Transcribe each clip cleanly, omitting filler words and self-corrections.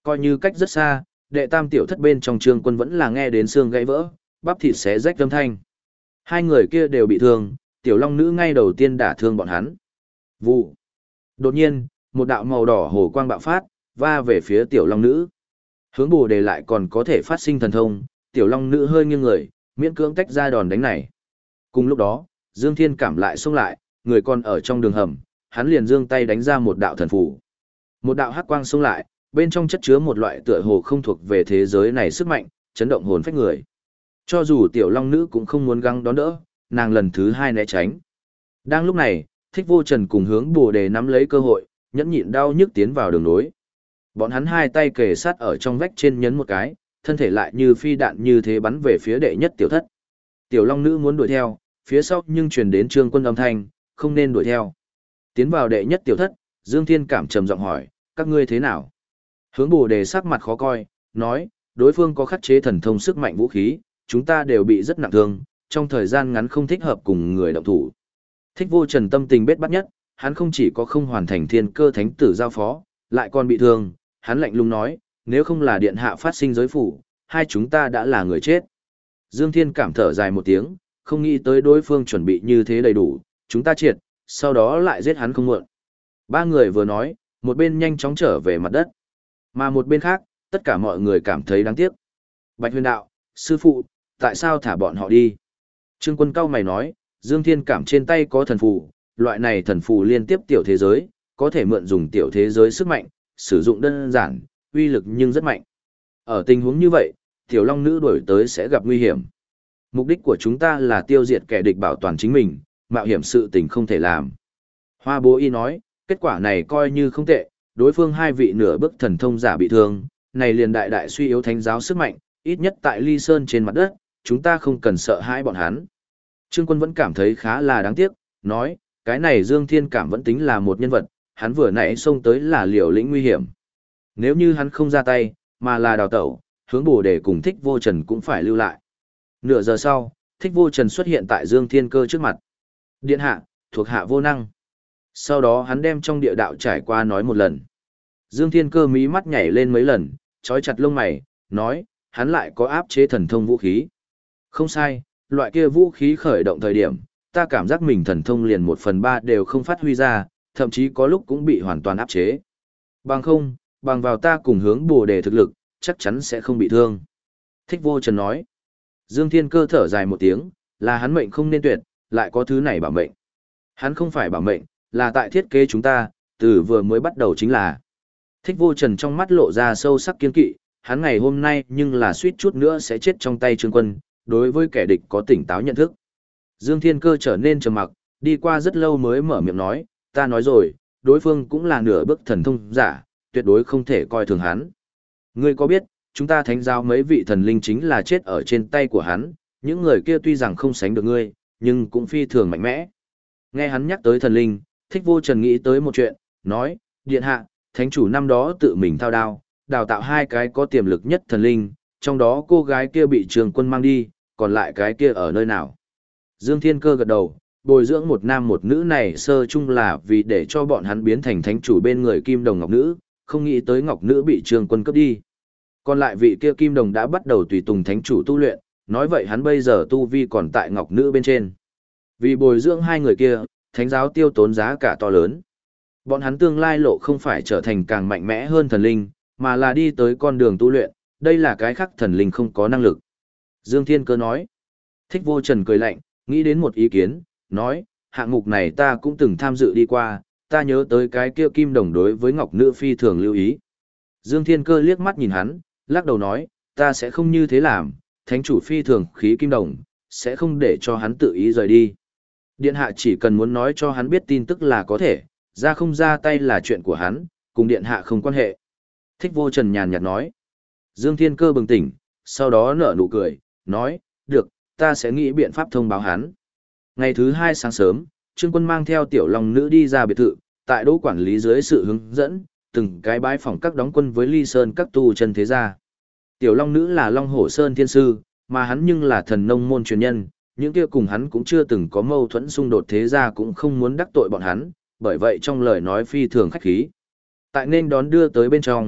Coi như cách rất xa, đệ tam tiểu thất bên trong Trương Quân vẫn là nghe đến xương gãy vỡ, bắp thịt xé rách âm thanh. Hai người kia đều bị thương, tiểu long nữ ngay đầu tiên đả thương bọn hắn. Vụ. Đột nhiên, một đạo màu đỏ hồ quang bạo phát, va về phía tiểu long nữ. Hướng Bồ Đề lại còn có thể phát sinh thần thông, tiểu long nữ hơi nghiêng người, miễn cưỡng tách ra đòn đánh này. Cùng lúc đó, Dương Thiên Cảm lại xông lại, người còn ở trong đường hầm, hắn liền giương tay đánh ra một đạo thần phù. Một đạo hắc quang xông lại, bên trong chất chứa một loại tựa hồ không thuộc về thế giới này sức mạnh, chấn động hồn phách người. Cho dù tiểu long nữ cũng không muốn găng đón đỡ, nàng lần thứ hai né tránh. Đang lúc này, Thích Vô Trần cùng Hướng Bồ Đề nắm lấy cơ hội, nhẫn nhịn đau nhức tiến vào đường nối. Bọn hắn hai tay kề sát ở trong vách trên nhấn một cái, thân thể lại như phi đạn như thế bắn về phía đệ nhất tiểu thất. Tiểu long nữ muốn đuổi theo, phía sau nhưng truyền đến Trương Quân âm thanh, không nên đuổi theo. Tiến vào đệ nhất tiểu thất, Dương Thiên Cảm trầm giọng hỏi, các ngươi thế nào? Hướng Bồ Đề sắc mặt khó coi, nói, đối phương có khắc chế thần thông sức mạnh vũ khí, chúng ta đều bị rất nặng thương, trong thời gian ngắn không thích hợp cùng người động thủ. Thích Vô Trần tâm tình bết bát nhất, hắn không chỉ có không hoàn thành thiên cơ thánh tử giao phó, lại còn bị thương, hắn lạnh lùng nói, nếu không là điện hạ phát sinh giới phủ, hai chúng ta đã là người chết. Dương Thiên Cảm thở dài một tiếng, không nghĩ tới đối phương chuẩn bị như thế đầy đủ, chúng ta triệt, sau đó lại giết hắn không muộn. Ba người vừa nói, một bên nhanh chóng trở về mặt đất. Mà một bên khác, tất cả mọi người cảm thấy đáng tiếc. Bạch Huyền đạo, sư phụ, tại sao thả bọn họ đi? Trương Quân cao mày nói, Dương Thiên Cảm trên tay có thần phù, loại này thần phù liên tiếp tiểu thế giới, có thể mượn dùng tiểu thế giới sức mạnh, sử dụng đơn giản, uy lực nhưng rất mạnh. Ở tình huống như vậy, tiểu long nữ đuổi tới sẽ gặp nguy hiểm. Mục đích của chúng ta là tiêu diệt kẻ địch bảo toàn chính mình, mạo hiểm sự tình không thể làm. Hoa Bố Y nói, kết quả này coi như không tệ, đối phương hai vị nửa bước thần thông giả bị thương, này liền đại đại suy yếu thánh giáo sức mạnh, ít nhất tại Ly Sơn trên mặt đất, chúng ta không cần sợ hãi bọn hắn. Trương Quân vẫn cảm thấy khá là đáng tiếc, nói, cái này Dương Thiên Cảm vẫn tính là một nhân vật, hắn vừa nãy xông tới là liều lĩnh nguy hiểm. Nếu như hắn không ra tay, mà là đào tẩu, Hướng Bồ Đề cùng Thích Vô Trần cũng phải lưu lại. Nửa giờ sau, Thích Vô Trần xuất hiện tại Dương Thiên Cơ trước mặt. Điện hạ, thuộc hạ vô năng. Sau đó hắn đem trong địa đạo trải qua nói một lần. Dương Thiên Cơ mí mắt nhảy lên mấy lần, trói chặt lông mày, nói, hắn lại có áp chế thần thông vũ khí. Không sai, loại kia vũ khí khởi động thời điểm, ta cảm giác mình thần thông liền 1/3 đều không phát huy ra, thậm chí có lúc cũng bị hoàn toàn áp chế. Bằng không, bằng vào ta cùng Hướng Bồ Đề thực lực, chắc chắn sẽ không bị thương. Thích Vô Trần nói. Dương Thiên Cơ thở dài một tiếng, là hắn mệnh không nên tuyệt, lại có thứ này bảo mệnh. Hắn không phải bảo mệnh, là tại thiết kế chúng ta, từ vừa mới bắt đầu chính là. Thích Vô Trần trong mắt lộ ra sâu sắc kiên kỵ, hắn ngày hôm nay nhưng là suýt chút nữa sẽ chết trong tay Trương Quân, đối với kẻ địch có tỉnh táo nhận thức. Dương Thiên Cơ trở nên trầm mặc, đi qua rất lâu mới mở miệng nói, ta nói rồi, đối phương cũng là nửa bước thần thông giả, tuyệt đối không thể coi thường hắn. Ngươi có biết, chúng ta thánh giáo mấy vị thần linh chính là chết ở trên tay của hắn, những người kia tuy rằng không sánh được ngươi, nhưng cũng phi thường mạnh mẽ. Nghe hắn nhắc tới thần linh, Thích Vô Trần nghĩ tới một chuyện, nói, điện hạ, thánh chủ năm đó tự mình thao đao, đào tạo hai cái có tiềm lực nhất thần linh, trong đó cô gái kia bị Trường Quân mang đi, còn lại cái kia ở nơi nào? Dương Thiên Cơ gật đầu, bồi dưỡng một nam một nữ này sơ chung là vì để cho bọn hắn biến thành thánh chủ bên người Kim Đồng Ngọc Nữ, không nghĩ tới Ngọc Nữ bị Trường Quân cướp đi. Còn lại vị kia Kim Đồng đã bắt đầu tùy tùng thánh chủ tu luyện, nói vậy hắn bây giờ tu vi còn tại Ngọc Nữ bên trên. Vì bồi dưỡng hai người kia, thánh giáo tiêu tốn giá cả to lớn. Bọn hắn tương lai lộ không phải trở thành càng mạnh mẽ hơn thần linh, mà là đi tới con đường tu luyện, đây là cái khác thần linh không có năng lực. Dương Thiên Cơ nói. Thích Vô Trần cười lạnh, nghĩ đến một ý kiến, nói, hạng mục này ta cũng từng tham dự đi qua, ta nhớ tới cái kia Kim Đồng đối với Ngọc Nữ phi thường lưu ý. Dương Thiên Cơ liếc mắt nhìn hắn, lắc đầu nói, ta sẽ không như thế làm, thánh chủ phi thường khí Kim Đồng, sẽ không để cho hắn tự ý rời đi. Điện hạ chỉ cần muốn nói cho hắn biết tin tức là có thể, ra không ra tay là chuyện của hắn, cùng điện hạ không quan hệ. Thích Vô Trần nhàn nhạt nói. Dương Thiên Cơ bừng tỉnh, sau đó nở nụ cười, nói, được, ta sẽ nghĩ biện pháp thông báo hắn. Ngày thứ 2 sáng sớm, Trương Quân mang theo tiểu long nữ đi ra biệt thự, tại đỗ quản lý dưới sự hướng dẫn, từng cái bãi phòng các đóng quân với Ly Sơn các tu chân thế gia. Tiểu long nữ là Long Hổ Sơn thiên sư, mà hắn nhưng là thần nông môn truyền nhân, những kia cùng hắn cũng chưa từng có mâu thuẫn xung đột thế gia cũng không muốn đắc tội bọn hắn, bởi vậy trong lời nói phi thường khách khí. Tại nên đón đưa tới bên trong,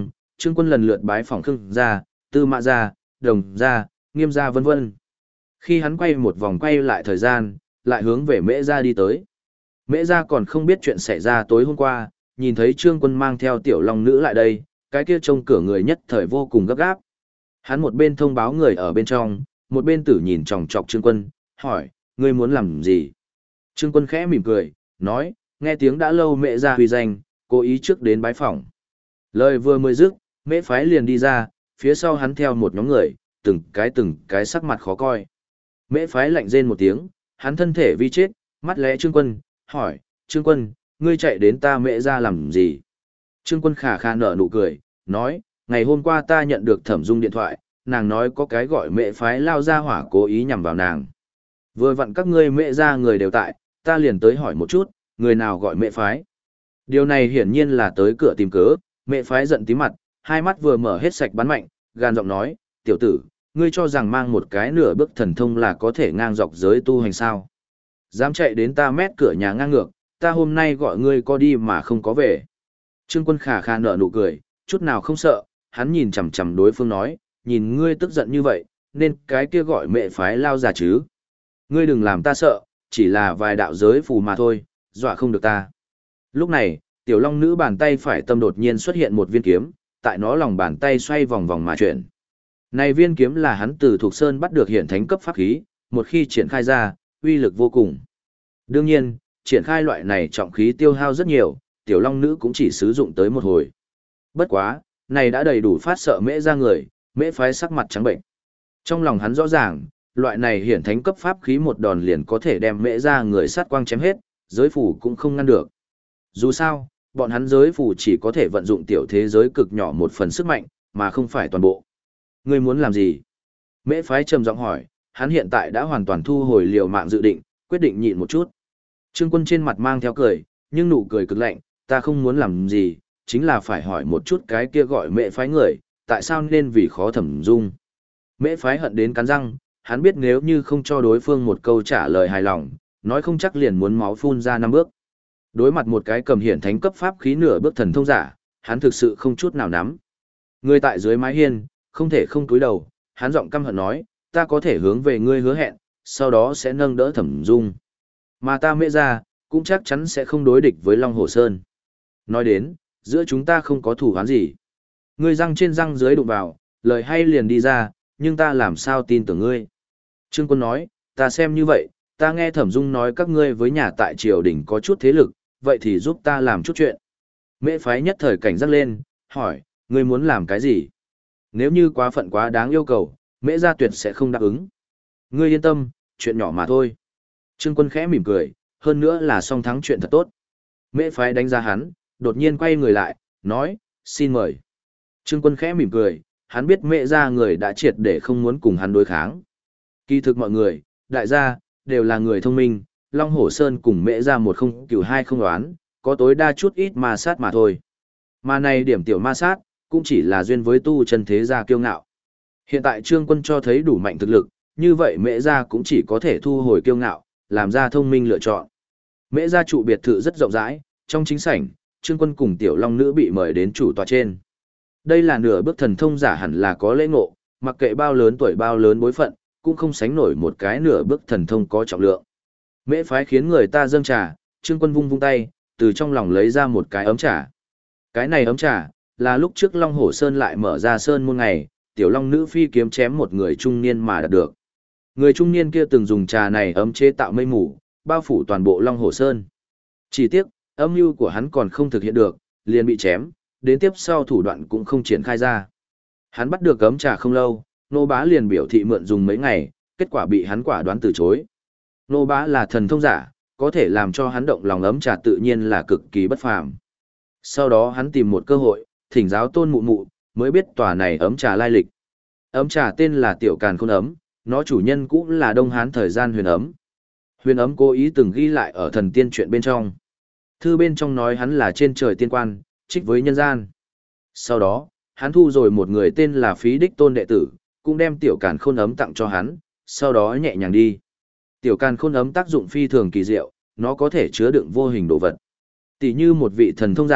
Trương Quân lần lượt bái phỏng Khương gia, Tư Mã gia, Đồng gia, Nghiêm gia vân vân. Khi hắn quay một vòng quay lại thời gian, lại hướng về Mễ gia đi tới. Mễ gia còn không biết chuyện xảy ra tối hôm qua, nhìn thấy Trương Quân mang theo tiểu long nữ lại đây, cái kia trông cửa người nhất thời vô cùng gấp gáp. Hắn một bên thông báo người ở bên trong, một bên tử nhìn chòng chọc Trương Quân, hỏi, ngươi muốn làm gì? Trương Quân khẽ mỉm cười, nói, nghe tiếng đã lâu Mễ gia huy danh, cố ý trước đến bái phỏng. Lời vừa mới dứt, Mễ phái liền đi ra, phía sau hắn theo một nhóm người, từng cái sắc mặt khó coi. Mễ phái lạnh rên một tiếng, hắn thân thể vi chết, mắt lẽ Trương Quân, hỏi, Trương Quân, ngươi chạy đến ta Mễ gia làm gì? Trương Quân khà khà nở nụ cười, nói, ngày hôm qua ta nhận được Thẩm Dung điện thoại, nàng nói có cái gọi Mễ phái lao ra hỏa cố ý nhằm vào nàng. Vừa vặn các ngươi Mễ gia người đều tại, ta liền tới hỏi một chút, người nào gọi Mễ phái? Điều này hiển nhiên là tới cửa tìm cớ, Mễ phái giận tím mặt, hai mắt vừa mở hết sạch bắn mạnh, gan giọng nói, tiểu tử, ngươi cho rằng mang một cái nửa bước thần thông là có thể ngang dọc giới tu hành sao? Dám chạy đến ta mét cửa nhà ngang ngược, ta hôm nay gọi ngươi có đi mà không có về. Trương Quân khà khà nở nụ cười, chút nào không sợ, hắn nhìn chằm chằm đối phương nói, nhìn ngươi tức giận như vậy, nên cái kia gọi Mễ phái lao ra chứ. Ngươi đừng làm ta sợ, chỉ là vài đạo giới phù mà thôi, dọa không được ta. Lúc này, tiểu long nữ bàn tay phải tâm đột nhiên xuất hiện một viên kiếm, tại nó lòng bàn tay xoay vòng vòng mà chuyển. Này viên kiếm là hắn từ Thục Sơn bắt được hiện thánh cấp pháp khí, một khi triển khai ra, uy lực vô cùng. Đương nhiên, triển khai loại này trọng khí tiêu hao rất nhiều, tiểu long nữ cũng chỉ sử dụng tới một hồi. Bất quá, này đã đầy đủ phát sợ Mễ ra người, Mễ phái sắc mặt trắng bệnh. Trong lòng hắn rõ ràng, loại này hiển thánh cấp pháp khí một đòn liền có thể đem Mễ ra người sát quang chém hết, giới phủ cũng không ngăn được. Dù sao, bọn hắn giới phủ chỉ có thể vận dụng tiểu thế giới cực nhỏ một phần sức mạnh, mà không phải toàn bộ. Ngươi muốn làm gì? Mễ phái trầm giọng hỏi, hắn hiện tại đã hoàn toàn thu hồi liều mạng dự định, quyết định nhịn một chút. Trương Quân trên mặt mang theo cười, nhưng nụ cười cực lạnh, ta không muốn làm gì, chính là phải hỏi một chút cái kia gọi Mễ phái người, tại sao nên vì khó Thẩm Dung. Mễ phái hận đến cắn răng, hắn biết nếu như không cho đối phương một câu trả lời hài lòng, nói không chắc liền muốn máu phun ra 5 bước. Đối mặt một cái cầm hiển thánh cấp pháp khí nửa bước thần thông giả, hắn thực sự không chút nào nắm. Người tại dưới mái hiên, không thể không cúi đầu, hắn giọng căm hận nói, ta có thể hướng về ngươi hứa hẹn, sau đó sẽ nâng đỡ Thẩm Dung. Mà ta Mễ ra, cũng chắc chắn sẽ không đối địch với Long Hồ Sơn. Nói đến, giữa chúng ta không có thủ án gì. Ngươi răng trên răng dưới đụng vào, lời hay liền đi ra, nhưng ta làm sao tin tưởng ngươi. Trương Quân nói, ta xem như vậy, ta nghe Thẩm Dung nói các ngươi với nhà tại triều đình có chút thế lực, vậy thì giúp ta làm chút chuyện. Mễ phái nhất thời cảnh giác lên, hỏi, ngươi muốn làm cái gì? Nếu như quá phận quá đáng yêu cầu, Mễ gia tuyệt sẽ không đáp ứng. Ngươi yên tâm, chuyện nhỏ mà thôi. Trương Quân khẽ mỉm cười, hơn nữa là song thắng chuyện thật tốt. Mễ phái đánh giá hắn, đột nhiên quay người lại, nói, xin mời. Trương Quân khẽ mỉm cười, hắn biết Mễ gia người đã triệt để không muốn cùng hắn đối kháng. Kỳ thực mọi người, đại gia, đều là người thông minh, Long Hổ Sơn cùng Mễ gia một không cửu hai không đoán, có tối đa chút ít ma sát mà thôi. Mà này điểm tiểu ma sát, cũng chỉ là duyên với tu chân thế gia kiêu ngạo. Hiện tại Trương Quân cho thấy đủ mạnh thực lực, như vậy Mễ gia cũng chỉ có thể thu hồi kiêu ngạo, làm ra thông minh lựa chọn. Mễ gia trụ biệt thự rất rộng rãi, trong chính sảnh, Trương Quân cùng tiểu long nữ bị mời đến chủ tọa trên. Đây là nửa bước thần thông giả hẳn là có lễ ngộ, mặc kệ bao lớn tuổi bao lớn bối phận, cũng không sánh nổi một cái nửa bước thần thông có trọng lượng. Mễ phái khiến người ta dâng trà, Trương Quân vung vung tay, từ trong lòng lấy ra một cái ấm trà. Cái này ấm trà, là lúc trước Long Hổ Sơn lại mở ra sơn môn ngày, tiểu long nữ phi kiếm chém một người trung niên mà đạt được. Người trung niên kia từng dùng trà này ấm chế tạo mây mù, bao phủ toàn bộ Long Hổ Sơn. Chỉ tiếc, âm mưu của hắn còn không thực hiện được, liền bị chém, đến tiếp sau thủ đoạn cũng không triển khai ra. Hắn bắt được ấm trà không lâu, Nô Bá liền biểu thị mượn dùng mấy ngày, kết quả bị hắn quả đoán từ chối. Nô Bá là thần thông giả, có thể làm cho hắn động lòng ấm trà tự nhiên là cực kỳ bất phàm. Sau đó hắn tìm một cơ hội, thỉnh giáo Tôn Mụ Mụ, mới biết tòa này ấm trà lai lịch. Ấm trà tên là Tiểu Càn Khôn ấm, nó chủ nhân cũng là Đông Hán thời gian Huyền ấm. Huyền ấm cố ý từng ghi lại ở thần tiên truyện bên trong. Thư bên trong nói hắn là trên trời tiên quan, trích với nhân gian. Sau đó, hắn thu rồi một người tên là Phí Đích Tôn đệ tử, cũng đem Tiểu Càn Khôn ấm tặng cho hắn, sau đó nhẹ nhàng đi. Tiểu Càn Khôn ấm tác dụng phi thường kỳ diệu, nó có thể chứa đựng vô hình đồ vật. Tỷ như một vị thần thông giả,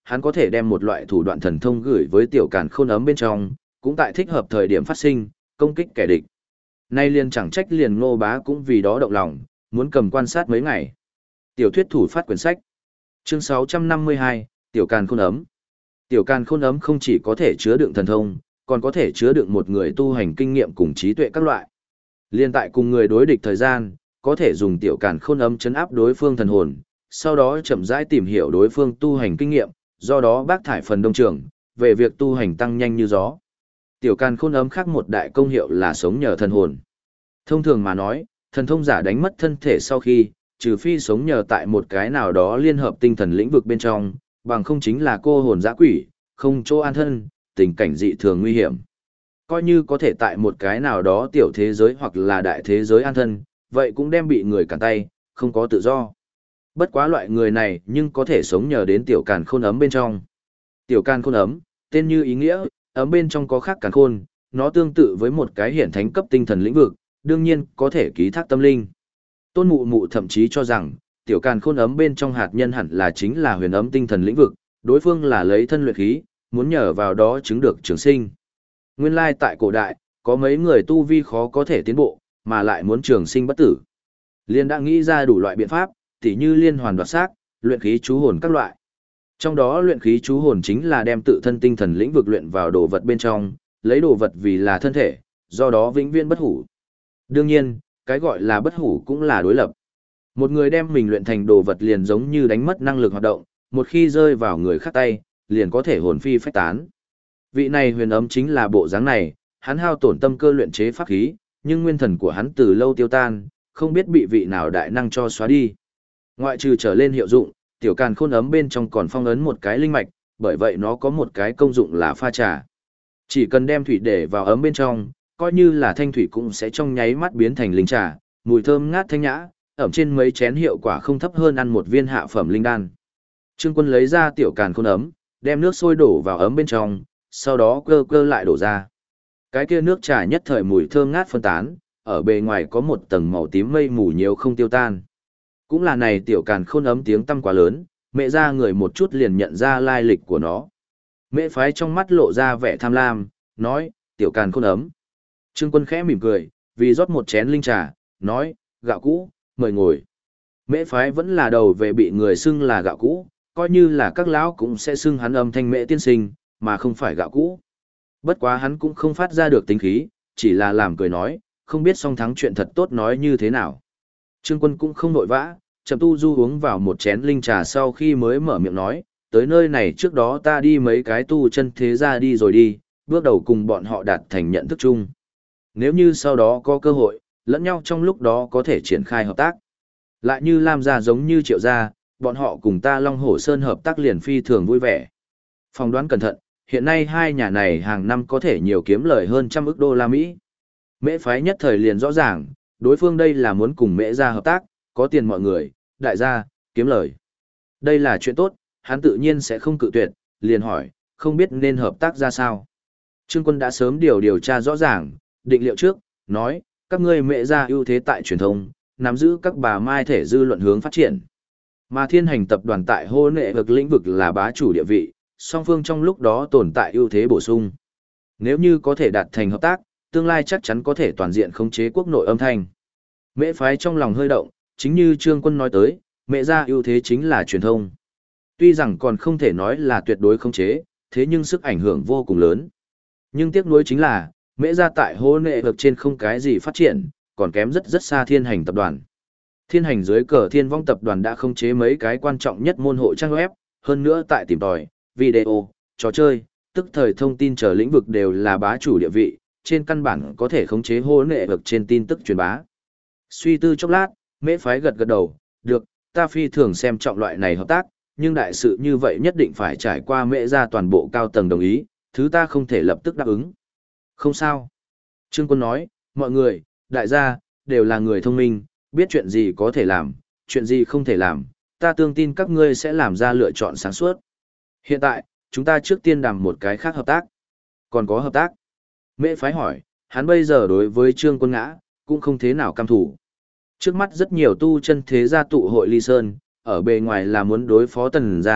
hắn có thể đem một loại thủ đoạn thần thông gửi với tiểu càn khôn ấm bên trong, cũng tại thích hợp thời điểm phát sinh, công kích kẻ địch. Nay liền chẳng trách liền Ngô Bá cũng vì đó động lòng, muốn cầm quan sát mấy ngày. Tiểu thuyết thủ phát quyển sách. Chương 652, Tiểu Càn Khôn ấm. Tiểu Càn Khôn ấm không chỉ có thể chứa đựng thần thông, còn có thể chứa đựng một người tu hành kinh nghiệm cùng trí tuệ các loại. Liên tại cùng người đối địch thời gian, có thể dùng Tiểu Càn Khôn ấm chấn áp đối phương thần hồn, sau đó chậm rãi tìm hiểu đối phương tu hành kinh nghiệm, do đó bác thải phần đông trường, về việc tu hành tăng nhanh như gió. Tiểu Càn Khôn ấm khác một đại công hiệu là sống nhờ thần hồn. Thông thường mà nói, thần thông giả đánh mất thân thể sau khi, trừ phi sống nhờ tại một cái nào đó liên hợp tinh thần lĩnh vực bên trong, bằng không chính là cô hồn dã quỷ, không chỗ an thân, tình cảnh dị thường nguy hiểm. Coi như có thể tại một cái nào đó tiểu thế giới hoặc là đại thế giới an thân, vậy cũng đem bị người cản tay, không có tự do. Bất quá loại người này nhưng có thể sống nhờ đến tiểu càn khôn ấm bên trong. Tiểu càn khôn ấm, tên như ý nghĩa, ấm bên trong có khác càn khôn, nó tương tự với một cái hiển thánh cấp tinh thần lĩnh vực, đương nhiên có thể ký thác tâm linh. Tôn Mụ Mụ thậm chí cho rằng, tiểu càn khôn ấm bên trong hạt nhân hẳn là chính là huyền ấm tinh thần lĩnh vực, đối phương là lấy thân luyện khí, muốn nhờ vào đó chứng được trường sinh. Nguyên lai tại cổ đại, có mấy người tu vi khó có thể tiến bộ, mà lại muốn trường sinh bất tử. Liên đã nghĩ ra đủ loại biện pháp, tỉ như liên hoàn đoạt xác, luyện khí chú hồn các loại. Trong đó luyện khí chú hồn chính là đem tự thân tinh thần lĩnh vực luyện vào đồ vật bên trong, lấy đồ vật vì là thân thể, do đó vĩnh viễn bất hủ. Đương nhiên, cái gọi là bất hủ cũng là đối lập. Một người đem mình luyện thành đồ vật liền giống như đánh mất năng lực hoạt động, một khi rơi vào người khác tay, liền có thể hồn phi phách tán. Vị này huyền ấm chính là bộ dáng này, hắn hao tổn tâm cơ luyện chế pháp khí, nhưng nguyên thần của hắn từ lâu tiêu tan, không biết bị vị nào đại năng cho xóa đi. Ngoại trừ trở lên hiệu dụng, tiểu càn khôn ấm bên trong còn phong ấn một cái linh mạch, bởi vậy nó có một cái công dụng là pha trà. Chỉ cần đem thủy để vào ấm bên trong, coi như là thanh thủy cũng sẽ trong nháy mắt biến thành linh trà, mùi thơm ngát thanh nhã, ẩm trên mấy chén hiệu quả không thấp hơn ăn một viên hạ phẩm linh đan. Trương Quân lấy ra tiểu càn khôn ấm, đem nước sôi đổ vào ấm bên trong, sau đó cơ cơ lại đổ ra. Cái kia nước trà nhất thời mùi thơm ngát phân tán, ở bề ngoài có một tầng màu tím mây mù nhiều không tiêu tan. Cũng là này tiểu càn khôn ấm tiếng tăm quá lớn, mẹ ra người một chút liền nhận ra lai lịch của nó. Mẹ phái trong mắt lộ ra vẻ tham lam, nói, tiểu càn khôn ấm. Trương Quân khẽ mỉm cười, vì rót một chén linh trà, nói, gạo cũ, mời ngồi. Mễ phái vẫn là đầu về bị người xưng là gạo cũ, coi như là các lão cũng sẽ xưng hắn âm thanh mễ tiên sinh, mà không phải gạo cũ. Bất quá hắn cũng không phát ra được tính khí, chỉ là làm cười nói, không biết song thắng chuyện thật tốt nói như thế nào. Trương Quân cũng không nội vã, chậm tu du uống vào một chén linh trà sau khi mới mở miệng nói, tới nơi này trước đó ta đi mấy cái tu chân thế ra đi rồi đi, bước đầu cùng bọn họ đạt thành nhận thức chung. Nếu như sau đó có cơ hội, lẫn nhau trong lúc đó có thể triển khai hợp tác. Lại như Lam gia giống như Triệu gia, bọn họ cùng ta Long Hổ Sơn hợp tác liền phi thường vui vẻ. Phỏng đoán cẩn thận, hiện nay hai nhà này hàng năm có thể nhiều kiếm lời hơn $100 ức. Mễ phái nhất thời liền rõ ràng, đối phương đây là muốn cùng Mễ gia hợp tác, có tiền mọi người, đại gia, kiếm lời. Đây là chuyện tốt, hắn tự nhiên sẽ không cự tuyệt, liền hỏi, không biết nên hợp tác ra sao. Trương Quân đã sớm điều tra rõ ràng, định liệu trước, nói, các ngươi Mễ gia ưu thế tại truyền thông, nắm giữ các bà mai thể dư luận hướng phát triển. Mà Thiên Hành tập đoàn tại hô nệ vực lĩnh vực là bá chủ địa vị, song phương trong lúc đó tồn tại ưu thế bổ sung. Nếu như có thể đạt thành hợp tác, tương lai chắc chắn có thể toàn diện khống chế quốc nội âm thanh. Mễ phái trong lòng hơi động, chính như Trương Quân nói tới, Mễ gia ưu thế chính là truyền thông. Tuy rằng còn không thể nói là tuyệt đối khống chế, thế nhưng sức ảnh hưởng vô cùng lớn. Nhưng tiếc nuối chính là, Mễ gia tại hô nệ vực trên không cái gì phát triển, còn kém rất xa Thiên Hành tập đoàn. Thiên Hành dưới cờ Thiên Vong tập đoàn đã khống chế mấy cái quan trọng nhất môn hộ trang web, hơn nữa tại tìm tòi, video, trò chơi, tức thời thông tin chờ lĩnh vực đều là bá chủ địa vị, trên căn bản có thể khống chế hô nệ vực trên tin tức truyền bá. Suy tư chốc lát, Mễ phái gật gật đầu, được, ta phi thường xem trọng loại này hợp tác, nhưng đại sự như vậy nhất định phải trải qua Mễ gia toàn bộ cao tầng đồng ý, thứ ta không thể lập tức đáp ứng. Không sao. Trương Quân nói, mọi người, đại gia, đều là người thông minh, biết chuyện gì có thể làm, chuyện gì không thể làm, ta tương tin các ngươi sẽ làm ra lựa chọn sáng suốt. Hiện tại, chúng ta trước tiên đàm một cái khác hợp tác. Còn có hợp tác? Mễ phái hỏi, hắn bây giờ đối với Trương Quân ngã, cũng không thế nào cam thủ. Trước mắt rất nhiều tu chân thế gia tụ hội ly sơn, ở bề ngoài là muốn đối phó Tần gia,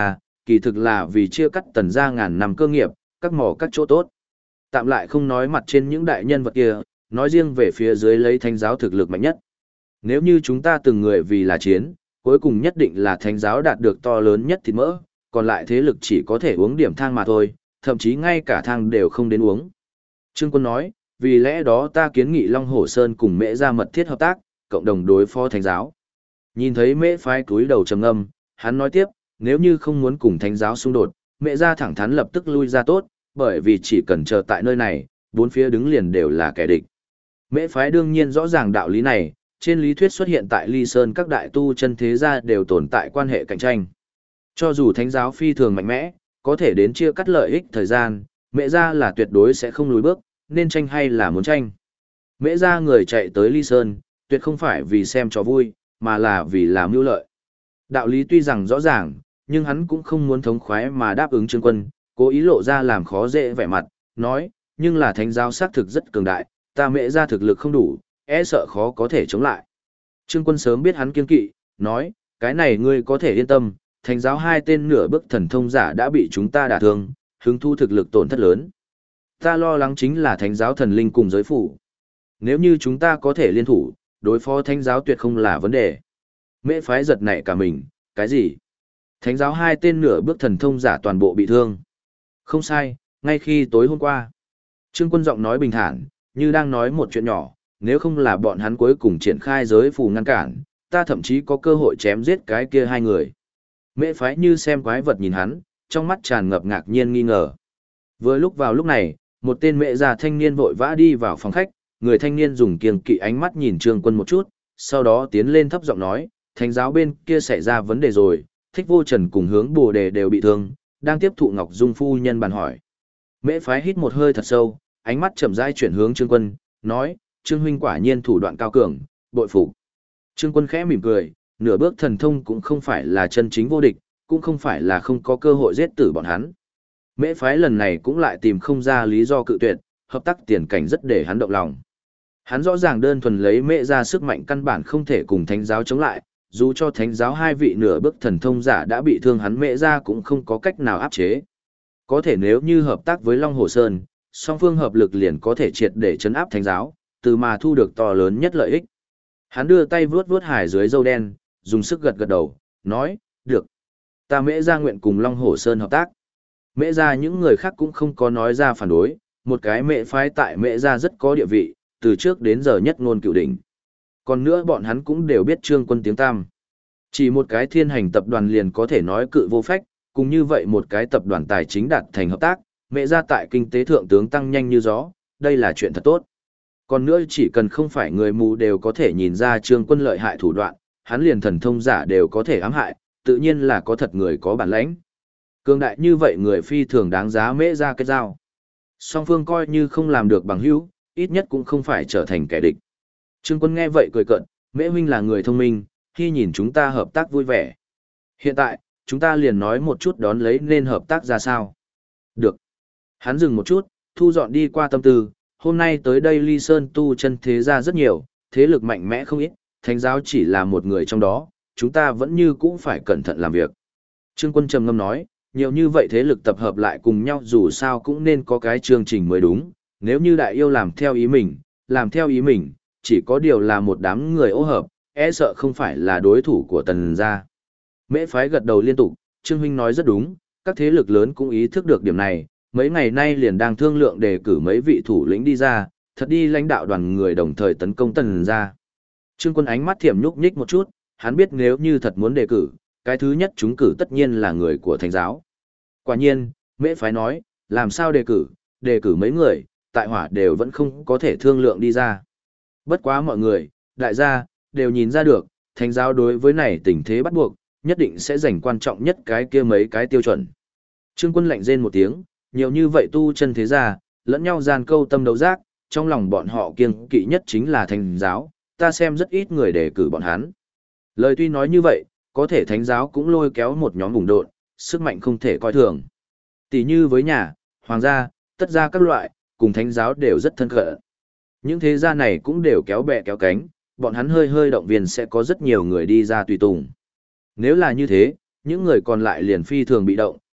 kỳ thực là vì chia cắt Tần gia ngàn năm cơ nghiệp, các mỏ các chỗ tốt. Tạm lại không nói mặt trên những đại nhân vật kia, nói riêng về phía dưới lấy thánh giáo thực lực mạnh nhất. Nếu như chúng ta từng người vì là chiến, cuối cùng nhất định là thánh giáo đạt được to lớn nhất thịt mỡ, còn lại thế lực chỉ có thể uống điểm thang mà thôi, thậm chí ngay cả thang đều không đến uống. Trương Quân nói, vì lẽ đó ta kiến nghị Long Hổ Sơn cùng Mễ gia mật thiết hợp tác, cộng đồng đối phó thánh giáo. Nhìn thấy Mễ phái cúi đầu trầm ngâm, hắn nói tiếp, nếu như không muốn cùng thánh giáo xung đột, Mễ gia thẳng thắn lập tức lui ra tốt, bởi vì chỉ cần chờ tại nơi này, bốn phía đứng liền đều là kẻ địch. Mễ phái đương nhiên rõ ràng đạo lý này, trên lý thuyết xuất hiện tại Ly Sơn các đại tu chân thế gia đều tồn tại quan hệ cạnh tranh. Cho dù thánh giáo phi thường mạnh mẽ, có thể đến chia cắt lợi ích thời gian, Mễ gia là tuyệt đối sẽ không lùi bước, nên tranh hay là muốn tranh. Mễ gia người chạy tới Ly Sơn, tuyệt không phải vì xem cho vui, mà là vì làm mưu lợi. Đạo lý tuy rằng rõ ràng, nhưng hắn cũng không muốn thống khoái mà đáp ứng Trương Quân, cố ý lộ ra làm khó dễ vẻ mặt, nói, nhưng là thánh giáo xác thực rất cường đại, ta Mễ gia thực lực không đủ, e sợ khó có thể chống lại. Trương Quân sớm biết hắn kiên kỵ, nói, cái này ngươi có thể yên tâm, thánh giáo hai tên nửa bước thần thông giả đã bị chúng ta đả thương, hứng thu thực lực tổn thất lớn. Ta lo lắng chính là thánh giáo thần linh cùng giới phủ. Nếu như chúng ta có thể liên thủ, đối phó thánh giáo tuyệt không là vấn đề. Mễ phái giật nảy cả mình, cái gì? Thánh giáo hai tên nửa bước thần thông giả toàn bộ bị thương. Không sai, ngay khi tối hôm qua. Trương Quân giọng nói bình thản, như đang nói một chuyện nhỏ, nếu không là bọn hắn cuối cùng triển khai giới phù ngăn cản, ta thậm chí có cơ hội chém giết cái kia hai người. Mễ phái như xem quái vật nhìn hắn, trong mắt tràn ngập ngạc nhiên nghi ngờ. Vừa lúc vào lúc này, một tên mẹ già thanh niên vội vã đi vào phòng khách, người thanh niên dùng kiêng kỵ ánh mắt nhìn Trương Quân một chút, sau đó tiến lên thấp giọng nói, thánh giáo bên kia xảy ra vấn đề rồi, Thích Vô Trần cùng Hướng Bồ Đề đều bị thương, đang tiếp thụ Ngọc Dung phu nhân bàn hỏi. Mễ phái hít một hơi thật sâu, ánh mắt chậm rãi chuyển hướng Trương Quân, nói, Trương huynh quả nhiên thủ đoạn cao cường, bội phục. Trương Quân khẽ mỉm cười, nửa bước thần thông cũng không phải là chân chính vô địch, cũng không phải là không có cơ hội giết tử bọn hắn. Mễ phái lần này cũng lại tìm không ra lý do cự tuyệt, hợp tác tiền cảnh rất để hắn động lòng. Hắn rõ ràng đơn thuần lấy Mễ ra sức mạnh căn bản không thể cùng thánh giáo chống lại, dù cho thánh giáo hai vị nửa bước thần thông giả đã bị thương hắn Mễ ra cũng không có cách nào áp chế. Có thể nếu như hợp tác với Long Hồ Sơn, song phương hợp lực liền có thể triệt để chấn áp thánh giáo, từ mà thu được to lớn nhất lợi ích. Hắn đưa tay vuốt vuốt hải dưới râu đen, dùng sức gật gật đầu, nói, được. Ta Mễ ra nguyện cùng Long Hồ Sơn hợp tác. Mễ ra những người khác cũng không có nói ra phản đối, một cái mễ phái tại Mễ ra rất có địa vị, từ trước đến giờ nhất ngôn cửu đỉnh. Còn nữa bọn hắn cũng đều biết Trương Quân tiếng tăm. Chỉ một cái thiên hành tập đoàn liền có thể nói cự vô phách, cùng như vậy một cái tập đoàn tài chính đạt thành hợp tác, Mễ ra tại kinh tế thượng tướng tăng nhanh như gió, đây là chuyện thật tốt. Còn nữa chỉ cần không phải người mù đều có thể nhìn ra Trương Quân lợi hại thủ đoạn, hắn liền thần thông giả đều có thể ám hại, tự nhiên là có thật người có bản lãnh. Cường đại như vậy người phi thường đáng giá Mễ ra kết giao. Song phương coi như không làm được bằng hữu, ít nhất cũng không phải trở thành kẻ địch. Trương Quân nghe vậy cười cợt, Mễ huynh là người thông minh, khi nhìn chúng ta hợp tác vui vẻ. Hiện tại, chúng ta liền nói một chút đón lấy nên hợp tác ra sao. Được. Hắn dừng một chút, thu dọn đi qua tâm tư, hôm nay tới đây Ly Sơn tu chân thế gia rất nhiều, thế lực mạnh mẽ không ít, thánh giáo chỉ là một người trong đó, chúng ta vẫn như cũ phải cẩn thận làm việc. Trương Quân trầm ngâm nói, nhiều như vậy thế lực tập hợp lại cùng nhau dù sao cũng nên có cái chương trình mới đúng, nếu như đại yêu làm theo ý mình, chỉ có điều là một đám người ô hợp, e sợ không phải là đối thủ của Tần gia. Mễ phái gật đầu liên tục, Trương huynh nói rất đúng, các thế lực lớn cũng ý thức được điểm này, mấy ngày nay liền đang thương lượng đề cử mấy vị thủ lĩnh đi ra, thật đi lãnh đạo đoàn người đồng thời tấn công Tần gia. Trương Quân ánh mắt thiểm nhúc nhích một chút, hắn biết nếu như thật muốn đề cử, cái thứ nhất chúng cử tất nhiên là người của thánh giáo. Quả nhiên, Mễ phái nói, làm sao đề cử mấy người, tại hỏa đều vẫn không có thể thương lượng đi ra. Bất quá mọi người, đại gia, đều nhìn ra được, thánh giáo đối với này tình thế bắt buộc, nhất định sẽ dành quan trọng nhất cái kia mấy cái tiêu chuẩn. Trương Quân lạnh rên một tiếng, nhiều như vậy tu chân thế gia, lẫn nhau gian câu tâm đấu giác, trong lòng bọn họ kiêng kỵ nhất chính là thánh giáo, ta xem rất ít người đề cử bọn hắn. Lời tuy nói như vậy, có thể thánh giáo cũng lôi kéo một nhóm vùng độn, sức mạnh không thể coi thường. Tỷ như với nhà, hoàng gia, tất gia các loại, cùng thánh giáo đều rất thân cận. Những thế gia này cũng đều kéo bè kéo cánh, bọn hắn hơi hơi động viên sẽ có rất nhiều người đi ra tùy tùng. Nếu là như thế, những người còn lại liền phi thường bị động,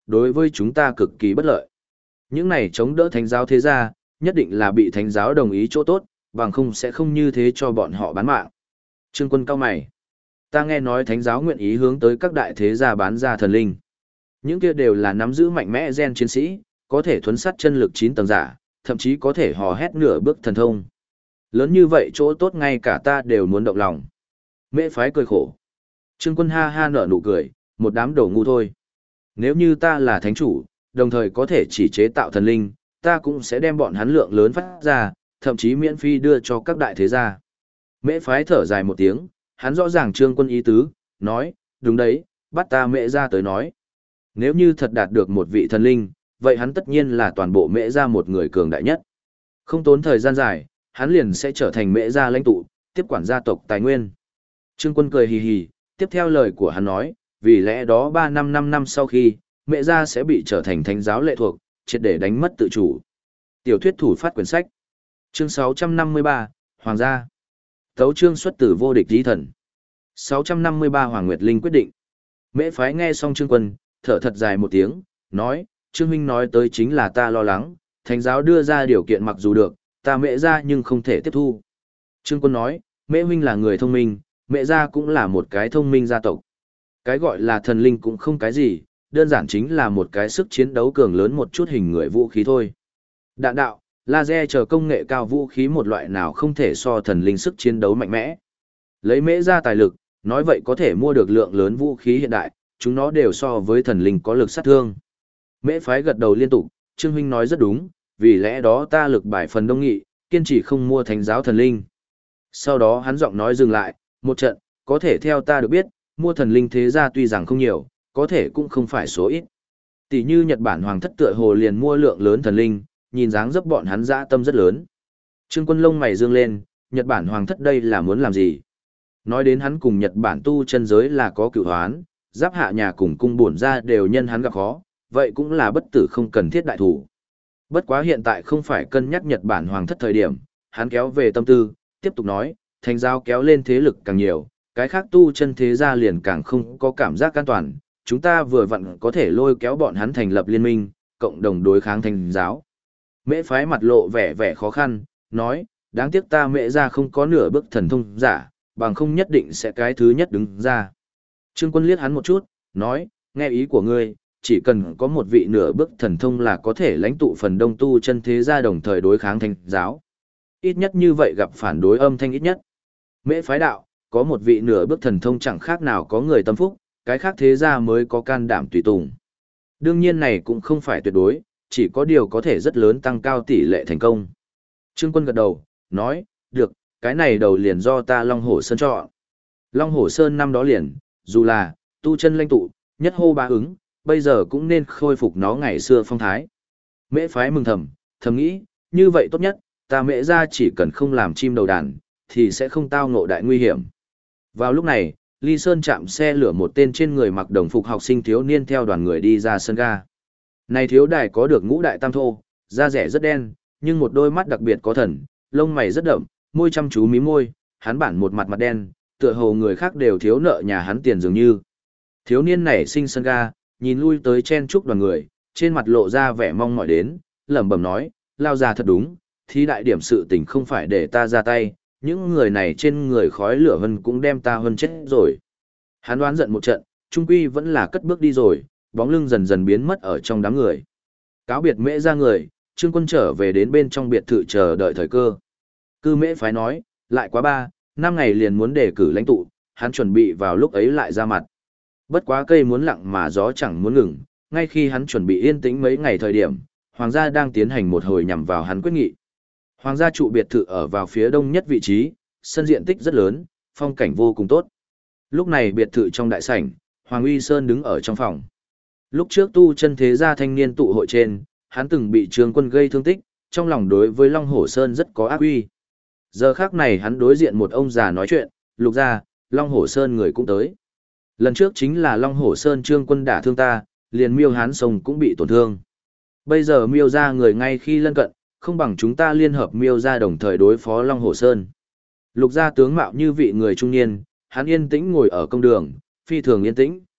đối với chúng ta cực kỳ bất lợi. Những này chống đỡ thánh giáo thế gia, nhất định là bị thánh giáo đồng ý chỗ tốt, bằng không sẽ không như thế cho bọn họ bán mạng. Trương Quân cao mày. Ta nghe nói thánh giáo nguyện ý hướng tới các đại thế gia bán ra thần linh. Những kia đều là nắm giữ mạnh mẽ gen chiến sĩ, có thể thuấn sát chân lực 9 tầng giả, thậm chí có thể hò hét nửa bước thần thông. Lớn như vậy chỗ tốt ngay cả ta đều muốn động lòng. Mễ phái cười khổ. Trương Quân ha ha nở nụ cười, một đám đồ ngu thôi. Nếu như ta là thánh chủ, đồng thời có thể chỉ chế tạo thần linh, ta cũng sẽ đem bọn hắn lượng lớn phát ra, thậm chí miễn phí đưa cho các đại thế gia. Mễ phái thở dài một tiếng, hắn rõ ràng Trương Quân ý tứ, nói, đúng đấy, bắt ta Mễ ra tới nói. Nếu như thật đạt được một vị thần linh, vậy hắn tất nhiên là toàn bộ Mễ ra một người cường đại nhất. Không tốn thời gian dài, hắn liền sẽ trở thành Mễ gia lãnh tụ, tiếp quản gia tộc tài nguyên. Trương Quân cười hì hì, tiếp theo lời của hắn nói, vì lẽ đó 5 năm sau khi, Mễ gia sẽ bị trở thành thánh giáo lệ thuộc, triệt để đánh mất tự chủ. Tiểu thuyết thủ phát quyển sách. Chương 653, Hoàng gia. Tấu chương xuất từ vô địch di thần. 653 Hoàng Nguyệt Linh quyết định. Mễ phái nghe xong Trương Quân, thở thật dài một tiếng, nói, Trương huynh nói tới chính là ta lo lắng, thánh giáo đưa ra điều kiện mặc dù được, ta Mễ gia nhưng không thể tiếp thu. Trương Quân nói, Mễ huynh là người thông minh, Mễ gia cũng là một cái thông minh gia tộc. Cái gọi là thần linh cũng không cái gì, đơn giản chính là một cái sức chiến đấu cường lớn một chút hình người vũ khí thôi. Đạn đạo, laser chờ công nghệ cao vũ khí một loại nào không thể so thần linh sức chiến đấu mạnh mẽ. Lấy Mễ gia tài lực, nói vậy có thể mua được lượng lớn vũ khí hiện đại, chúng nó đều so với thần linh có lực sát thương. Mễ phái gật đầu liên tục, Trương huynh nói rất đúng, vì lẽ đó ta lực bài phần đông nghị, kiên trì không mua thánh giáo thần linh. Sau đó hắn giọng nói dừng lại, một trận, có thể theo ta được biết, mua thần linh thế gia tuy rằng không nhiều, có thể cũng không phải số ít. Tỷ như Nhật Bản hoàng thất tựa hồ liền mua lượng lớn thần linh, nhìn dáng dấp bọn hắn dã tâm rất lớn. Trương Quân lông mày dương lên, Nhật Bản hoàng thất đây là muốn làm gì? Nói đến hắn cùng Nhật Bản tu chân giới là có cựu hoán, giáp hạ nhà cùng cung bổn ra đều nhân hắn gặp khó, vậy cũng là bất tử không cần thiết đại thủ. Bất quá hiện tại không phải cân nhắc Nhật Bản hoàng thất thời điểm, hắn kéo về tâm tư, tiếp tục nói, thánh giáo kéo lên thế lực càng nhiều, cái khác tu chân thế gia liền càng không có cảm giác an toàn, chúng ta vừa vặn có thể lôi kéo bọn hắn thành lập liên minh, cộng đồng đối kháng thánh giáo. Mễ phái mặt lộ vẻ vẻ khó khăn, nói, đáng tiếc ta Mễ gia không có nửa bước thần thông giả, bằng không nhất định sẽ cái thứ nhất đứng ra. Trương Quân liếc hắn một chút, nói, nghe ý của ngươi, chỉ cần có một vị nửa bước thần thông là có thể lãnh tụ phần đông tu chân thế gia đồng thời đối kháng thánh giáo. Ít nhất như vậy gặp phản đối âm thanh ít nhất. Mễ phái đạo, có một vị nửa bước thần thông chẳng khác nào có người tâm phúc, cái khác thế gia mới có can đảm tùy tùng. Đương nhiên này cũng không phải tuyệt đối, chỉ có điều có thể rất lớn tăng cao tỷ lệ thành công. Trương Quân gật đầu, nói, được, cái này đầu liền do ta Long Hổ Sơn chọn. Long Hổ Sơn năm đó liền, dù là, tu chân lãnh tụ, nhất hô bá ứng, bây giờ cũng nên khôi phục nó ngày xưa phong thái. Mễ phái mừng thầm nghĩ, như vậy tốt nhất, ta Mễ gia chỉ cần không làm chim đầu đàn, thì sẽ không tao ngộ đại nguy hiểm. Vào lúc này, Ly Sơn chạm xe lửa một tên trên người mặc đồng phục học sinh thiếu niên theo đoàn người đi ra sân ga. Này thiếu đài có được ngũ đại tam thô, da rẻ rất đen, nhưng một đôi mắt đặc biệt có thần, lông mày rất đậm, môi chăm chú mí môi, hắn bản một mặt đen, tựa hồ người khác đều thiếu nợ nhà hắn tiền dường như. Thiếu niên này sinh sân ga, nhìn lui tới chen chúc đoàn người, trên mặt lộ ra vẻ mong mỏi đến, lẩm bẩm nói, lao ra thật đúng, thí đại điểm sự tình không phải để ta ra tay, những người này trên người khói lửa hân cũng đem ta hân chết rồi. Hắn đoán giận một trận, trung quy vẫn là cất bước đi rồi, bóng lưng dần dần biến mất ở trong đám người. Cáo biệt Mễ ra người, Trương Quân trở về đến bên trong biệt thự chờ đợi thời cơ. Cư Mễ phái nói, lại quá 3-5 ngày liền muốn đề cử lãnh tụ, hắn chuẩn bị vào lúc ấy lại ra mặt. Bất quá cây muốn lặng mà gió chẳng muốn ngừng, ngay khi hắn chuẩn bị yên tĩnh mấy ngày thời điểm, Hoàng gia đang tiến hành một hồi nhằm vào hắn quyết nghị. Hoàng gia trụ biệt thự ở vào phía đông nhất vị trí, sân diện tích rất lớn, phong cảnh vô cùng tốt. Lúc này biệt thự trong đại sảnh, Hoàng Uy Sơn đứng ở trong phòng. Lúc trước tu chân thế gia thanh niên tụ hội trên, hắn từng bị Trương Quân gây thương tích, trong lòng đối với Long Hổ Sơn rất có ác uy. Giờ khác này hắn đối diện một ông già nói chuyện, Lục gia, Long Hổ Sơn người cũng tới. Lần trước chính là Long Hổ Sơn Trương Quân đả thương ta, liền Miêu Hán Sông cũng bị tổn thương. Bây giờ Miêu gia người ngay khi lân cận, không bằng chúng ta liên hợp Miêu gia đồng thời đối phó Long Hổ Sơn. Lục gia tướng mạo như vị người trung niên, hắn yên tĩnh ngồi ở công đường, phi thường yên tĩnh.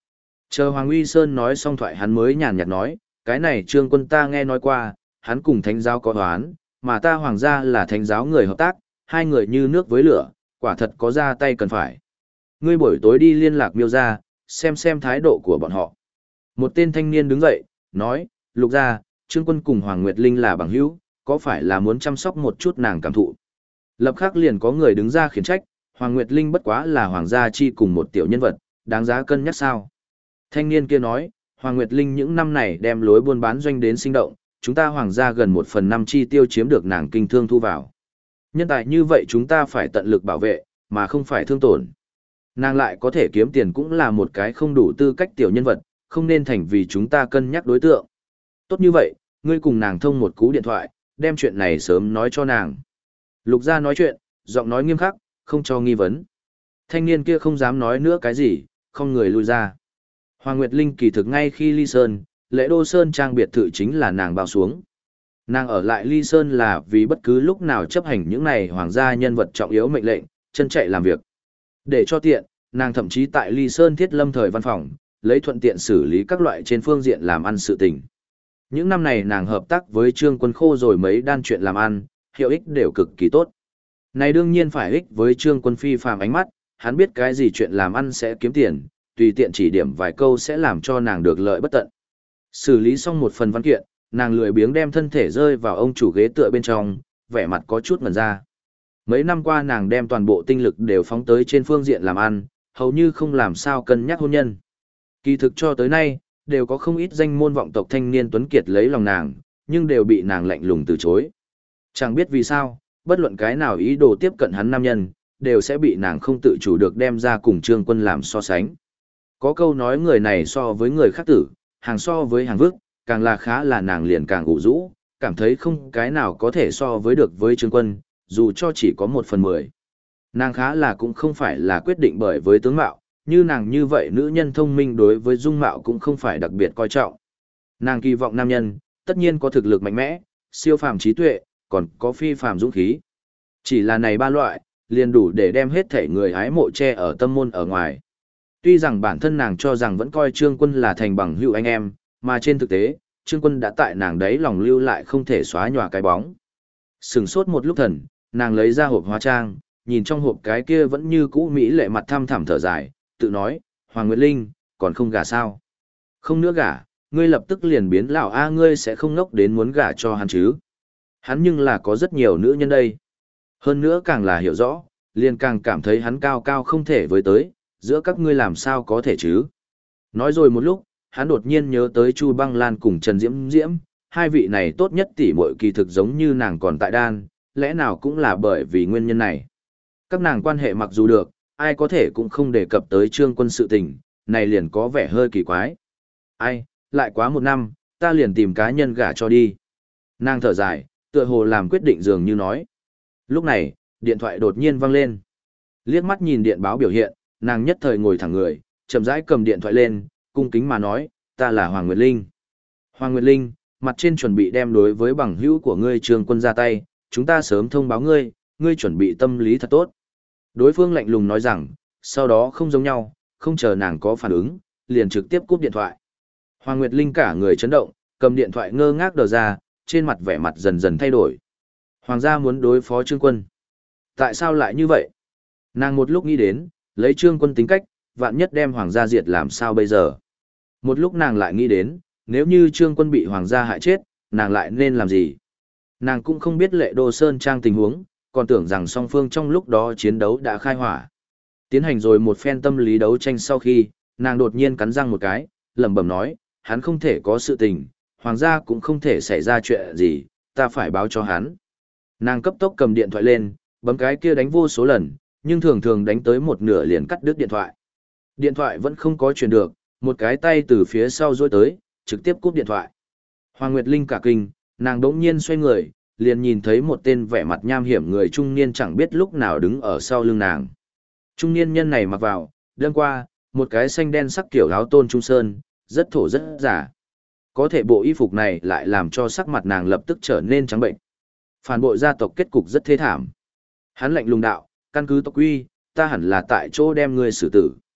Chờ Hoàng Uy Sơn nói xong thoại hắn mới nhàn nhạt nói, cái này Trương Quân ta nghe nói qua, hắn cùng thánh giáo có đoán, mà ta hoàng gia là thánh giáo người hợp tác, hai người như nước với lửa, quả thật có ra tay cần phải. Ngươi buổi tối đi liên lạc Miêu gia, xem thái độ của bọn họ. Một tên thanh niên đứng dậy, nói, Lục gia, Trương Quân cùng Hoàng Nguyệt Linh là bằng hữu, có phải là muốn chăm sóc một chút nàng cảm thụ. Lập khắc liền có người đứng ra khiển trách, Hoàng Nguyệt Linh bất quá là hoàng gia chi cùng một tiểu nhân vật, đáng giá cân nhắc sao. Thanh niên kia nói, Hoàng Nguyệt Linh những năm này đem lối buôn bán doanh đến sinh động, chúng ta hoàng gia gần 1/5 chi tiêu chiếm được nàng kinh thương thu vào. Nhân tài như vậy chúng ta phải tận lực bảo vệ, mà không phải thương tổn. Nàng lại có thể kiếm tiền cũng là một cái không đủ tư cách tiểu nhân vật, không nên thành vì chúng ta cân nhắc đối tượng. Tốt như vậy, ngươi cùng nàng thông một cú điện thoại, đem chuyện này sớm nói cho nàng. Lục gia nói chuyện, giọng nói nghiêm khắc, không cho nghi vấn. Thanh niên kia không dám nói nữa cái gì, không người lui ra. Hoàng Nguyệt Linh kỳ thực ngay khi Ly Sơn, Lễ Đô Sơn trang biệt thự chính là nàng bao xuống. Nàng ở lại Ly Sơn là vì bất cứ lúc nào chấp hành những này hoàng gia nhân vật trọng yếu mệnh lệnh, chân chạy làm việc. Để cho tiện, nàng thậm chí tại Ly Sơn thiết lâm thời văn phòng, lấy thuận tiện xử lý các loại trên phương diện làm ăn sự tình. Những năm này nàng hợp tác với Trương Quân Khô rồi mấy đan chuyện làm ăn, hiệu ích đều cực kỳ tốt. Này đương nhiên phải ích với Trương Quân phi phàm ánh mắt, hắn biết cái gì chuyện làm ăn sẽ kiếm tiền, tùy tiện chỉ điểm vài câu sẽ làm cho nàng được lợi bất tận. Xử lý xong một phần văn kiện, nàng lười biếng đem thân thể rơi vào ông chủ ghế tựa bên trong, vẻ mặt có chút ngẩn ra. Mấy năm qua nàng đem toàn bộ tinh lực đều phóng tới trên phương diện làm ăn, hầu như không làm sao cân nhắc hôn nhân. Kỳ thực cho tới nay, đều có không ít danh môn vọng tộc thanh niên tuấn kiệt lấy lòng nàng, nhưng đều bị nàng lạnh lùng từ chối. Chẳng biết vì sao, bất luận cái nào ý đồ tiếp cận hắn nam nhân, đều sẽ bị nàng không tự chủ được đem ra cùng Trương Quân làm so sánh. Có câu nói người này so với người khác tử, hàng so với hàng vức, càng là khá là nàng liền càng ủ rũ, cảm thấy không cái nào có thể so với được với Trương Quân, dù cho chỉ có 1/10. Nàng khá là cũng không phải là quyết định bởi với tướng mạo, như nàng như vậy nữ nhân thông minh đối với dung mạo cũng không phải đặc biệt coi trọng. Nàng kỳ vọng nam nhân, tất nhiên có thực lực mạnh mẽ, siêu phàm trí tuệ, còn có phi phàm dũng khí. Chỉ là này ba loại, liền đủ để đem hết thể người hái mộ che ở tâm môn ở ngoài. Tuy rằng bản thân nàng cho rằng vẫn coi Trương Quân là thành bằng hữu anh em, mà trên thực tế, Trương Quân đã tại nàng đấy lòng lưu lại không thể xóa nhòa cái bóng. Sừng sốt một lúc thần, nàng lấy ra hộp hóa trang, nhìn trong hộp cái kia vẫn như cũ mỹ lệ mặt thăm thẳm thở dài, tự nói, Hoàng Nguyệt Linh, còn không gả sao? Không nữa gả, ngươi lập tức liền biến lão a, ngươi sẽ không ngốc đến muốn gả cho hắn chứ? Hắn nhưng là có rất nhiều nữ nhân đây. Hơn nữa càng là hiểu rõ, liền càng cảm thấy hắn cao cao không thể với tới, giữa các ngươi làm sao có thể chứ? Nói rồi một lúc, hắn đột nhiên nhớ tới Chu Băng Lan cùng Trần Diễm Diễm, hai vị này tốt nhất tỷ muội kỳ thực giống như nàng còn tại đan, lẽ nào cũng là bởi vì nguyên nhân này. Các nàng quan hệ mặc dù được, ai có thể cũng không đề cập tới Trương Quân sự tình, này liền có vẻ hơi kỳ quái. Ai, lại quá một năm, ta liền tìm cá nhân gả cho đi. Nàng thở dài, tựa hồ làm quyết định dường như nói. Lúc này, điện thoại đột nhiên vang lên. Liếc mắt nhìn điện báo biểu hiện, nàng nhất thời ngồi thẳng người, chậm rãi cầm điện thoại lên, cung kính mà nói, ta là Hoàng Nguyệt Linh. Hoàng Nguyệt Linh, mặt trên chuẩn bị đem đối với bằng hữu của ngươi Trương Quân ra tay, chúng ta sớm thông báo ngươi, ngươi chuẩn bị tâm lý thật tốt. Đối phương lạnh lùng nói rằng, sau đó không giống nhau, không chờ nàng có phản ứng, liền trực tiếp cúp điện thoại. Hoàng Nguyệt Linh cả người chấn động, cầm điện thoại ngơ ngác đờ ra, trên mặt vẻ mặt dần dần thay đổi. Hoàng gia muốn đối phó Trương Quân. Tại sao lại như vậy? Nàng một lúc nghĩ đến, lấy Trương Quân tính cách, vạn nhất đem Hoàng gia diệt làm sao bây giờ? Một lúc nàng lại nghĩ đến, nếu như Trương Quân bị Hoàng gia hại chết, nàng lại nên làm gì? Nàng cũng không biết Lệ Đô Sơn trang tình huống, còn tưởng rằng song phương trong lúc đó chiến đấu đã khai hỏa. Tiến hành rồi một phen tâm lý đấu tranh sau khi, nàng đột nhiên cắn răng một cái, lẩm bẩm nói, hắn không thể có sự tình, Hoàng gia cũng không thể xảy ra chuyện gì, ta phải báo cho hắn. Nàng cấp tốc cầm điện thoại lên, bấm cái kia đánh vô số lần, nhưng thường thường đánh tới một nửa liền cắt đứt điện thoại. Điện thoại vẫn không có truyền được, một cái tay từ phía sau rối tới, trực tiếp cúp điện thoại. Hoàng Nguyệt Linh cả kinh, nàng đống nhiên xoay người, liền nhìn thấy một tên vẻ mặt nham hiểm người trung niên chẳng biết lúc nào đứng ở sau lưng nàng. Trung niên nhân này mặc vào, đơn qua, một cái xanh đen sắc kiểu áo tôn trung sơn, rất thổ rất giả. Có thể bộ y phục này lại làm cho sắc mặt nàng lập tức trở nên trắng bệnh. Phản bội gia tộc kết cục rất thê thảm. Hắn lạnh lùng đạo, căn cứ tộc quy, ta hẳn là tại chỗ đem ngươi xử tử.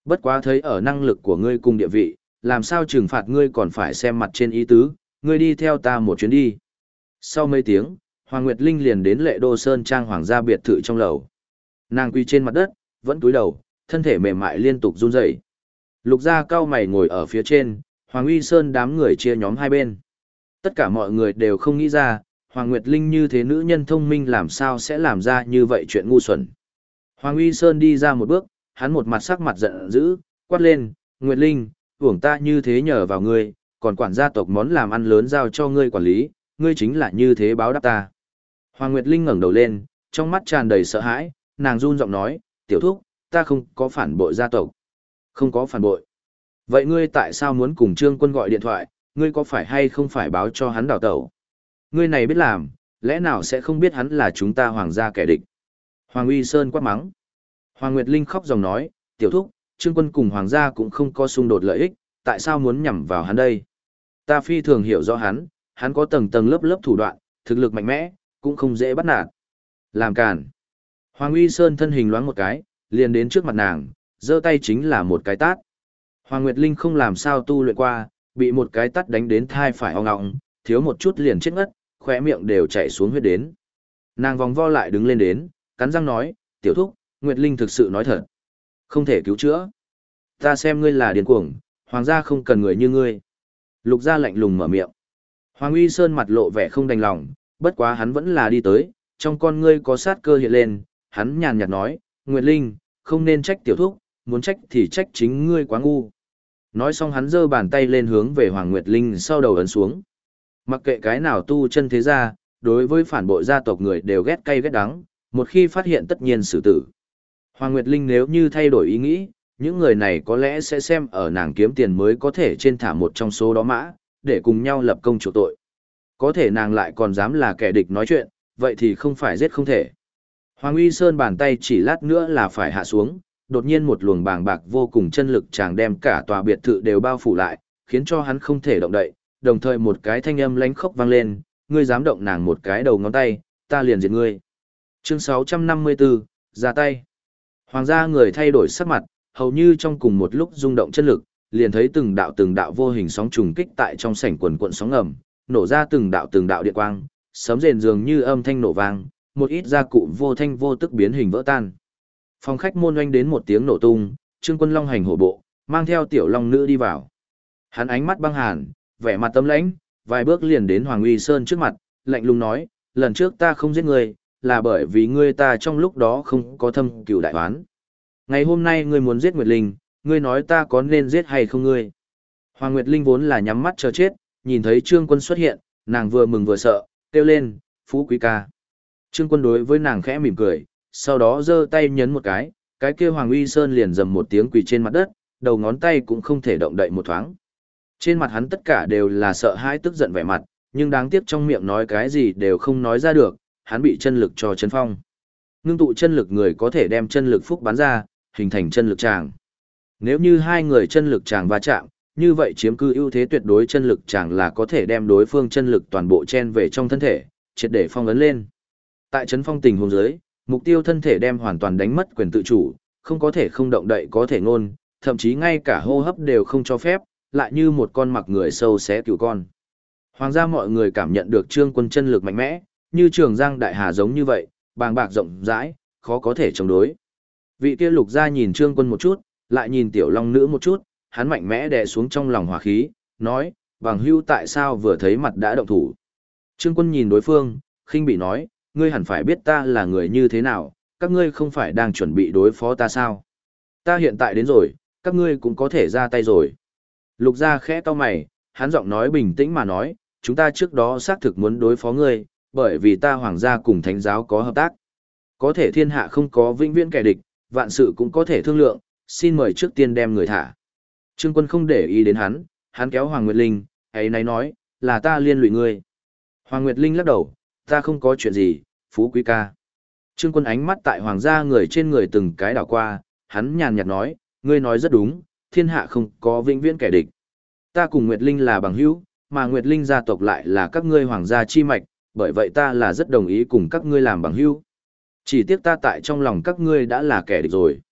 Bất quá thấy ở năng lực của ngươi cùng địa vị, làm sao trừng phạt ngươi còn phải xem mặt trên ý tứ, ngươi đi theo ta một chuyến đi. Sau mấy tiếng, Hoàng Nguyệt Linh liền đến Lệ Đô Sơn Trang hoàng gia biệt thự trong lầu. Nàng quỳ trên mặt đất, vẫn cúi đầu, thân thể mềm mại liên tục run rẩy. Lục gia cao mày ngồi ở phía trên, Hoàng Uy Sơn đám người chia nhóm hai bên. Tất cả mọi người đều không nghĩ ra, Hoàng Nguyệt Linh như thế nữ nhân thông minh làm sao sẽ làm ra như vậy chuyện ngu xuẩn. Hoàng Uy Sơn đi ra một bước, hắn một mặt sắc mặt giận dữ, quát lên, Nguyệt Linh, uổng ta như thế nhờ vào ngươi, còn quản gia tộc món làm ăn lớn giao cho ngươi quản lý, ngươi chính là như thế báo đáp ta. Hoàng Nguyệt Linh ngẩng đầu lên, trong mắt tràn đầy sợ hãi, nàng run giọng nói, tiểu thúc, ta không có phản bội gia tộc. Không có phản bội. Vậy ngươi tại sao muốn cùng Trương Quân gọi điện thoại, ngươi có phải hay không phải báo cho hắn đào tẩu? Ngươi này biết làm, lẽ nào sẽ không biết hắn là chúng ta hoàng gia kẻ địch? Hoàng Uy Sơn quát mắng. Hoàng Nguyệt Linh khóc dòng nói, tiểu thúc, Trương Quân cùng hoàng gia cũng không có xung đột lợi ích, tại sao muốn nhằm vào hắn đây? Ta phi thường hiểu rõ hắn có tầng tầng lớp lớp thủ đoạn, thực lực mạnh mẽ, cũng không dễ bắt nạt. Làm càn. Hoàng Uy Sơn thân hình loáng một cái, liền đến trước mặt nàng, giơ tay chính là một cái tát. Hoàng Nguyệt Linh không làm sao tu luyện qua, bị một cái tát đánh đến thai phải ong ong, thiếu một chút liền chết ngất, khóe miệng đều chảy xuống huyết đến. Nàng vòng vo lại đứng lên đến, cắn răng nói, tiểu thúc, Nguyệt Linh thực sự nói thật. Không thể cứu chữa. Ta xem ngươi là điên cuồng, hoàng gia không cần người như ngươi. Lục gia lạnh lùng mở miệng. Hoàng Uy Sơn mặt lộ vẻ không đành lòng, bất quá hắn vẫn là đi tới, trong con ngươi có sát cơ hiện lên, hắn nhàn nhạt nói, Nguyệt Linh, không nên trách tiểu thúc, muốn trách thì trách chính ngươi quá ngu. Nói xong hắn giơ bàn tay lên hướng về Hoàng Nguyệt Linh sau đầu ấn xuống. Mặc kệ cái nào tu chân thế gia, đối với phản bội gia tộc người đều ghét cay ghét đắng, một khi phát hiện tất nhiên xử tử. Hoàng Nguyệt Linh nếu như thay đổi ý nghĩ, những người này có lẽ sẽ xem ở nàng kiếm tiền mới có thể trên thả một trong số đó mã, để cùng nhau lập công chủ tội. Có thể nàng lại còn dám là kẻ địch nói chuyện, vậy thì không phải giết không thể. Hoàng Uy Sơn bàn tay chỉ lát nữa là phải hạ xuống, đột nhiên một luồng bàng bạc vô cùng chân lực chàng đem cả tòa biệt thự đều bao phủ lại, khiến cho hắn không thể động đậy, đồng thời một cái thanh âm lánh khốc vang lên, ngươi dám động nàng một cái đầu ngón tay, ta liền diệt ngươi. Chương 654, ra tay. Hoàng gia người thay đổi sắc mặt, hầu như trong cùng một lúc rung động chân lực, liền thấy từng đạo vô hình sóng trùng kích tại trong sảnh quần cuộn sóng ngầm, nổ ra từng đạo điện quang, sấm rền dường như âm thanh nổ vang, một ít gia cụ vô thanh vô tức biến hình vỡ tan. Phòng khách môn oanh đến một tiếng nổ tung, Trương Quân long hành hổ bộ, mang theo tiểu long nữ đi vào. Hắn ánh mắt băng hàn, vẻ mặt tâm lãnh, vài bước liền đến Hoàng Uy Sơn trước mặt, lạnh lùng nói, lần trước ta không giết ngươi, là bởi vì ngươi ta trong lúc đó không có thâm cửu đại oán. Ngày hôm nay ngươi muốn giết Nguyệt Linh, ngươi nói ta có nên giết hay không ngươi? Hoàng Nguyệt Linh vốn là nhắm mắt chờ chết, nhìn thấy Trương Quân xuất hiện, nàng vừa mừng vừa sợ, kêu lên, Phú Quý ca. Trương Quân đối với nàng khẽ mỉm cười, sau đó giơ tay nhấn một cái kia Hoàng Uy Sơn liền rầm một tiếng quỳ trên mặt đất, đầu ngón tay cũng không thể động đậy một thoáng. Trên mặt hắn tất cả đều là sợ hãi tức giận vẻ mặt, nhưng đáng tiếc trong miệng nói cái gì đều không nói ra được, hắn bị chân lực cho chấn phong. Ngưng tụ chân lực người có thể đem chân lực phúc bắn ra, hình thành chân lực tràng. Nếu như hai người chân lực tràng va chạm, như vậy chiếm cư ưu thế tuyệt đối chân lực tràng là có thể đem đối phương chân lực toàn bộ chen về trong thân thể, triệt để phong ấn lên. Tại chấn phong tình huống dưới, mục tiêu thân thể đem hoàn toàn đánh mất quyền tự chủ, không có thể không động đậy có thể ngôn, thậm chí ngay cả hô hấp đều không cho phép, lại như một con mặc người sâu xé cừu con. Hoàng gia mọi người cảm nhận được Trương Quân chân lực mạnh mẽ, như Trường Giang đại hà giống như vậy, bàng bạc rộng rãi, khó có thể chống đối. Vị kia Lục gia nhìn Trương Quân một chút, lại nhìn Tiểu Long nữ một chút, hắn mạnh mẽ đè xuống trong lòng hỏa khí, nói, bằng hưu tại sao vừa thấy mặt đã động thủ. Trương Quân nhìn đối phương, khinh bị nói, ngươi hẳn phải biết ta là người như thế nào, các ngươi không phải đang chuẩn bị đối phó ta sao. Ta hiện tại đến rồi, các ngươi cũng có thể ra tay rồi. Lục gia khẽ cau mày, hắn giọng nói bình tĩnh mà nói, chúng ta trước đó xác thực muốn đối phó ngươi, bởi vì ta hoàng gia cùng thánh giáo có hợp tác. Có thể thiên hạ không có vĩnh viễn kẻ địch, vạn sự cũng có thể thương lượng, xin mời trước tiên đem người thả. Trương Quân không để ý đến hắn kéo Hoàng Nguyệt Linh, ấy nấy nói, là ta liên lụy ngươi. Hoàng Nguyệt Linh lắc đầu, ta không có chuyện gì, Phú Quý ca. Trương Quân ánh mắt tại hoàng gia người trên người từng cái đảo qua, hắn nhàn nhạt nói, ngươi nói rất đúng, thiên hạ không có vĩnh viễn kẻ địch. Ta cùng Nguyệt Linh là bằng hữu, mà Nguyệt Linh gia tộc lại là các ngươi hoàng gia chi mạch, bởi vậy ta là rất đồng ý cùng các ngươi làm bằng hữu. Chỉ tiếc ta tại trong lòng các ngươi đã là kẻ địch rồi.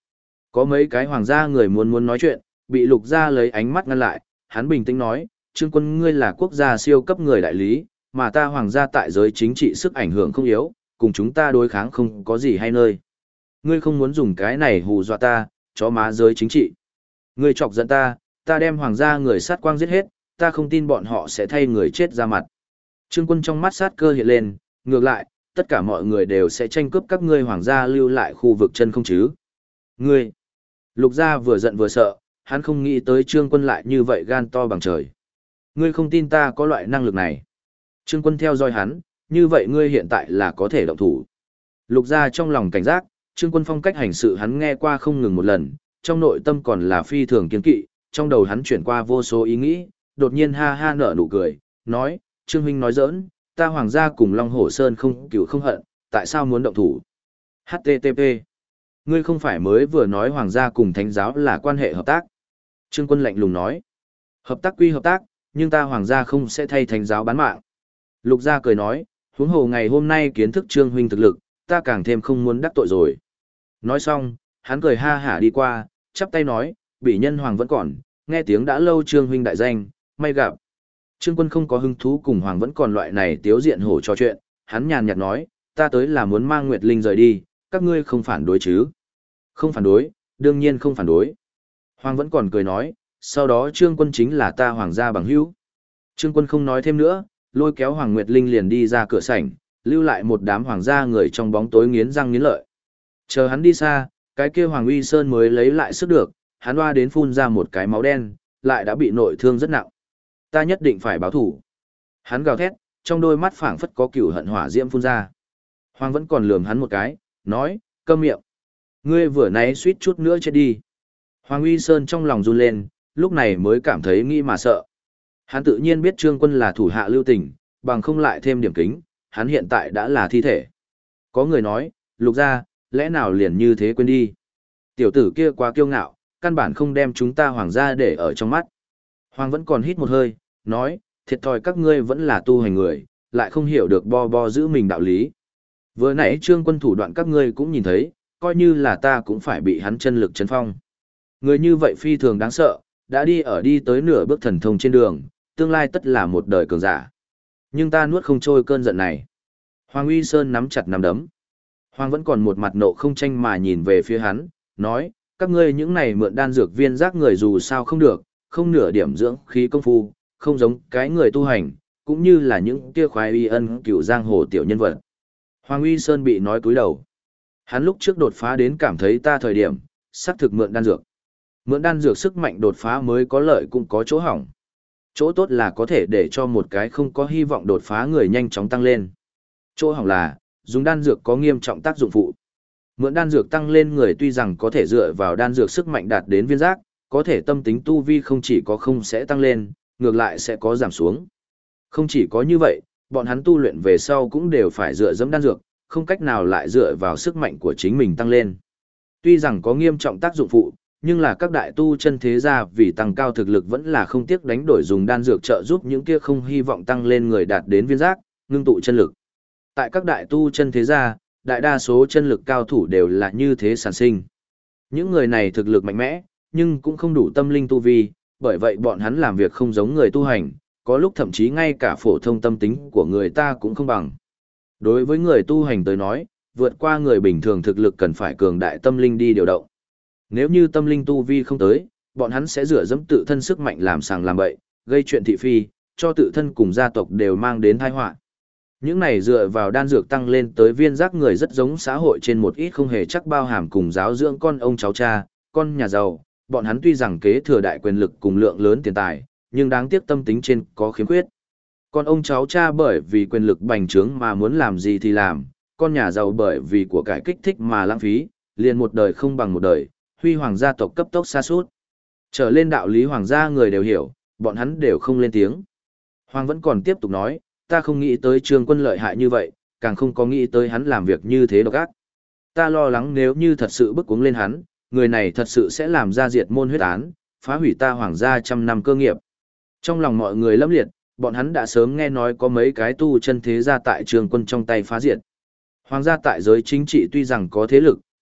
Có mấy cái hoàng gia người muốn nói chuyện, bị Lục gia lấy ánh mắt ngăn lại, hắn bình tĩnh nói, Trương Quân ngươi là quốc gia siêu cấp người đại lý, mà ta hoàng gia tại giới chính trị sức ảnh hưởng không yếu, cùng chúng ta đối kháng không có gì hay nơi. Ngươi không muốn dùng cái này hù dọa ta, chó má giới chính trị. Ngươi chọc giận ta, ta đem hoàng gia người sát quang giết hết, ta không tin bọn họ sẽ thay người chết ra mặt. Trương Quân trong mắt sát cơ hiện lên, ngược lại, tất cả mọi người đều sẽ tranh cướp các ngươi hoàng gia lưu lại khu vực chân không chứ. Ngươi, Lục gia vừa giận vừa sợ, hắn không nghĩ tới Trương Quân lại như vậy gan to bằng trời. Ngươi không tin ta có loại năng lực này. Trương Quân theo dõi hắn, như vậy ngươi hiện tại là có thể động thủ. Lục gia trong lòng cảnh giác, Trương Quân phong cách hành sự hắn nghe qua không ngừng một lần, trong nội tâm còn là phi thường kiên kỵ, trong đầu hắn chuyển qua vô số ý nghĩ, đột nhiên ha ha nở nụ cười, nói, Trương huynh nói giỡn, ta hoàng gia cùng Long Hổ Sơn không cừu không hận, tại sao muốn động thủ? HTTP. Ngươi không phải mới vừa nói hoàng gia cùng thánh giáo là quan hệ hợp tác. Trương Quân lạnh lùng nói, hợp tác quy hợp tác, nhưng ta hoàng gia không sẽ thay thánh giáo bán mạng. Lục gia cười nói, huống hồ ngày hôm nay kiến thức Trương huynh thực lực, ta càng thêm không muốn đắc tội rồi. Nói xong, hắn cười ha hả đi qua, chắp tay nói, bị nhân hoàng vẫn còn, nghe tiếng đã lâu Trương huynh đại danh, may gặp. Trương Quân không có hứng thú cùng hoàng vẫn còn loại này tiếu diện hổ trò chuyện, hắn nhàn nhạt nói, ta tới là muốn mang Nguyệt Linh rời đi, các ngươi không phản đối chứ? Không phản đối, đương nhiên không phản đối. Hoàng vẫn còn cười nói, sau đó Trương Quân chính là ta hoàng gia bằng hữu. Trương Quân không nói thêm nữa, lôi kéo Hoàng Nguyệt Linh liền đi ra cửa sảnh, lưu lại một đám hoàng gia người trong bóng tối nghiến răng nghiến lợi. Chờ hắn đi xa, cái kia Hoàng Uy Sơn mới lấy lại sức được, hắn hoa đến phun ra một cái máu đen, lại đã bị nội thương rất nặng. Ta nhất định phải báo thủ. Hắn gào thét, trong đôi mắt phảng phất có cừu hận hỏa diễm phun ra. Hoàng vẫn còn lườm hắn một cái, nói, câm miệng. Ngươi vừa nãy suýt chút nữa chết đi. Hoàng Uy Sơn trong lòng run lên, lúc này mới cảm thấy nghĩ mà sợ. Hắn tự nhiên biết Trương Quân là thủ hạ lưu tình, bằng không lại thêm điểm kính, hắn hiện tại đã là thi thể. Có người nói, Lục gia, lẽ nào liền như thế quên đi. Tiểu tử kia quá kiêu ngạo, căn bản không đem chúng ta hoàng gia để ở trong mắt. Hoàng vẫn còn hít một hơi, nói, thiệt thòi các ngươi vẫn là tu hành người, lại không hiểu được bo giữ mình đạo lý. Vừa nãy Trương Quân thủ đoạn các ngươi cũng nhìn thấy, coi như là ta cũng phải bị hắn chân lực chấn phong. Người như vậy phi thường đáng sợ, đã đi tới nửa bước thần thông trên đường, tương lai tất là một đời cường giả. Nhưng ta nuốt không trôi cơn giận này. Hoàng Uy Sơn nắm chặt nắm đấm. Hoàng vẫn còn một mặt nộ không tranh mà nhìn về phía hắn, nói, các ngươi những này mượn đan dược viên giác người dù sao không được, không nửa điểm dưỡng khí công phu, không giống cái người tu hành, cũng như là những kia khoái uy ân cựu giang hồ tiểu nhân vật. Hoàng Uy Sơn bị nói cúi đầu. Hắn lúc trước đột phá đến cảm thấy ta thời điểm, sắp thực mượn đan dược. Mượn đan dược sức mạnh đột phá mới có lợi cũng có chỗ hỏng. Chỗ tốt là có thể để cho một cái không có hy vọng đột phá người nhanh chóng tăng lên. Chỗ hỏng là, dùng đan dược có nghiêm trọng tác dụng phụ. Mượn đan dược tăng lên người tuy rằng có thể dựa vào đan dược sức mạnh đạt đến viên giác, có thể tâm tính tu vi không chỉ có không sẽ tăng lên, ngược lại sẽ có giảm xuống. Không chỉ có như vậy, bọn hắn tu luyện về sau cũng đều phải dựa dẫm đan dược, không cách nào lại dựa vào sức mạnh của chính mình tăng lên. Tuy rằng có nghiêm trọng tác dụng phụ, nhưng là các đại tu chân thế gia vì tăng cao thực lực vẫn là không tiếc đánh đổi dùng đan dược trợ giúp những kia không hy vọng tăng lên người đạt đến viên giác, ngưng tụ chân lực. Tại các đại tu chân thế gia, đại đa số chân lực cao thủ đều là như thế sản sinh. Những người này thực lực mạnh mẽ, nhưng cũng không đủ tâm linh tu vi, bởi vậy bọn hắn làm việc không giống người tu hành, có lúc thậm chí ngay cả phổ thông tâm tính của người ta cũng không bằng. Đối với người tu hành tới nói, vượt qua người bình thường thực lực cần phải cường đại tâm linh đi điều động. Nếu như tâm linh tu vi không tới, bọn hắn sẽ dựa dẫm tự thân sức mạnh làm sàng làm bậy, gây chuyện thị phi, cho tự thân cùng gia tộc đều mang đến tai họa. Những này dựa vào đan dược tăng lên tới viên giác người rất giống xã hội trên một ít không hề chắc bao hàm cùng giáo dưỡng con ông cháu cha, con nhà giàu, bọn hắn tuy rằng kế thừa đại quyền lực cùng lượng lớn tiền tài, nhưng đáng tiếc tâm tính trên có khiếm khuyết. Con ông cháu cha bởi vì quyền lực bành trướng mà muốn làm gì thì làm, con nhà giàu bởi vì của cải kích thích mà lãng phí, liền một đời không bằng một đời, huy hoàng gia tộc cấp tốc sa sút. Trở lên đạo lý hoàng gia người đều hiểu, bọn hắn đều không lên tiếng. Hoàng vẫn còn tiếp tục nói, ta không nghĩ tới Trương Quân lợi hại như vậy, càng không có nghĩ tới hắn làm việc như thế độc ác. Ta lo lắng nếu như thật sự bức cuống lên hắn, người này thật sự sẽ làm ra diệt môn huyết án, phá hủy ta hoàng gia trăm năm cơ nghiệp. Trong lòng mọi người lâm liệt, bọn hắn đã sớm nghe nói có mấy cái tu chân thế gia tại Trương Quân trong tay phá diệt. Hoàng gia tại giới chính trị tuy rằng có thế lực,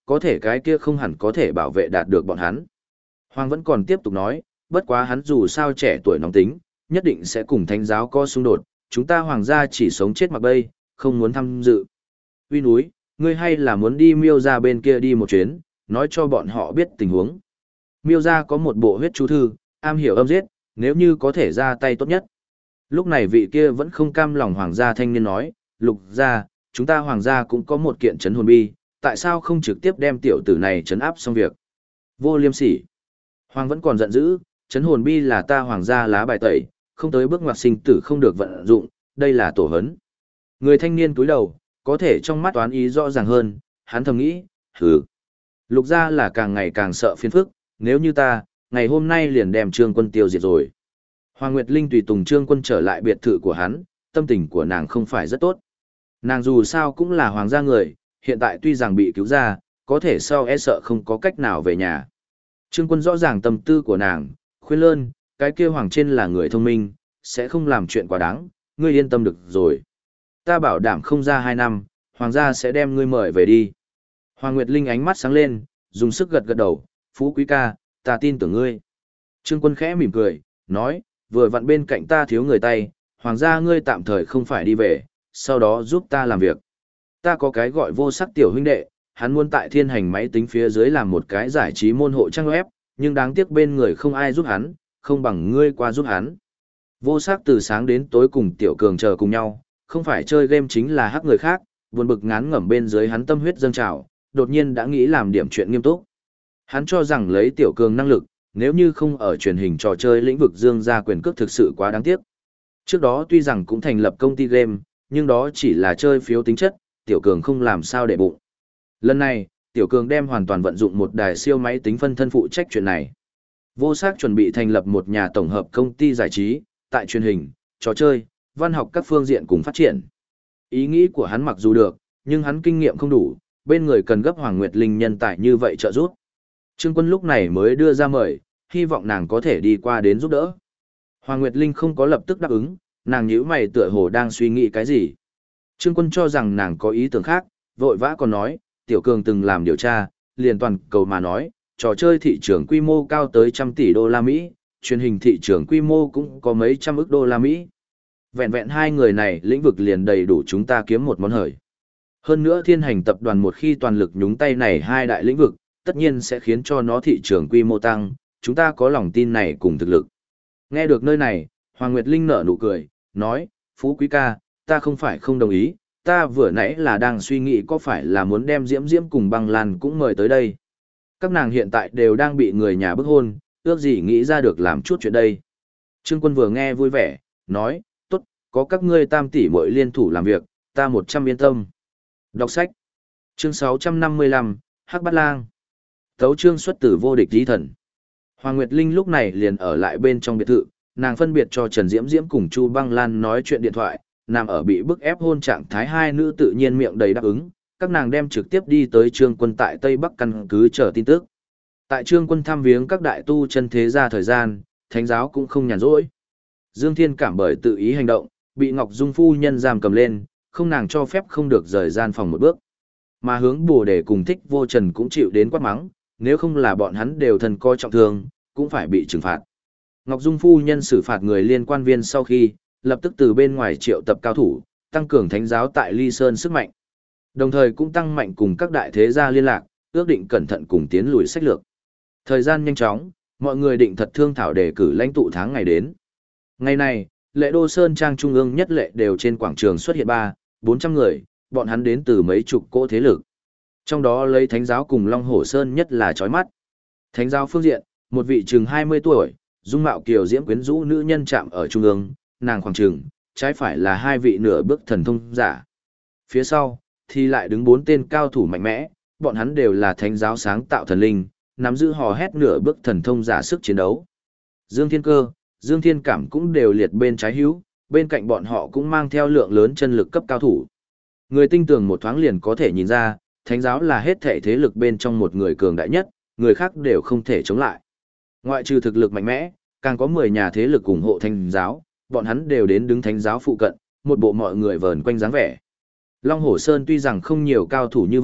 có thể cái kia không hẳn có thể bảo vệ đạt được bọn hắn. Hoàng vẫn còn tiếp tục nói, bất quá hắn dù sao trẻ tuổi nóng tính, nhất định sẽ cùng thánh giáo có xung đột, chúng ta hoàng gia chỉ sống chết mặc bay, không muốn tham dự. Uy núi, ngươi hay là muốn đi Miêu gia bên kia đi một chuyến, nói cho bọn họ biết tình huống. Miêu gia có một bộ huyết chú thư, am hiểu âm giết, nếu như có thể ra tay tốt nhất. Lúc này vị kia vẫn không cam lòng hoàng gia thanh niên nói, Lục gia, chúng ta hoàng gia cũng có một kiện trấn hồn bi, tại sao không trực tiếp đem tiểu tử này trấn áp xong việc. Vô liêm sỉ. Hoàng vẫn còn giận dữ, trấn hồn bi là ta hoàng gia lá bài tẩy, không tới bước ngoặt sinh tử không được vận dụng, đây là tổ hấn. Người thanh niên cúi đầu, có thể trong mắt toán ý rõ ràng hơn, hắn thầm nghĩ, hừ. Lục gia là càng ngày càng sợ phiền phức, nếu như ta, ngày hôm nay liền đem Trương Quân tiêu diệt rồi. Hoàng Nguyệt Linh tùy tùng Trương Quân trở lại biệt thự của hắn, tâm tình của nàng không phải rất tốt. Nàng dù sao cũng là hoàng gia người, hiện tại tuy rằng bị cứu ra, có thể sau e sợ không có cách nào về nhà. Trương Quân rõ ràng tâm tư của nàng, khuyên lơn, cái kia hoàng trên là người thông minh, sẽ không làm chuyện quá đáng, ngươi yên tâm được rồi. Ta bảo đảm không ra 2 năm, hoàng gia sẽ đem ngươi mời về đi. Hoàng Nguyệt Linh ánh mắt sáng lên, dùng sức gật gật đầu, Phú Quý ca, ta tin tưởng ngươi. Trương Quân khẽ mỉm cười, nói, vừa vặn bên cạnh ta thiếu người tay, hoàng gia ngươi tạm thời không phải đi về, sau đó giúp ta làm việc. Ta có cái gọi vô sắc tiểu huynh đệ, hắn muốn tại thiên hành máy tính phía dưới làm một cái giải trí môn hộ trang web, nhưng đáng tiếc bên người không ai giúp hắn, không bằng ngươi qua giúp hắn. Vô sắc từ sáng đến tối cùng tiểu cường chờ cùng nhau, không phải chơi game chính là hắc người khác, buồn bực ngán ngẩm bên dưới hắn tâm huyết dâng trào, đột nhiên đã nghĩ làm điểm chuyện nghiêm túc. Hắn cho rằng lấy tiểu cường năng lực, nếu như không ở truyền hình trò chơi lĩnh vực dương ra quyền cước thực sự quá đáng tiếc. Trước đó tuy rằng cũng thành lập công ty game, nhưng đó chỉ là chơi phiếu tính chất, tiểu cường không làm sao để bụng. Lần này, tiểu cường đem hoàn toàn vận dụng một đài siêu máy tính phân thân phụ trách chuyện này. Vô sắc chuẩn bị thành lập một nhà tổng hợp công ty giải trí, tại truyền hình, trò chơi, văn học các phương diện cùng phát triển. Ý nghĩ của hắn mặc dù được, nhưng hắn kinh nghiệm không đủ, bên người cần gấp Hoàng Nguyệt Linh nhân tài như vậy trợ giúp. Trương Quân lúc này mới đưa ra mời, hy vọng nàng có thể đi qua đến giúp đỡ. Hoàng Nguyệt Linh không có lập tức đáp ứng, nàng nhíu mày tựa hồ đang suy nghĩ cái gì. Trương Quân cho rằng nàng có ý tưởng khác, vội vã còn nói, Tiểu Cường từng làm điều tra, liền toàn cầu mà nói, trò chơi thị trường quy mô cao tới 100 tỷ đô la Mỹ, truyền hình thị trường quy mô cũng có mấy trăm ức đô la Mỹ. Vẹn vẹn hai người này lĩnh vực liền đầy đủ chúng ta kiếm một món hời. Hơn nữa thiên hành tập đoàn một khi toàn lực nhúng tay này hai đại lĩnh vực, tất nhiên sẽ khiến cho nó thị trường quy mô tăng, chúng ta có lòng tin này cùng thực lực. Nghe được nơi này, Hoàng Nguyệt Linh nở nụ cười, nói, Phú Quý ca, ta không phải không đồng ý, ta vừa nãy là đang suy nghĩ có phải là muốn đem Diễm Diễm cùng Băng Lan cũng mời tới đây. Các nàng hiện tại đều đang bị người nhà bức hôn, ước gì nghĩ ra được làm chút chuyện đây. Trương Quân vừa nghe vui vẻ, nói, tốt, có các ngươi tam tỷ muội liên thủ làm việc, ta 100 yên tâm. Đọc sách. Chương 655, Hắc Bát Lang. Tấu chương xuất tử vô địch lý thần. Hoàng Nguyệt Linh lúc này liền ở lại bên trong biệt thự, nàng phân biệt cho Trần Diễm Diễm cùng Chu Băng Lan nói chuyện điện thoại, nằm ở bị bức ép hôn trạng thái hai nữ tự nhiên miệng đầy đáp ứng, các nàng đem trực tiếp đi tới Trương Quân tại Tây Bắc căn cứ chờ tin tức. Tại Trương Quân thăm viếng các đại tu chân thế gia thời gian, thánh giáo cũng không nhàn rỗi. Dương Thiên cảm bởi tự ý hành động, bị Ngọc Dung phu nhân giam cầm lên, không nàng cho phép không được rời gian phòng một bước. Mà hướng Bồ Đề cùng Thích Vô Trần cũng chịu đến quát mắng, nếu không là bọn hắn đều thân coi trọng thương, cũng phải bị trừng phạt. Ngọc Dung phu nhân xử phạt người liên quan viên sau khi, lập tức từ bên ngoài triệu tập cao thủ, tăng cường thánh giáo tại Ly Sơn sức mạnh. Đồng thời cũng tăng mạnh cùng các đại thế gia liên lạc, ước định cẩn thận cùng tiến lùi sách lược. Thời gian nhanh chóng, mọi người định thật thương thảo đề cử lãnh tụ tháng ngày đến. Ngày này, Lệ Đô Sơn trang trung ương nhất lệ đều trên quảng trường xuất hiện 400 người, bọn hắn đến từ mấy chục cỗ thế lực. Trong đó lấy Thánh giáo cùng Long Hổ Sơn nhất là chói mắt. Thánh giáo phương diện, một vị chừng 20 tuổi, dung mạo kiều diễm quyến rũ nữ nhân chạm ở trung ương, nàng khoảng chừng, trái phải là hai vị nửa bước thần thông giả. Phía sau, thì lại đứng 4 tên cao thủ mạnh mẽ, bọn hắn đều là Thánh giáo sáng tạo thần linh, nắm giữ hò hét nửa bước thần thông giả sức chiến đấu. Dương Thiên Cơ, Dương Thiên Cảm cũng đều liệt bên trái hữu, bên cạnh bọn họ cũng mang theo lượng lớn chân lực cấp cao thủ. Người tinh tường một thoáng liền có thể nhìn ra, Thánh giáo là hết thể thế lực bên trong một người cường đại nhất, người khác đều không thể chống lại. Ngoại trừ thực lực mạnh mẽ, càng có 10 nhà thế lực ủng hộ Thánh giáo, bọn hắn đều đến đứng Thánh giáo phụ cận, một bộ mọi người vờn quanh dáng vẻ. Long Hổ Sơn tuy rằng không nhiều cao thủ như vậy,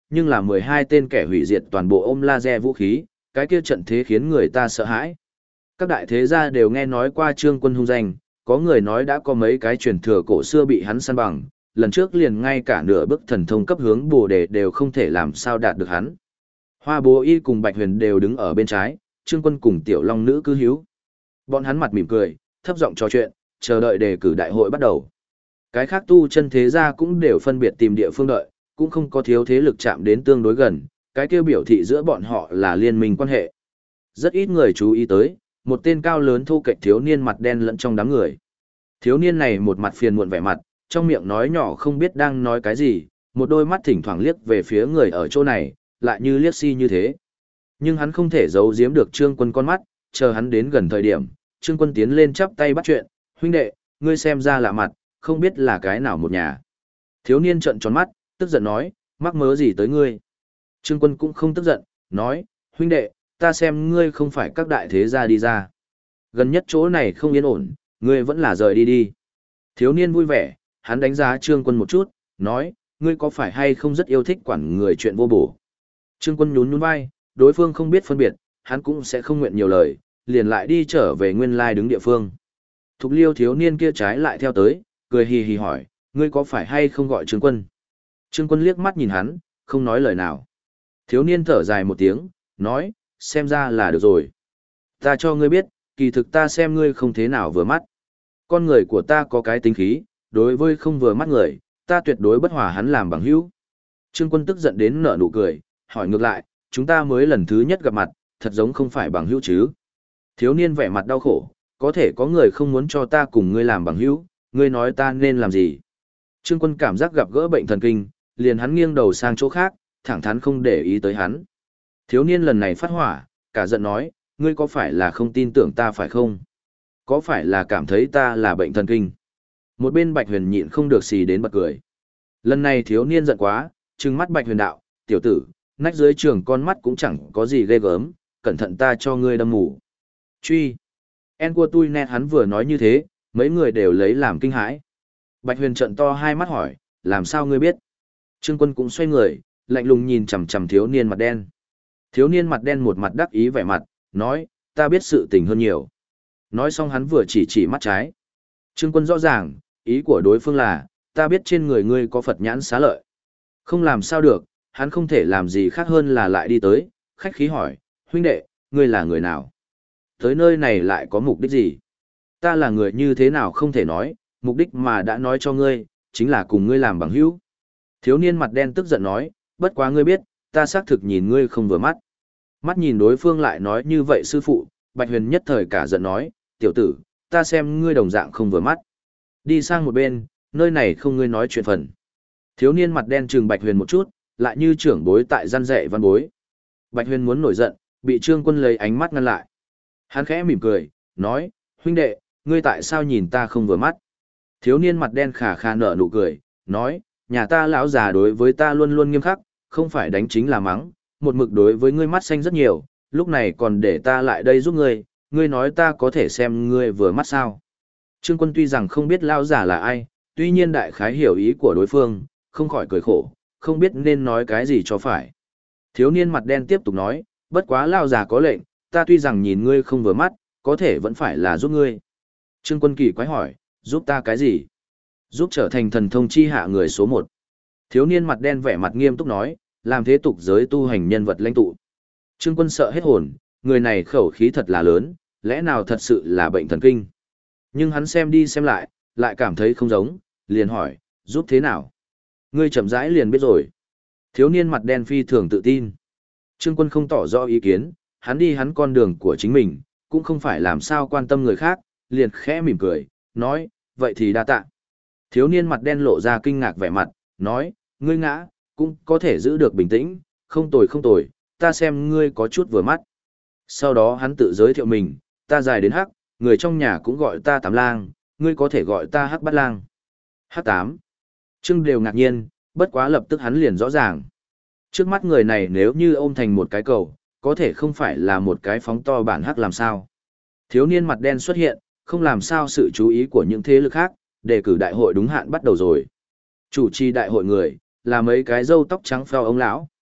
nhưng là 12 tên kẻ hủy diệt toàn bộ ôm laser vũ khí, cái kia trận thế khiến người ta sợ hãi. Các đại thế gia đều nghe nói qua Trương Quân hung danh, có người nói đã có mấy cái truyền thừa cổ xưa bị hắn săn bằng, lần trước liền ngay cả nửa bước thần thông cấp hướng Bồ Đề đều không thể làm sao đạt được hắn. Hoa Bố Y cùng Bạch Huyền đều đứng ở bên trái, Trương Quân cùng Tiểu Long Nữ cứ hiếu. Bọn hắn mặt mỉm cười, thấp giọng trò chuyện, chờ đợi đề cử đại hội bắt đầu. Cái khác tu chân thế gia cũng đều phân biệt tìm địa phương đợi, cũng không có thiếu thế lực chạm đến tương đối gần, cái kêu biểu thị giữa bọn họ là liên minh quan hệ. Rất ít người chú ý tới, một tên cao lớn thu kệch thiếu niên mặt đen lẫn trong đám người. Thiếu niên này một mặt phiền muộn vẻ mặt, trong miệng nói nhỏ không biết đang nói cái gì, một đôi mắt thỉnh thoảng liếc về phía người ở chỗ này, lại như liếc si như thế. Nhưng hắn không thể giấu giếm được Trương Quân con mắt, chờ hắn đến gần thời điểm, Trương Quân tiến lên chắp tay bắt chuyện, huynh đệ, ngươi xem ra lạ mặt, không biết là cái nào một nhà. Thiếu niên trợn tròn mắt, tức giận nói, mắc mớ gì tới ngươi. Trương Quân cũng không tức giận, nói, huynh đệ, ta xem ngươi không phải các đại thế gia đi ra. Gần nhất chỗ này không yên ổn, ngươi vẫn là rời đi đi. Thiếu niên vui vẻ, hắn đánh giá Trương Quân một chút, nói, ngươi có phải hay không rất yêu thích quản người chuyện vô bổ. Trương Quân nhún nhún vai, đối phương không biết phân biệt, hắn cũng sẽ không nguyện nhiều lời, liền lại đi trở về nguyên lai đứng địa phương. Thục Liêu thiếu niên kia trái lại theo tới, cười hì hì hỏi, ngươi có phải hay không gọi Trương Quân? Trương Quân liếc mắt nhìn hắn, không nói lời nào. Thiếu niên thở dài một tiếng, nói, xem ra là được rồi. Ta cho ngươi biết, kỳ thực ta xem ngươi không thế nào vừa mắt. Con người của ta có cái tính khí, đối với không vừa mắt người, ta tuyệt đối bất hòa hắn làm bằng hữu. Trương Quân tức giận đến nở nụ cười, hỏi ngược lại, chúng ta mới lần thứ nhất gặp mặt, thật giống không phải bằng hữu chứ. Thiếu niên vẻ mặt đau khổ, có thể có người không muốn cho ta cùng ngươi làm bằng hữu, ngươi nói ta nên làm gì. Trương Quân cảm giác gặp gỡ bệnh thần kinh, liền hắn nghiêng đầu sang chỗ khác, thẳng thắn không để ý tới hắn. Thiếu niên lần này phát hỏa, cả giận nói, ngươi có phải là không tin tưởng ta phải không? Có phải là cảm thấy ta là bệnh thần kinh? Một bên Bạch Huyền nhịn không được xì đến bật cười. Lần này thiếu niên giận quá, trừng mắt Bạch Huyền đạo, tiểu tử, nách dưới trường con mắt cũng chẳng có gì ghê gớm, cẩn thận ta cho ngươi đâm mù. Truy. En của tui nét hắn vừa nói như thế, mấy người đều lấy làm kinh hãi. Bạch Huyền trợn to hai mắt hỏi, làm sao ngươi biết? Trương Quân cũng xoay người, lạnh lùng nhìn chằm chằm thiếu niên mặt đen. Thiếu niên mặt đen một mặt đắc ý vẻ mặt, nói, ta biết sự tình hơn nhiều. Nói xong hắn vừa chỉ mắt trái. Trương Quân rõ ràng, ý của đối phương là, ta biết trên người ngươi có Phật nhãn xá lợi. Không làm sao được, hắn không thể làm gì khác hơn là lại đi tới, khách khí hỏi, huynh đệ, ngươi là người nào? Tới nơi này lại có mục đích gì? Ta là người như thế nào không thể nói, mục đích mà đã nói cho ngươi, chính là cùng ngươi làm bằng hữu. Thiếu niên mặt đen tức giận nói, bất quá ngươi biết, ta xác thực nhìn ngươi không vừa mắt. Mắt nhìn đối phương lại nói như vậy sư phụ, Bạch Huyền nhất thời cả giận nói, tiểu tử, ta xem ngươi đồng dạng không vừa mắt. Đi sang một bên, nơi này không ngươi nói chuyện phần. Thiếu niên mặt đen trừng Bạch Huyền một chút, lại như trưởng bối tại gian dạy văn bối. Bạch Huyền muốn nổi giận, bị Trương Quân lấy ánh mắt ngăn lại. Hắn khẽ mỉm cười, nói, huynh đệ, ngươi tại sao nhìn ta không vừa mắt? Thiếu niên mặt đen khà khà nở nụ cười, nói, nhà ta lão già đối với ta luôn luôn nghiêm khắc, không phải đánh chính là mắng, một mực đối với ngươi mắt xanh rất nhiều, lúc này còn để ta lại đây giúp ngươi, ngươi nói ta có thể xem ngươi vừa mắt sao? Trương Quân tuy rằng không biết lão già là ai, tuy nhiên đại khái hiểu ý của đối phương, không khỏi cười khổ, không biết nên nói cái gì cho phải. Thiếu niên mặt đen tiếp tục nói, bất quá lão già có lệnh, ta tuy rằng nhìn ngươi không vừa mắt, có thể vẫn phải là giúp ngươi. Trương Quân kỳ quái hỏi, giúp ta cái gì? Giúp trở thành thần thông chi hạ người số 1. Thiếu niên mặt đen vẻ mặt nghiêm túc nói, làm thế tục giới tu hành nhân vật lãnh tụ. Trương Quân sợ hết hồn, người này khẩu khí thật là lớn, lẽ nào thật sự là bệnh thần kinh. Nhưng hắn xem đi xem lại cảm thấy không giống, liền hỏi, giúp thế nào? Ngươi chậm rãi liền biết rồi. Thiếu niên mặt đen phi thường tự tin. Trương Quân không tỏ rõ ý kiến, hắn đi hắn con đường của chính mình, cũng không phải làm sao quan tâm người khác, liền khẽ mỉm cười, nói, vậy thì đa tạ. Thiếu niên mặt đen lộ ra kinh ngạc vẻ mặt, nói, ngươi ngã, cũng có thể giữ được bình tĩnh, không tồi, ta xem ngươi có chút vừa mắt. Sau đó hắn tự giới thiệu mình, ta dài đến hắc, người trong nhà cũng gọi ta Tám Lang, ngươi có thể gọi ta Hắc Bát Lang. Hắc Tám. Trương đều ngạc nhiên, bất quá lập tức hắn liền rõ ràng. Trước mắt người này nếu như ôm thành một cái cầu, có thể không phải là một cái phóng to bản hắc làm sao. Thiếu niên mặt đen xuất hiện, không làm sao sự chú ý của những thế lực khác, đề cử đại hội đúng hạn bắt đầu rồi. Chủ trì đại hội người, là mấy cái râu tóc trắng phèo ông lão.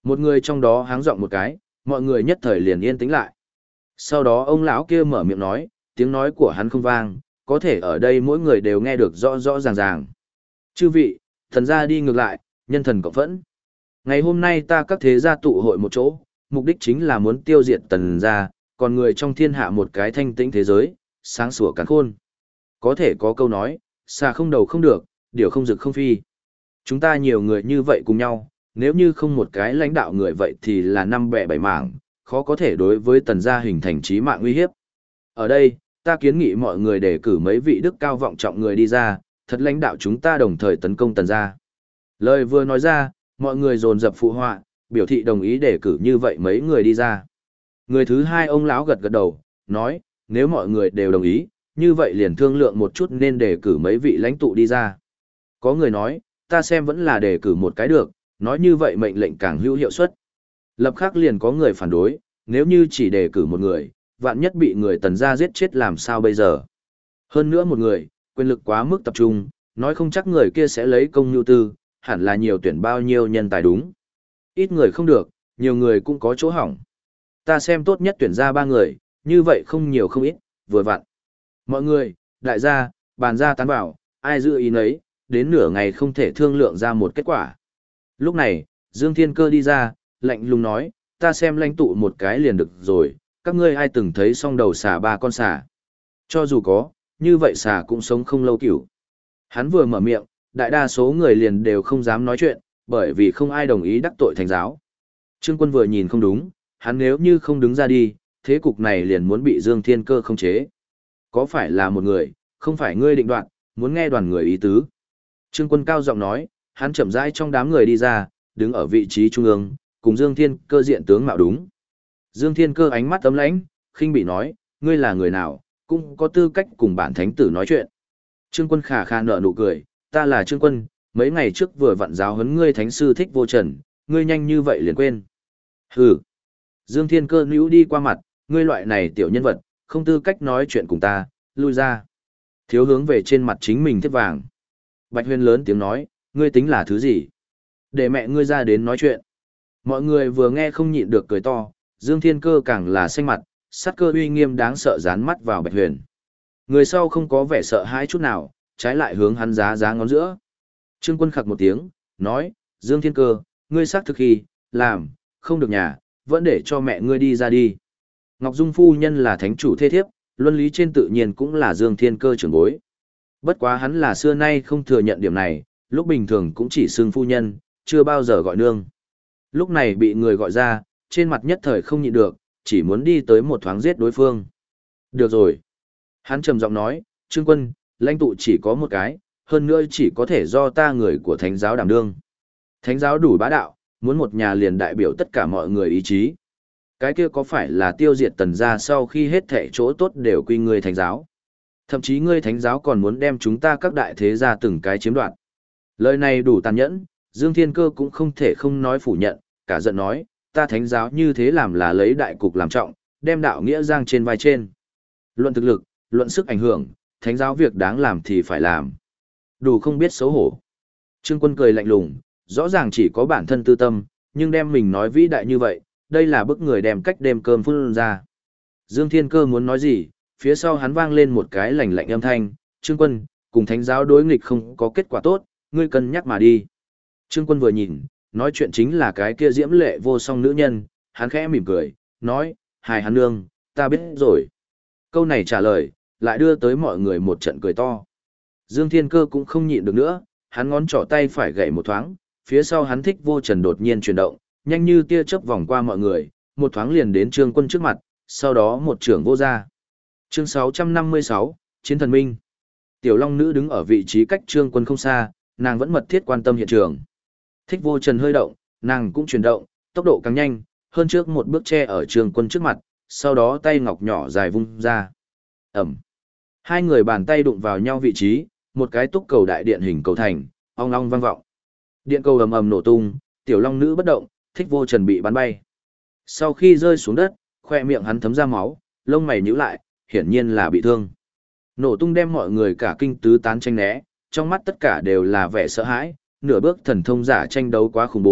Một người trong đó háng giọng một cái, mọi người nhất thời liền yên tĩnh lại. Sau đó ông lão kia mở miệng nói, tiếng nói của hắn không vang, có thể ở đây mỗi người đều nghe được rõ rõ ràng ràng. Chư vị, thần gia đi ngược lại, nhân thần cộng phẫn. Ngày hôm nay ta các thế gia tụ hội một chỗ, mục đích chính là muốn tiêu diệt tần gia, còn người trong thiên hạ một cái thanh tĩnh thế giới, sáng sủa càn khôn. Có thể có câu nói, xà không đầu không được, điều không rực không phi. Chúng ta nhiều người như vậy cùng nhau, nếu như không một cái lãnh đạo người vậy thì là năm bè bảy mảng, khó có thể đối với tần gia hình thành chí mạng uy hiếp. Ở đây, ta kiến nghị mọi người đề cử mấy vị đức cao vọng trọng người đi ra, thật lãnh đạo chúng ta đồng thời tấn công tần gia. Lời vừa nói ra, mọi người dồn dập phụ họa, biểu thị đồng ý đề cử như vậy mấy người đi ra. Người thứ hai ông lão gật gật đầu, nói, nếu mọi người đều đồng ý, như vậy liền thương lượng một chút nên đề cử mấy vị lãnh tụ đi ra. Có người nói, ta xem vẫn là đề cử một cái được, nói như vậy mệnh lệnh càng hữu hiệu suất. Lập khắc liền có người phản đối, nếu như chỉ đề cử một người, vạn nhất bị người tần gia giết chết làm sao bây giờ. Hơn nữa một người, quyền lực quá mức tập trung, nói không chắc người kia sẽ lấy công nhu tư, hẳn là nhiều tuyển bao nhiêu nhân tài đúng. Ít người không được, nhiều người cũng có chỗ hỏng. Ta xem tốt nhất tuyển ra 3 người, như vậy không nhiều không ít, vừa vặn. Mọi người, đại gia, bàn ra tán bảo, ai giữ ý nấy, đến nửa ngày không thể thương lượng ra một kết quả. Lúc này, Dương Thiên Cơ đi ra, lạnh lùng nói, ta xem lãnh tụ một cái liền được rồi, các ngươi ai từng thấy song đầu xà 3 con xà. Cho dù có, như vậy xà cũng sống không lâu cửu. Hắn vừa mở miệng, đại đa số người liền đều không dám nói chuyện, bởi vì không ai đồng ý đắc tội thánh giáo. Trương Quân vừa nhìn không đúng, hắn nếu như không đứng ra đi, thế cục này liền muốn bị Dương Thiên Cơ khống chế. Có phải là một người, không phải ngươi định đoạt, muốn nghe đoàn người ý tứ. Trương Quân cao giọng nói, hắn chậm rãi trong đám người đi ra, đứng ở vị trí trung ương, cùng Dương Thiên Cơ diện tướng mạo đúng. Dương Thiên Cơ ánh mắt ấm lãnh, khinh bị nói, ngươi là người nào, cũng có tư cách cùng bản thánh tử nói chuyện. Trương Quân khà khà nở nụ cười, ta là Trương Quân, mấy ngày trước vừa vặn giáo huấn ngươi thánh sư Thích Vô Trần, ngươi nhanh như vậy liền quên. Hừ. Dương Thiên Cơ níu đi qua mặt, ngươi loại này tiểu nhân vật, không tư cách nói chuyện cùng ta, lui ra. Thiếu hướng về trên mặt chính mình thiếp vàng. Bạch Huyền lớn tiếng nói, ngươi tính là thứ gì? Để mẹ ngươi ra đến nói chuyện. Mọi người vừa nghe không nhịn được cười to, Dương Thiên Cơ càng là xanh mặt, sát cơ uy nghiêm đáng sợ dán mắt vào Bạch Huyền. Người sau không có vẻ sợ hãi chút nào, trái lại hướng hắn giá ngón giữa. Trương Quân khặc một tiếng, nói, Dương Thiên Cơ, ngươi xác thực khi, làm, không được nhà, vẫn để cho mẹ ngươi đi ra đi. Ngọc Dung phu nhân là thánh chủ thế thiếp, luân lý trên tự nhiên cũng là Dương Thiên Cơ trưởng bối. Bất quá hắn là xưa nay không thừa nhận điểm này, lúc bình thường cũng chỉ xưng phu nhân, chưa bao giờ gọi nương. Lúc này bị người gọi ra, trên mặt nhất thời không nhịn được, chỉ muốn đi tới một thoáng giết đối phương. Được rồi. Hắn trầm giọng nói, Trương Quân, lãnh tụ chỉ có một cái, hơn nữa chỉ có thể do ta người của thánh giáo đảm đương. Thánh giáo đủ bá đạo, muốn một nhà liền đại biểu tất cả mọi người ý chí. Cái kia có phải là tiêu diệt tần gia sau khi hết thảy chỗ tốt đều quy ngươi thánh giáo? Thậm chí ngươi thánh giáo còn muốn đem chúng ta các đại thế gia từng cái chiếm đoạt. Lời này đủ tàn nhẫn, Dương Thiên Cơ cũng không thể không nói phủ nhận, cả giận nói, ta thánh giáo như thế làm là lấy đại cục làm trọng, đem đạo nghĩa giang trên vai trên. Luận thực lực, luận sức ảnh hưởng, thánh giáo việc đáng làm thì phải làm. Đủ không biết xấu hổ. Trương Quân cười lạnh lùng, rõ ràng chỉ có bản thân tư tâm, nhưng đem mình nói vĩ đại như vậy, đây là bức người đem cách đêm cơm phun ra. Dương Thiên Cơ muốn nói gì, phía sau hắn vang lên một cái lạnh lạnh âm thanh, Trương Quân, cùng thánh giáo đối nghịch không có kết quả tốt, ngươi cân nhắc mà đi. Trương Quân vừa nhìn, nói chuyện chính là cái kia diễm lệ vô song nữ nhân, hắn khẽ mỉm cười, nói, hài hắn nương, ta biết rồi. Câu này trả lời, lại đưa tới mọi người một trận cười to. Dương Thiên Cơ cũng không nhịn được nữa, hắn ngón trỏ tay phải gậy một thoáng, phía sau hắn Thích Vô Trần đột nhiên chuyển động, nhanh như tia chớp vòng qua mọi người, một thoáng liền đến Trương Quân trước mặt, sau đó một trưởng vô ra. Chương 656, Chiến Thần Minh. Tiểu Long Nữ đứng ở vị trí cách Trương Quân không xa, nàng vẫn mật thiết quan tâm hiện trường. Thích Vô Trần hơi động, nàng cũng chuyển động, tốc độ càng nhanh, hơn trước một bước che ở Trương Quân trước mặt, sau đó tay ngọc nhỏ dài vung ra. Ẩm. Hai người bàn tay đụng vào nhau vị trí, một cái túc cầu đại điện hình cầu thành, ong ong vang vọng. Điện cầu ầm ầm nổ tung, Tiểu Long Nữ bất động, Thích Vô Trần bị bắn bay. Sau khi rơi xuống đất, khoe miệng hắn thấm ra máu, lông mày nhíu lại, hiển nhiên là bị thương. Nổ tung đem mọi người cả kinh tứ tán tranh né, trong mắt tất cả đều là vẻ sợ hãi, nửa bước thần thông giả tranh đấu quá khủng bố,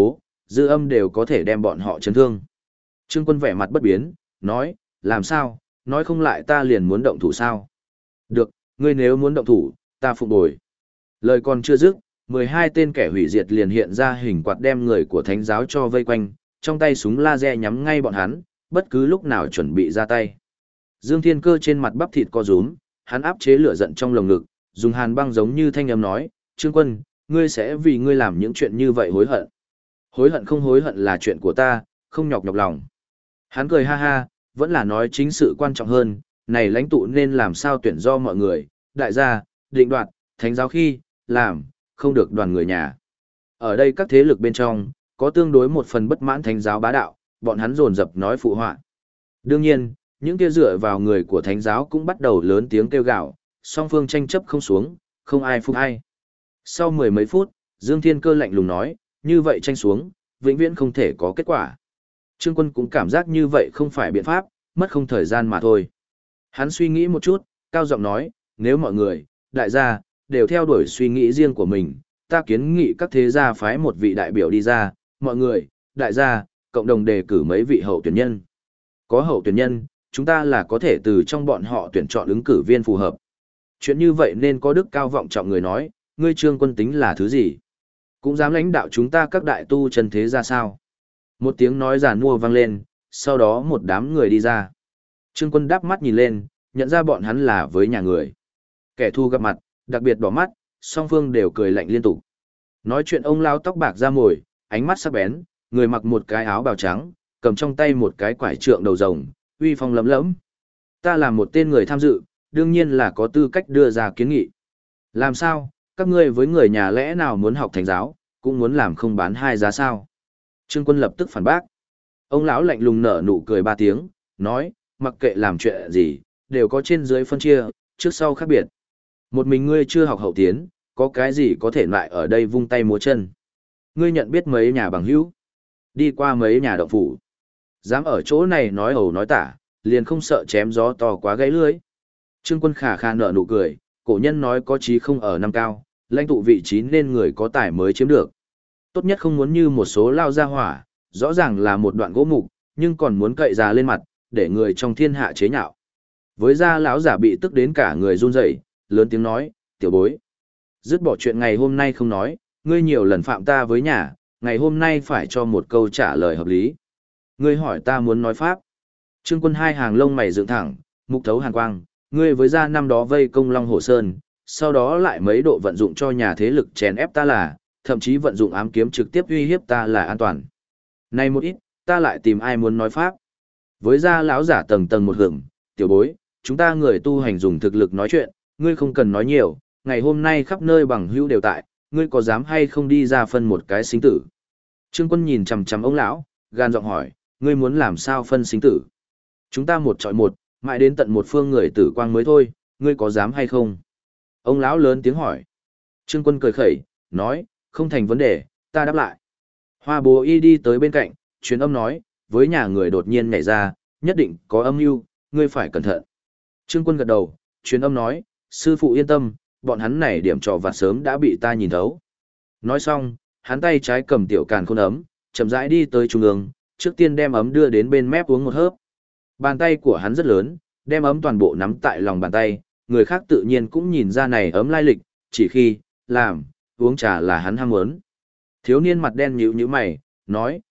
dư âm đều có thể đem bọn họ chấn thương. Trương Quân vẻ mặt bất biến, nói, làm sao, nói không lại ta liền muốn động thủ sao? Được, ngươi nếu muốn động thủ, ta phục bồi. Lời còn chưa dứt, 12 tên kẻ hủy diệt liền hiện ra hình quạt đem người của thánh giáo cho vây quanh, trong tay súng laser nhắm ngay bọn hắn, bất cứ lúc nào chuẩn bị ra tay. Dương Thiên Cơ trên mặt bắp thịt co rúm, hắn áp chế lửa giận trong lồng ngực, dùng hàn băng giống như thanh âm nói, Trương Quân, ngươi sẽ vì ngươi làm những chuyện như vậy hối hận. Hối hận không hối hận là chuyện của ta, không nhọc nhọc lòng. Hắn cười ha ha, vẫn là nói chính sự quan trọng hơn, này lãnh tụ nên làm sao tuyển do mọi người, đại gia, định đoạt, thánh giáo khi, làm, không được đoàn người nhà. Ở đây các thế lực bên trong, có tương đối một phần bất mãn thánh giáo bá đạo, bọn hắn dồn dập nói phụ họa. Đương nhiên, những kia dựa vào người của thánh giáo cũng bắt đầu lớn tiếng kêu gào, song phương tranh chấp không xuống, không ai phục ai. Sau mười mấy phút, Dương Thiên Cơ lạnh lùng nói, như vậy tranh xuống, vĩnh viễn không thể có kết quả. Trương Quân cũng cảm giác như vậy không phải biện pháp, mất không thời gian mà thôi. Hắn suy nghĩ một chút, cao giọng nói, nếu mọi người, đại gia, đều theo đuổi suy nghĩ riêng của mình, ta kiến nghị các thế gia phái một vị đại biểu đi ra, mọi người, đại gia, cộng đồng đề cử mấy vị hậu tuyển nhân. Có hậu tuyển nhân, chúng ta là có thể từ trong bọn họ tuyển chọn ứng cử viên phù hợp. Chuyện như vậy nên có đức cao vọng trọng người nói, ngươi Trương Quân tính là thứ gì? Cũng dám lãnh đạo chúng ta các đại tu chân thế ra sao? Một tiếng nói giàn mua vang lên, sau đó một đám người đi ra. Trương Quân đáp mắt nhìn lên, nhận ra bọn hắn là với nhà người. Kẻ thù gặp mặt, đặc biệt đỏ mắt, song phương đều cười lạnh liên tục. Nói chuyện ông lao tóc bạc ra mồi, ánh mắt sắc bén, người mặc một cái áo bào trắng, cầm trong tay một cái quải trượng đầu rồng, uy phong lấm lẫm. Ta là một tên người tham dự, đương nhiên là có tư cách đưa ra kiến nghị. Làm sao, các ngươi với người nhà lẽ nào muốn học thánh giáo, cũng muốn làm không bán hai giá sao? Trương Quân lập tức phản bác. Ông lão lạnh lùng nở nụ cười ba tiếng, nói, mặc kệ làm chuyện gì, đều có trên dưới phân chia, trước sau khác biệt. Một mình ngươi chưa học hậu tiến, có cái gì có thể lại ở đây vung tay múa chân. Ngươi nhận biết mấy nhà bằng hữu, đi qua mấy nhà động phủ. Dám ở chỗ này nói ẩu nói tả, liền không sợ chém gió to quá gãy lưới. Trương Quân khà khà nở nụ cười, cổ nhân nói có chí không ở năm cao, lãnh tụ vị trí nên người có tài mới chiếm được. Tốt nhất không muốn như một số lao ra hỏa, rõ ràng là một đoạn gỗ mục, nhưng còn muốn cậy ra lên mặt, để người trong thiên hạ chế nhạo. Với gia lão giả bị tức đến cả người run rẩy, lớn tiếng nói, tiểu bối. Dứt bỏ chuyện ngày hôm nay không nói, ngươi nhiều lần phạm ta với nhà, ngày hôm nay phải cho một câu trả lời hợp lý. Ngươi hỏi ta muốn nói pháp. Trương Quân hai hàng lông mày dựng thẳng, mục thấu hàn quang, ngươi với gia năm đó vây công Long Hồ Sơn, sau đó lại mấy độ vận dụng cho nhà thế lực chèn ép ta là, thậm chí vận dụng ám kiếm trực tiếp uy hiếp ta là an toàn. Nay một ít, ta lại tìm ai muốn nói pháp. Với gia lão giả tầng tầng một hưởng, tiểu bối, chúng ta người tu hành dùng thực lực nói chuyện, ngươi không cần nói nhiều, ngày hôm nay khắp nơi bằng hữu đều tại, ngươi có dám hay không đi ra phân một cái sinh tử. Trương Quân nhìn chằm chằm ông lão, gan giọng hỏi, ngươi muốn làm sao phân sinh tử. Chúng ta một chọi một, mãi đến tận một phương người tử quang mới thôi, ngươi có dám hay không? Ông lão lớn tiếng hỏi. Trương Quân cười khẩy, nói, không thành vấn đề, ta đáp lại. Hoa bố y đi tới bên cạnh, truyền âm nói, với nhà người đột nhiên nhảy ra, nhất định có âm mưu, ngươi phải cẩn thận. Trương Quân gật đầu, truyền âm nói, sư phụ yên tâm, bọn hắn này điểm trò vặt sớm đã bị ta nhìn thấu. Nói xong, hắn tay trái cầm tiểu càn khôn ấm, chậm rãi đi tới trung ương, trước tiên đem ấm đưa đến bên mép uống một hớp. Bàn tay của hắn rất lớn, đem ấm toàn bộ nắm tại lòng bàn tay, người khác tự nhiên cũng nhìn ra này ấm lai lịch, chỉ khi, làm, uống trà là hắn ham muốn. Thiếu niên mặt đen nhíu nhíu mày, nói,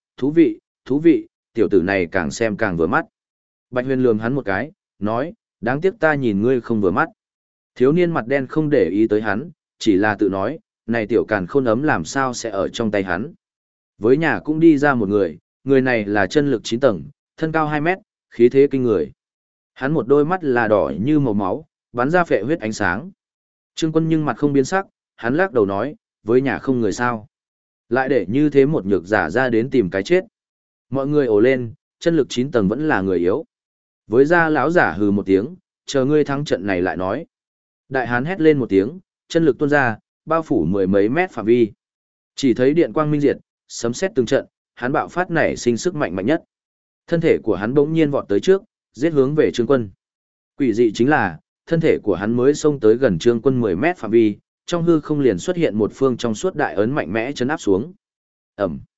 thú vị, tiểu tử này càng xem càng vừa mắt. Bạch Huyền lườm hắn một cái, nói, đáng tiếc ta nhìn ngươi không vừa mắt. Thiếu niên mặt đen không để ý tới hắn, chỉ là tự nói, này tiểu càn khôn ấm làm sao sẽ ở trong tay hắn. Với nhà cũng đi ra một người này là chân lực 9 tầng, thân cao 2 mét, khí thế kinh người. Hắn một đôi mắt là đỏ như màu máu, bắn ra phệ huyết ánh sáng. Trương Quân nhưng mặt không biến sắc, hắn lắc đầu nói, với nhà không người sao. Lại để như thế một nhược giả ra đến tìm cái chết. Mọi người ồ lên, chân lực 9 tầng vẫn là người yếu. Với gia lão giả hừ một tiếng, chờ ngươi thắng trận này lại nói. Đại hán hét lên một tiếng, chân lực tuôn ra, bao phủ mười mấy mét phạm vi. Chỉ thấy điện quang minh diệt, sấm sét từng trận, hắn bạo phát nảy sinh sức mạnh mạnh nhất. Thân thể của hắn bỗng nhiên vọt tới trước, giết hướng về Trương Quân. Quỷ dị chính là, thân thể của hắn mới xông tới gần Trương Quân 10 mét phạm vi, trong hư không liền xuất hiện một phương trong suốt đại ấn mạnh mẽ chấn áp xuống. Ầm.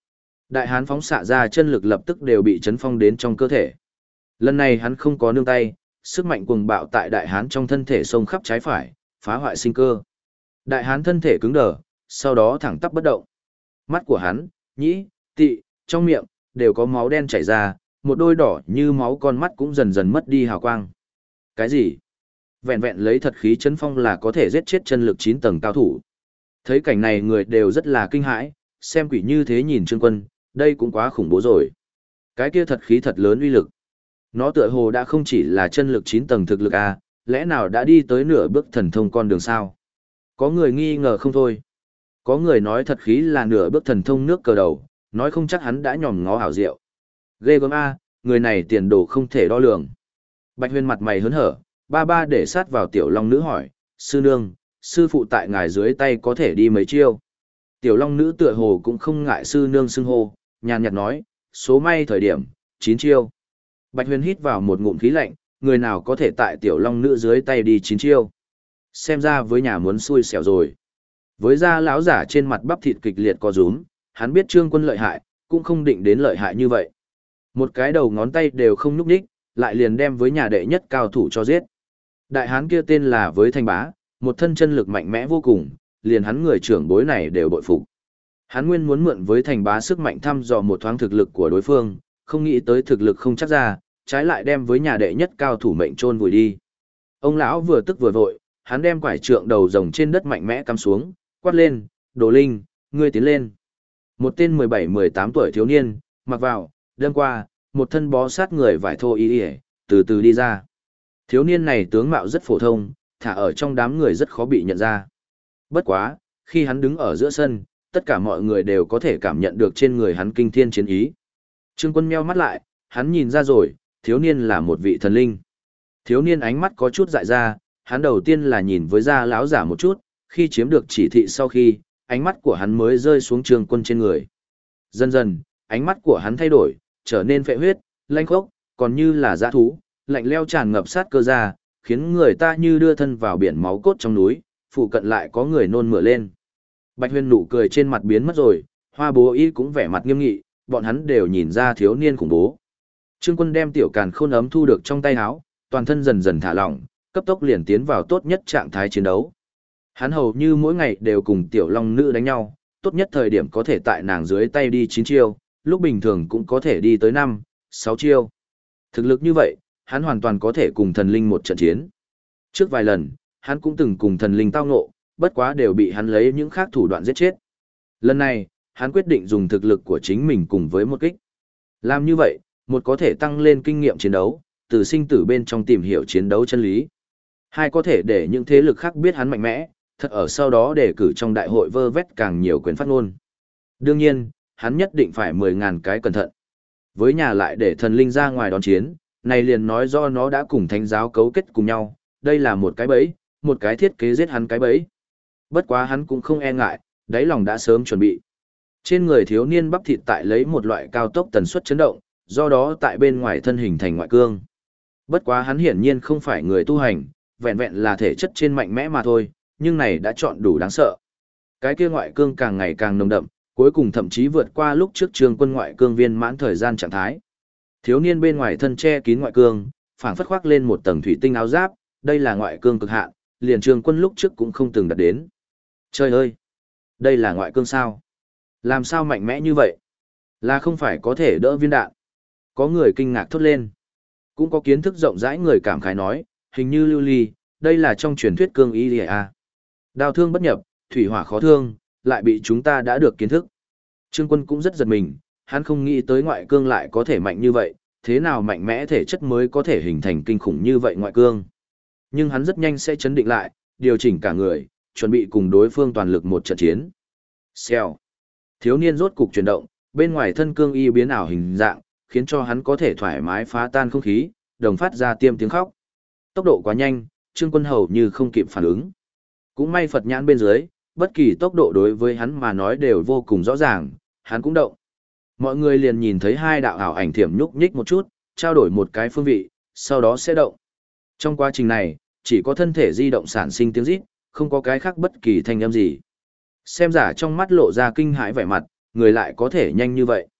Đại hán phóng xạ ra chân lực lập tức đều bị chấn phong đến trong cơ thể. Lần này hắn không có nương tay, sức mạnh cuồng bạo tại đại hán trong thân thể xông khắp trái phải, phá hoại sinh cơ. Đại hán thân thể cứng đờ, sau đó thẳng tắp bất động. Mắt của hắn, nhĩ, tị, trong miệng, đều có máu đen chảy ra, một đôi đỏ như máu con mắt cũng dần dần mất đi hào quang. Cái gì? Vẹn vẹn lấy thật khí chấn phong là có thể giết chết chân lực 9 tầng cao thủ. Thấy cảnh này người đều rất là kinh hãi, xem quỷ như thế nhìn Trương Quân, đây cũng quá khủng bố rồi. Cái kia thật khí thật lớn uy lực. Nó tựa hồ đã không chỉ là chân lực 9 tầng thực lực à, lẽ nào đã đi tới nửa bước thần thông con đường sao? Có người nghi ngờ không thôi. Có người nói thật khí là nửa bước thần thông nước cờ đầu, nói không chắc hắn đã nhòm ngó hảo diệu. Ghê gớm a, người này tiền đồ không thể đo lường. Bạch Huyền mặt mày hớn hở, ba ba để sát vào Tiểu Long Nữ hỏi, sư nương, sư phụ tại ngài dưới tay có thể đi mấy chiêu. Tiểu Long Nữ tựa hồ cũng không ngại sư nương xưng hô, nhàn nhạt nói, số may thời điểm, 9 chiêu. Bạch Huyền hít vào một ngụm khí lạnh, người nào có thể tại Tiểu Long Nữ dưới tay đi 9 chiêu. Xem ra với nhà muốn xui xẻo rồi. Với da lão giả trên mặt bắp thịt kịch liệt co rúm, hắn biết Trương Quân lợi hại, cũng không định đến lợi hại như vậy. Một cái đầu ngón tay đều không nhúc nhích, lại liền đem với nhà đệ nhất cao thủ cho giết. Đại hán kia tên là Với Thanh Bá, một thân chân lực mạnh mẽ vô cùng, liền hắn người trưởng bối này đều bội phục. Hắn nguyên muốn mượn Với Thanh Bá sức mạnh thăm dò một thoáng thực lực của đối phương, không nghĩ tới thực lực không chắc ra, trái lại đem với nhà đệ nhất cao thủ mệnh chôn vùi đi. Ông lão vừa tức vừa vội, hắn đem quải trượng đầu rồng trên đất mạnh mẽ cắm xuống, quát lên, Đồ Linh, ngươi tiến lên. Một tên 17-18 tuổi thiếu niên, mặc vào, đâm qua, một thân bó sát người vải thô y từ từ đi ra. Thiếu niên này tướng mạo rất phổ thông, thả ở trong đám người rất khó bị nhận ra. Bất quá, khi hắn đứng ở giữa sân, tất cả mọi người đều có thể cảm nhận được trên người hắn kinh thiên chiến ý. Trương Quân meo mắt lại, hắn nhìn ra rồi, thiếu niên là một vị thần linh. Thiếu niên ánh mắt có chút dại ra, hắn đầu tiên là nhìn với da lão giả một chút, khi chiếm được chỉ thị sau khi, ánh mắt của hắn mới rơi xuống Trương Quân trên người. Dần dần, ánh mắt của hắn thay đổi, trở nên phệ huyết, lanh khốc, còn như là dã thú, lạnh leo tràn ngập sát cơ ra, khiến người ta như đưa thân vào biển máu cốt trong núi, phụ cận lại có người nôn mửa lên. Bạch Huyền nụ cười trên mặt biến mất rồi, Hoa Bố Y cũng vẻ mặt nghiêm nghị, bọn hắn đều nhìn ra thiếu niên khủng bố. Trương Quân đem tiểu càn khôn ấm thu được trong tay áo, toàn thân dần dần thả lỏng, cấp tốc liền tiến vào tốt nhất trạng thái chiến đấu. Hắn hầu như mỗi ngày đều cùng tiểu long nữ đánh nhau, tốt nhất thời điểm có thể tại nàng dưới tay đi 9 chiêu, lúc bình thường cũng có thể đi tới 5, 6 chiêu. Thực lực như vậy, hắn hoàn toàn có thể cùng thần linh một trận chiến. Trước vài lần, hắn cũng từng cùng thần linh tao ngộ, bất quá đều bị hắn lấy những khác thủ đoạn giết chết. Lần này, hắn quyết định dùng thực lực của chính mình cùng với một kích. Làm như vậy, một có thể tăng lên kinh nghiệm chiến đấu, từ sinh tử bên trong tìm hiểu chiến đấu chân lý. Hai có thể để những thế lực khác biết hắn mạnh mẽ, thật ở sau đó để cử trong đại hội vơ vét càng nhiều quyền phát ngôn. Đương nhiên, hắn nhất định phải 10.000 cái cẩn thận. Với nhà lại để thần linh ra ngoài đón chiến, này liền nói do nó đã cùng thánh giáo cấu kết cùng nhau, đây là một cái bẫy, một cái thiết kế giết hắn cái bẫy. Bất quá hắn cũng không e ngại, đáy lòng đã sớm chuẩn bị. Trên người thiếu niên bắp thịt tại lấy một loại cao tốc tần suất chấn động, do đó tại bên ngoài thân hình thành ngoại cương. Bất quá hắn hiển nhiên không phải người tu hành, vẹn vẹn là thể chất trên mạnh mẽ mà thôi, nhưng này đã chọn đủ đáng sợ. Cái kia ngoại cương càng ngày càng nồng đậm, cuối cùng thậm chí vượt qua lúc trước Trương Quân ngoại cương viên mãn thời gian trạng thái. Thiếu niên bên ngoài thân che kín ngoại cương, phảng phất khoác lên một tầng thủy tinh áo giáp, đây là ngoại cương cực hạn, liền Trương Quân lúc trước cũng không từng đạt đến. Trời ơi, đây là ngoại cương sao? Làm sao mạnh mẽ như vậy? Là không phải có thể đỡ viên đạn? Có người kinh ngạc thốt lên. Cũng có kiến thức rộng rãi người cảm khái nói, hình như lưu ly, đây là trong truyền thuyết cương y à. Đao thương bất nhập, thủy hỏa khó thương, lại bị chúng ta đã được kiến thức. Trương Quân cũng rất giật mình, hắn không nghĩ tới ngoại cương lại có thể mạnh như vậy, thế nào mạnh mẽ thể chất mới có thể hình thành kinh khủng như vậy ngoại cương. Nhưng hắn rất nhanh sẽ chấn định lại, điều chỉnh cả người, chuẩn bị cùng đối phương toàn lực một trận chiến. Xèo. Thiếu niên rốt cục chuyển động, bên ngoài thân cương y biến ảo hình dạng, khiến cho hắn có thể thoải mái phá tan không khí, đồng phát ra tiêm tiếng khóc. Tốc độ quá nhanh, Trương Quân hầu như không kịp phản ứng. Cũng may Phật nhãn bên dưới, bất kỳ tốc độ đối với hắn mà nói đều vô cùng rõ ràng, hắn cũng động. Mọi người liền nhìn thấy hai đạo ảo ảnh thiểm nhúc nhích một chút, trao đổi một cái phương vị, sau đó sẽ động. Trong quá trình này, chỉ có thân thể di động sản sinh tiếng rít, không có cái khác bất kỳ thanh âm gì. Xem giả trong mắt lộ ra kinh hãi vẻ mặt, người lại có thể nhanh như vậy.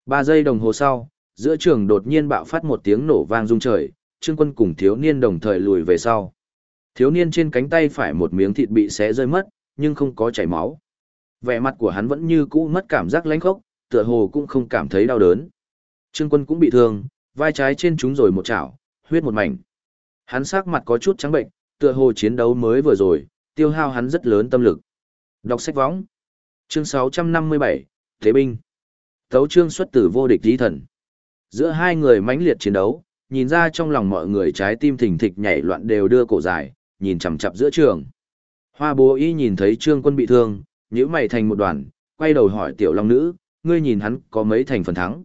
3 giây đồng hồ sau, giữa trường đột nhiên bạo phát một tiếng nổ vang rung trời, Trương Quân cùng thiếu niên đồng thời lùi về sau. Thiếu niên trên cánh tay phải một miếng thịt bị xé rơi mất, nhưng không có chảy máu. Vẻ mặt của hắn vẫn như cũ mất cảm giác lãnh khốc, tựa hồ cũng không cảm thấy đau đớn. Trương Quân cũng bị thương, vai trái trên trúng rồi một chảo, huyết một mảnh. Hắn sắc mặt có chút trắng bệnh, tựa hồ chiến đấu mới vừa rồi, tiêu hao hắn rất lớn tâm lực. Đọc sách võng. Chương 657, Thế binh. Tấu chương xuất từ vô địch tí thần. Giữa hai người mãnh liệt chiến đấu, nhìn ra trong lòng mọi người trái tim thình thịch nhảy loạn đều đưa cổ dài, nhìn chằm chằm giữa trường. Hoa Bố Y nhìn thấy Trương Quân bị thương, nhíu mày thành một đoàn, quay đầu hỏi Tiểu Long Nữ, ngươi nhìn hắn có mấy thành phần thắng?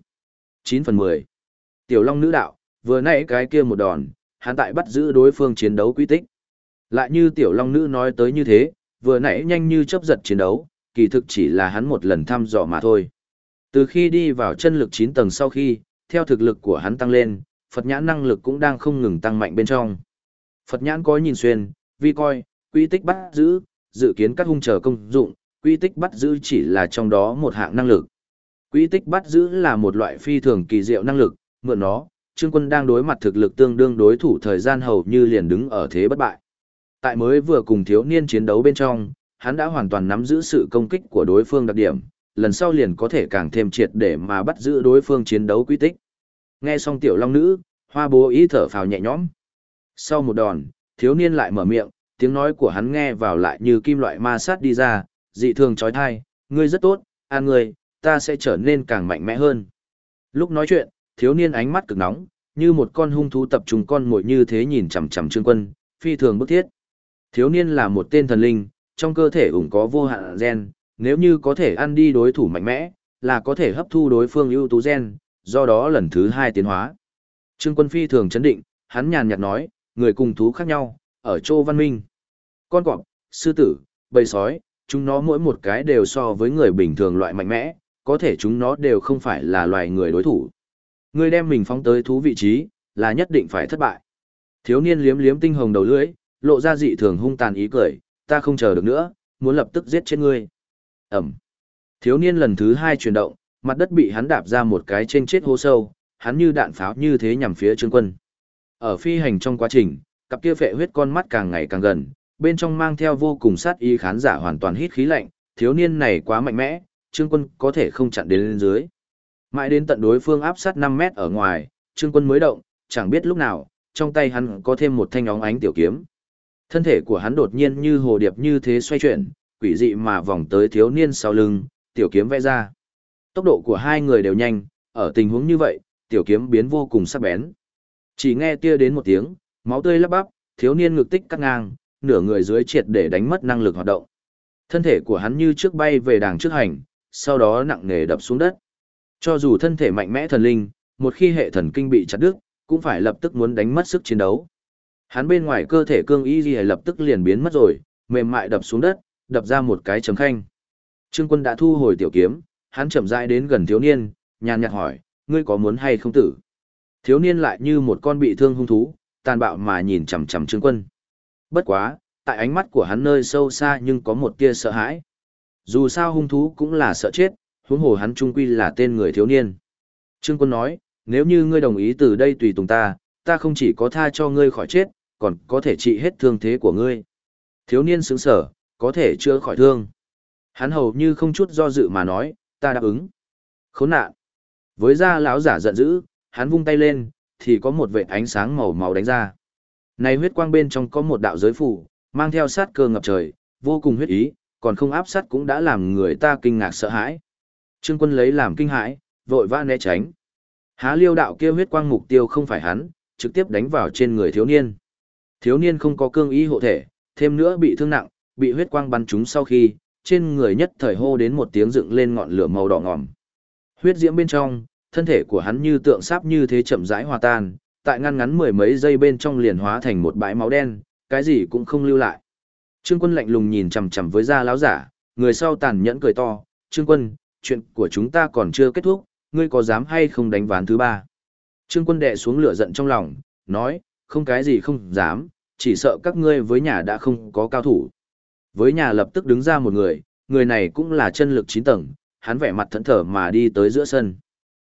9/10. Tiểu Long Nữ đạo, vừa nãy cái kia một đòn, hắn tại bắt giữ đối phương chiến đấu quy tích. Lại như Tiểu Long Nữ nói tới như thế, vừa nãy nhanh như chớp giật chiến đấu, kỳ thực chỉ là hắn một lần thăm dò mà thôi. Từ khi đi vào chân lực 9 tầng sau khi, theo thực lực của hắn tăng lên, Phật nhãn năng lực cũng đang không ngừng tăng mạnh bên trong. Phật nhãn có nhìn xuyên, vi coi, quy tích bắt giữ, dự kiến các hung chờ công dụng, quy tích bắt giữ chỉ là trong đó một hạng năng lực. Quy tích bắt giữ là một loại phi thường kỳ diệu năng lực, mượn nó, Trương Quân đang đối mặt thực lực tương đương đối thủ thời gian hầu như liền đứng ở thế bất bại. Tại mới vừa cùng thiếu niên chiến đấu bên trong, hắn đã hoàn toàn nắm giữ sự công kích của đối phương đặc điểm, lần sau liền có thể càng thêm triệt để mà bắt giữ đối phương chiến đấu quy tích. Nghe xong Tiểu Long Nữ, Hoa Bố Y thở phào nhẹ nhõm. Sau một đòn, thiếu niên lại mở miệng, tiếng nói của hắn nghe vào lại như kim loại ma sát đi ra, dị thường chói tai, ngươi rất tốt, an ngươi, ta sẽ trở nên càng mạnh mẽ hơn. Lúc nói chuyện, thiếu niên ánh mắt cực nóng, như một con hung thú tập trung con mồi như thế nhìn chằm chằm Trương Quân, phi thường bức thiết. Thiếu niên là một tên thần linh, trong cơ thể ủng có vô hạn gen, nếu như có thể ăn đi đối thủ mạnh mẽ, là có thể hấp thu đối phương ưu tú gen, do đó lần thứ 2 tiến hóa. Trương Quân phi thường chấn định, hắn nhàn nhạt nói, người cùng thú khác nhau, ở chỗ văn minh. Con cọp, sư tử, bầy sói, chúng nó mỗi một cái đều so với người bình thường loại mạnh mẽ, có thể chúng nó đều không phải là loài người đối thủ. Người đem mình phóng tới thú vị trí, là nhất định phải thất bại. Thiếu niên liếm liếm tinh hồng đầu lưỡi, lộ ra dị thường hung tàn ý cười, ta không chờ được nữa, muốn lập tức giết chết ngươi. Ẩm. Thiếu niên lần thứ 2 chuyển động, mặt đất bị hắn đạp ra một cái trên chết hố sâu, hắn như đạn pháo như thế nhằm phía Trương Quân. Ở phi hành trong quá trình, cặp kia phệ huyết con mắt càng ngày càng gần, bên trong mang theo vô cùng sát ý, khán giả hoàn toàn hít khí lạnh, thiếu niên này quá mạnh mẽ, Trương Quân có thể không chặn đến lên dưới. Mãi đến tận đối phương áp sát 5 mét ở ngoài, Trương Quân mới động, chẳng biết lúc nào, trong tay hắn có thêm một thanh óng ánh tiểu kiếm. Thân thể của hắn đột nhiên như hồ điệp như thế xoay chuyển, quỷ dị mà vòng tới thiếu niên sau lưng, tiểu kiếm vẽ ra. Tốc độ của hai người đều nhanh, ở tình huống như vậy, tiểu kiếm biến vô cùng sắc bén. Chỉ nghe tia đến một tiếng, máu tươi lấp bắp, thiếu niên ngực tích cắt ngang, nửa người dưới triệt để đánh mất năng lực hoạt động. Thân thể của hắn như trước bay về đàng trước hành, sau đó nặng nề đập xuống đất. Cho dù thân thể mạnh mẽ thần linh, một khi hệ thần kinh bị chặt đứt, cũng phải lập tức muốn đánh mất sức chiến đấu. Hắn bên ngoài cơ thể cương y gì lập tức liền biến mất rồi, mềm mại đập xuống đất, đập ra một cái chấm khanh. Trương Quân đã thu hồi tiểu kiếm, hắn chậm rãi đến gần thiếu niên, nhàn nhạt hỏi, ngươi có muốn hay không tử? Thiếu niên lại như một con bị thương hung thú, tàn bạo mà nhìn chằm chằm Trương Quân. Bất quá, tại ánh mắt của hắn nơi sâu xa nhưng có một tia sợ hãi. Dù sao hung thú cũng là sợ chết, huống hồ hắn trung quy là tên người thiếu niên. Trương Quân nói, nếu như ngươi đồng ý từ đây tùy tùng ta, ta không chỉ có tha cho ngươi khỏi chết, còn có thể trị hết thương thế của ngươi. Thiếu niên sững sờ, có thể chữa khỏi thương. Hắn hầu như không chút do dự mà nói, ta đáp ứng. Khốn nạn. Với da lão giả giận dữ, hắn vung tay lên, thì có một vệt ánh sáng màu máu đánh ra. Này huyết quang bên trong có một đạo giới phù, mang theo sát cơ ngập trời, vô cùng huyết ý, còn không áp sát cũng đã làm người ta kinh ngạc sợ hãi. Trương Quân lấy làm kinh hãi, vội vã né tránh. Há liêu đạo kia huyết quang mục tiêu không phải hắn, trực tiếp đánh vào trên người thiếu niên. Thiếu niên không có cương ý hộ thể, thêm nữa bị thương nặng, bị huyết quang bắn trúng sau khi, trên người nhất thời hô đến một tiếng dựng lên ngọn lửa màu đỏ ngòm. Huyết diễm bên trong, thân thể của hắn như tượng sáp như thế chậm rãi hòa tan, tại ngăn ngắn mười mấy giây bên trong liền hóa thành một bãi máu đen, cái gì cũng không lưu lại. Trương Quân lạnh lùng nhìn chằm chằm với da láo giả, người sau tàn nhẫn cười to, Trương Quân, chuyện của chúng ta còn chưa kết thúc, ngươi có dám hay không đánh ván thứ 3? Trương Quân đè xuống lửa giận trong lòng, nói, không cái gì không dám, chỉ sợ các ngươi với nhà đã không có cao thủ. Với nhà lập tức đứng ra một người này cũng là chân lực 9 tầng, hắn vẻ mặt thẫn thờ mà đi tới giữa sân.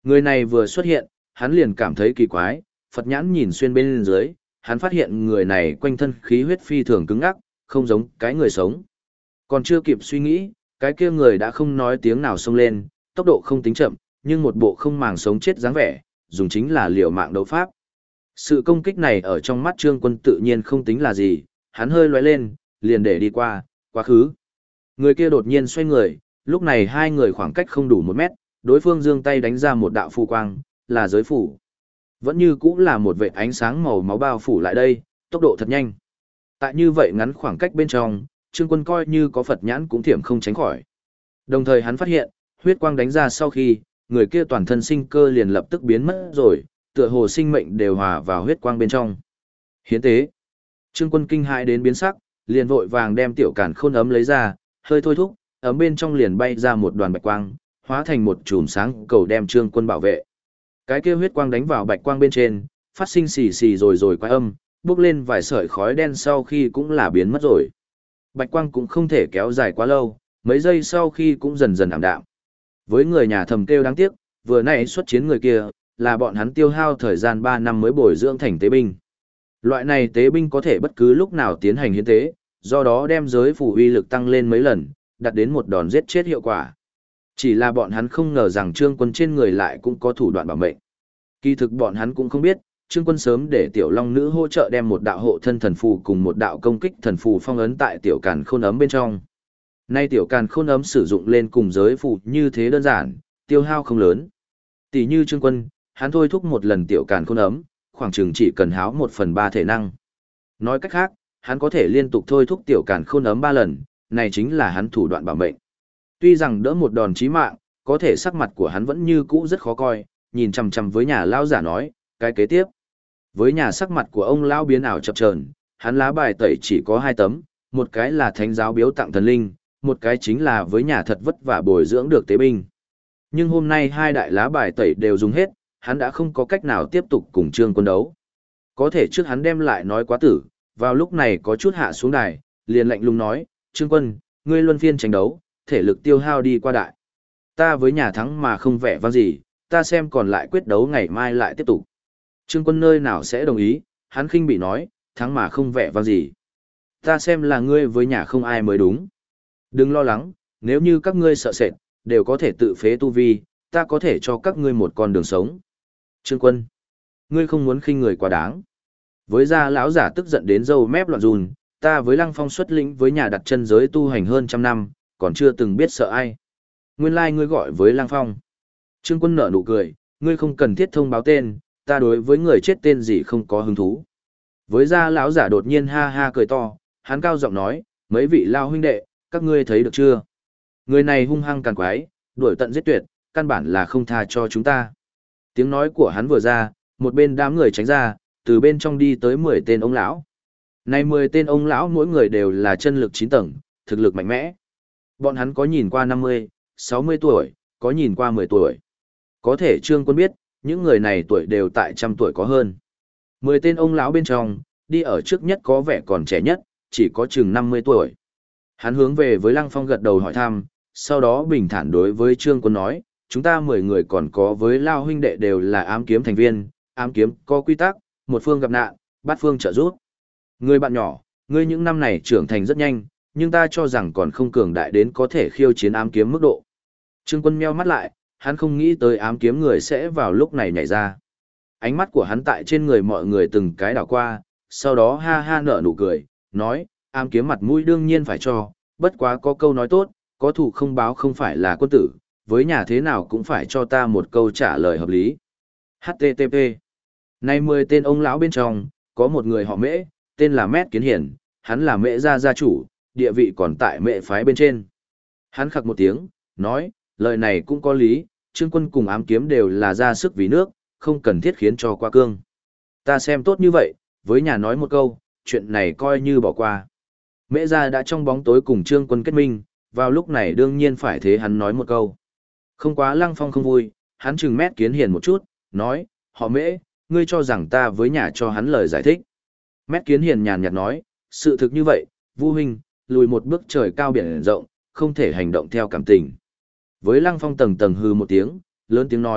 Người này vừa xuất hiện, hắn liền cảm thấy kỳ quái, Phật nhãn nhìn xuyên bên dưới, hắn phát hiện người này quanh thân khí huyết phi thường cứng ngắc, không giống cái người sống. Còn chưa kịp suy nghĩ, cái kia người đã không nói tiếng nào xông lên, tốc độ không tính chậm, nhưng một bộ không màng sống chết dáng vẻ, dùng chính là liều mạng đấu pháp. Sự công kích này ở trong mắt Trương Quân tự nhiên không tính là gì, hắn hơi lóe lên, liền để đi qua, quá khứ. Người kia đột nhiên xoay người, lúc này hai người khoảng cách không đủ 1 mét, đối phương giương tay đánh ra một đạo phù quang, là giới phủ. Vẫn như cũng là một vệt ánh sáng màu máu bao phủ lại đây, tốc độ thật nhanh. Tại như vậy ngắn khoảng cách bên trong, Trương Quân coi như có Phật nhãn cũng thiểm không tránh khỏi. Đồng thời hắn phát hiện, huyết quang đánh ra sau khi, người kia toàn thân sinh cơ liền lập tức biến mất rồi, tựa hồ sinh mệnh đều hòa vào huyết quang bên trong. Hiến tế. Trương Quân kinh hãi đến biến sắc, liền vội vàng đem tiểu càn khôn ấm lấy ra, hơi thôi thúc, ấm bên trong liền bay ra một đoàn bạch quang, hóa thành một chùm sáng cầu đem Trương Quân bảo vệ. Cái kia huyết quang đánh vào bạch quang bên trên, phát sinh xì xì rồi quái âm, bốc lên vài sợi khói đen sau khi cũng là biến mất rồi. Bạch quang cũng không thể kéo dài quá lâu, mấy giây sau khi cũng dần dần ảm đạm. Với người nhà thầm kêu đáng tiếc, vừa nãy xuất chiến người kia, là bọn hắn tiêu hao thời gian 3 năm mới bồi dưỡng thành tế binh. Loại này tế binh có thể bất cứ lúc nào tiến hành hiến tế, do đó đem giới phù uy lực tăng lên mấy lần, đạt đến một đòn giết chết hiệu quả. Chỉ là bọn hắn không ngờ rằng Trương Quân trên người lại cũng có thủ đoạn bảo mệnh. Kỳ thực bọn hắn cũng không biết, Trương Quân sớm để Tiểu Long Nữ hỗ trợ đem một đạo hộ thân thần phù cùng một đạo công kích thần phù phong ấn tại Tiểu Càn Khôn ấm bên trong. Nay Tiểu Càn Khôn ấm sử dụng lên cùng giới phù như thế đơn giản, tiêu hao không lớn. Tỷ như Trương Quân, hắn thôi thúc một lần Tiểu Càn Khôn ấm, khoảng chừng chỉ cần háo 1/3 thể năng. Nói cách khác, hắn có thể liên tục thôi thúc Tiểu Càn Khôn ấm 3 lần, này chính là hắn thủ đoạn bảo mệnh. Tuy rằng đỡ một đòn chí mạng, có thể sắc mặt của hắn vẫn như cũ rất khó coi, nhìn chằm chằm với nhà lão giả nói, cái kế tiếp. Với nhà sắc mặt của ông lão biến ảo chập chờn, hắn lá bài tẩy chỉ có 2 tấm, một cái là thánh giáo biếu tặng thần linh, một cái chính là với nhà thật vất vả bồi dưỡng được tế binh. Nhưng hôm nay 2 đại lá bài tẩy đều dùng hết, hắn đã không có cách nào tiếp tục cùng Trương Quân đấu. Có thể trước hắn đem lại nói quá tử, vào lúc này có chút hạ xuống đài, liền lạnh lùng nói, Trương Quân, ngươi luân phiên tranh đấu, thể lực tiêu hao đi qua đại. Ta với nhà thắng mà không vẻ vang gì, ta xem còn lại quyết đấu ngày mai lại tiếp tục. Trương Quân nơi nào sẽ đồng ý, hắn khinh bị nói, thắng mà không vẻ vang gì. Ta xem là ngươi với nhà không ai mới đúng. Đừng lo lắng, nếu như các ngươi sợ sệt, đều có thể tự phế tu vi, ta có thể cho các ngươi một con đường sống. Trương Quân, ngươi không muốn khinh người quá đáng. Với gia lão giả tức giận đến râu mép loạn run, ta với Lăng Phong xuất lĩnh với nhà đặt chân giới tu hành hơn 100 năm, còn chưa từng biết sợ ai. Nguyên lai ngươi gọi với Lăng Phong. Trương Quân nở nụ cười, ngươi không cần thiết thông báo tên, ta đối với người chết tên gì không có hứng thú. Với gia lão giả đột nhiên ha ha cười to, hắn cao giọng nói, mấy vị lao huynh đệ, các ngươi thấy được chưa? Người này hung hăng càn quái, đuổi tận giết tuyệt, căn bản là không tha cho chúng ta. Tiếng nói của hắn vừa ra, một bên đám người tránh ra, từ bên trong đi tới 10 tên ông lão. Này 10 tên ông lão mỗi người đều là chân lực 9 tầng, thực lực mạnh mẽ. Bọn hắn có nhìn qua 50, 60 tuổi, có nhìn qua 10 tuổi. Có thể Trương Quân biết, những người này tuổi đều tại 100 tuổi có hơn. 10 tên ông lão bên trong, đi ở trước nhất có vẻ còn trẻ nhất, chỉ có chừng 50 tuổi. Hắn hướng về với Lăng Phong gật đầu hỏi thăm, sau đó bình thản đối với Trương Quân nói, chúng ta 10 người còn có với Lao huynh đệ đều là ám kiếm thành viên, ám kiếm có quy tắc, một phương gặp nạn, bát phương trợ giúp. Người bạn nhỏ, ngươi những năm này trưởng thành rất nhanh, nhưng ta cho rằng còn không cường đại đến có thể khiêu chiến ám kiếm mức độ. Trương Quân meo mắt lại, hắn không nghĩ tới ám kiếm người sẽ vào lúc này nhảy ra. Ánh mắt của hắn tại trên người mọi người từng cái đảo qua, sau đó ha ha nở nụ cười, nói, ám kiếm mặt mũi đương nhiên phải cho, bất quá có câu nói tốt, có thủ không báo không phải là quân tử, với nhà thế nào cũng phải cho ta một câu trả lời hợp lý. HTTP. Nay 10 tên ông lão bên trong, có một người họ Mễ, tên là Mét Kiến Hiển, hắn là Mễ gia chủ, địa vị còn tại Mễ phái bên trên. Hắn khặc một tiếng, nói, lời này cũng có lý, Trương Quân cùng ám kiếm đều là ra sức vì nước, không cần thiết khiến cho qua cương. Ta xem tốt như vậy, với nhà nói một câu, chuyện này coi như bỏ qua. Mễ gia đã trong bóng tối cùng Trương Quân kết minh, vào lúc này đương nhiên phải thế hắn nói một câu. Không quá Lăng Phong không vui, hắn chừng Mét Kiến Hiển một chút, nói, họ Mễ, ngươi cho rằng ta với nhà cho hắn lời giải thích. Mét Kiến Hiển nhàn nhạt nói, sự thực như vậy, Vu huynh, lùi một bước trời cao biển rộng, không thể hành động theo cảm tình. Với Lăng Phong tầng tầng hư một tiếng, lớn tiếng nói,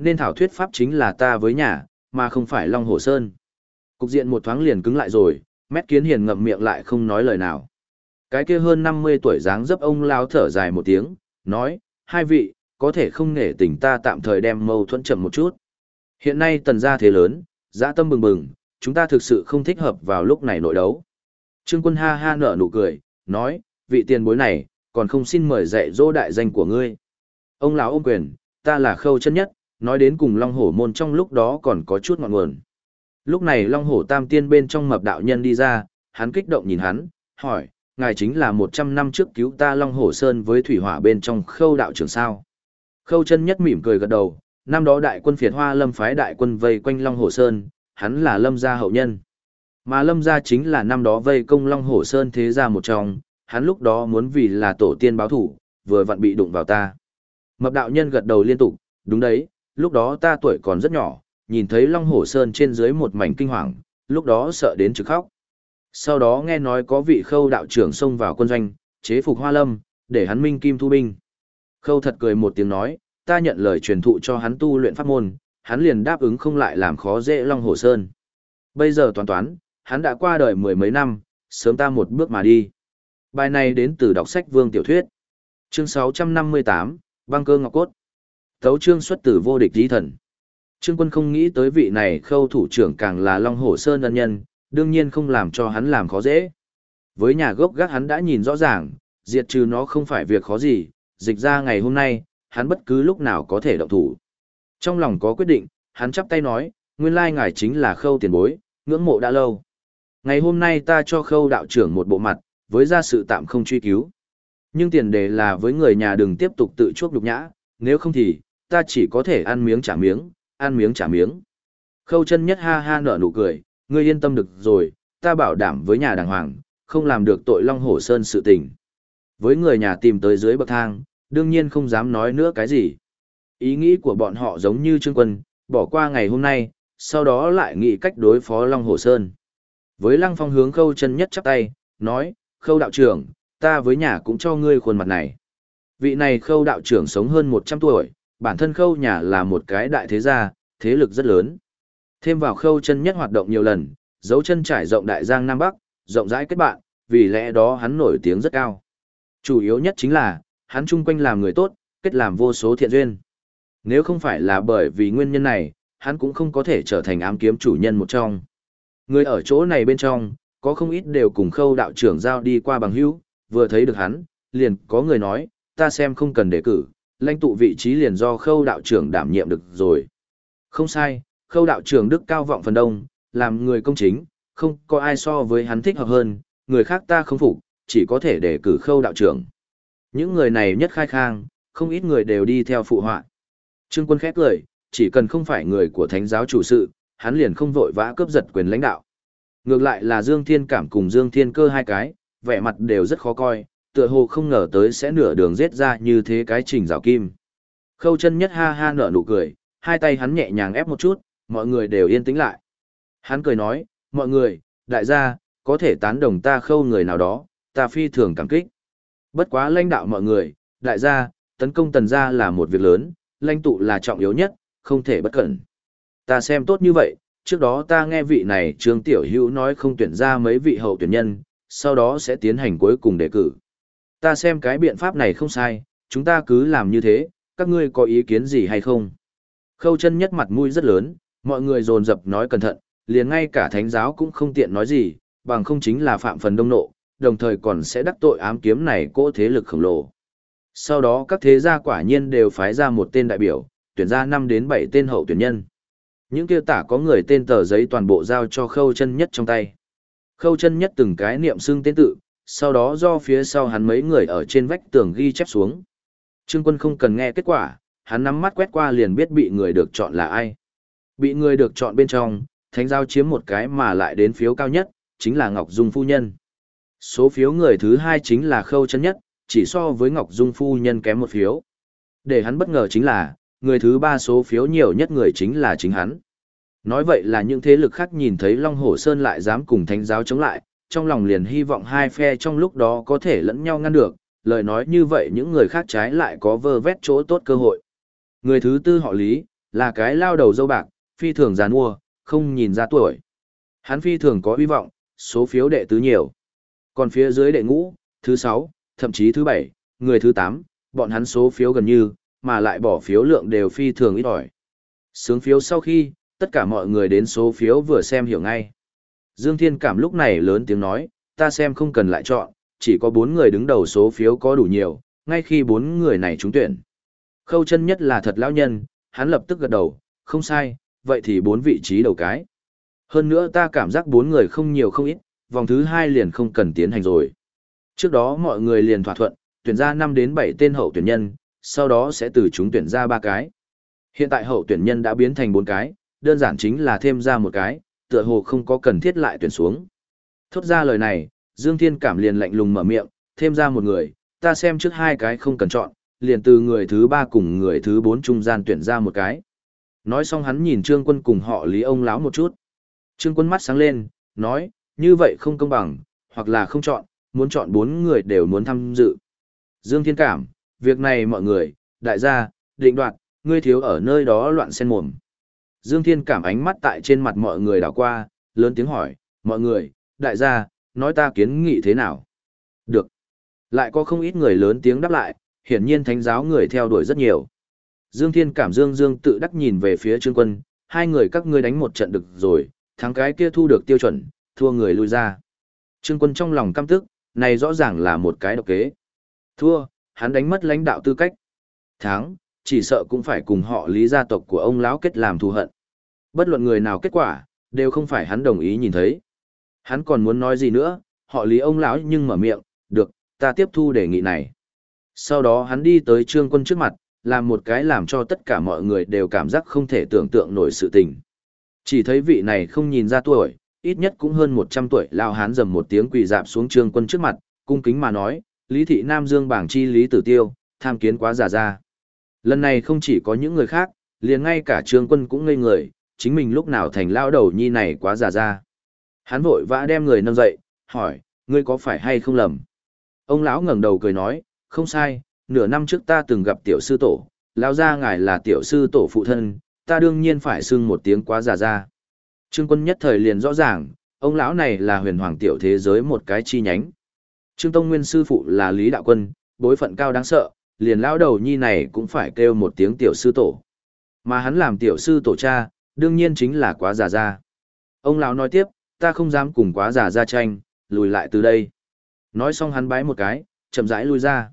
nên thảo thuyết pháp chính là ta với nhà, mà không phải Long Hổ Sơn. Cục diện một thoáng liền cứng lại rồi, Mét Kiến Hiền ngậm miệng lại không nói lời nào. Cái kia hơn 50 tuổi dáng dấp ông lao thở dài một tiếng, nói, hai vị, có thể không nể tình ta tạm thời đem mâu thuẫn chậm một chút. Hiện nay Tần gia thế lớn, dã tâm bừng bừng, chúng ta thực sự không thích hợp vào lúc này nội đấu. Trương Quân ha ha nở nụ cười, nói, vị tiền bối này, còn không xin mời dạy dỗ đại danh của ngươi. Ông lão ôm quyền, ta là Khâu Chân Nhất, nói đến cùng Long Hổ môn trong lúc đó còn có chút ngọn nguồn. Lúc này Long Hổ Tam Tiên bên trong Mập đạo nhân đi ra, hắn kích động nhìn hắn, hỏi, ngài chính là 100 năm trước cứu ta Long Hổ Sơn với thủy hỏa bên trong Khâu đạo trưởng sao? Khâu Chân Nhất mỉm cười gật đầu, năm đó đại quân Phiệt Hoa Lâm phái đại quân vây quanh Long Hổ Sơn, hắn là Lâm gia hậu nhân. Mà Lâm gia chính là năm đó vây công Long Hổ Sơn thế gia một trong, hắn lúc đó muốn vì là tổ tiên báo thủ, vừa vặn bị đụng vào ta. Mập đạo nhân gật đầu liên tục, đúng đấy, lúc đó ta tuổi còn rất nhỏ, nhìn thấy Long Hổ Sơn trên dưới một mảnh kinh hoàng, lúc đó sợ đến trực khóc. Sau đó nghe nói có vị Khâu đạo trưởng xông vào quân doanh, chế phục Hoa Lâm, để hắn minh kim thu binh. Khâu thật cười một tiếng nói, ta nhận lời truyền thụ cho hắn tu luyện pháp môn, hắn liền đáp ứng không lại làm khó dễ Long Hổ Sơn. Bây giờ toán, hắn đã qua đời 10 mấy năm, sớm ta một bước mà đi. Bài này đến từ đọc sách Vương Tiểu Thuyết. Chương 658, băng cơ ngọc cốt. Tấu chương xuất từ vô địch lý thần. Trương Quân không nghĩ tới vị này Khâu thủ trưởng càng là Long Hổ Sơn ân nhân, đương nhiên không làm cho hắn làm khó dễ. Với nhà gốc gác hắn đã nhìn rõ ràng, diệt trừ nó không phải việc khó gì, dịch ra ngày hôm nay, hắn bất cứ lúc nào có thể động thủ. Trong lòng có quyết định, hắn chắp tay nói, nguyên lai ngài chính là Khâu tiền bối, ngưỡng mộ đã lâu. Ngày hôm nay ta cho Khâu đạo trưởng một bộ mặt, với gia sự tạm không truy cứu. Nhưng tiền đề là với người nhà đừng tiếp tục tự chuốc nhục nhã, nếu không thì, ta chỉ có thể ăn miếng trả miếng, ăn miếng trả miếng. Khâu Chân Nhất ha ha nở nụ cười, ngươi yên tâm được rồi, ta bảo đảm với nhà đàng hoàng, không làm được tội Long Hổ Sơn sự tình. Với người nhà tìm tới dưới bậc thang, đương nhiên không dám nói nữa cái gì. Ý nghĩ của bọn họ giống như Trương Quân, bỏ qua ngày hôm nay, sau đó lại nghĩ cách đối phó Long Hổ Sơn. Với Lăng Phong hướng Khâu Chân Nhất chắp tay, nói, Khâu đạo trưởng, ta với nhà cũng cho ngươi khuôn mặt này. Vị này Khâu đạo trưởng sống hơn 100 tuổi, bản thân Khâu nhà là một cái đại thế gia, thế lực rất lớn. Thêm vào Khâu Chân Nhất hoạt động nhiều lần, dấu chân trải rộng đại giang Nam Bắc, rộng rãi kết bạn, vì lẽ đó hắn nổi tiếng rất cao. Chủ yếu nhất chính là, hắn chung quanh làm người tốt, kết làm vô số thiện duyên. Nếu không phải là bởi vì nguyên nhân này, hắn cũng không có thể trở thành ám kiếm chủ nhân một trong. Người ở chỗ này bên trong, có không ít đều cùng Khâu đạo trưởng giao đi qua bằng hữu, vừa thấy được hắn, liền có người nói, ta xem không cần đề cử, lãnh tụ vị trí liền do Khâu đạo trưởng đảm nhiệm được rồi. Không sai, Khâu đạo trưởng đức cao vọng phần đông, làm người công chính, không có ai so với hắn thích hợp hơn, người khác ta không phục, chỉ có thể đề cử Khâu đạo trưởng. Những người này nhất khai khang, không ít người đều đi theo phụ họa. Trương Quân khét lời, chỉ cần không phải người của thánh giáo chủ sự, hắn liền không vội vã cướp giật quyền lãnh đạo. Ngược lại là Dương Thiên Cảm cùng Dương Thiên Cơ hai cái, vẻ mặt đều rất khó coi, tựa hồ không ngờ tới sẽ nửa đường giết ra như thế cái trình rào kim. Khâu Chân Nhất ha ha nở nụ cười, hai tay hắn nhẹ nhàng ép một chút, mọi người đều yên tĩnh lại. Hắn cười nói, mọi người, đại gia, có thể tán đồng ta Khâu người nào đó, ta phi thường cảm kích. Bất quá lãnh đạo mọi người, đại gia, tấn công Tần gia là một việc lớn, lãnh tụ là trọng yếu nhất, không thể bất cẩn. Ta xem tốt như vậy, trước đó ta nghe vị này Trương Tiểu Hữu nói không tuyển ra mấy vị hậu tuyển nhân, sau đó sẽ tiến hành cuối cùng đề cử. Ta xem cái biện pháp này không sai, chúng ta cứ làm như thế, các ngươi có ý kiến gì hay không? Khâu Chân Nhất mặt mũi rất lớn, mọi người dồn dập nói cẩn thận, liền ngay cả thánh giáo cũng không tiện nói gì, bằng không chính là phạm phần đông nộ, đồng thời còn sẽ đắc tội ám kiếm này cỗ thế lực khổng lồ. Sau đó các thế gia quả nhiên đều phái ra một tên đại biểu, tuyển ra 5 đến 7 tên hậu tuyển nhân. Những kia tả có người tên tờ giấy toàn bộ giao cho Khâu Chân Nhất trong tay. Khâu Chân Nhất từng cái niệm xưng tên tự, sau đó do phía sau hắn mấy người ở trên vách tường ghi chép xuống. Trương Quân không cần nghe kết quả, hắn nắm mắt quét qua liền biết bị người được chọn là ai. Bị người được chọn bên trong, thánh giáo chiếm một cái mà lại đến phiếu cao nhất, chính là Ngọc Dung phu nhân. Số phiếu người thứ hai chính là Khâu Chân Nhất, chỉ so với Ngọc Dung phu nhân kém một phiếu. Để hắn bất ngờ chính là, người thứ ba số phiếu nhiều nhất người chính là chính hắn. Nói vậy là những thế lực khác nhìn thấy Long Hổ Sơn lại dám cùng thánh giáo chống lại, trong lòng liền hy vọng hai phe trong lúc đó có thể lẫn nhau ngăn được, lời nói như vậy những người khác trái lại có vơ vét chỗ tốt cơ hội. Người thứ tư họ Lý, là cái lao đầu dâu bạc, phi thường giàn mua, không nhìn ra tuổi. Hắn phi thường có hy vọng, số phiếu đệ tứ nhiều. Còn phía dưới đệ ngũ, thứ 6, thậm chí thứ 7, người thứ 8, bọn hắn số phiếu gần như, mà lại bỏ phiếu lượng đều phi thường ít ỏi. Sướng phiếu sau khi, tất cả mọi người đến số phiếu vừa xem hiểu ngay. Dương Thiên Cảm lúc này lớn tiếng nói, ta xem không cần lại chọn, chỉ có 4 người đứng đầu số phiếu có đủ nhiều, ngay khi 4 người này trúng tuyển. Khâu Chân Nhất là thật lão nhân, hắn lập tức gật đầu, không sai, vậy thì 4 vị trí đầu cái. Hơn nữa ta cảm giác 4 người không nhiều không ít, vòng thứ 2 liền không cần tiến hành rồi. Trước đó mọi người liền thỏa thuận, tuyển ra 5 đến 7 tên hậu tuyển nhân, sau đó sẽ từ chúng tuyển ra 3 cái. Hiện tại hậu tuyển nhân đã biến thành 4 cái, đơn giản chính là thêm ra một cái, tựa hồ không có cần thiết lại tuyển xuống. Thốt ra lời này, Dương Thiên Cảm liền lạnh lùng mở miệng, thêm ra một người, ta xem trước 2 cái không cần chọn, liền từ người thứ 3 cùng người thứ 4 trung gian tuyển ra một cái. Nói xong hắn nhìn Trương Quân cùng họ Lý ông lão một chút. Trương Quân mắt sáng lên, nói, như vậy không công bằng, hoặc là không chọn, muốn chọn 4 người đều muốn tham dự. Dương Thiên Cảm, việc này mọi người, đại gia, định đoạt, ngươi thiếu ở nơi đó loạn sen mồm. Dương Thiên Cảm ánh mắt tại trên mặt mọi người đảo qua, lớn tiếng hỏi, mọi người, đại gia, nói ta kiến nghị thế nào? Được. Lại có không ít người lớn tiếng đáp lại, hiển nhiên thánh giáo người theo đuổi rất nhiều. Dương Thiên Cảm Dương tự đắc nhìn về phía Trương Quân, hai người các ngươi đánh một trận được rồi, thắng cái kia thu được tiêu chuẩn, thua người lui ra. Trương Quân trong lòng căm tức, này rõ ràng là một cái độc kế. Thua, hắn đánh mất lãnh đạo tư cách. Thắng, chỉ sợ cũng phải cùng họ Lý gia tộc của ông lão kết làm thù hận. Bất luận người nào kết quả, đều không phải hắn đồng ý nhìn thấy. Hắn còn muốn nói gì nữa, họ Lý ông lão nhưng mở miệng, được, ta tiếp thu đề nghị này. Sau đó hắn đi tới Trương Quân trước mặt, làm một cái làm cho tất cả mọi người đều cảm giác không thể tưởng tượng nổi sự tình. Chỉ thấy vị này không nhìn ra tuổi, ít nhất cũng hơn 100 tuổi, lao hán dầm một tiếng quỳ dạp xuống Trương Quân trước mặt, cung kính mà nói, Lý thị Nam Dương bảng chi Lý Tử Tiêu, tham kiến quá già ra. Lần này không chỉ có những người khác, liền ngay cả Trương Quân cũng ngây người, chính mình lúc nào thành lao đầu nhi này quá già ra. Hắn vội vã đem người nâng dậy, hỏi, ngươi có phải hay không lầm? Ông lão ngẩng đầu cười nói, không sai, nửa năm trước ta từng gặp tiểu sư tổ, lão gia ngài là tiểu sư tổ phụ thân, ta đương nhiên phải xưng một tiếng quá già ra. Trương Quân nhất thời liền rõ ràng, ông lão này là huyền hoàng tiểu thế giới một cái chi nhánh. Trương Tông Nguyên sư phụ là Lý Đạo Quân, bối phận cao đáng sợ, liền lão đầu nhi này cũng phải kêu một tiếng tiểu sư tổ. Mà hắn làm tiểu sư tổ cha, đương nhiên chính là quá già ra. Ông lão nói tiếp, ta không dám cùng quá già ra tranh, lùi lại từ đây. Nói xong hắn bái một cái, chậm rãi lui ra.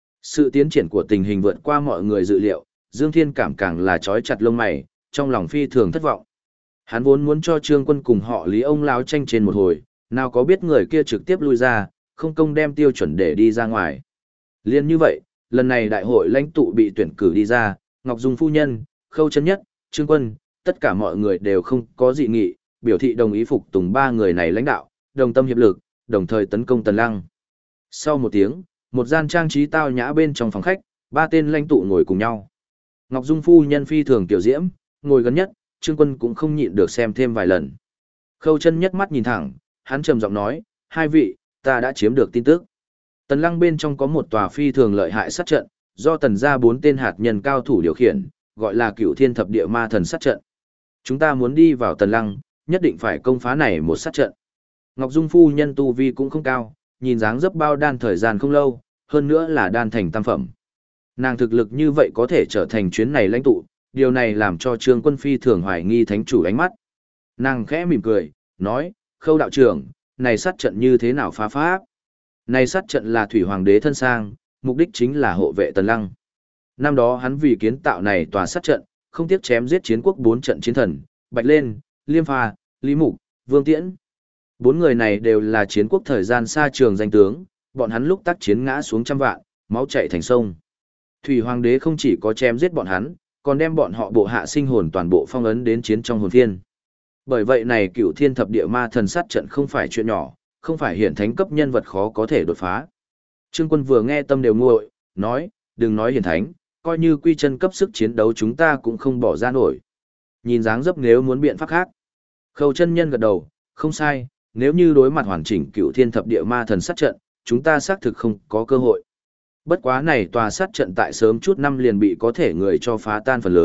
Sự tiến triển của tình hình vượt qua mọi người dự liệu, Dương Thiên Cảm càng là trói chặt lông mày, trong lòng phi thường thất vọng. Hắn vốn muốn cho Trương Quân cùng họ Lý ông lão tranh trên một hồi, nào có biết người kia trực tiếp lui ra, không công đem tiêu chuẩn để đi ra ngoài. Liên như vậy, lần này đại hội lãnh tụ bị tuyển cử đi ra, Ngọc Dung phu nhân, Khâu Chân Nhất, Trương Quân, tất cả mọi người đều không có dị nghị, biểu thị đồng ý phục tùng 3 người này lãnh đạo, đồng tâm hiệp lực, đồng thời tấn công Tần Lăng. Sau một tiếng, một gian trang trí tao nhã bên trong phòng khách, 3 tên lãnh tụ ngồi cùng nhau. Ngọc Dung phu nhân phi thường tiểu diễm, ngồi gần nhất, Trương Quân cũng không nhịn được xem thêm vài lần. Khâu Chân Nhất mắt nhìn thẳng, hắn trầm giọng nói, hai vị, ta đã chiếm được tin tức. Tần Lăng bên trong có một tòa phi thường lợi hại sát trận, do Tần gia 4 tên hạt nhân cao thủ điều khiển, gọi là Cửu Thiên Thập Địa Ma Thần sát trận. Chúng ta muốn đi vào Tần Lăng, nhất định phải công phá này một sát trận. Ngọc Dung phu nhân tu vi cũng không cao, nhìn dáng dấp bao đan thời gian không lâu, hơn nữa là đan thành tam phẩm. Nàng thực lực như vậy có thể trở thành chuyến này lãnh tụ, điều này làm cho Trương Quân phi thường hoài nghi thánh chủ ánh mắt. Nàng khẽ mỉm cười, nói, Khâu đạo trưởng, này sát trận như thế nào phá pháp? Này sát trận là Thủy Hoàng đế thân sang, mục đích chính là hộ vệ Tần Lăng. Năm đó hắn vì kiến tạo này tòa sát trận, không tiếc chém giết chiến quốc 4 trận chiến thần, Bạch Lên, Liêm Pha, Lý Mục, Vương Tiễn. 4 người này đều là chiến quốc thời gian xa trường danh tướng, bọn hắn lúc tác chiến ngã xuống trăm vạn, máu chảy thành sông. Thủy Hoàng đế không chỉ có chém giết bọn hắn, còn đem bọn họ bộ hạ sinh hồn toàn bộ phong ấn đến chiến trong hồn phiên. Bởi vậy này Cửu Thiên Thập Địa Ma Thần sát trận không phải chuyện nhỏ, không phải hiển thánh cấp nhân vật khó có thể đột phá. Trương Quân vừa nghe tâm đều nguội, nói, đừng nói hiển thánh, coi như quy chân cấp sức chiến đấu chúng ta cũng không bỏ ra nổi. Nhìn dáng dấp nếu muốn biện pháp khác. Khâu chân nhân gật đầu, không sai, nếu như đối mặt hoàn chỉnh Cửu Thiên Thập Địa Ma Thần sát trận, chúng ta xác thực không có cơ hội. Bất quá này tòa sát trận tại sớm chút năm liền bị có thể người cho phá tan phần lớn,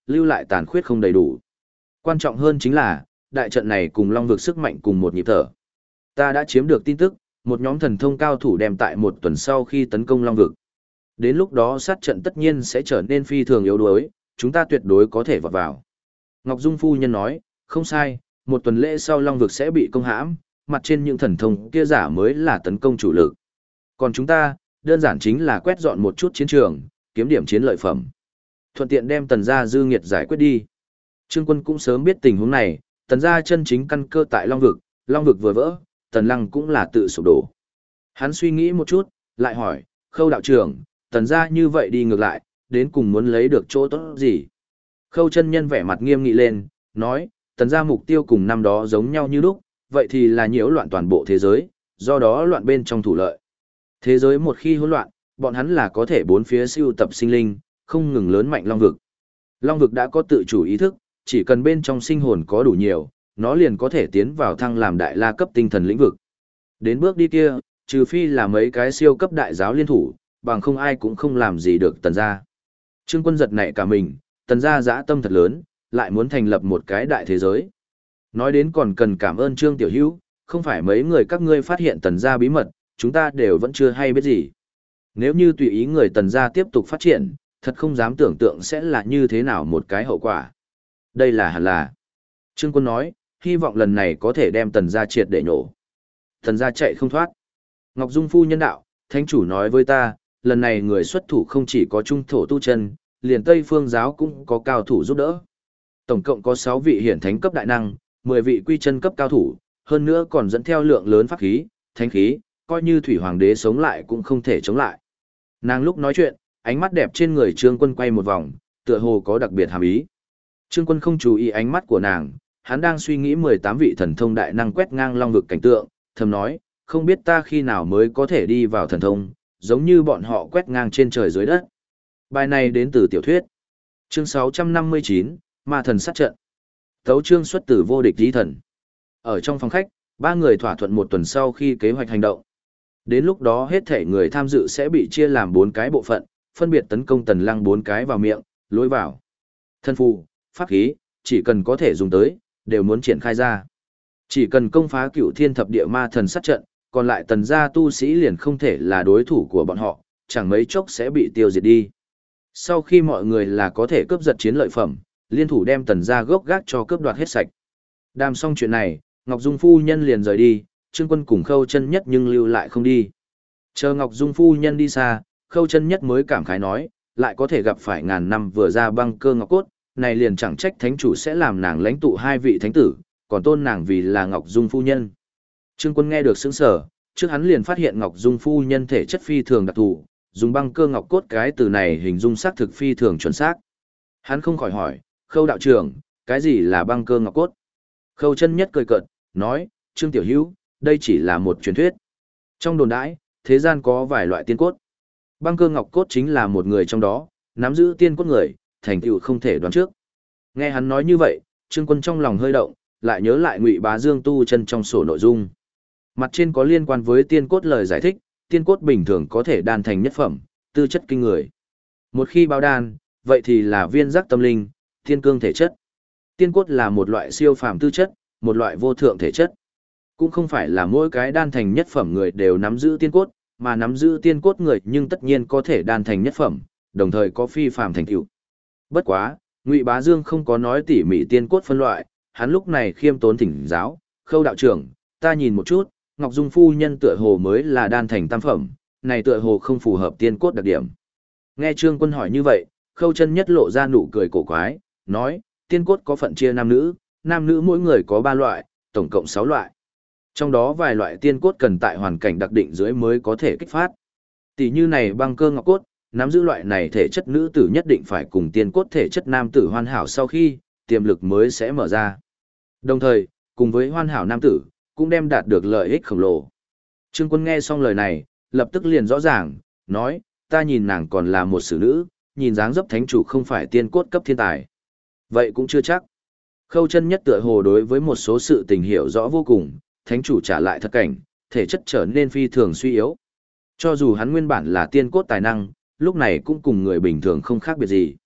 lưu lại tàn khuyết không đầy đủ. Quan trọng hơn chính là, đại trận này cùng Long vực sức mạnh cùng một nhịp thở. Ta đã chiếm được tin tức, một nhóm thần thông cao thủ đem tại một tuần sau khi tấn công Long vực. Đến lúc đó sát trận tất nhiên sẽ trở nên phi thường yếu đuối, chúng ta tuyệt đối có thể vọt vào. Ngọc Dung phu nhân nói, không sai, một tuần lễ sau Long vực sẽ bị công hãm, mặt trên những thần thông kia giả mới là tấn công chủ lực. Còn chúng ta, đơn giản chính là quét dọn một chút chiến trường, kiếm điểm chiến lợi phẩm. Thuận tiện đem Tần gia dư nghiệt giải quyết đi. Trương Quân cũng sớm biết tình huống này, Tần gia chân chính căn cơ tại Long vực vừa vỡ, Tần Lăng cũng là tự sụp đổ. Hắn suy nghĩ một chút, lại hỏi, Khâu đạo trưởng, Tần gia như vậy đi ngược lại, đến cùng muốn lấy được chỗ tốt gì? Khâu chân nhân vẻ mặt nghiêm nghị lên, nói, Tần gia mục tiêu cùng năm đó giống nhau như lúc, vậy thì là nhiễu loạn toàn bộ thế giới, do đó loạn bên trong thủ lợi. Thế giới một khi hỗn loạn, bọn hắn là có thể bốn phía siêu tập sinh linh, không ngừng lớn mạnh Long vực. Long vực đã có tự chủ ý thức, chỉ cần bên trong sinh hồn có đủ nhiều, nó liền có thể tiến vào thăng làm đại la cấp tinh thần lĩnh vực. Đến bước đi kia, trừ phi là mấy cái siêu cấp đại giáo liên thủ, bằng không ai cũng không làm gì được Tần gia. Trương Quân giật nảy cả mình, Tần gia dã tâm thật lớn, lại muốn thành lập một cái đại thế giới. Nói đến còn cần cảm ơn Trương Tiểu Hữu, không phải mấy người các ngươi phát hiện Tần gia bí mật, chúng ta đều vẫn chưa hay biết gì. Nếu như tùy ý người Tần gia tiếp tục phát triển, thật không dám tưởng tượng sẽ là như thế nào một cái hậu quả. Đây là hẳn là. Trương Quân nói, hy vọng lần này có thể đem Tần gia triệt để nhổ. Tần gia chạy không thoát. Ngọc Dung phu nhân đạo, thánh chủ nói với ta, lần này người xuất thủ không chỉ có trung thổ tu chân, liền Tây Phương giáo cũng có cao thủ giúp đỡ. Tổng cộng có 6 vị hiển thánh cấp đại năng, 10 vị quy chân cấp cao thủ, hơn nữa còn dẫn theo lượng lớn pháp khí, thánh khí, coi như thủy hoàng đế sống lại cũng không thể chống lại. Nàng lúc nói chuyện, ánh mắt đẹp trên người Trương Quân quay một vòng, tựa hồ có đặc biệt hàm ý. Trương Quân không chú ý ánh mắt của nàng, hắn đang suy nghĩ 18 vị thần thông đại năng quét ngang Long vực cảnh tượng, thầm nói, không biết ta khi nào mới có thể đi vào thần thông, giống như bọn họ quét ngang trên trời dưới đất. Bài này đến từ tiểu thuyết. Chương 659, Ma thần sát trận. Tấu chương xuất từ vô địch lý thần. Ở trong phòng khách, 3 người thỏa thuận một tuần sau khi kế hoạch hành động. Đến lúc đó hết thể người tham dự sẽ bị chia làm 4 cái bộ phận, phân biệt tấn công Tần Lăng 4 cái vào miệng, lối vào. Thân phù, pháp khí, chỉ cần có thể dùng tới, đều muốn triển khai ra. Chỉ cần công phá Cửu Thiên Thập Địa Ma thần sát trận, còn lại Tần gia tu sĩ liền không thể là đối thủ của bọn họ, chẳng mấy chốc sẽ bị tiêu diệt đi. Sau khi mọi người là có thể cướp giật chiến lợi phẩm, liên thủ đem Tần gia gốc gác cho cướp đoạt hết sạch. Đàm xong chuyện này, Ngọc Dung phu nhân liền rời đi, Trương Quân cùng Khâu Chân Nhất nhưng lưu lại không đi. Chờ Ngọc Dung phu nhân đi xa, Khâu Chân Nhất mới cảm khái nói, lại có thể gặp phải ngàn năm vừa ra băng cơ ngọc cốt, này liền chẳng trách thánh chủ sẽ làm nàng lãnh tụ 2 vị thánh tử, còn tôn nàng vì là Ngọc Dung phu nhân. Trương Quân nghe được sững sờ, trước hắn liền phát hiện Ngọc Dung phu nhân thể chất phi thường đặc thù, dùng băng cơ ngọc cốt cái từ này hình dung xác thực phi thường chuẩn xác. Hắn không khỏi hỏi, Khâu đạo trưởng, cái gì là băng cơ ngọc cốt? Khâu Chân Nhất cười cợt, nói, Trương Tiểu Hữu, đây chỉ là một truyền thuyết. Trong đồn đãi, thế gian có vài loại tiên cốt. Băng cơ ngọc cốt chính là một người trong đó, nắm giữ tiên cốt người, thành tựu không thể đoán trước. Nghe hắn nói như vậy, Trương Quân trong lòng hơi động, lại nhớ lại Ngụy Bá Dương tu chân trong sổ nội dung. Mặt trên có liên quan với tiên cốt lời giải thích, tiên cốt bình thường có thể đan thành nhất phẩm, tư chất kinh người. Một khi bao đan, vậy thì là viên giác tâm linh, thiên cương thể chất. Tiên cốt là một loại siêu phàm tư chất, một loại vô thượng thể chất. Cũng không phải là mỗi cái đan thành nhất phẩm người đều nắm giữ tiên cốt, mà nắm giữ tiên cốt người nhưng tất nhiên có thể đan thành nhất phẩm, đồng thời có phi phàm thành tựu. Bất quá, Ngụy Bá Dương không có nói tỉ mỉ tiên cốt phân loại, hắn lúc này khiêm tốn thỉnh giáo, Khâu đạo trưởng, ta nhìn một chút, Ngọc Dung phu nhân tựa hồ mới là đan thành tam phẩm, này tựa hồ không phù hợp tiên cốt đặc điểm. Nghe Trương Quân hỏi như vậy, Khâu Chân Nhất lộ ra nụ cười cổ quái, nói, tiên cốt có phận chia nam nữ mỗi người có 3 loại, tổng cộng 6 loại. Trong đó vài loại tiên cốt cần tại hoàn cảnh đặc định dưới mới có thể kích phát. Tỷ như này băng cơ ngọc cốt, nắm giữ loại này thể chất nữ tử nhất định phải cùng tiên cốt thể chất nam tử hoàn hảo sau khi, tiềm lực mới sẽ mở ra. Đồng thời, cùng với hoàn hảo nam tử, cũng đem đạt được lợi ích khổng lồ. Trương Quân nghe xong lời này, lập tức liền rõ ràng, nói, ta nhìn nàng còn là một xử nữ, nhìn dáng dấp thánh chủ không phải tiên cốt cấp thiên tài. Vậy cũng chưa chắc. Khâu Chân Nhất tựa hồ đối với một số sự tình hiểu rõ vô cùng, thánh chủ trả lại thật cảnh, thể chất trở nên phi thường suy yếu. Cho dù hắn nguyên bản là tiên cốt tài năng, lúc này cũng cùng người bình thường không khác biệt gì.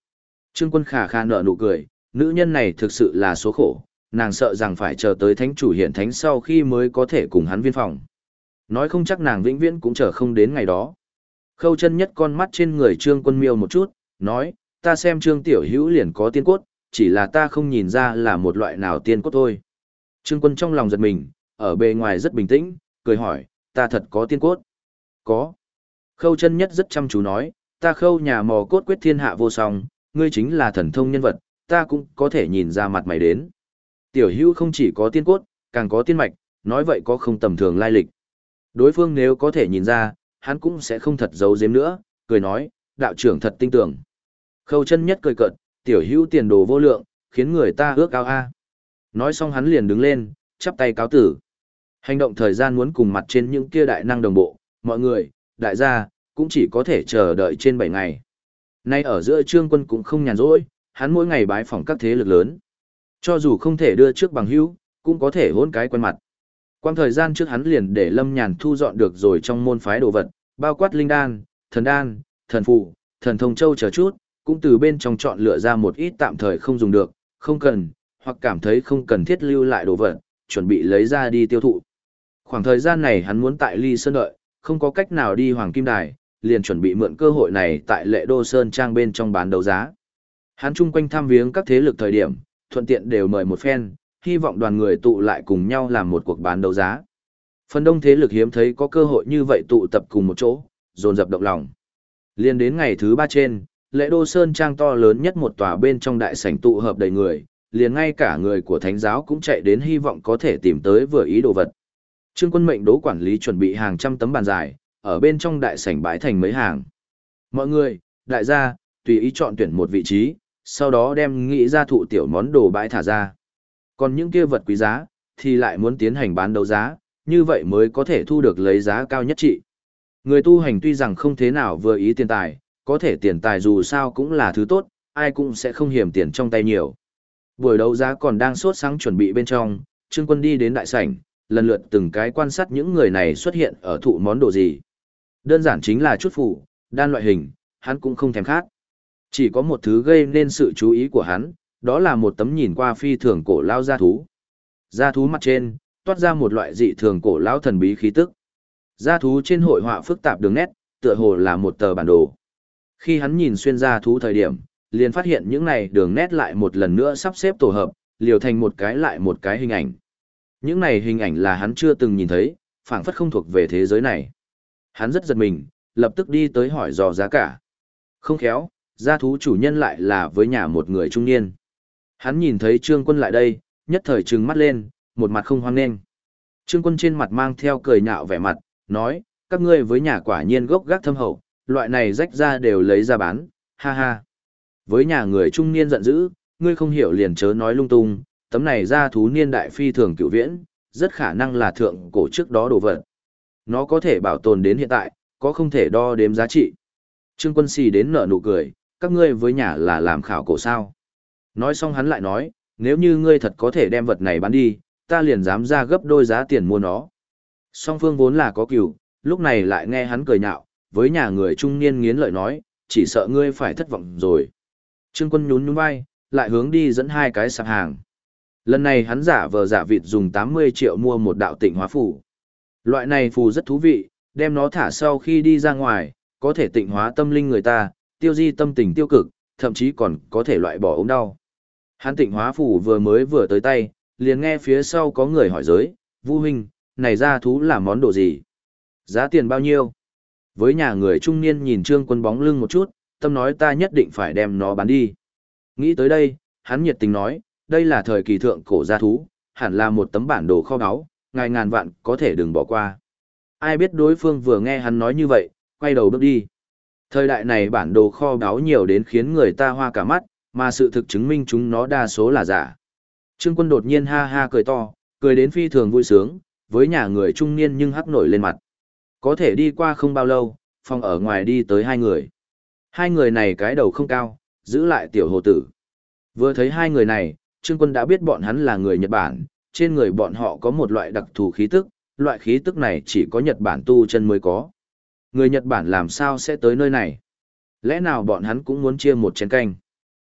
Trương Quân khà khà nở nụ cười, nữ nhân này thực sự là số khổ, nàng sợ rằng phải chờ tới thánh chủ hiện thánh sau khi mới có thể cùng hắn viên phòng. Nói không chắc nàng vĩnh viễn cũng chờ không đến ngày đó. Khâu Chân Nhất con mắt trên người Trương Quân miêu một chút, nói, ta xem Trương Tiểu Hữu liền có tiên cốt, chỉ là ta không nhìn ra là một loại nào tiên cốt thôi. Trương Quân trong lòng giật mình, ở bề ngoài rất bình tĩnh, cười hỏi, ta thật có tiên cốt? Có. Khâu Chân Nhất rất chăm chú nói, ta Khâu nhà mò cốt quyết thiên hạ vô song, ngươi chính là thần thông nhân vật, ta cũng có thể nhìn ra mặt mày đến. Tiểu Hữu không chỉ có tiên cốt, càng có tiên mạch, nói vậy có không tầm thường lai lịch. Đối phương nếu có thể nhìn ra, hắn cũng sẽ không thật giấu giếm nữa, cười nói, đạo trưởng thật tinh tưởng. Khâu Chân Nhất cười cợt, Tiểu Hữu tiền đồ vô lượng, khiến người ta ước ao a. Nói xong hắn liền đứng lên, chắp tay cáo tử. Hành động thời gian muốn cùng mặt trên những kia đại năng đồng bộ, mọi người, đại gia, cũng chỉ có thể chờ đợi trên 7 ngày. Nay ở giữa Trương Quân cũng không nhàn rỗi, hắn mỗi ngày bái phỏng các thế lực lớn. Cho dù không thể đưa trước bằng hữu, cũng có thể hôn cái quen mặt. Quang thời gian trước hắn liền để Lâm Nhàn thu dọn được rồi trong môn phái đồ vật, bao quát linh đan, thần phù, thần thông châu chờ chút, cũng từ bên trong chọn lựa ra một ít tạm thời không dùng được, không cần, hoặc cảm thấy không cần thiết lưu lại đồ vật, chuẩn bị lấy ra đi tiêu thụ. Khoảng thời gian này hắn muốn tại Ly Sơn đợi, không có cách nào đi Hoàng Kim Đài, liền chuẩn bị mượn cơ hội này tại Lệ Đô Sơn Trang bên trong bán đấu giá. Hắn chung quanh thăm viếng các thế lực thời điểm, thuận tiện đều mời một phen, hy vọng đoàn người tụ lại cùng nhau làm một cuộc bán đấu giá. Phần đông thế lực hiếm thấy có cơ hội như vậy tụ tập cùng một chỗ, dồn dập động lòng. Liên đến ngày thứ 3 trên, Lệ Đô Sơn Trang to lớn nhất một tòa bên trong đại sảnh tụ hợp đầy người, liền ngay cả người của thánh giáo cũng chạy đến hy vọng có thể tìm tới vừa ý đồ vật. Trương Quân mệnh Đỗ quản lý chuẩn bị hàng trăm tấm bàn dài, ở bên trong đại sảnh bãi thành mấy hàng. Mọi người, đại gia, tùy ý chọn tuyển một vị trí, sau đó đem nghĩ ra thụ tiểu món đồ bãi thả ra. Còn những kia vật quý giá, thì lại muốn tiến hành bán đấu giá, như vậy mới có thể thu được lấy giá cao nhất trị. Người tu hành tuy rằng không thế nào vừa ý tiền tài, có thể tiền tài dù sao cũng là thứ tốt, ai cũng sẽ không hiểm tiền trong tay nhiều. Buổi đấu giá còn đang sốt sắng chuẩn bị bên trong, Trương Quân đi đến đại sảnh, lần lượt từng cái quan sát những người này xuất hiện ở thụ món đồ gì. Đơn giản chính là chút phủ, đan loại hình, hắn cũng không thèm khát. Chỉ có một thứ gây nên sự chú ý của hắn, đó là một tấm nhìn qua phi thường cổ lao gia thú. Gia thú mặt trên, toát ra một loại dị thường cổ lao thần bí khí tức. Gia thú trên hội họa phức tạp đường nét, tựa hồ là một tờ bản đồ. Khi hắn nhìn xuyên gia thú thời điểm, liền phát hiện những này đường nét lại một lần nữa sắp xếp tổ hợp, liều thành một cái lại một cái hình ảnh. Những này hình ảnh là hắn chưa từng nhìn thấy, phảng phất không thuộc về thế giới này. Hắn rất giật mình, lập tức đi tới hỏi dò giá cả. Không khéo, gia thú chủ nhân lại là với nhà một người trung niên. Hắn nhìn thấy Trương Quân lại đây, nhất thời trừng mắt lên, một mặt không hoan nghênh. Trương Quân trên mặt mang theo cười nhạo vẻ mặt, nói, các ngươi với nhà quả nhiên gốc gác thâm hậu, loại này rách ra đều lấy ra bán, ha ha. Với nhà người trung niên giận dữ, ngươi không hiểu liền chớ nói lung tung, tấm này gia thú niên đại phi thường cựu viễn, rất khả năng là thượng cổ trước đó đồ vật. Nó có thể bảo tồn đến hiện tại, có không thể đo đếm giá trị. Trương Quân xì đến nở nụ cười, các ngươi với nhà là làm khảo cổ sao. Nói xong hắn lại nói, nếu như ngươi thật có thể đem vật này bán đi, ta liền dám ra gấp đôi giá tiền mua nó. Song phương vốn là có cừu, lúc này lại nghe hắn cười nhạo, với nhà người trung niên nghiến lợi nói, chỉ sợ ngươi phải thất vọng rồi. Trương Quân nhún nhún vai, lại hướng đi dẫn hai cái sạp hàng. Lần này hắn giả vờ giả vịt dùng 80 triệu mua một đạo tịnh hóa phù. Loại này phù rất thú vị, đem nó thả sau khi đi ra ngoài, có thể tịnh hóa tâm linh người ta, tiêu di tâm tình tiêu cực, thậm chí còn có thể loại bỏ ốm đau. Hắn tịnh hóa phù vừa tới tay, liền nghe phía sau có người hỏi giới, Vu huynh, này ra thú là món đồ gì? Giá tiền bao nhiêu? Với nhà người trung niên nhìn Trương Quân bóng lưng một chút, tâm nói ta nhất định phải đem nó bán đi. Nghĩ tới đây, hắn nhiệt tình nói, đây là thời kỳ thượng cổ gia thú, hẳn là một tấm bản đồ kho báu, ngài ngàn vạn có thể đừng bỏ qua. Ai biết đối phương vừa nghe hắn nói như vậy, quay đầu bước đi. Thời đại này bản đồ kho báu nhiều đến khiến người ta hoa cả mắt, mà sự thực chứng minh chúng nó đa số là giả. Trương Quân đột nhiên ha ha cười to, cười đến phi thường vui sướng, với nhà người trung niên nhưng hắc nổi lên mặt. Có thể đi qua không bao lâu, phòng ở ngoài đi tới hai người. Hai người này cái đầu không cao, giữ lại tiểu hồ tử. Vừa thấy hai người này, Trương Quân đã biết bọn hắn là người Nhật Bản, trên người bọn họ có một loại đặc thù khí tức, loại khí tức này chỉ có Nhật Bản tu chân mới có. Người Nhật Bản làm sao sẽ tới nơi này? Lẽ nào bọn hắn cũng muốn chia một chén canh?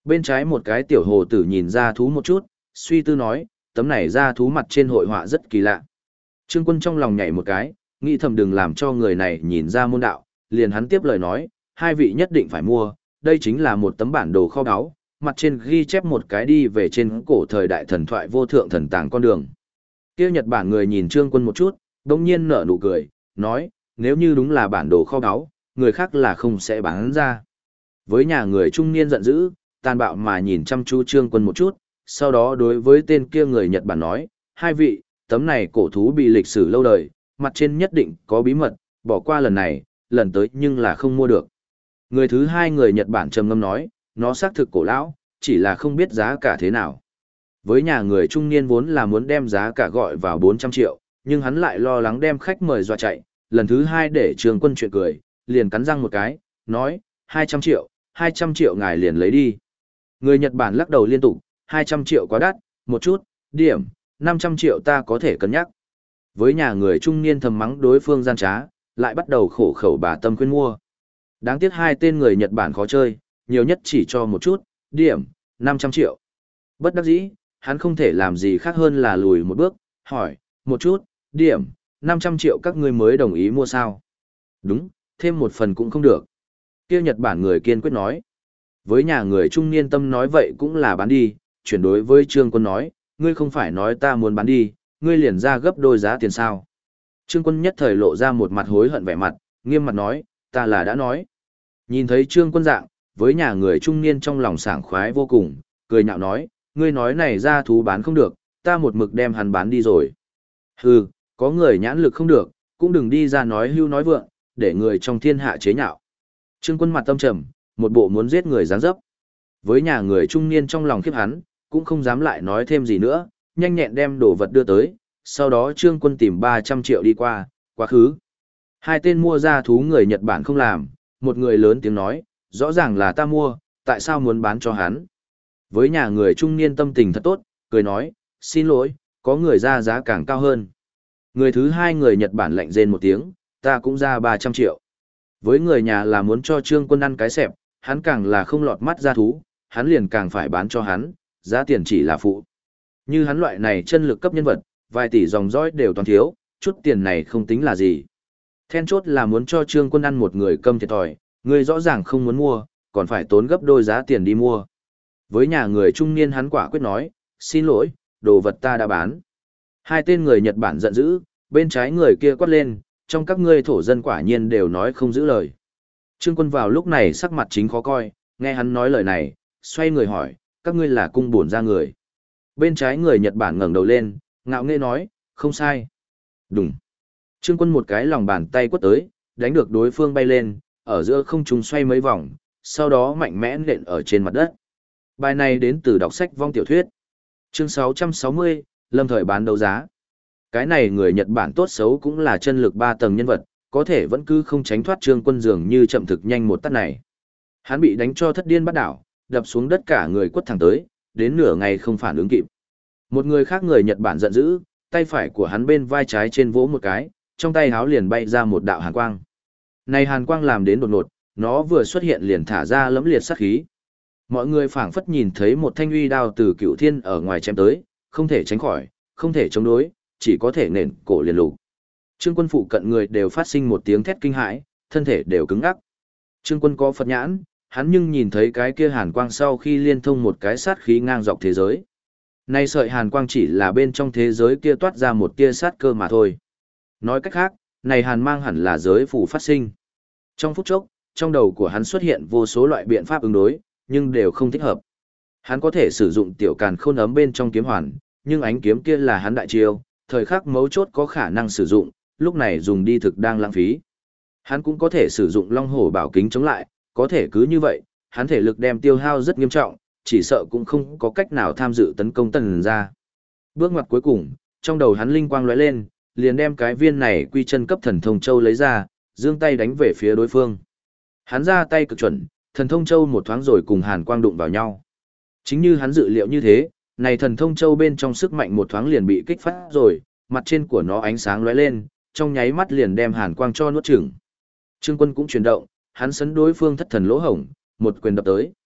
Bên trái một cái tiểu hồ tử nhìn ra thú một chút, suy tư nói, tấm này ra thú mặt trên hội họa rất kỳ lạ. Trương Quân trong lòng nhảy một cái, nghĩ thầm đừng làm cho người này nhìn ra môn đạo, liền hắn tiếp lời nói, hai vị nhất định phải mua, đây chính là một tấm bản đồ kho báu, mặt trên ghi chép một cái đi về trên cổ thời đại thần thoại vô thượng thần tàng con đường. Kia Nhật Bản người nhìn Trương Quân một chút, đồng nhiên nở nụ cười, nói, nếu như đúng là bản đồ kho báu, người khác là không sẽ bán ra. Với nhà người trung niên giận dữ, tàn bạo mà nhìn chăm chú Trương Quân một chút, sau đó đối với tên kia người Nhật Bản nói, hai vị, tấm này cổ thú bị lịch sử lâu đời, mặt trên nhất định có bí mật, bỏ qua lần này, lần tới nhưng là không mua được. Người thứ hai người Nhật Bản trầm ngâm nói, nó xác thực cổ lão, chỉ là không biết giá cả thế nào. Với nhà người trung niên vốn là muốn đem giá cả gọi vào 400 triệu, nhưng hắn lại lo lắng đem khách mời dọa chạy, lần thứ hai để Trương Quân chuyện cười, liền cắn răng một cái, nói, 200 triệu ngài liền lấy đi. Người Nhật Bản lắc đầu liên tục, 200 triệu quá đắt, một chút, điểm, 500 triệu ta có thể cân nhắc. Với nhà người trung niên thầm mắng đối phương gian trá, lại bắt đầu khổ khẩu bà tâm khuyên mua. Đáng tiếc hai tên người Nhật Bản khó chơi, nhiều nhất chỉ cho một chút, điểm, 500 triệu. Bất đắc dĩ, hắn không thể làm gì khác hơn là lùi một bước, hỏi, một chút, điểm, 500 triệu các ngươi mới đồng ý mua sao? Đúng, thêm một phần cũng không được. Kia Nhật Bản người kiên quyết nói. Với nhà người trung niên tâm nói vậy cũng là bán đi, chuyển đối với Trương Quân nói, ngươi không phải nói ta muốn bán đi, ngươi liền ra gấp đôi giá tiền sao. Trương Quân nhất thời lộ ra một mặt hối hận vẻ mặt, nghiêm mặt nói, ta là đã nói. Nhìn thấy Trương Quân dạng, với nhà người trung niên trong lòng sảng khoái vô cùng, cười nhạo nói, ngươi nói này ra thú bán không được, ta một mực đem hắn bán đi rồi. Hừ, có người nhãn lực không được, cũng đừng đi ra nói hưu nói vượng, để người trong thiên hạ chế nhạo. Trương Quân mặt tâm trầm, một bộ muốn giết người dáng dấp. Với nhà người trung niên trong lòng khiếp hắn, cũng không dám lại nói thêm gì nữa, nhanh nhẹn đem đồ vật đưa tới, sau đó Trương Quân tìm 300 triệu đi qua, quá khứ. Hai tên mua ra thú người Nhật Bản không làm, một người lớn tiếng nói, rõ ràng là ta mua, tại sao muốn bán cho hắn. Với nhà người trung niên tâm tình thật tốt, cười nói, xin lỗi, có người ra giá càng cao hơn. Người thứ hai người Nhật Bản lạnh rên một tiếng, ta cũng ra 300 triệu. Với người nhà là muốn cho Trương Quân ăn cái xẹp, hắn càng là không lọt mắt ra thú, hắn liền càng phải bán cho hắn, giá tiền chỉ là phụ. Như hắn loại này chân lực cấp nhân vật, vài tỷ dòng dõi đều toàn thiếu, chút tiền này không tính là gì. Then chốt là muốn cho Trương Quân ăn một người câm thiệt thòi, người rõ ràng không muốn mua, còn phải tốn gấp đôi giá tiền đi mua. Với nhà người trung niên hắn quả quyết nói, xin lỗi, đồ vật ta đã bán. Hai tên người Nhật Bản giận dữ, bên trái người kia quát lên, trong các ngươi thổ dân quả nhiên đều nói không giữ lời. Trương Quân vào lúc này sắc mặt chính khó coi, nghe hắn nói lời này, xoay người hỏi, các ngươi là cung bổn ra người. Bên trái người Nhật Bản ngẩng đầu lên, ngạo nghễ nói, không sai. Đúng. Trương Quân một cái lòng bàn tay quất tới, đánh được đối phương bay lên, ở giữa không trung xoay mấy vòng, sau đó mạnh mẽ nện ở trên mặt đất. Bài này đến từ đọc sách vong tiểu thuyết. Chương 660, lâm thời bán đấu giá. Cái này người Nhật Bản tốt xấu cũng là chân lực 3 tầng nhân vật, có thể vẫn cứ không tránh thoát Trương Quân dường như chậm thực nhanh một tát này. Hắn bị đánh cho thất điên bắt đảo, đập xuống đất cả người quất thẳng tới, đến nửa ngày không phản ứng kịp. Một người khác người Nhật Bản giận dữ, tay phải của hắn bên vai trái trên vỗ một cái, trong tay háo liền bay ra một đạo hàn quang. Này hàn quang làm đến đột ngột, nó vừa xuất hiện liền thả ra lẫm liệt sát khí. Mọi người phảng phất nhìn thấy một thanh uy đao từ cựu thiên ở ngoài chém tới, không thể tránh khỏi, không thể chống đối, chỉ có thể nền cổ liền lục. Trương Quân phụ cận người đều phát sinh một tiếng thét kinh hãi, thân thể đều cứng ngắc. Trương Quân có Phật nhãn, hắn nhưng nhìn thấy cái kia hàn quang sau khi liên thông một cái sát khí ngang dọc thế giới. Nay sợi hàn quang chỉ là bên trong thế giới kia toát ra một tia sát cơ mà thôi. Nói cách khác, này hàn mang hẳn là giới phủ phát sinh. Trong phút chốc, trong đầu của hắn xuất hiện vô số loại biện pháp ứng đối, nhưng đều không thích hợp. Hắn có thể sử dụng tiểu càn khôn ấm bên trong kiếm hoàn, nhưng ánh kiếm kia là hắn đại chiêu, thời khắc mấu chốt có khả năng sử dụng, lúc này dùng đi thực đang lãng phí. Hắn cũng có thể sử dụng long hổ bảo kính chống lại, có thể cứ như vậy, hắn thể lực đem tiêu hao rất nghiêm trọng, chỉ sợ cũng không có cách nào tham dự tấn công tần ra. Bước ngoặt cuối cùng, trong đầu hắn linh quang lóe lên, liền đem cái viên này quy chân cấp thần thông châu lấy ra, giương tay đánh về phía đối phương. Hắn ra tay cực chuẩn, thần thông châu một thoáng rồi cùng hàn quang đụng vào nhau. Chính như hắn dự liệu như thế, này thần thông châu bên trong sức mạnh một thoáng liền bị kích phát rồi, mặt trên của nó ánh sáng lóe lên, trong nháy mắt liền đem hàn quang cho nuốt chửng. Trương Quân cũng chuyển động, hắn sấn đối phương thất thần lỗ hổng, một quyền đập tới.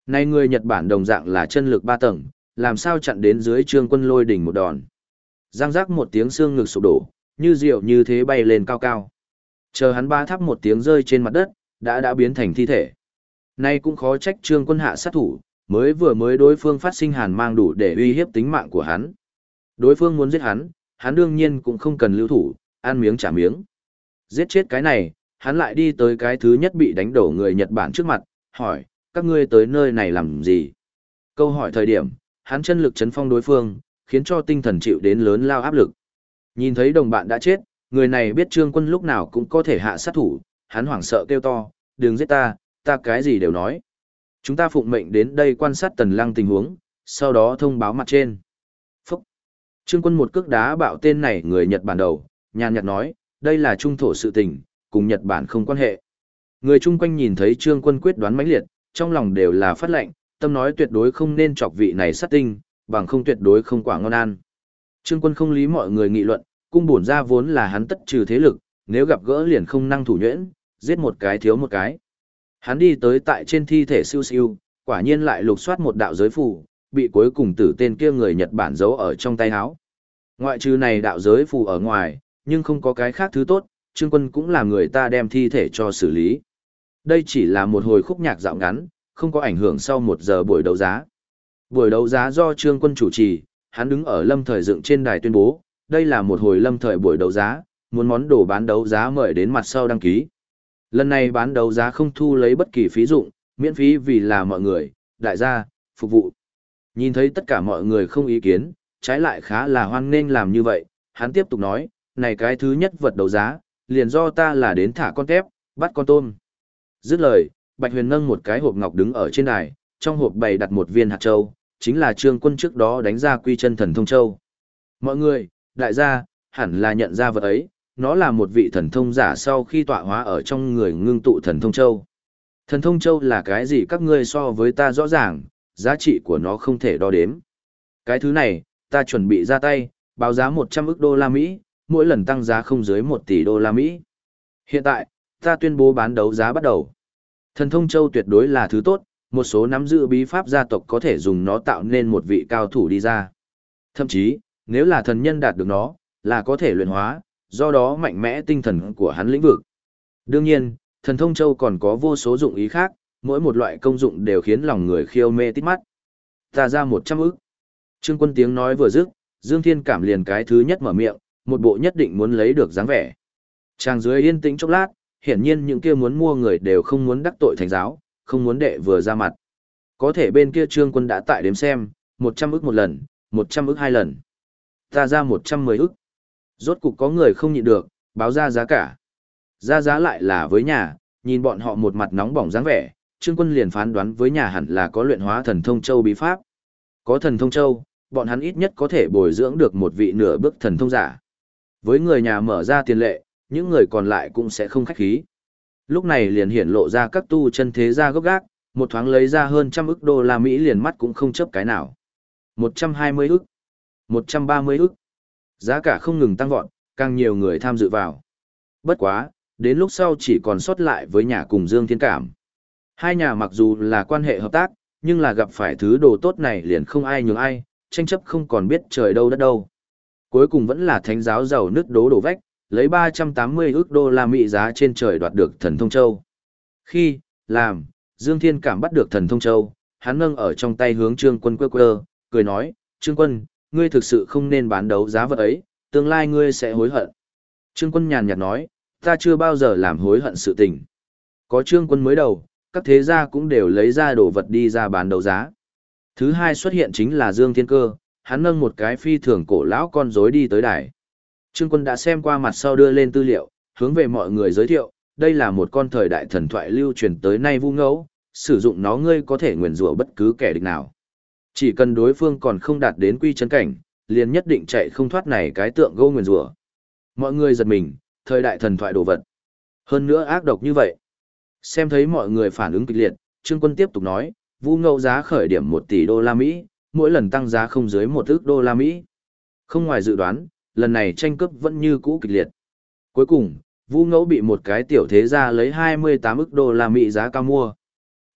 Này người Nhật Bản đồng dạng là chân lực 3 tầng, làm sao chặn đến dưới Trương Quân lôi đỉnh một đòn. Giang giác một tiếng xương ngực sụp đổ, như diệu như thế bay lên cao cao. Chờ hắn ba tháp một tiếng rơi trên mặt đất, đã biến thành thi thể. Nay cũng khó trách Trương Quân hạ sát thủ, mới đối phương phát sinh hàn mang đủ để uy hiếp tính mạng của hắn. Đối phương muốn giết hắn đương nhiên cũng không cần lưu thủ, ăn miếng trả miếng. Giết chết cái này, hắn lại đi tới cái thứ nhất bị đánh đổ người Nhật Bản trước mặt, hỏi, các ngươi tới nơi này làm gì? Câu hỏi thời điểm, hắn chân lực chấn phong đối phương, khiến cho tinh thần chịu đến lớn lao áp lực. Nhìn thấy đồng bạn đã chết, người này biết Trương Quân lúc nào cũng có thể hạ sát thủ, hắn hoảng sợ kêu to, đừng giết ta cái gì đều nói. Chúng ta phụng mệnh đến đây quan sát Tần Lăng tình huống, sau đó thông báo mặt trên. Phúc! Trương Quân một cước đá bạo tên này người Nhật Bản đầu, nhàn nhạt nói, đây là trung thổ sự tình, cùng Nhật Bản không quan hệ. Người chung quanh nhìn thấy Trương Quân quyết đoán mãnh liệt, trong lòng đều là phát lệnh, tâm nói tuyệt đối không nên chọc vị này sát tinh, bằng không tuyệt đối không quả ngon ăn. Trương Quân không lý mọi người nghị luận, cung bổn ra vốn là hắn tất trừ thế lực, nếu gặp gỡ liền không năng thủ nhuyễn, giết một cái thiếu một cái. Hắn đi tới tại trên thi thể siêu siêu, quả nhiên lại lục soát một đạo giới phù, bị cuối cùng tử tên kia người Nhật Bản giấu ở trong tay áo. Ngoại trừ này đạo giới phù ở ngoài, nhưng không có cái khác thứ tốt, Trương Quân cũng là người ta đem thi thể cho xử lý. Đây chỉ là một hồi khúc nhạc dạo ngắn, không có ảnh hưởng sau 1 giờ buổi đấu giá. Buổi đấu giá do Trương Quân chủ trì, hắn đứng ở lâm thời dựng trên đài tuyên bố, đây là một hồi lâm thời buổi đấu giá, muốn món đồ bán đấu giá mời đến mặt sau đăng ký. Lần này bán đấu giá không thu lấy bất kỳ phí dụng, miễn phí vì là mọi người, đại gia, phục vụ. Nhìn thấy tất cả mọi người không ý kiến, trái lại khá là hoan nghênh làm như vậy, hắn tiếp tục nói, này cái thứ nhất vật đấu giá, liền do ta là đến thả con tép, bắt con tôm. Dứt lời, Bạch Huyền nâng một cái hộp ngọc đứng ở trên đài, trong hộp bày đặt một viên hạt châu, chính là Trương Quân trước đó đánh ra quy chân thần thông châu. Mọi người, đại gia, hẳn là nhận ra vật ấy, nó là một vị thần thông giả sau khi tọa hóa ở trong người ngưng tụ thần thông châu. Thần thông châu là cái gì các ngươi so với ta rõ ràng, giá trị của nó không thể đo đếm. Cái thứ này, ta chuẩn bị ra tay, báo giá 100 ức đô la Mỹ, mỗi lần tăng giá không dưới 1 tỷ đô la Mỹ. Hiện tại, ta tuyên bố bán đấu giá bắt đầu. Thần thông châu tuyệt đối là thứ tốt, một số nắm giữ bí pháp gia tộc có thể dùng nó tạo nên một vị cao thủ đi ra. Thậm chí, nếu là thần nhân đạt được nó, là có thể luyện hóa, do đó mạnh mẽ tinh thần của hắn lĩnh vực. Đương nhiên, thần thông châu còn có vô số dụng ý khác, mỗi một loại công dụng đều khiến lòng người khiêu mê tít mắt. Ta ra 100 ức. Trương Quân tiếng nói vừa dứt, Dương Thiên Cảm liền cái thứ nhất mở miệng, một bộ nhất định muốn lấy được dáng vẻ. Tràng dưới yên tĩnh chốc lát, hiển nhiên những kia muốn mua người đều không muốn đắc tội thánh giáo, không muốn đệ vừa ra mặt. Có thể bên kia Trương Quân đã tại đếm xem, 100 ức một lần, 100 ức 2 lần. Ta ra 110 ức. Rốt cục có người không nhịn được, báo ra giá cả. Ra giá lại là với nhà, nhìn bọn họ một mặt nóng bỏng dáng vẻ, Trương Quân liền phán đoán với nhà hẳn là có luyện hóa thần thông châu bí pháp. Có thần thông châu, bọn hắn ít nhất có thể bồi dưỡng được một vị nửa bước thần thông giả. Với người nhà mở ra tiền lệ, những người còn lại cũng sẽ không khách khí. Lúc này liền hiển lộ ra các tu chân thế gia gốc gác, một thoáng lấy ra hơn 100 ức đô la Mỹ liền mắt cũng không chớp cái nào. 120 ức, 130 ức. Giá cả không ngừng tăng vọt, càng nhiều người tham dự vào. Bất quá, đến lúc sau chỉ còn sót lại với nhà cùng Dương Thiên Cảm. Hai nhà mặc dù là quan hệ hợp tác, nhưng là gặp phải thứ đồ tốt này liền không ai nhường ai, tranh chấp không còn biết trời đâu đất đâu. Cuối cùng vẫn là thánh giáo giàu nứt đổ vách, lấy 380 ức đô la Mỹ giá trên trời đoạt được thần thông châu. Khi, làm, Dương Thiên Cảm bắt được thần thông châu, hắn nâng ở trong tay hướng Trương Quân quơ, cười nói, Trương Quân, ngươi thực sự không nên bán đấu giá vật ấy, tương lai ngươi sẽ hối hận. Trương Quân nhàn nhạt nói, ta chưa bao giờ làm hối hận sự tình. Có Trương Quân mới đầu, các thế gia cũng đều lấy ra đồ vật đi ra bán đấu giá. Thứ hai xuất hiện chính là Dương Thiên Cơ, hắn nâng một cái phi thường cổ lão con rối đi tới đài. Trương Quân đã xem qua mặt sau đưa lên tư liệu, hướng về mọi người giới thiệu, đây là một con thời đại thần thoại lưu truyền tới nay vu ngẫu, sử dụng nó ngươi có thể nguyền rủa bất cứ kẻ địch nào. Chỉ cần đối phương còn không đạt đến quy chân cảnh, liền nhất định chạy không thoát này cái tượng gỗ nguyền rủa. Mọi người giật mình, thời đại thần thoại đồ vật. Hơn nữa ác độc như vậy. Xem thấy mọi người phản ứng kịch liệt, Trương Quân tiếp tục nói, vu ngẫu giá khởi điểm 1 tỷ đô la Mỹ, mỗi lần tăng giá không dưới 1 ức đô la Mỹ. Không ngoài dự đoán, lần này tranh cướp vẫn như cũ kịch liệt. Cuối cùng, vu ngẫu bị một cái tiểu thế gia lấy 28 ức đô la Mỹ giá cao mua.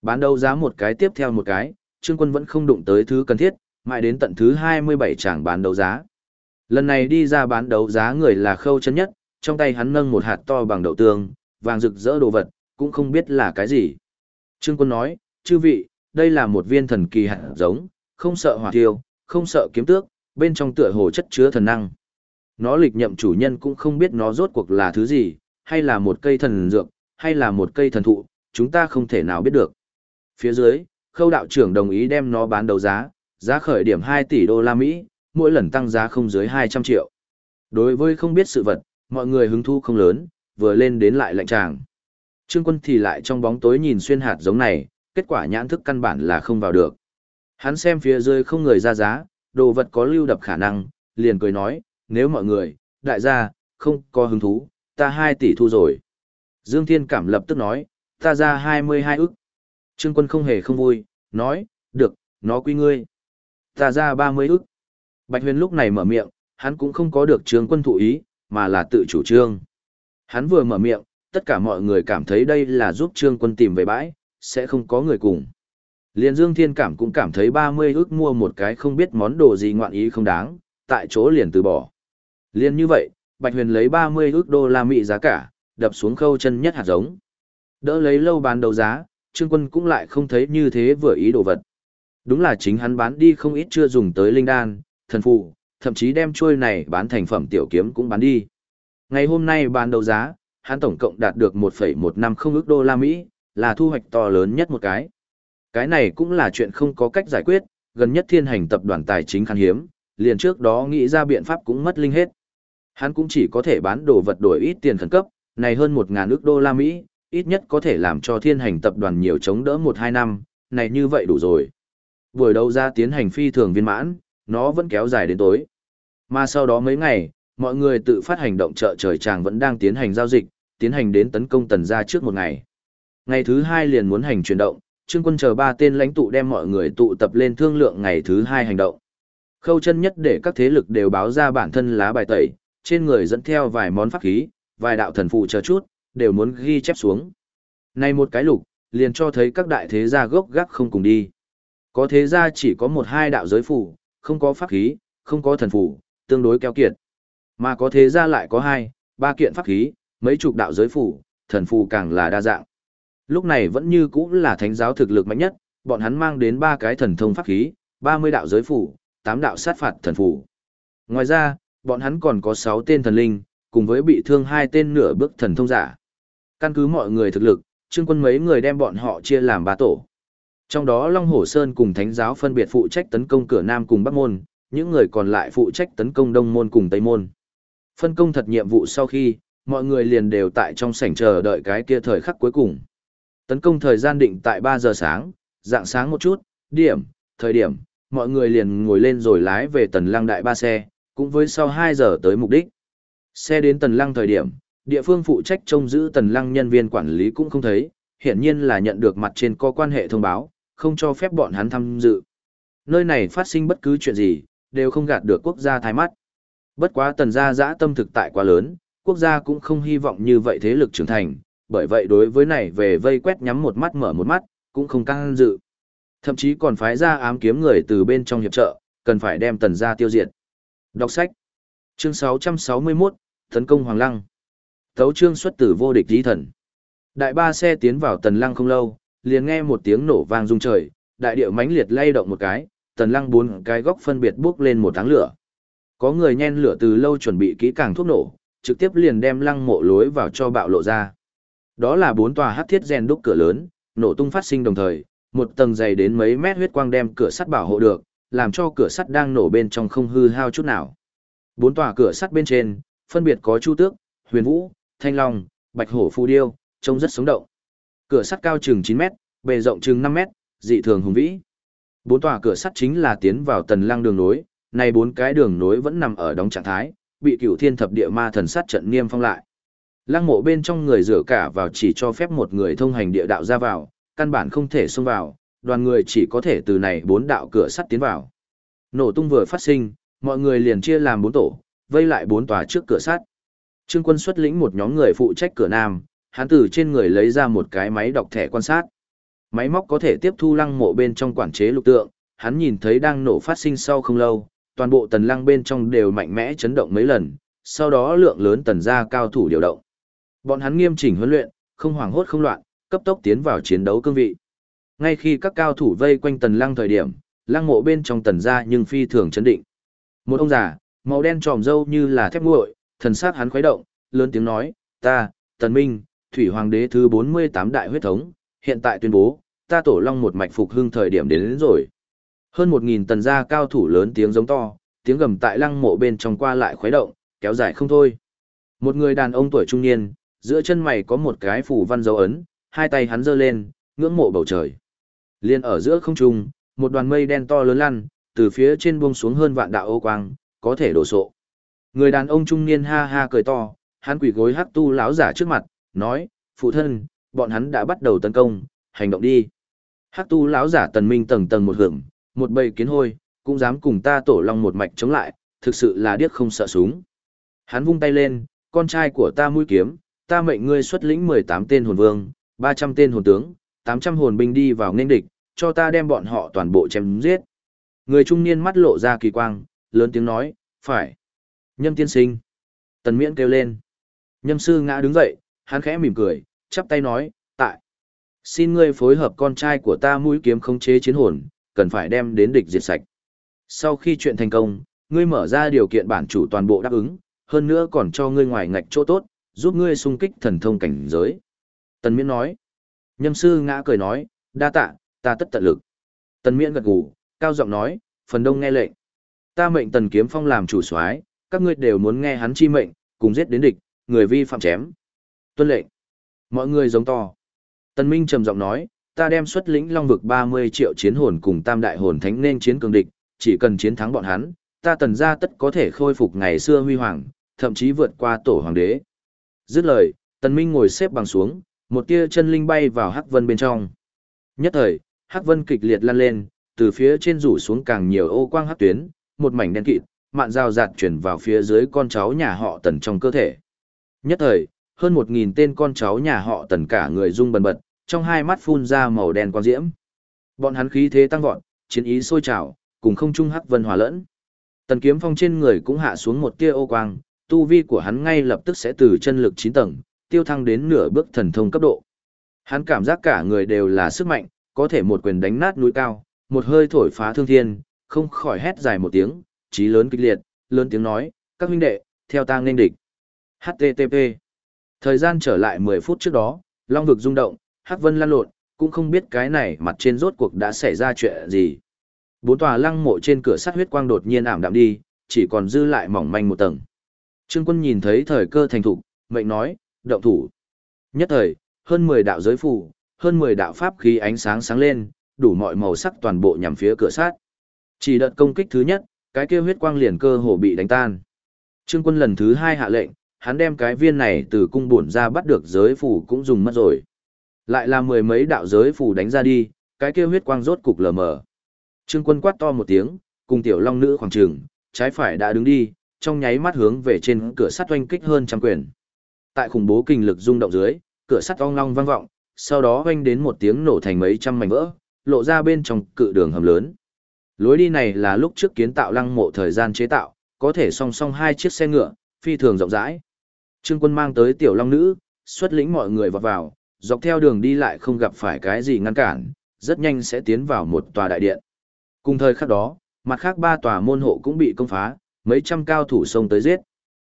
Bán đấu giá một cái tiếp theo một cái, Trương Quân vẫn không đụng tới thứ cần thiết, mãi đến tận thứ 27 tràng bán đấu giá. Lần này đi ra bán đấu giá người là Khâu Chân Nhất, trong tay hắn nâng một hạt to bằng đậu tương, vàng rực rỡ đồ vật, cũng không biết là cái gì. Trương Quân nói, chư vị, đây là một viên thần kỳ hạt giống, không sợ hỏa thiêu, không sợ kiếm tước, bên trong tựa hồ chất chứa thần năng. Nó lịch nhậm chủ nhân cũng không biết nó rốt cuộc là thứ gì, hay là một cây thần dược, hay là một cây thần thụ, chúng ta không thể nào biết được. Phía dưới, Khâu đạo trưởng đồng ý đem nó bán đấu giá, giá khởi điểm 2 tỷ đô la Mỹ, mỗi lần tăng giá không dưới 200 triệu. Đối với không biết sự vật, mọi người hứng thú không lớn, vừa lên đến lại lạnh tràng. Trương Quân thì lại trong bóng tối nhìn xuyên hạt giống này, kết quả nhãn thức căn bản là không vào được. Hắn xem phía dưới không người ra giá, đồ vật có lưu đập khả năng, liền cười nói, nếu mọi người, đại gia, không có hứng thú, ta 2 tỷ thu rồi. Dương Thiên Cảm lập tức nói, ta ra 22 ức. Trương Quân không hề không vui, nói, được, nó quy ngươi. Ta ra 30 ức. Bạch Huyền lúc này mở miệng, hắn cũng không có được Trương Quân thụ ý, mà là tự chủ trương. Hắn vừa mở miệng, tất cả mọi người cảm thấy đây là giúp Trương Quân tìm về bãi, sẽ không có người cùng. Liên Dương Thiên Cảm cũng cảm thấy 30 ức mua một cái không biết món đồ gì ngoạn ý không đáng, tại chỗ liền từ bỏ. Liên như vậy, Bạch Huyền lấy 30 ức đô la Mỹ giá cả, đập xuống Khâu Chân Nhất hạt giống. Đỡ lấy lâu bán đấu giá, Trương Quân cũng lại không thấy như thế vừa ý đồ vật. Đúng là chính hắn bán đi không ít chưa dùng tới linh đan, thần phù, thậm chí đem chuôi này bán thành phẩm tiểu kiếm cũng bán đi. Ngày hôm nay bán đấu giá, hắn tổng cộng đạt được 1,150 ức đô la Mỹ, là thu hoạch to lớn nhất một cái. Cái này cũng là chuyện không có cách giải quyết, gần nhất Thiên Hành tập đoàn tài chính khan hiếm, liền trước đó nghĩ ra biện pháp cũng mất linh hết. Hắn cũng chỉ có thể bán đồ vật đổi ít tiền khẩn cấp, này hơn 1.000 ức đô la Mỹ, ít nhất có thể làm cho Thiên Hành tập đoàn nhiều chống đỡ 1-2 năm, này như vậy đủ rồi. Buổi đấu giá tiến hành phi thường viên mãn, nó vẫn kéo dài đến tối. Mà sau đó mấy ngày, mọi người tự phát hành động chợ trời tràng vẫn đang tiến hành giao dịch, tiến hành đến tấn công Tần gia trước một ngày. Ngày thứ 2 liền muốn hành chuyển động, Trương Quân chờ 3 tên lãnh tụ đem mọi người tụ tập lên thương lượng ngày thứ 2 hành động. Khâu Chân Nhất để các thế lực đều báo ra bản thân lá bài tẩy, trên người dẫn theo vài món pháp khí, vài đạo thần phụ chờ chút, đều muốn ghi chép xuống. Này một cái lục, liền cho thấy các đại thế gia gốc gác không cùng đi. Có thế gia chỉ có 1-2 đạo giới phù, không có pháp khí, không có thần phù, tương đối keo kiệt. Mà có thế gia lại có 2-3 kiện pháp khí, mấy chục đạo giới phù, thần phù càng là đa dạng. Lúc này vẫn như cũ là thánh giáo thực lực mạnh nhất, bọn hắn mang đến 3 cái thần thông pháp khí, 30 đạo giới phù, 8 đạo sát phạt thần phù. Ngoài ra, bọn hắn còn có 6 tên thần linh, cùng với bị thương 2 tên nửa bước thần thông giả. Căn cứ mọi người thực lực, Trương Quân mấy người đem bọn họ chia làm 3 tổ. Trong đó Long Hổ Sơn cùng Thánh giáo phân biệt phụ trách tấn công cửa Nam cùng Bắc Môn, những người còn lại phụ trách tấn công Đông Môn cùng Tây Môn. Phân công thật nhiệm vụ sau khi, mọi người liền đều tại trong sảnh chờ đợi cái kia thời khắc cuối cùng. Tấn công thời gian định tại 3 giờ sáng, dạng sáng một chút, thời điểm, mọi người liền ngồi lên rồi lái về Tần Lăng đại 3 xe, cũng với sau 2 giờ tới mục đích. Xe đến Tần Lăng thời điểm, địa phương phụ trách trông giữ Tần Lăng nhân viên quản lý cũng không thấy, hiển nhiên là nhận được mặt trên có quan hệ thông báo, không cho phép bọn hắn tham dự. Nơi này phát sinh bất cứ chuyện gì, đều không gạt được quốc gia thái mắt. Bất quá Tần gia dã tâm thực tại quá lớn, quốc gia cũng không hy vọng như vậy thế lực trưởng thành, bởi vậy đối với này về vây quét nhắm một mắt mở một mắt, cũng không can dự. Thậm chí còn phái ra ám kiếm người từ bên trong hiệp trợ, cần phải đem Tần gia tiêu diệt. Đọc sách. Chương 661, Tấn công Hoàng Lăng. Tấu chương xuất từ vô địch lý thần. Đại 3 xe tiến vào Tần Lăng không lâu, liền nghe một tiếng nổ vang rung trời, đại địa mãnh liệt lay động một cái, Tần Lăng 4 cái góc phân biệt bốc lên một tháng lửa. Có người nhen lửa từ lâu chuẩn bị kỹ càng thuốc nổ, trực tiếp liền đem lăng mộ lối vào cho bạo lộ ra. Đó là 4 tòa hắc thiết rèn đúc cửa lớn, nổ tung phát sinh đồng thời, một tầng dày đến mấy mét huyết quang đem cửa sắt bảo hộ được, làm cho cửa sắt đang nổ bên trong không hư hao chút nào. 4 tòa cửa sắt bên trên, phân biệt có Chu Tước, Huyền Vũ, Thanh Long, Bạch Hổ Phù Điêu, trông rất sống động. Cửa sắt cao chừng 9 mét, bề rộng chừng 5 mét, dị thường hùng vĩ. 4 tòa cửa sắt chính là tiến vào Tần Lăng đường nối, này 4 cái đường nối vẫn nằm ở đóng trạng thái, bị Cửu Thiên Thập Địa Ma Thần sát trận niêm phong lại. Lăng mộ bên trong người dựa cả vào chỉ cho phép một người thông hành địa đạo ra vào, căn bản không thể xông vào, đoàn người chỉ có thể từ này 4 đạo cửa sắt tiến vào. Nổ tung vừa phát sinh, mọi người liền chia làm 4 tổ, vây lại 4 tòa trước cửa sắt. Trương Quân xuất lĩnh một nhóm người phụ trách cửa Nam, hắn từ trên người lấy ra một cái máy đọc thẻ quan sát. Máy móc có thể tiếp thu lăng mộ bên trong quản chế lục tượng, hắn nhìn thấy đang nổ phát sinh sau không lâu, toàn bộ tần lăng bên trong đều mạnh mẽ chấn động mấy lần, sau đó lượng lớn tần gia cao thủ điều động. Bọn hắn nghiêm chỉnh huấn luyện, không hoảng hốt không loạn, cấp tốc tiến vào chiến đấu cương vị. Ngay khi các cao thủ vây quanh tần lăng thời điểm, lăng mộ bên trong tần gia nhưng phi thường chấn định. Một ông già, màu đen tròm râu như là thép nguội, thần sắc hắn khuấy động, lớn tiếng nói, ta, Tần Minh, Thủy Hoàng đế thứ 48 đại huyết thống, hiện tại tuyên bố, ta tổ long một mạch phục hưng thời điểm đến rồi. Hơn 1.000 tần gia cao thủ lớn tiếng giống to, tiếng gầm tại lăng mộ bên trong qua lại khuấy động, kéo dài không thôi. Một người đàn ông tuổi trung niên, giữa chân mày có một cái phù văn dấu ấn, hai tay hắn giơ lên, ngưỡng mộ bầu trời. Liên ở giữa không trung, một đoàn mây đen to lớn lăn, từ phía trên buông xuống hơn vạn đạo ô quang, có thể đổ sộ. Người đàn ông trung niên ha ha cười to, hắn quỳ gối Hắc Tu lão giả trước mặt, nói: "Phụ thân, bọn hắn đã bắt đầu tấn công, hành động đi." Hắc Tu lão giả Tần Minh tầng tầng một hưởng, một bầy kiến hôi, cũng dám cùng ta tổ long một mạch chống lại, thực sự là điếc không sợ súng. Hắn vung tay lên, con trai của ta mũi kiếm, ta mệnh ngươi xuất lĩnh 18 tên hồn vương, 300 tên hồn tướng, 800 hồn binh đi vào nghênh địch, cho ta đem bọn họ toàn bộ chém giết. Người trung niên mắt lộ ra kỳ quang, lớn tiếng nói, phải. Nhâm tiên sinh. Tần Miễn kêu lên. Nhâm sư ngã đứng dậy, hắn khẽ mỉm cười, chắp tay nói, tại. Xin ngươi phối hợp con trai của ta mũi kiếm khống chế chiến hồn, cần phải đem đến địch diệt sạch. Sau khi chuyện thành công, ngươi mở ra điều kiện bản chủ toàn bộ đáp ứng, hơn nữa còn cho ngươi ngoài ngạch chỗ tốt, giúp ngươi xung kích thần thông cảnh giới. Tần Miễn nói. Nhâm sư ngã cười nói, đa tạ, ta tất tận lực. Tần Miễn gật gù, cao giọng nói, phần đông nghe lệnh. Ta mệnh Tần Kiếm Phong làm chủ soái, các ngươi đều muốn nghe hắn chi mệnh, cùng giết đến địch, người vi phạm chém. Tuân lệnh. Mọi người giống to. Tần Minh trầm giọng nói, ta đem xuất lĩnh Long vực 30 triệu chiến hồn cùng Tam đại hồn thánh nên chiến cường địch, chỉ cần chiến thắng bọn hắn, ta Tần gia tất có thể khôi phục ngày xưa huy hoàng, thậm chí vượt qua tổ hoàng đế. Dứt lời, Tần Minh ngồi xếp bằng xuống, một tia chân linh bay vào hắc vân bên trong. Nhất thời, hắc vân kịch liệt lan lên, từ phía trên rủ xuống càng nhiều ô quang hắc tuyến, một mảnh đen kịt, mạn rào rạt chuyển vào phía dưới con cháu nhà họ Tần trong cơ thể. Nhất thời, hơn 1.000 tên con cháu nhà họ Tần cả người rung bần bật, trong hai mắt phun ra màu đen quang diễm. Bọn hắn khí thế tăng vọt, chiến ý sôi trào, cùng không trung hắc vân hòa lẫn. Tần Kiếm Phong trên người cũng hạ xuống một tia ô quang, tu vi của hắn ngay lập tức sẽ từ chân lực 9 tầng, tiêu thăng đến nửa bước thần thông cấp độ. Hắn cảm giác cả người đều là sức mạnh, có thể một quyền đánh nát núi cao, một hơi thổi phá thương thiên, không khỏi hét dài một tiếng, chí lớn kịch liệt, lớn tiếng nói, các huynh đệ, theo ta nghênh địch. HTTP. Thời gian trở lại 10 phút trước đó, Long vực rung động, Hắc Vân lan lộn, cũng không biết cái này mặt trên rốt cuộc đã xảy ra chuyện gì. Bốn tòa lăng mộ trên cửa sắt huyết quang đột nhiên ảm đạm đi, chỉ còn dư lại mỏng manh một tầng. Trương Quân nhìn thấy thời cơ thành thục, mệnh nói, động thủ. Nhất thời, hơn 10 đạo giới phù, hơn 10 đạo pháp khí ánh sáng sáng lên, đủ mọi màu sắc toàn bộ nhằm phía cửa sắt. Chỉ đợt công kích thứ nhất, cái kia huyết quang liền cơ hồ bị đánh tan. Trương Quân lần thứ 2 hạ lệnh, hắn đem cái viên này từ cung bổn ra bắt được giới phù cũng dùng mất rồi. Lại là mười mấy đạo giới phù đánh ra đi, cái kia huyết quang rốt cục lờ mờ. Trương Quân quát to một tiếng, cùng tiểu long nữ khoảng trường, trái phải đã đứng đi, trong nháy mắt hướng về trên cửa sắt oanh kích hơn trăm quyền. Tại khủng bố kinh lực rung động dưới, cửa sắt ong long vang vọng, sau đó oanh đến một tiếng nổ thành mấy trăm mảnh vỡ, lộ ra bên trong cự đường hầm lớn. Lối đi này là lúc trước kiến tạo lăng mộ thời gian chế tạo, có thể song song hai chiếc xe ngựa, phi thường rộng rãi. Trương Quân mang tới tiểu long nữ, xuất lĩnh mọi người vọt vào, dọc theo đường đi lại không gặp phải cái gì ngăn cản, rất nhanh sẽ tiến vào một tòa đại điện. Cùng thời khắc đó, mặt khác ba tòa môn hộ cũng bị công phá, mấy trăm cao thủ xông tới giết.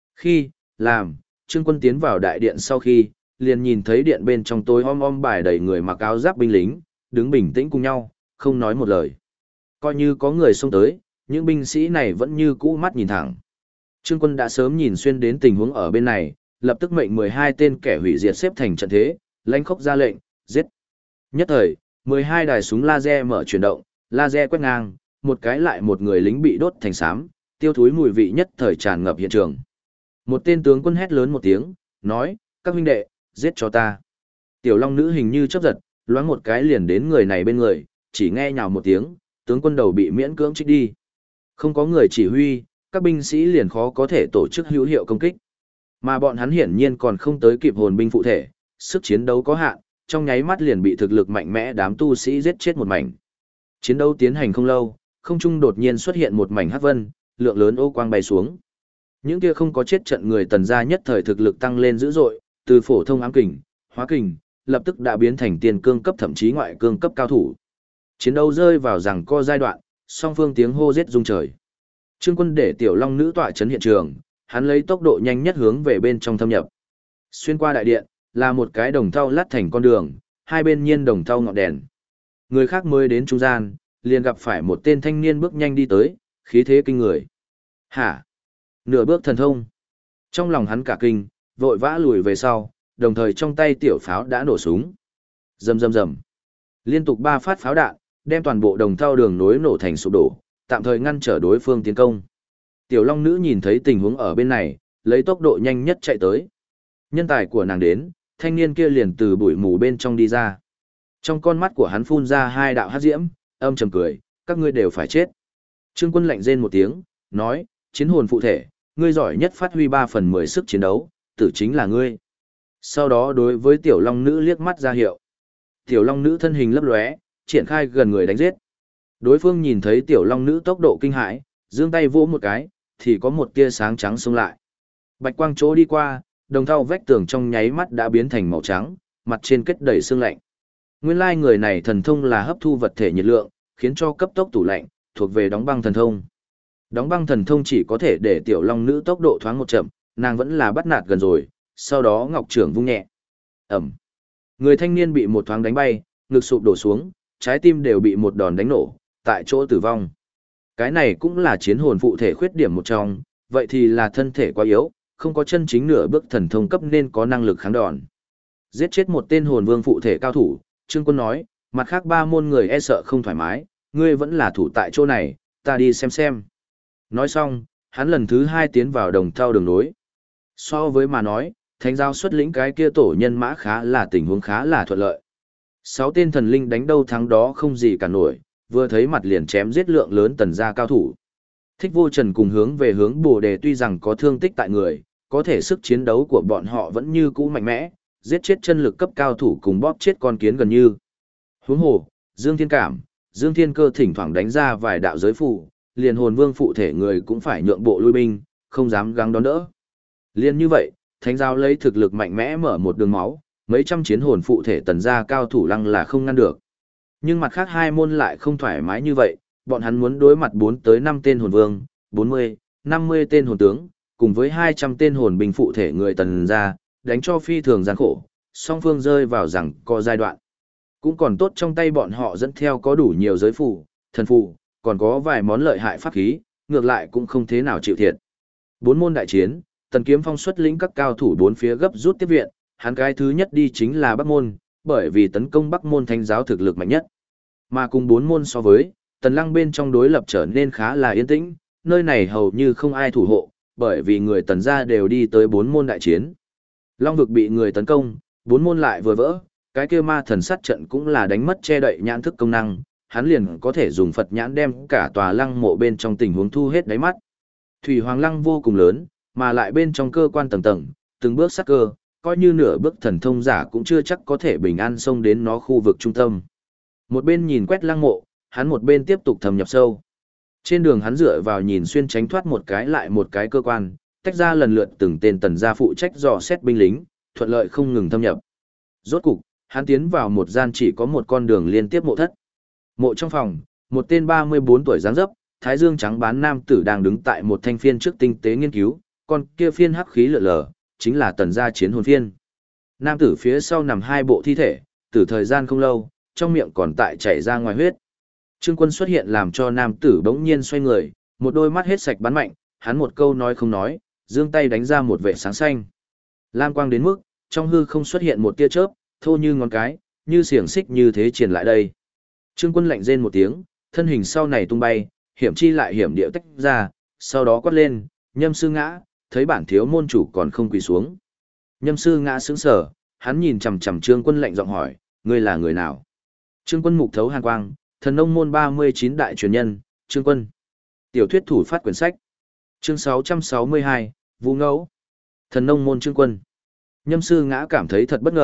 Trương Quân tiến vào đại điện sau khi, liền nhìn thấy điện bên trong tối om bài đầy người mặc áo giáp binh lính, đứng bình tĩnh cùng nhau, không nói một lời. Coi như có người xông tới, những binh sĩ này vẫn như cũ mắt nhìn thẳng. Trương Quân đã sớm nhìn xuyên đến tình huống ở bên này, lập tức mệnh 12 tên kẻ hủy diệt xếp thành trận thế, lãnh khốc ra lệnh, giết. Nhất thời, 12 đài súng laser mở chuyển động, laser quét ngang, một cái lại một người lính bị đốt thành xám, tiêu thúi mùi vị nhất thời tràn ngập hiện trường. Một tên tướng quân hét lớn một tiếng, nói, các huynh đệ, giết cho ta. Tiểu long nữ hình như chớp giật, loáng một cái liền đến người này bên người, chỉ nghe nhào một tiếng, tướng quân đầu bị miễn cưỡng trích đi. Không có người chỉ huy, các binh sĩ liền khó có thể tổ chức hữu hiệu công kích. Mà bọn hắn hiển nhiên còn không tới kịp hồn binh phụ thể, sức chiến đấu có hạn, trong nháy mắt liền bị thực lực mạnh mẽ đám tu sĩ giết chết một mảnh. Chiến đấu tiến hành không lâu, không trung đột nhiên xuất hiện một mảnh hắc vân, lượng lớn ô quang bay xuống. Những kia không có chết trận người Tần gia nhất thời thực lực tăng lên dữ dội, từ phổ thông ám kình, hóa kình, lập tức đã biến thành tiền cương cấp thậm chí ngoại cương cấp cao thủ. Chiến đấu rơi vào giằng co giai đoạn, song phương tiếng hô giết rung trời. Trương Quân để Tiểu Long Nữ tọa trấn hiện trường, hắn lấy tốc độ nhanh nhất hướng về bên trong thâm nhập. Xuyên qua đại điện, là một cái đồng thau lát thành con đường, hai bên nhiên đồng thau ngọn đèn. Người khác mới đến trung gian, liền gặp phải một tên thanh niên bước nhanh đi tới, khí thế kinh người. Hả? Nửa bước thần thông. Trong lòng hắn cả kinh, vội vã lùi về sau, đồng thời trong tay tiểu pháo đã nổ súng. Rầm rầm rầm. Liên tục 3 phát pháo đạn, đem toàn bộ đồng thau đường nối nổ thành sụp đổ, tạm thời ngăn trở đối phương tiến công. Tiểu Long Nữ nhìn thấy tình huống ở bên này, lấy tốc độ nhanh nhất chạy tới. Nhân tài của nàng đến, thanh niên kia liền từ bụi mù bên trong đi ra. Trong con mắt của hắn phun ra 2 đạo hắc diễm, âm trầm cười, các ngươi đều phải chết. Trương Quân lạnh rên một tiếng, nói, chiến hồn phụ thể, ngươi giỏi nhất phát huy 3/10 sức chiến đấu, tử chính là ngươi. Sau đó đối với Tiểu Long Nữ liếc mắt ra hiệu. Tiểu Long Nữ thân hình lấp lóe, triển khai gần người đánh giết. Đối phương nhìn thấy Tiểu Long Nữ tốc độ kinh hãi, giương tay vỗ một cái, thì có một tia sáng trắng xông lại. Bạch quang chỗ đi qua, đồng thau vách tường trong nháy mắt đã biến thành màu trắng, mặt trên kết đầy sương lạnh. Nguyên lai người này thần thông là hấp thu vật thể nhiệt lượng, khiến cho cấp tốc tủ lạnh, thuộc về đóng băng thần thông. Đóng băng thần thông chỉ có thể để Tiểu Long Nữ tốc độ thoáng một chậm, nàng vẫn là bắt nạt gần rồi, sau đó ngọc trưởng vung nhẹ. Ẩm. Người thanh niên bị một thoáng đánh bay, ngực sụp đổ xuống, trái tim đều bị một đòn đánh nổ, tại chỗ tử vong. Cái này cũng là chiến hồn phụ thể khuyết điểm một trong, vậy thì là thân thể quá yếu, không có chân chính nửa bước thần thông cấp nên có năng lực kháng đòn. Giết chết một tên hồn vương phụ thể cao thủ, Trương Quân nói, mặt khác 3 môn người e sợ không thoải mái, ngươi vẫn là thủ tại chỗ này, ta đi xem. Nói xong, hắn lần thứ 2 tiến vào đồng thau đường nối. So với mà nói, thánh giao xuất lĩnh cái kia tổ nhân mã tình huống khá là thuận lợi. 6 tên thần linh đánh đâu thắng đó không gì cả nổi, vừa thấy mặt liền chém giết lượng lớn Tần gia cao thủ. Thích Vô Trần cùng hướng về hướng Bồ Đề tuy rằng có thương tích tại người, có thể sức chiến đấu của bọn họ vẫn như cũ mạnh mẽ, giết chết chân lực cấp cao thủ cùng bóp chết con kiến gần như. Huống hồ, Dương Thiên Cảm, Dương Thiên Cơ thỉnh thoảng đánh ra vài đạo giới phù, liền hồn vương phụ thể người cũng phải nhượng bộ lui binh, không dám gắng đón đỡ. Liên như vậy, Thánh giáo lấy thực lực mạnh mẽ mở một đường máu, mấy trăm chiến hồn phụ thể Tần gia cao thủ lăng là không ngăn được. Nhưng mặt khác 2 môn lại không thoải mái như vậy, bọn hắn muốn đối mặt 4 tới 5 tên hồn vương, 40, 50 tên hồn tướng, cùng với 200 tên hồn binh phụ thể người Tần gia, đánh cho phi thường gian khổ, song phương rơi vào rằng có giai đoạn. Cũng còn tốt trong tay bọn họ dẫn theo có đủ nhiều giới phù, thần phù, còn có vài món lợi hại pháp khí, ngược lại cũng không thế nào chịu thiệt. 4 môn đại chiến, Tần Kiếm Phong xuất lĩnh các cao thủ 4 phía gấp rút tiếp viện, hắn cái thứ nhất đi chính là Bắc môn, bởi vì tấn công Bắc môn thánh giáo thực lực mạnh nhất. Mà cùng 4 môn so với, Tần Lăng bên trong đối lập trở nên khá là yên tĩnh, nơi này hầu như không ai thủ hộ, bởi vì người Tần gia đều đi tới 4 môn đại chiến. Long vực bị người tấn công, 4 môn lại vừa vỡ, cái kia ma thần sát trận cũng là đánh mất che đậy nhãn thức công năng, hắn liền có thể dùng Phật nhãn đem cả tòa lăng mộ bên trong tình huống thu hết đáy mắt. Thủy Hoàng lăng vô cùng lớn, mà lại bên trong cơ quan tầng tầng, từng bước sát cơ, coi như nửa bước thần thông giả cũng chưa chắc có thể bình an xông đến nó khu vực trung tâm. Một bên nhìn quét lăng mộ, hắn một bên tiếp tục thâm nhập sâu. Trên đường hắn dựa vào nhìn xuyên tránh thoát một cái lại một cái cơ quan, tách ra lần lượt từng tên Tần gia phụ trách dò xét binh lính, thuận lợi không ngừng thâm nhập. Rốt cục, hắn tiến vào một gian chỉ có một con đường liên tiếp mộ thất. Mộ trong phòng, một tên 34 tuổi dáng dấp, thái dương trắng bán nam tử đang đứng tại một thanh phiên trước tinh tế nghiên cứu, con kia phiên hắc khí lở lở, chính là Tần gia chiến hồn phiên. Nam tử phía sau nằm 2 bộ thi thể, từ thời gian không lâu, trong miệng còn tại chảy ra ngoài huyết. Trương Quân xuất hiện làm cho nam tử bỗng nhiên xoay người, một đôi mắt hết sạch bắn mạnh, hắn một câu nói không nói, giương tay đánh ra một vệ sáng xanh. Lam quang đến mức, trong hư không xuất hiện một tia chớp, thô như ngón cái, như xiềng xích như thế truyền lại đây. Trương Quân lạnh rên một tiếng, thân hình sau này tung bay, hiểm chi lại hiểm điệu tách ra, sau đó quát lên, Nhâm sư ngã, thấy bản thiếu môn chủ còn không quỳ xuống. Nhâm sư ngã sững sờ, hắn nhìn chằm chằm Trương Quân lạnh giọng hỏi, ngươi là người nào? Trương Quân mục thấu hàn quang, thần nông môn 39 đại truyền nhân, Trương Quân. Tiểu thuyết thủ phát quyển sách. Chương 662, Vũ Ngẫu. Thần nông môn Trương Quân. Nhâm sư ngã cảm thấy thật bất ngờ,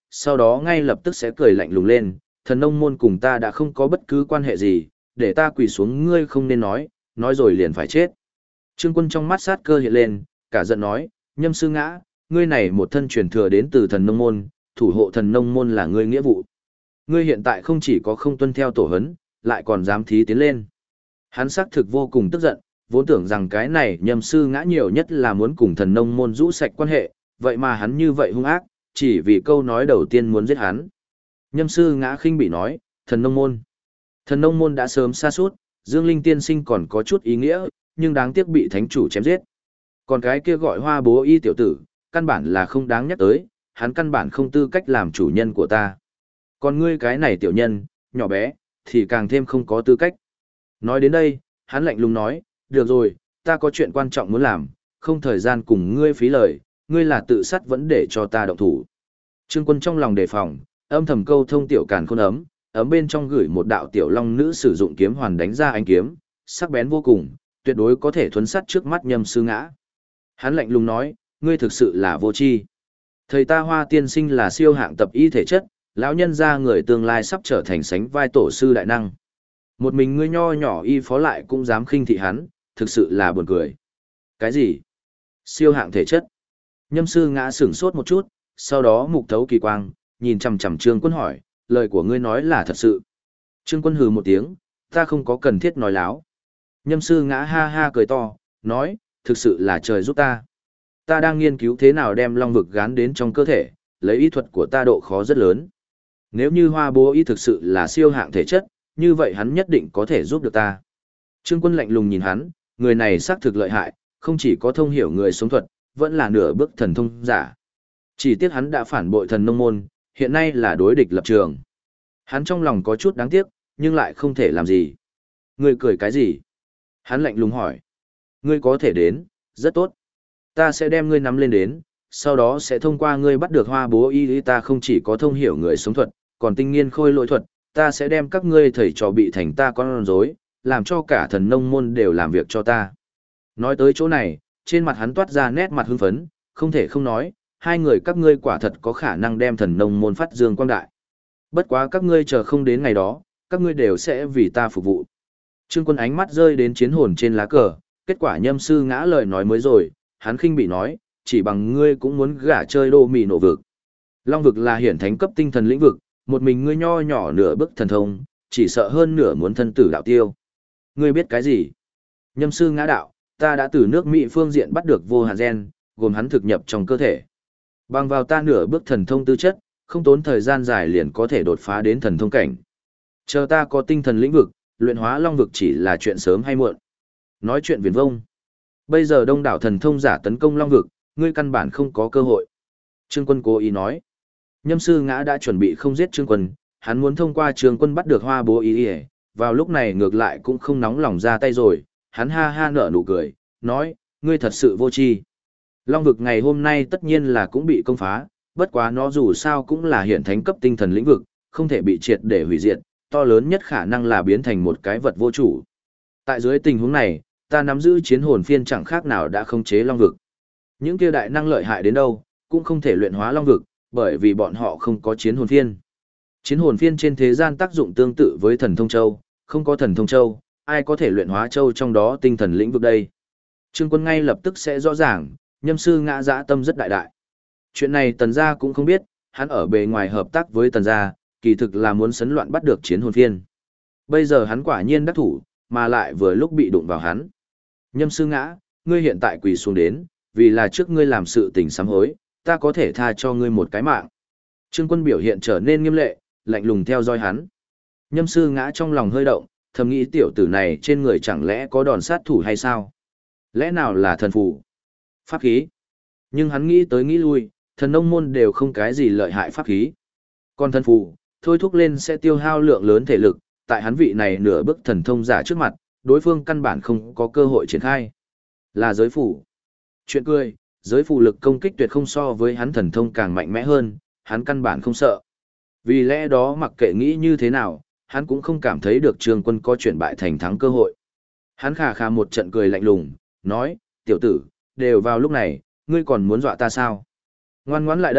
sau đó ngay lập tức sẽ cười lạnh lùng lên, thần nông môn cùng ta đã không có bất cứ quan hệ gì, để ta quỳ xuống ngươi không nên nói rồi liền phải chết. Trương Quân trong mắt sát cơ hiện lên, cả giận nói, Nhâm sư ngã, ngươi này một thân truyền thừa đến từ thần nông môn, thủ hộ thần nông môn là ngươi nghĩa vụ. Ngươi hiện tại không chỉ có không tuân theo tổ hấn, lại còn dám thí tiến lên. Hắn xác thực vô cùng tức giận, vốn tưởng rằng cái này Nhâm sư ngã nhiều nhất là muốn cùng thần nông môn rũ sạch quan hệ, vậy mà hắn như vậy hung ác, chỉ vì câu nói đầu tiên muốn giết hắn. Nhâm sư ngã khinh bị nói, thần nông môn. Thần nông môn đã sớm sa sút, Dương Linh tiên sinh còn có chút ý nghĩa, nhưng đáng tiếc bị thánh chủ chém giết. Còn cái kia gọi Hoa Bố Y tiểu tử, căn bản là không đáng nhắc tới, hắn căn bản không tư cách làm chủ nhân của ta. Còn ngươi cái này tiểu nhân, nhỏ bé, thì càng thêm không có tư cách. Nói đến đây, hắn lạnh lùng nói, được rồi, ta có chuyện quan trọng muốn làm, không thời gian cùng ngươi phí lời, ngươi là tự sát vẫn để cho ta động thủ. Trương Quân trong lòng đề phòng, âm thầm câu thông tiểu càn khôn ấm bên trong gửi một đạo tiểu long nữ sử dụng kiếm hoàn đánh ra ánh kiếm, sắc bén vô cùng, tuyệt đối có thể thuấn sát trước mắt Nhâm sư ngã. Hắn lạnh lùng nói, ngươi thực sự là vô tri. Thầy ta Hoa tiên sinh là siêu hạng tập y thể chất, lão nhân gia người tương lai sắp trở thành sánh vai tổ sư đại năng. Một mình ngươi nho nhỏ y phó lại cũng dám khinh thị hắn, thực sự là buồn cười. Cái gì? Siêu hạng thể chất? Nhâm sư ngã sửng sốt một chút, sau đó mục thấu kỳ quang, nhìn chằm chằm Trương Quân hỏi, lời của ngươi nói là thật sự. Trương Quân hừ một tiếng, ta không có cần thiết nói láo. Nhâm sư ngã ha ha cười to, nói, thực sự là trời giúp ta. Ta đang nghiên cứu thế nào đem long vực gán đến trong cơ thể, lấy y thuật của ta độ khó rất lớn. Nếu như Hoa Bố Y thực sự là siêu hạng thể chất, như vậy hắn nhất định có thể giúp được ta. Trương Quân lạnh lùng nhìn hắn, người này xác thực lợi hại, không chỉ có thông hiểu người sống thuật, vẫn là nửa bước thần thông giả. Chỉ tiếc hắn đã phản bội thần nông môn, hiện nay là đối địch lập trường. Hắn trong lòng có chút đáng tiếc, nhưng lại không thể làm gì. Ngươi cười cái gì? Hắn lạnh lùng hỏi. Ngươi có thể đến, rất tốt. Ta sẽ đem ngươi nắm lên đến, sau đó sẽ thông qua ngươi bắt được Hoa Bố Y. Ta không chỉ có thông hiểu người sống thuật, còn tinh nghiên khôi lỗi thuật, ta sẽ đem các ngươi thầy trò bị thành ta con rối, làm cho cả thần nông môn đều làm việc cho ta. Nói tới chỗ này, trên mặt hắn toát ra nét mặt hưng phấn, không thể không nói, hai người các ngươi quả thật có khả năng đem thần nông môn phát dương quang đại. Bất quá các ngươi chờ không đến ngày đó, các ngươi đều sẽ vì ta phục vụ. Trương Quân ánh mắt rơi đến chiến hồn trên lá cờ, kết quả Nhâm sư ngã lời nói mới rồi, hắn khinh bị nói, chỉ bằng ngươi cũng muốn gả chơi đô mì nổ vực. Long vực là hiển thánh cấp tinh thần lĩnh vực, một mình ngươi nho nhỏ nửa bước thần thông, chỉ sợ hơn nửa muốn thân tử đạo tiêu. Ngươi biết cái gì? Nhâm sư ngã đạo, ta đã từ nước Mỹ phương diện bắt được vô hạn gen, gồm hắn thực nhập trong cơ thể. Bằng vào ta nửa bước thần thông tư chất, không tốn thời gian dài liền có thể đột phá đến thần thông cảnh. Chờ ta có tinh thần lĩnh vực, luyện hóa long vực chỉ là chuyện sớm hay muộn. Nói chuyện viển vông. Bây giờ đông đảo thần thông giả tấn công long vực, ngươi căn bản không có cơ hội. Trương Quân cố ý nói. Nhâm sư ngã đã chuẩn bị không giết Trương Quân, hắn muốn thông qua Trương Quân bắt được Hoa Bố Y. Vào lúc này ngược lại cũng không nóng lòng ra tay rồi, hắn ha ha nở nụ cười, nói, ngươi thật sự vô tri. Long vực ngày hôm nay tất nhiên là cũng bị công phá, bất quá nó dù sao cũng là hiển thánh cấp tinh thần lĩnh vực, không thể bị triệt để hủy diệt, to lớn nhất khả năng là biến thành một cái vật vô chủ. Tại dưới tình huống này, ta nắm giữ chiến hồn phiên chẳng khác nào đã khống chế long vực. Những kia đại năng lợi hại đến đâu, cũng không thể luyện hóa long vực, bởi vì bọn họ không có chiến hồn phiên. Chiến hồn phiên trên thế gian tác dụng tương tự với thần thông châu, không có thần thông châu, ai có thể luyện hóa châu trong đó tinh thần lĩnh vực đây. Trương Quân ngay lập tức sẽ rõ ràng, Nhâm sư ngã dã tâm rất đại đại. Chuyện này Tần gia cũng không biết, hắn ở bề ngoài hợp tác với Tần gia, kỳ thực là muốn sấn loạn bắt được chiến hồn phiên. Bây giờ hắn quả nhiên đắc thủ, mà lại vừa lúc bị đụng vào hắn. Nhâm sư ngã, ngươi hiện tại quỳ xuống đến, vì là trước ngươi làm sự tình sám hối, ta có thể tha cho ngươi một cái mạng. Trương Quân biểu hiện trở nên nghiêm lệ, lạnh lùng theo dõi hắn. Nhâm sư ngã trong lòng hơi động, thầm nghĩ tiểu tử này trên người chẳng lẽ có đòn sát thủ hay sao? Lẽ nào là thần phù? Pháp khí? Nhưng hắn nghĩ tới nghĩ lui, thần nông môn đều không cái gì lợi hại pháp khí. Còn thần phù, thôi thúc lên sẽ tiêu hao lượng lớn thể lực, tại hắn vị này nửa bước thần thông giả trước mặt, đối phương căn bản không có cơ hội triển khai. Là giới phù. Chuyện cười, giới phù lực công kích tuyệt không so với hắn thần thông càng mạnh mẽ hơn, hắn căn bản không sợ. Vì lẽ đó mặc kệ nghĩ như thế nào, hắn cũng không cảm thấy được Trương Quân có chuyển bại thành thắng cơ hội. Hắn khà khà một trận cười lạnh lùng, nói, tiểu tử, đều vào lúc này, ngươi còn muốn dọa ta sao? Ngoan ngoãn lại đây,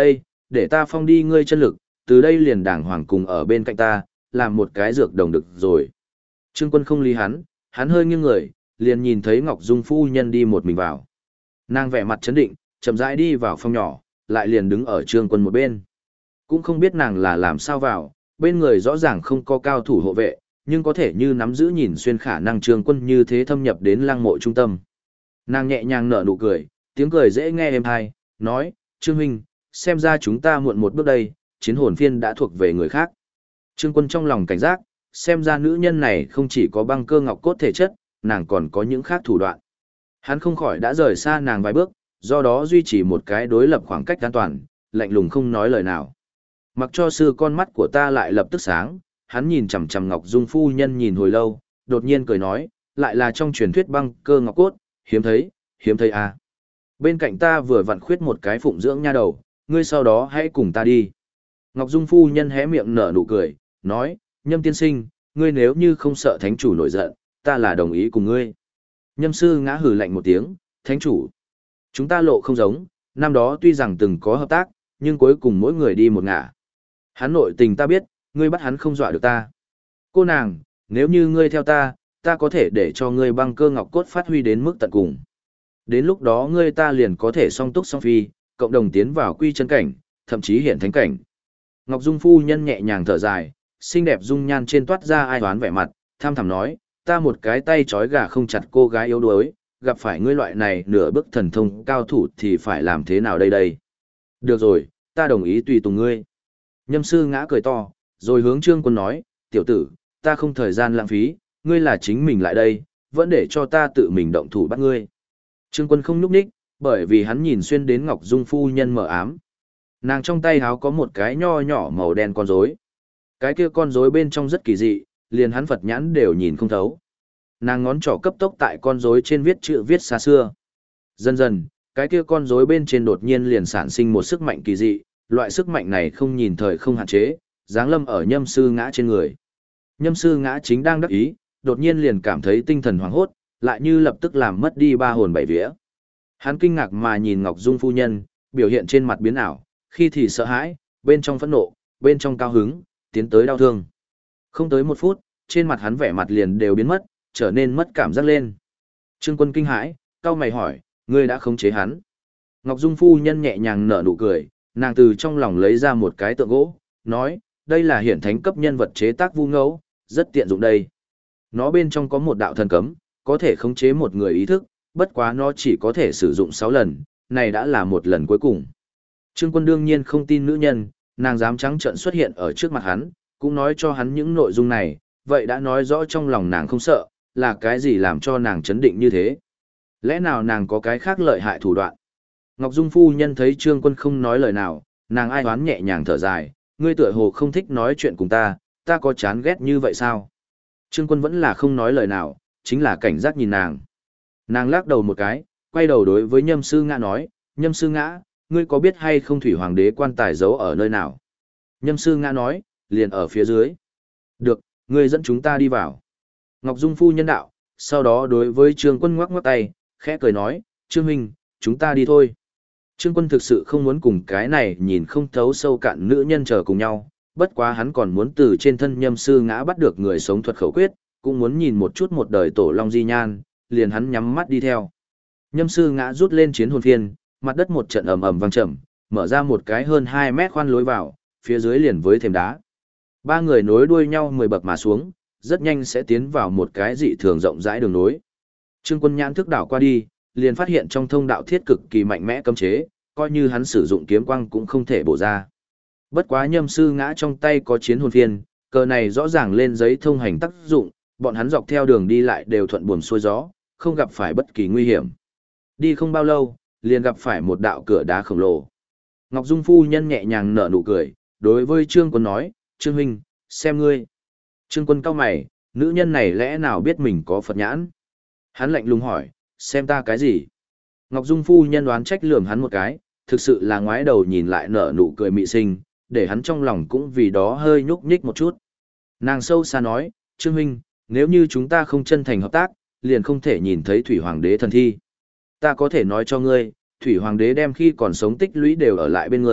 để ta phong đi ngươi chân lực, từ đây liền đàng hoàng cùng ở bên cạnh ta, làm một cái dược đồng được rồi. Trương Quân không lý hắn hơi nghiêng người, liền nhìn thấy Ngọc Dung phu nhân đi một mình vào. Nàng vẻ mặt chấn định, chậm rãi đi vào phòng nhỏ, lại liền đứng ở Trương Quân một bên. Cũng không biết nàng là làm sao vào, bên người rõ ràng không có cao thủ hộ vệ, nhưng có thể như nắm giữ nhìn xuyên khả năng Trương Quân như thế thâm nhập đến lăng mộ trung tâm. Nàng nhẹ nhàng nở nụ cười, tiếng cười dễ nghe êm tai, nói, Trương huynh, xem ra chúng ta muộn một bước đây, chiến hồn phiên đã thuộc về người khác. Trương Quân trong lòng cảnh giác, xem ra nữ nhân này không chỉ có băng cơ ngọc cốt thể chất, nàng còn có những khác thủ đoạn. Hắn không khỏi đã rời xa nàng vài bước, do đó duy trì một cái đối lập khoảng cách an toàn, lạnh lùng không nói lời nào. Mặc cho sư con mắt của ta lại lập tức sáng, hắn nhìn chằm chằm Ngọc Dung phu nhân nhìn hồi lâu, đột nhiên cười nói, lại là trong truyền thuyết băng cơ ngọc cốt, hiếm thấy à. Bên cạnh ta vừa vặn khuyết một cái phụng dưỡng nha đầu, ngươi sau đó hãy cùng ta đi. Ngọc Dung phu nhân hé miệng nở nụ cười, nói, Nhâm tiên sinh, ngươi nếu như không sợ thánh chủ nổi giận, ta là đồng ý cùng ngươi. Nhâm sư ngã hừ lạnh một tiếng, thánh chủ. Chúng ta lộ không giống, năm đó tuy rằng từng có hợp tác, nhưng cuối cùng mỗi người đi một ngả. Hắn nội tình ta biết, ngươi bắt hắn không dọa được ta. Cô nàng, nếu như ngươi theo ta, ta có thể để cho ngươi băng cơ ngọc cốt phát huy đến mức tận cùng. Đến lúc đó ngươi ta liền có thể song túc song phi, cộng đồng tiến vào quy chân cảnh, thậm chí hiện thánh cảnh. Ngọc Dung phu nhân nhẹ nhàng thở dài, xinh đẹp dung nhan trên toát ra ai đoán vẻ mặt, tham thẳm nói, ta một cái tay trói gà không chặt cô gái yếu đuối, gặp phải ngươi loại này nửa bước thần thông cao thủ thì phải làm thế nào đây? Được rồi, ta đồng ý tùy tùng ngươi. Nhâm sư ngã cười to, rồi hướng Trương Quân nói, tiểu tử, ta không thời gian lãng phí, ngươi là chính mình lại đây, vẫn để cho ta tự mình động thủ bắt ngươi. Trương Quân không núp ních, bởi vì hắn nhìn xuyên đến Ngọc Dung phu nhân mở ám. Nàng trong tay háo có một cái nho nhỏ màu đen con rối. Cái kia con rối bên trong rất kỳ dị, liền hắn Phật nhãn đều nhìn không thấu. Nàng ngón trỏ cấp tốc tại con rối trên viết chữ viết xa xưa. Dần dần, cái kia con rối bên trên đột nhiên liền sản sinh một sức mạnh kỳ dị, loại sức mạnh này không nhìn thời không hạn chế, giáng lâm ở Nhâm sư ngã trên người. Nhâm sư ngã chính đang đắc ý, đột nhiên liền cảm thấy tinh thần hoảng hốt, lại như lập tức làm mất đi ba hồn bảy vía. Hắn kinh ngạc mà nhìn Ngọc Dung phu nhân, biểu hiện trên mặt biến ảo, khi thì sợ hãi, bên trong phẫn nộ, bên trong cao hứng, tiến tới đau thương. Không tới một phút, trên mặt hắn vẻ mặt liền đều biến mất, trở nên mất cảm giác lên. Trương Quân kinh hãi, cau mày hỏi, ngươi đã khống chế hắn. Ngọc Dung phu nhân nhẹ nhàng nở nụ cười, nàng từ trong lòng lấy ra một cái tượng gỗ, nói, đây là hiển thánh cấp nhân vật chế tác vu ngẫu, rất tiện dụng đây. Nó bên trong có một đạo thần cấm, có thể khống chế một người ý thức, bất quá nó chỉ có thể sử dụng 6 lần, này đã là một lần cuối cùng. Trương Quân đương nhiên không tin nữ nhân, nàng dám trắng trợn xuất hiện ở trước mặt hắn, cũng nói cho hắn những nội dung này, vậy đã nói rõ trong lòng nàng không sợ, là cái gì làm cho nàng chấn định như thế. Lẽ nào nàng có cái khác lợi hại thủ đoạn? Ngọc Dung phu nhân thấy Trương Quân không nói lời nào, nàng ai oán nhẹ nhàng thở dài, ngươi tựa hồ không thích nói chuyện cùng ta có chán ghét như vậy sao? Trương Quân vẫn là không nói lời nào, chính là cảnh giác nhìn nàng. Nàng lắc đầu một cái, quay đầu đối với Nhâm sư ngã nói, Nhâm sư ngã, ngươi có biết hay không thủy hoàng đế quan tài giấu ở nơi nào? Nhâm sư ngã nói, liền ở phía dưới. Được, ngươi dẫn chúng ta đi vào. Ngọc Dung phu nhân đạo, sau đó đối với Trương Quân ngoắc ngoắc tay, khẽ cười nói, Trương huynh, chúng ta đi thôi. Trương Quân thực sự không muốn cùng cái này nhìn không thấu sâu cạn nữ nhân chờ cùng nhau, bất quá hắn còn muốn từ trên thân Nhâm sư ngã bắt được người sống thuật khẩu quyết, cũng muốn nhìn một chút một đời tổ long di nhan, liền hắn nhắm mắt đi theo. Nhâm sư ngã rút lên chiến hồn phiên, mặt đất một trận ầm ầm vang trầm, mở ra một cái hơn 2 mét khoan lối vào, phía dưới liền với thềm đá. Ba người nối đuôi nhau 10 bậc mà xuống, rất nhanh sẽ tiến vào một cái dị thường rộng rãi đường nối. Trương Quân nhãn thức đảo qua đi, liền phát hiện trong thông đạo thiết cực kỳ mạnh mẽ cấm chế, coi như hắn sử dụng kiếm quang cũng không thể bổ ra. Bất quá Nhâm sư ngã trong tay có chiến hồn phiên, cờ này rõ ràng lên giấy thông hành tác dụng, bọn hắn dọc theo đường đi lại đều thuận buồm xuôi gió, không gặp phải bất kỳ nguy hiểm. Đi không bao lâu, liền gặp phải một đạo cửa đá khổng lồ. Ngọc Dung phu nhân nhẹ nhàng nở nụ cười, đối với Trương Quân nói, Trương huynh, xem ngươi. Trương Quân cau mày, nữ nhân này lẽ nào biết mình có Phật nhãn? Hắn lạnh lùng hỏi, xem ta cái gì? Ngọc Dung phu nhân đoán trách lườm hắn một cái, thực sự là ngoái đầu nhìn lại nở nụ cười mị sinh, để hắn trong lòng cũng vì đó hơi nhúc nhích một chút. Nàng sâu xa nói, Trương huynh, nếu như chúng ta không chân thành hợp tác, liền không thể nhìn thấy Thủy Hoàng đế thần thi. Ta có thể nói cho ngươi, Thủy Hoàng đế đem khi còn sống tích lũy đều ở lại bên người,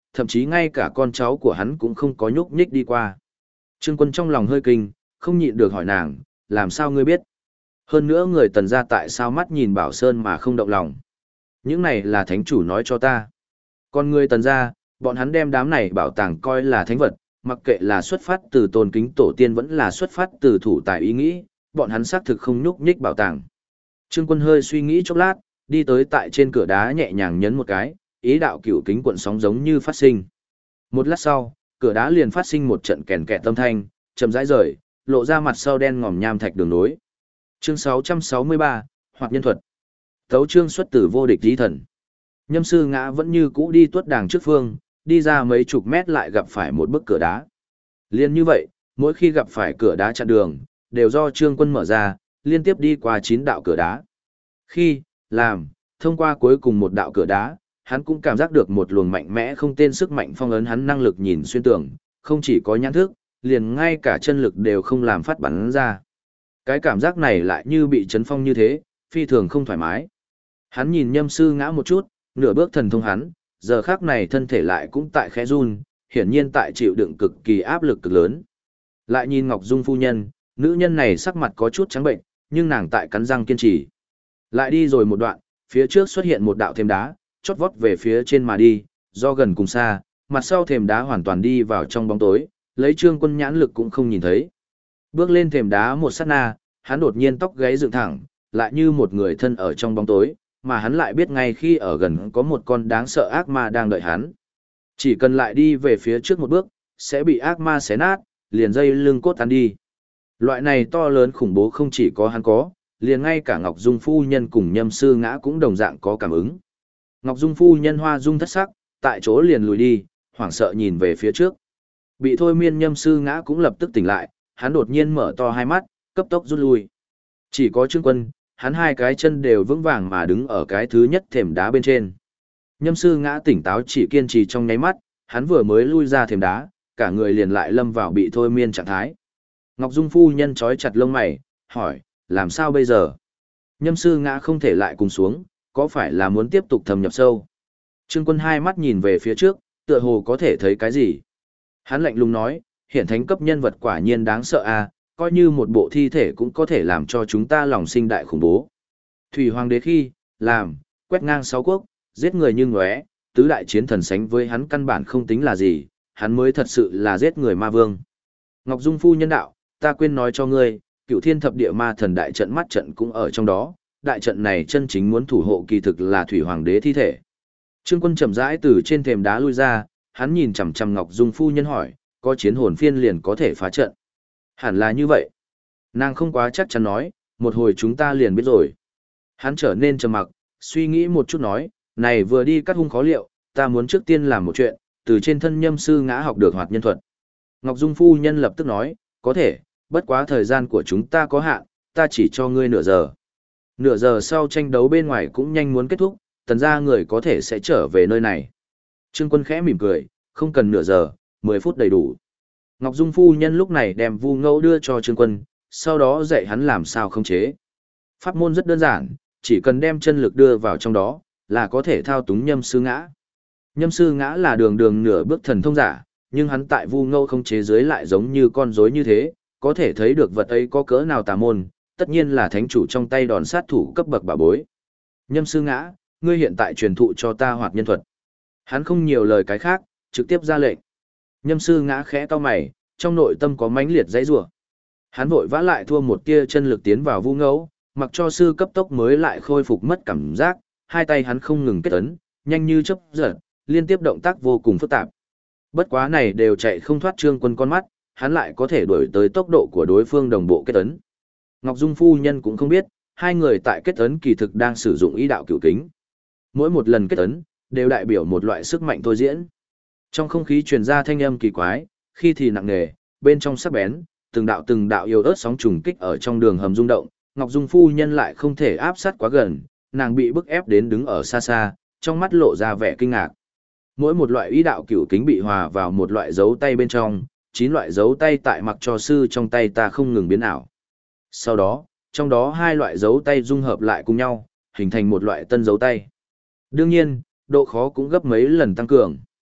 thậm chí ngay cả con cháu của hắn cũng không có nhúc nhích đi qua. Trương Quân trong lòng hơi kinh, không nhịn được hỏi nàng, làm sao ngươi biết? Hơn nữa người Tần gia tại sao mắt nhìn Bảo Sơn mà không động lòng? Những này là thánh chủ nói cho ta. Còn người Tần gia, bọn hắn đem đám này bảo tàng coi là thánh vật, mặc kệ là xuất phát từ tôn kính tổ tiên vẫn là xuất phát từ thủ tài ý nghĩ, bọn hắn xác thực không nhúc nhích bảo tàng. Trương Quân hơi suy nghĩ chốc lát, đi tới tại trên cửa đá nhẹ nhàng nhấn một cái, ý đạo cửu kính cuộn sóng giống như phát sinh. Một lát sau, cửa đá liền phát sinh một trận kèn kẹt âm thanh, chậm rãi rời, lộ ra mặt sau đen ngòm nham thạch đường nối. Chương 663, Hoạt nhân thuật. Tấu chương xuất từ vô địch lý thần. Nhâm sư ngã vẫn như cũ đi tuốt đàng trước phương, đi ra mấy chục mét lại gặp phải một bức cửa đá. Liên như vậy, mỗi khi gặp phải cửa đá chặn đường, đều do Trương Quân mở ra, liên tiếp đi qua 9 đạo cửa đá. Khi, thông qua cuối cùng một đạo cửa đá, hắn cũng cảm giác được một luồng mạnh mẽ không tên sức mạnh phong ấn hắn năng lực nhìn xuyên tường, không chỉ có nhãn thức, liền ngay cả chân lực đều không làm phát bắn ra. Cái cảm giác này lại như bị chấn phong như thế, phi thường không thoải mái. Hắn nhìn Nhâm sư ngã một chút, nửa bước thần thông hắn, giờ khắc này thân thể lại cũng tại khẽ run, hiển nhiên tại chịu đựng cực kỳ áp lực cực lớn. Lại nhìn Ngọc Dung phu nhân, nữ nhân này sắc mặt có chút trắng bệnh, nhưng nàng tại cắn răng kiên trì. Lại đi rồi một đoạn, phía trước xuất hiện một đạo thềm đá, chót vót về phía trên mà đi, do gần cùng xa, mặt sau thềm đá hoàn toàn đi vào trong bóng tối, lấy Trương Quân nhãn lực cũng không nhìn thấy. Bước lên thềm đá một sát na, hắn đột nhiên tóc gáy dựng thẳng, lại như một người thân ở trong bóng tối, mà hắn lại biết ngay khi ở gần có một con đáng sợ ác ma đang đợi hắn. Chỉ cần lại đi về phía trước một bước, sẽ bị ác ma xé nát, liền dây lưng cốt tan đi. Loại này to lớn khủng bố không chỉ có hắn có, liền ngay cả Ngọc Dung phu nhân cùng Nhâm sư ngã cũng đồng dạng có cảm ứng. Ngọc Dung phu nhân hoa dung thất sắc, tại chỗ liền lùi đi, hoảng sợ nhìn về phía trước. Bị thôi miên Nhâm sư ngã cũng lập tức tỉnh lại, hắn đột nhiên mở to hai mắt, cấp tốc rút lui. Chỉ có Trương Quân, hắn hai cái chân đều vững vàng mà đứng ở cái thứ nhất thềm đá bên trên. Nhâm sư ngã tỉnh táo chỉ kiên trì trong nháy mắt, hắn vừa mới lui ra thềm đá, cả người liền lại lâm vào bị thôi miên trạng thái. Ngọc Dung phu nhân trói chặt lông mày, hỏi, làm sao bây giờ? Nhâm sư ngã không thể lại cùng xuống, có phải là muốn tiếp tục thâm nhập sâu? Trương Quân hai mắt nhìn về phía trước, tựa hồ có thể thấy cái gì? Hắn lạnh lùng nói, hiện thánh cấp nhân vật quả nhiên đáng sợ à, coi như một bộ thi thể cũng có thể làm cho chúng ta lòng sinh đại khủng bố. Thủy Hoàng đế khi, quét ngang 6 quốc, giết người như ngóe, tứ đại chiến thần sánh với hắn căn bản không tính là gì, hắn mới thật sự là giết người ma vương. Ngọc Dung phu nhân đạo, ta quên nói cho ngươi, Cựu Thiên Thập Địa Ma Thần đại trận mắt trận cũng ở trong đó, đại trận này chân chính muốn thủ hộ kỳ thực là Thủy Hoàng đế thi thể. Trương Quân chậm rãi từ trên thềm đá lui ra, hắn nhìn chằm chằm Ngọc Dung phu nhân hỏi, có chiến hồn phiên liền có thể phá trận. Hẳn là như vậy. Nàng không quá chắc chắn nói, một hồi chúng ta liền biết rồi. Hắn trở nên trầm mặc, suy nghĩ một chút nói, này vừa đi cắt hung khó liệu, ta muốn trước tiên làm một chuyện, từ trên thân Nhâm sư ngã học được hoạt nhân thuật. Ngọc Dung phu nhân lập tức nói, có thể, bất quá thời gian của chúng ta có hạn, ta chỉ cho ngươi nửa giờ. Nửa giờ sau tranh đấu bên ngoài cũng nhanh muốn kết thúc, Tần gia người có thể sẽ trở về nơi này. Trương Quân khẽ mỉm cười, không cần nửa giờ, 10 phút đầy đủ. Ngọc Dung phu nhân lúc này đem vu ngẫu đưa cho Trương Quân, sau đó dạy hắn làm sao khống chế. Pháp môn rất đơn giản, chỉ cần đem chân lực đưa vào trong đó, là có thể thao túng Nhâm sư ngã. Nhâm sư ngã là đường đường nửa bước thần thông giả, nhưng hắn tại vu ngẫu khống chế dưới lại giống như con rối như thế, có thể thấy được vật ấy có cỡ nào tà môn, tất nhiên là thánh chủ trong tay đòn sát thủ cấp bậc bảo bối. Nhâm sư ngã, ngươi hiện tại truyền thụ cho ta hoạt nhân thuật. Hắn không nhiều lời cái khác, trực tiếp ra lệnh. Nhâm sư ngã khẽ cau mày, trong nội tâm có mãnh liệt dãy rủa. Hắn vội vã lại thua một tia chân lực tiến vào vu ngẫu, mặc cho sư cấp tốc mới lại khôi phục mất cảm giác, hai tay hắn không ngừng kết ấn, nhanh như chớp giật, liên tiếp động tác vô cùng phức tạp. Bất quá này đều chạy không thoát Trương Quân con mắt, hắn lại có thể đuổi tới tốc độ của đối phương đồng bộ kết ấn. Ngọc Dung phu nhân cũng không biết, hai người tại kết ấn kỳ thực đang sử dụng ý đạo cửu kính. Mỗi một lần kết ấn, đều đại biểu một loại sức mạnh thôi diễn. Trong không khí truyền ra thanh âm kỳ quái, khi thì nặng nề, bên trong sắc bén, từng đạo yếu ớt sóng trùng kích ở trong đường hầm rung động, Ngọc Dung phu nhân lại không thể áp sát quá gần, nàng bị bức ép đến đứng ở xa xa, trong mắt lộ ra vẻ kinh ngạc. Mỗi một loại ý đạo cửu kính bị hòa vào một loại dấu tay bên trong, 9 loại dấu tay tại mặc cho sư trong tay ta không ngừng biến ảo. Sau đó, trong đó 2 loại dấu tay dung hợp lại cùng nhau, hình thành một loại tân dấu tay. Đương nhiên, độ khó cũng gấp mấy lần tăng cường.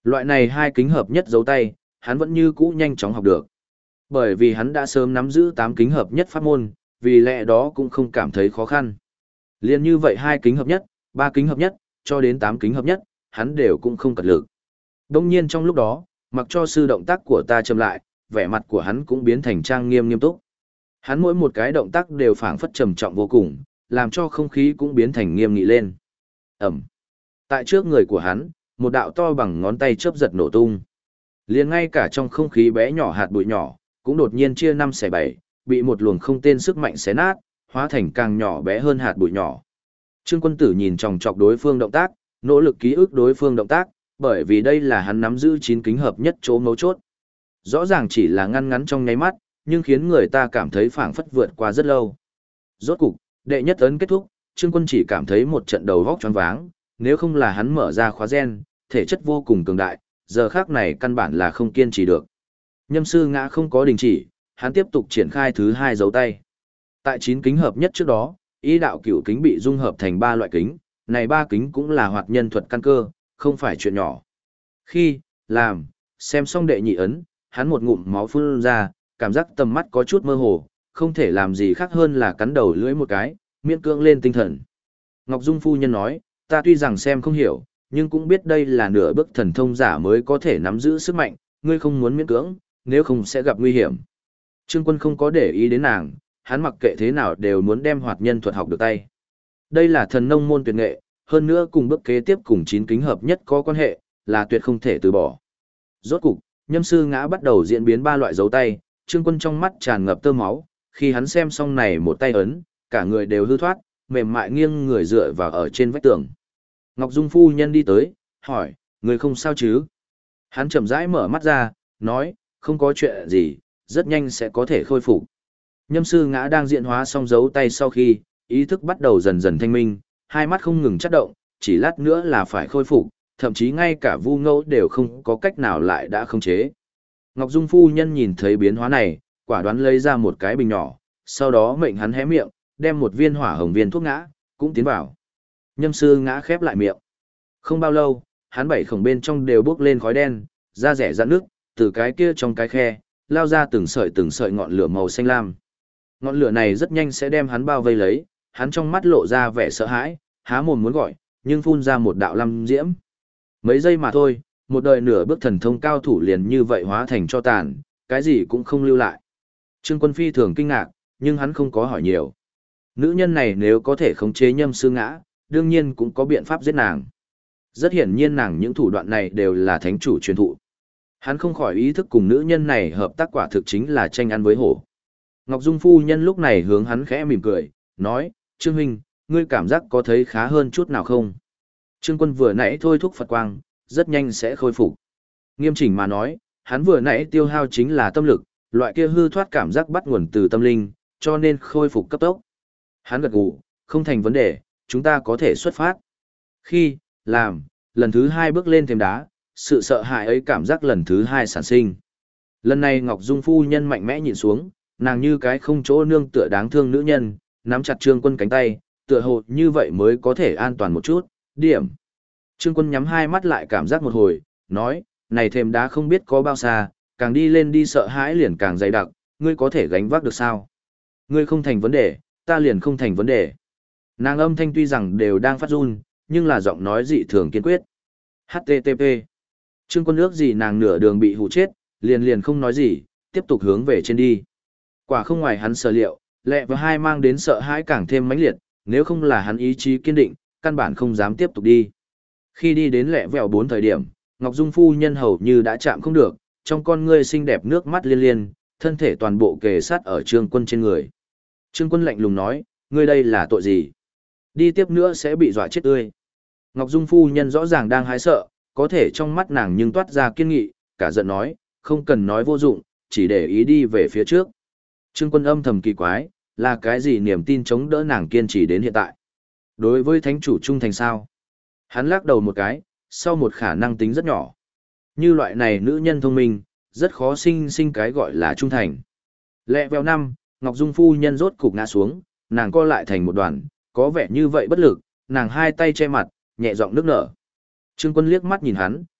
Loại này hai kính hợp nhất dấu tay, hắn vẫn như cũ nhanh chóng học được. Bởi vì hắn đã sớm nắm giữ 8 kính hợp nhất pháp môn, vì lẽ đó cũng không cảm thấy khó khăn. Liên như vậy hai kính hợp nhất, 3 kính hợp nhất, cho đến 8 kính hợp nhất, hắn đều cũng không cật lực. Đông nhiên trong lúc đó, mặc cho sư động tác của ta chậm lại, vẻ mặt của hắn cũng biến thành trang nghiêm nghiêm túc. Hắn mỗi một cái động tác đều phảng phất trầm trọng vô cùng, làm cho không khí cũng biến thành nghiêm nghị lên. Ẩm. Tại trước người của hắn, một đạo to bằng ngón tay chớp giật nổ tung. Liền ngay cả trong không khí bé nhỏ hạt bụi nhỏ, cũng đột nhiên chia 5/7, bị một luồng không tên sức mạnh xé nát, hóa thành càng nhỏ bé hơn hạt bụi nhỏ. Trương Quân Tử nhìn chòng chọc đối phương động tác, nỗ lực ký ức đối phương động tác, bởi vì đây là hắn nắm giữ 9 kính hợp nhất chỗ mấu chốt. Rõ ràng chỉ là ngăn ngắn trong nháy mắt, nhưng khiến người ta cảm thấy phảng phất vượt qua rất lâu. Rốt cục, đệ nhất ấn kết thúc, Trương Quân chỉ cảm thấy một trận đầu vóc choáng váng, nếu không là hắn mở ra khóa gen, thể chất vô cùng cường đại, giờ khác này căn bản là không kiên trì được. Nhâm sư ngã không có đình chỉ, hắn tiếp tục triển khai thứ 2 dấu tay. Tại 9 kính hợp nhất trước đó, ý đạo cửu kính bị dung hợp thành 3 loại kính, này 3 kính cũng là hoạt nhân thuật căn cơ, không phải chuyện nhỏ. Khi, làm, xem xong đệ nhị ấn, hắn một ngụm máu phun ra, cảm giác tầm mắt có chút mơ hồ, không thể làm gì khác hơn là cắn đầu lưỡi một cái, miễn cưỡng lên tinh thần. Ngọc Dung phu nhân nói, ta tuy rằng xem không hiểu, nhưng cũng biết đây là nửa bước thần thông giả mới có thể nắm giữ sức mạnh, ngươi không muốn miễn cưỡng, nếu không sẽ gặp nguy hiểm. Trương Quân không có để ý đến nàng, hắn mặc kệ thế nào đều muốn đem hoạt nhân thuật học được tay. Đây là thần nông môn tuyệt nghệ, hơn nữa cùng bước kế tiếp cùng 9 kính hợp nhất có quan hệ, là tuyệt không thể từ bỏ. Rốt cục, Nhâm sư ngã bắt đầu diễn biến 3 loại dấu tay, Trương Quân trong mắt tràn ngập tơ máu, khi hắn xem xong này một tay ấn, cả người đều hư thoát, mềm mại nghiêng người dựa vào ở trên vách tường. Ngọc Dung phu nhân đi tới, hỏi, người không sao chứ? Hắn chậm rãi mở mắt ra, nói, không có chuyện gì, rất nhanh sẽ có thể khôi phục. Nhâm sư ngã đang diễn hóa xong dấu tay sau khi, ý thức bắt đầu dần dần thanh minh, hai mắt không ngừng chớp động, chỉ lát nữa là phải khôi phục, thậm chí ngay cả Vu Ngẫu đều không có cách nào lại đã khống chế. Ngọc Dung phu nhân nhìn thấy biến hóa này, quả đoán lấy ra một cái bình nhỏ, sau đó mệnh hắn hé miệng, đem một viên hỏa hồng viên thuốc ngã, cũng tiến vào. Nhâm sư ngã khép lại miệng. Không bao lâu, hắn 7 khổng bên trong đều bốc lên khói đen, da rẻ rạn nước, từ cái kia trong cái khe, lao ra từng sợi ngọn lửa màu xanh lam. Ngọn lửa này rất nhanh sẽ đem hắn bao vây lấy, hắn trong mắt lộ ra vẻ sợ hãi, há mồm muốn gọi, nhưng phun ra một đạo lam diễm. Mấy giây mà thôi, một đời nửa bước thần thông cao thủ liền như vậy hóa thành cho tàn, cái gì cũng không lưu lại. Trương Quân phi thường kinh ngạc, nhưng hắn không có hỏi nhiều. Nữ nhân này nếu có thể khống chế Nhâm sư ngã, đương nhiên cũng có biện pháp giết nàng. Rất hiển nhiên nàng những thủ đoạn này đều là thánh chủ truyền thụ. Hắn không khỏi ý thức cùng nữ nhân này hợp tác quả thực chính là tranh ăn với hổ. Ngọc Dung phu nhân lúc này hướng hắn khẽ mỉm cười, nói, Trương huynh, ngươi cảm giác có thấy khá hơn chút nào không? Trương Quân vừa nãy thôi thúc Phật quang, rất nhanh sẽ khôi phục. Nghiêm chỉnh mà nói, hắn vừa nãy tiêu hao chính là tâm lực, loại kia hư thoát cảm giác bắt nguồn từ tâm linh, cho nên khôi phục cấp tốc. Hắn gật gù, không thành vấn đề, chúng ta có thể xuất phát. Khi, làm, lần thứ 2 bước lên thềm đá, sự sợ hãi ấy cảm giác lần thứ 2 sản sinh. Lần này Ngọc Dung phu nhân mạnh mẽ nhìn xuống, nàng như cái không chỗ nương tựa đáng thương nữ nhân, nắm chặt Trương Quân cánh tay, tựa hồ như vậy mới có thể an toàn một chút, điểm. Trương Quân nhắm hai mắt lại cảm giác một hồi, nói, này thềm đá không biết có bao xa, càng đi lên đi sợ hãi liền càng dày đặc, ngươi có thể gánh vác được sao? Ngươi không thành vấn đề, ta liền không thành vấn đề. Nàng âm thanh tuy rằng đều đang phát run, nhưng là giọng nói dị thường kiên quyết. HTTP. Trương Quân ước gì nàng nửa đường bị hù chết, liền không nói gì, tiếp tục hướng về trên đi. Quả không ngoài hắn sở liệu, lẹ và hai mang đến sợ hãi càng thêm mãnh liệt, nếu không là hắn ý chí kiên định, căn bản không dám tiếp tục đi. Khi đi đến lẹ vẹo 4 thời điểm, Ngọc Dung phu nhân hầu như đã chạm không được, trong con ngươi xinh đẹp nước mắt liên liên, thân thể toàn bộ kề sát ở Trương Quân trên người. Trương Quân lạnh lùng nói, ngươi đây là tội gì? Đi tiếp nữa sẽ bị dọa chết tươi. Ngọc Dung phu nhân rõ ràng đang hái sợ, có thể trong mắt nàng nhưng toát ra kiên nghị, cả giận nói, không cần nói vô dụng, chỉ để ý đi về phía trước. Trương Quân âm thầm kỳ quái, là cái gì niềm tin chống đỡ nàng kiên trì đến hiện tại? Đối với thánh chủ trung thành sao? Hắn lắc đầu một cái, sau một khả năng tính rất nhỏ. Như loại này nữ nhân thông minh, rất khó sinh cái gọi là trung thành. Lẹ vèo 5, Ngọc Dung phu nhân rốt cục ngã xuống, nàng co lại thành một đoàn, có vẻ như vậy bất lực, nàng hai tay che mặt, nhẹ giọng nước nở. Trương Quân liếc mắt nhìn hắn,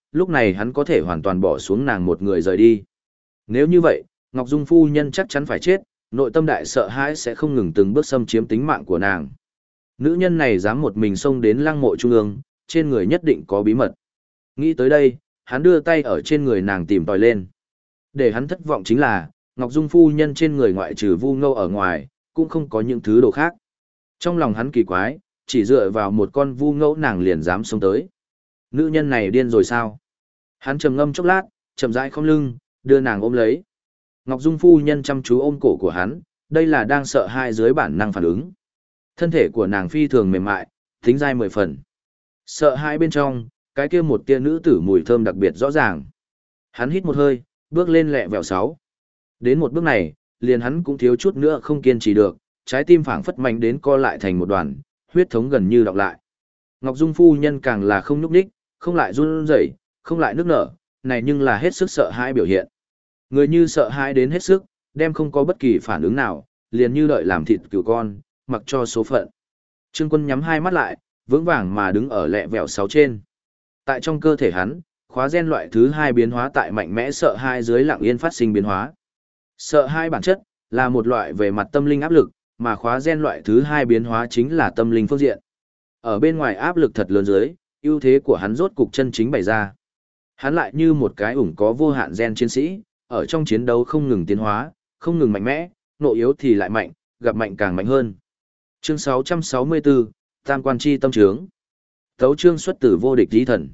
lúc này hắn có thể hoàn toàn bỏ xuống nàng một người rời đi. Nếu như vậy, Ngọc Dung phu nhân chắc chắn phải chết, nội tâm đại sợ hãi sẽ không ngừng từng bước xâm chiếm tính mạng của nàng. Nữ nhân này dám một mình xông đến lăng mộ trung ương, trên người nhất định có bí mật. Nghĩ tới đây, hắn đưa tay ở trên người nàng tìm tòi lên. Để hắn thất vọng chính là, Ngọc Dung phu nhân trên người ngoại trừ vu ngâu ở ngoài, cũng không có những thứ đồ khác. Trong lòng hắn kỳ quái, chỉ dựa vào một con vu ngẫu nàng liền dám xông tới. Nữ nhân này điên rồi sao? Hắn trầm ngâm chốc lát, chậm rãi khom lưng, đưa nàng ôm lấy. Ngọc Dung phu nhân chăm chú ôm cổ của hắn, đây là đang sợ hãi dưới bản năng phản ứng. Thân thể của nàng phi thường mềm mại, tính dai 10 phần. Sợ hãi bên trong, cái kia một tia nữ tử mùi thơm đặc biệt rõ ràng. Hắn hít một hơi, bước lên lẹ vẹo 6. Đến một bước này, liền hắn cũng thiếu chút nữa không kiên trì được, trái tim phảng phất mạnh đến co lại thành một đoàn, huyết thống gần như đọc lại. Ngọc Dung phu nhân càng là không nhúc nhích, không lại run rẩy, không lại nước nở, này nhưng là hết sức sợ hãi biểu hiện. Người như sợ hãi đến hết sức, đem không có bất kỳ phản ứng nào, liền như đợi làm thịt cừu con, mặc cho số phận. Trương Quân nhắm hai mắt lại, vững vàng mà đứng ở lẹ vẹo 6 trên. Tại trong cơ thể hắn, khóa gen loại thứ 2 biến hóa tại mạnh mẽ sợ hãi dưới lặng yên phát sinh biến hóa. Sợ hãi bản chất là một loại về mặt tâm linh áp lực, mà khóa gen loại thứ 2 biến hóa chính là tâm linh phương diện. Ở bên ngoài áp lực thật lớn dưới, ưu thế của hắn rốt cục chân chính bày ra. Hắn lại như một cái ủng có vô hạn gen chiến sĩ, ở trong chiến đấu không ngừng tiến hóa, không ngừng mạnh mẽ, nộ yếu thì lại mạnh, gặp mạnh càng mạnh hơn. Chương 664, Tam quan chi tâm trướng. Tấu chương xuất tử vô địch tí thần.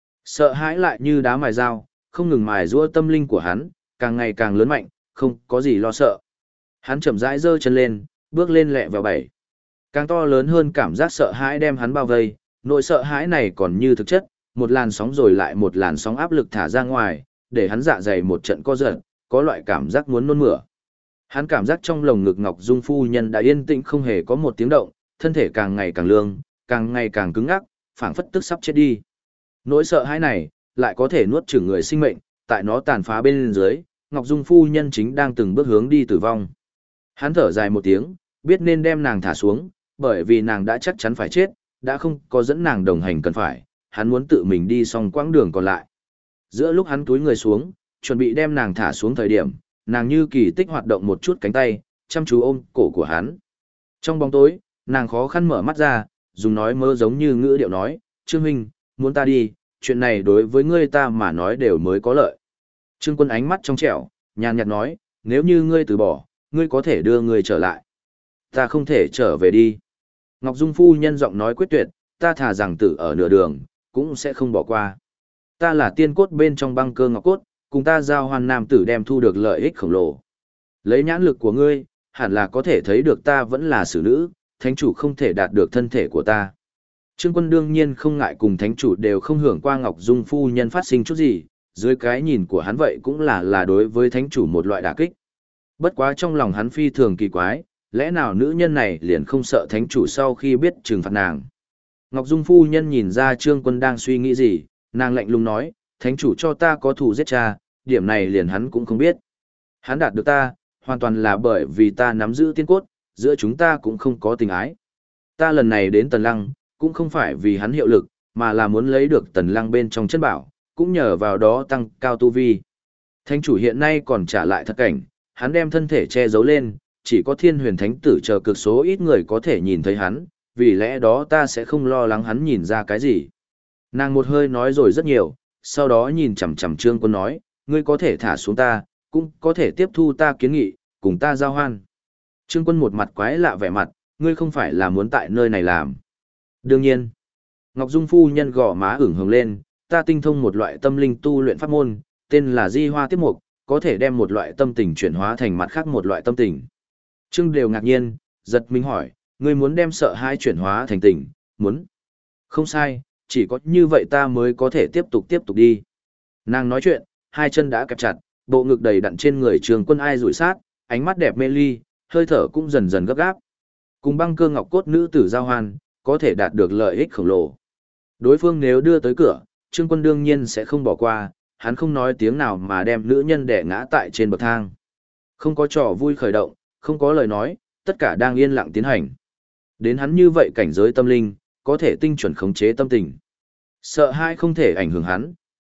Sợ hãi lại như đá mài dao, không ngừng mài giũa tâm linh của hắn, càng ngày càng lớn mạnh, không có gì lo sợ. Hắn chậm rãi giơ chân lên, bước lên lẹ vẹo 7. Càng to lớn hơn cảm giác sợ hãi đem hắn bao vây, nỗi sợ hãi này còn như thực chất, một làn sóng rồi lại một làn sóng áp lực thả ra ngoài, để hắn dạ dày một trận co giật, có loại cảm giác muốn nôn mửa. Hắn cảm giác trong lồng ngực Ngọc Dung phu nhân đã yên tĩnh không hề có một tiếng động, thân thể càng ngày càng lương, càng ngày càng cứng ngắc, phảng phất tức sắp chết đi. Nỗi sợ hãi này lại có thể nuốt chửng người sinh mệnh, tại nó tàn phá bên dưới, Ngọc Dung phu nhân chính đang từng bước hướng đi tử vong. Hắn thở dài một tiếng, biết nên đem nàng thả xuống, bởi vì nàng đã chắc chắn phải chết, đã không có dẫn nàng đồng hành cần phải, hắn muốn tự mình đi xong quãng đường còn lại. Giữa lúc hắn túi người xuống, chuẩn bị đem nàng thả xuống thời điểm, nàng như kỳ tích hoạt động một chút cánh tay, chăm chú ôm cổ của hắn. Trong bóng tối, nàng khó khăn mở mắt ra, dùng nói mơ giống như ngữ điệu nói, Trương huynh, muốn ta đi, chuyện này đối với ngươi ta mà nói đều mới có lợi. Trương Quân ánh mắt trong trẻo, nhàn nhạt nói, nếu như ngươi từ bỏ, ngươi có thể đưa ngươi trở lại. Ta không thể trở về đi. Ngọc Dung phu nhân giọng nói quyết tuyệt, ta thà rằng tử ở nửa đường, cũng sẽ không bỏ qua. Ta là tiên cốt bên trong băng cơ ngọc cốt, cùng ta giao hoàn nam tử đem thu được lợi ích khổng lồ. Lấy nhãn lực của ngươi, hẳn là có thể thấy được ta vẫn là xử nữ, thánh chủ không thể đạt được thân thể của ta. Trương Quân đương nhiên không ngại cùng thánh chủ đều không hưởng qua Ngọc Dung phu nhân phát sinh chút gì, dưới cái nhìn của hắn vậy cũng là đối với thánh chủ một loại đả kích. Bất quá trong lòng hắn phi thường kỳ quái, lẽ nào nữ nhân này liền không sợ thánh chủ sau khi biết trừng phạt nàng. Ngọc Dung phu nhân nhìn ra Trương Quân đang suy nghĩ gì, nàng lạnh lùng nói, thánh chủ cho ta có thù giết cha, điểm này liền hắn cũng không biết. Hắn đạt được ta, hoàn toàn là bởi vì ta nắm giữ tiên cốt, giữa chúng ta cũng không có tình ái. Ta lần này đến Tần Lăng, cũng không phải vì hắn hiệu lực, mà là muốn lấy được Tần Lăng bên trong chân bảo, cũng nhờ vào đó tăng cao tu vi. Thánh chủ hiện nay còn trả lại thật cảnh, hắn đem thân thể che giấu lên, chỉ có Thiên Huyền Thánh tử chờ cực số ít người có thể nhìn thấy hắn, vì lẽ đó ta sẽ không lo lắng hắn nhìn ra cái gì. Nàng một hơi nói rồi rất nhiều, sau đó nhìn chằm chằm Trương Quân nói, ngươi có thể thả xuống ta, cũng có thể tiếp thu ta kiến nghị, cùng ta giao hoan. Trương Quân một mặt quái lạ vẻ mặt, ngươi không phải là muốn tại nơi này làm. Đương nhiên, Ngọc Dung phu nhân gò má ửng hồng lên, ta tinh thông một loại tâm linh tu luyện pháp môn, tên là Di Hoa Tiếp Mục, có thể đem một loại tâm tình chuyển hóa thành mặt khác một loại tâm tình. Trương đều ngạc nhiên, giật mình hỏi, ngươi muốn đem sợ hãi chuyển hóa thành tình, muốn. Không sai, chỉ có như vậy ta mới có thể tiếp tục đi. Nàng nói chuyện, hai chân đã kẹp chặt, bộ ngực đầy đặn trên người Trường Quân ai rủi sát, ánh mắt đẹp mê ly, hơi thở cũng dần dần gấp gáp. Cùng băng cơ ngọc cốt nữ tử giao hoan, có thể đạt được lợi ích khổng lồ. Đối phương nếu đưa tới cửa, Trương Quân đương nhiên sẽ không bỏ qua, hắn không nói tiếng nào mà đem nữ nhân đè ngã tại trên bậc thang. Không có trò vui khởi động, không có lời nói, tất cả đang yên lặng tiến hành. Đến hắn như vậy cảnh giới tâm linh, có thể tinh chuẩn khống chế tâm tình. Sợ hai không thể ảnh hưởng hắn,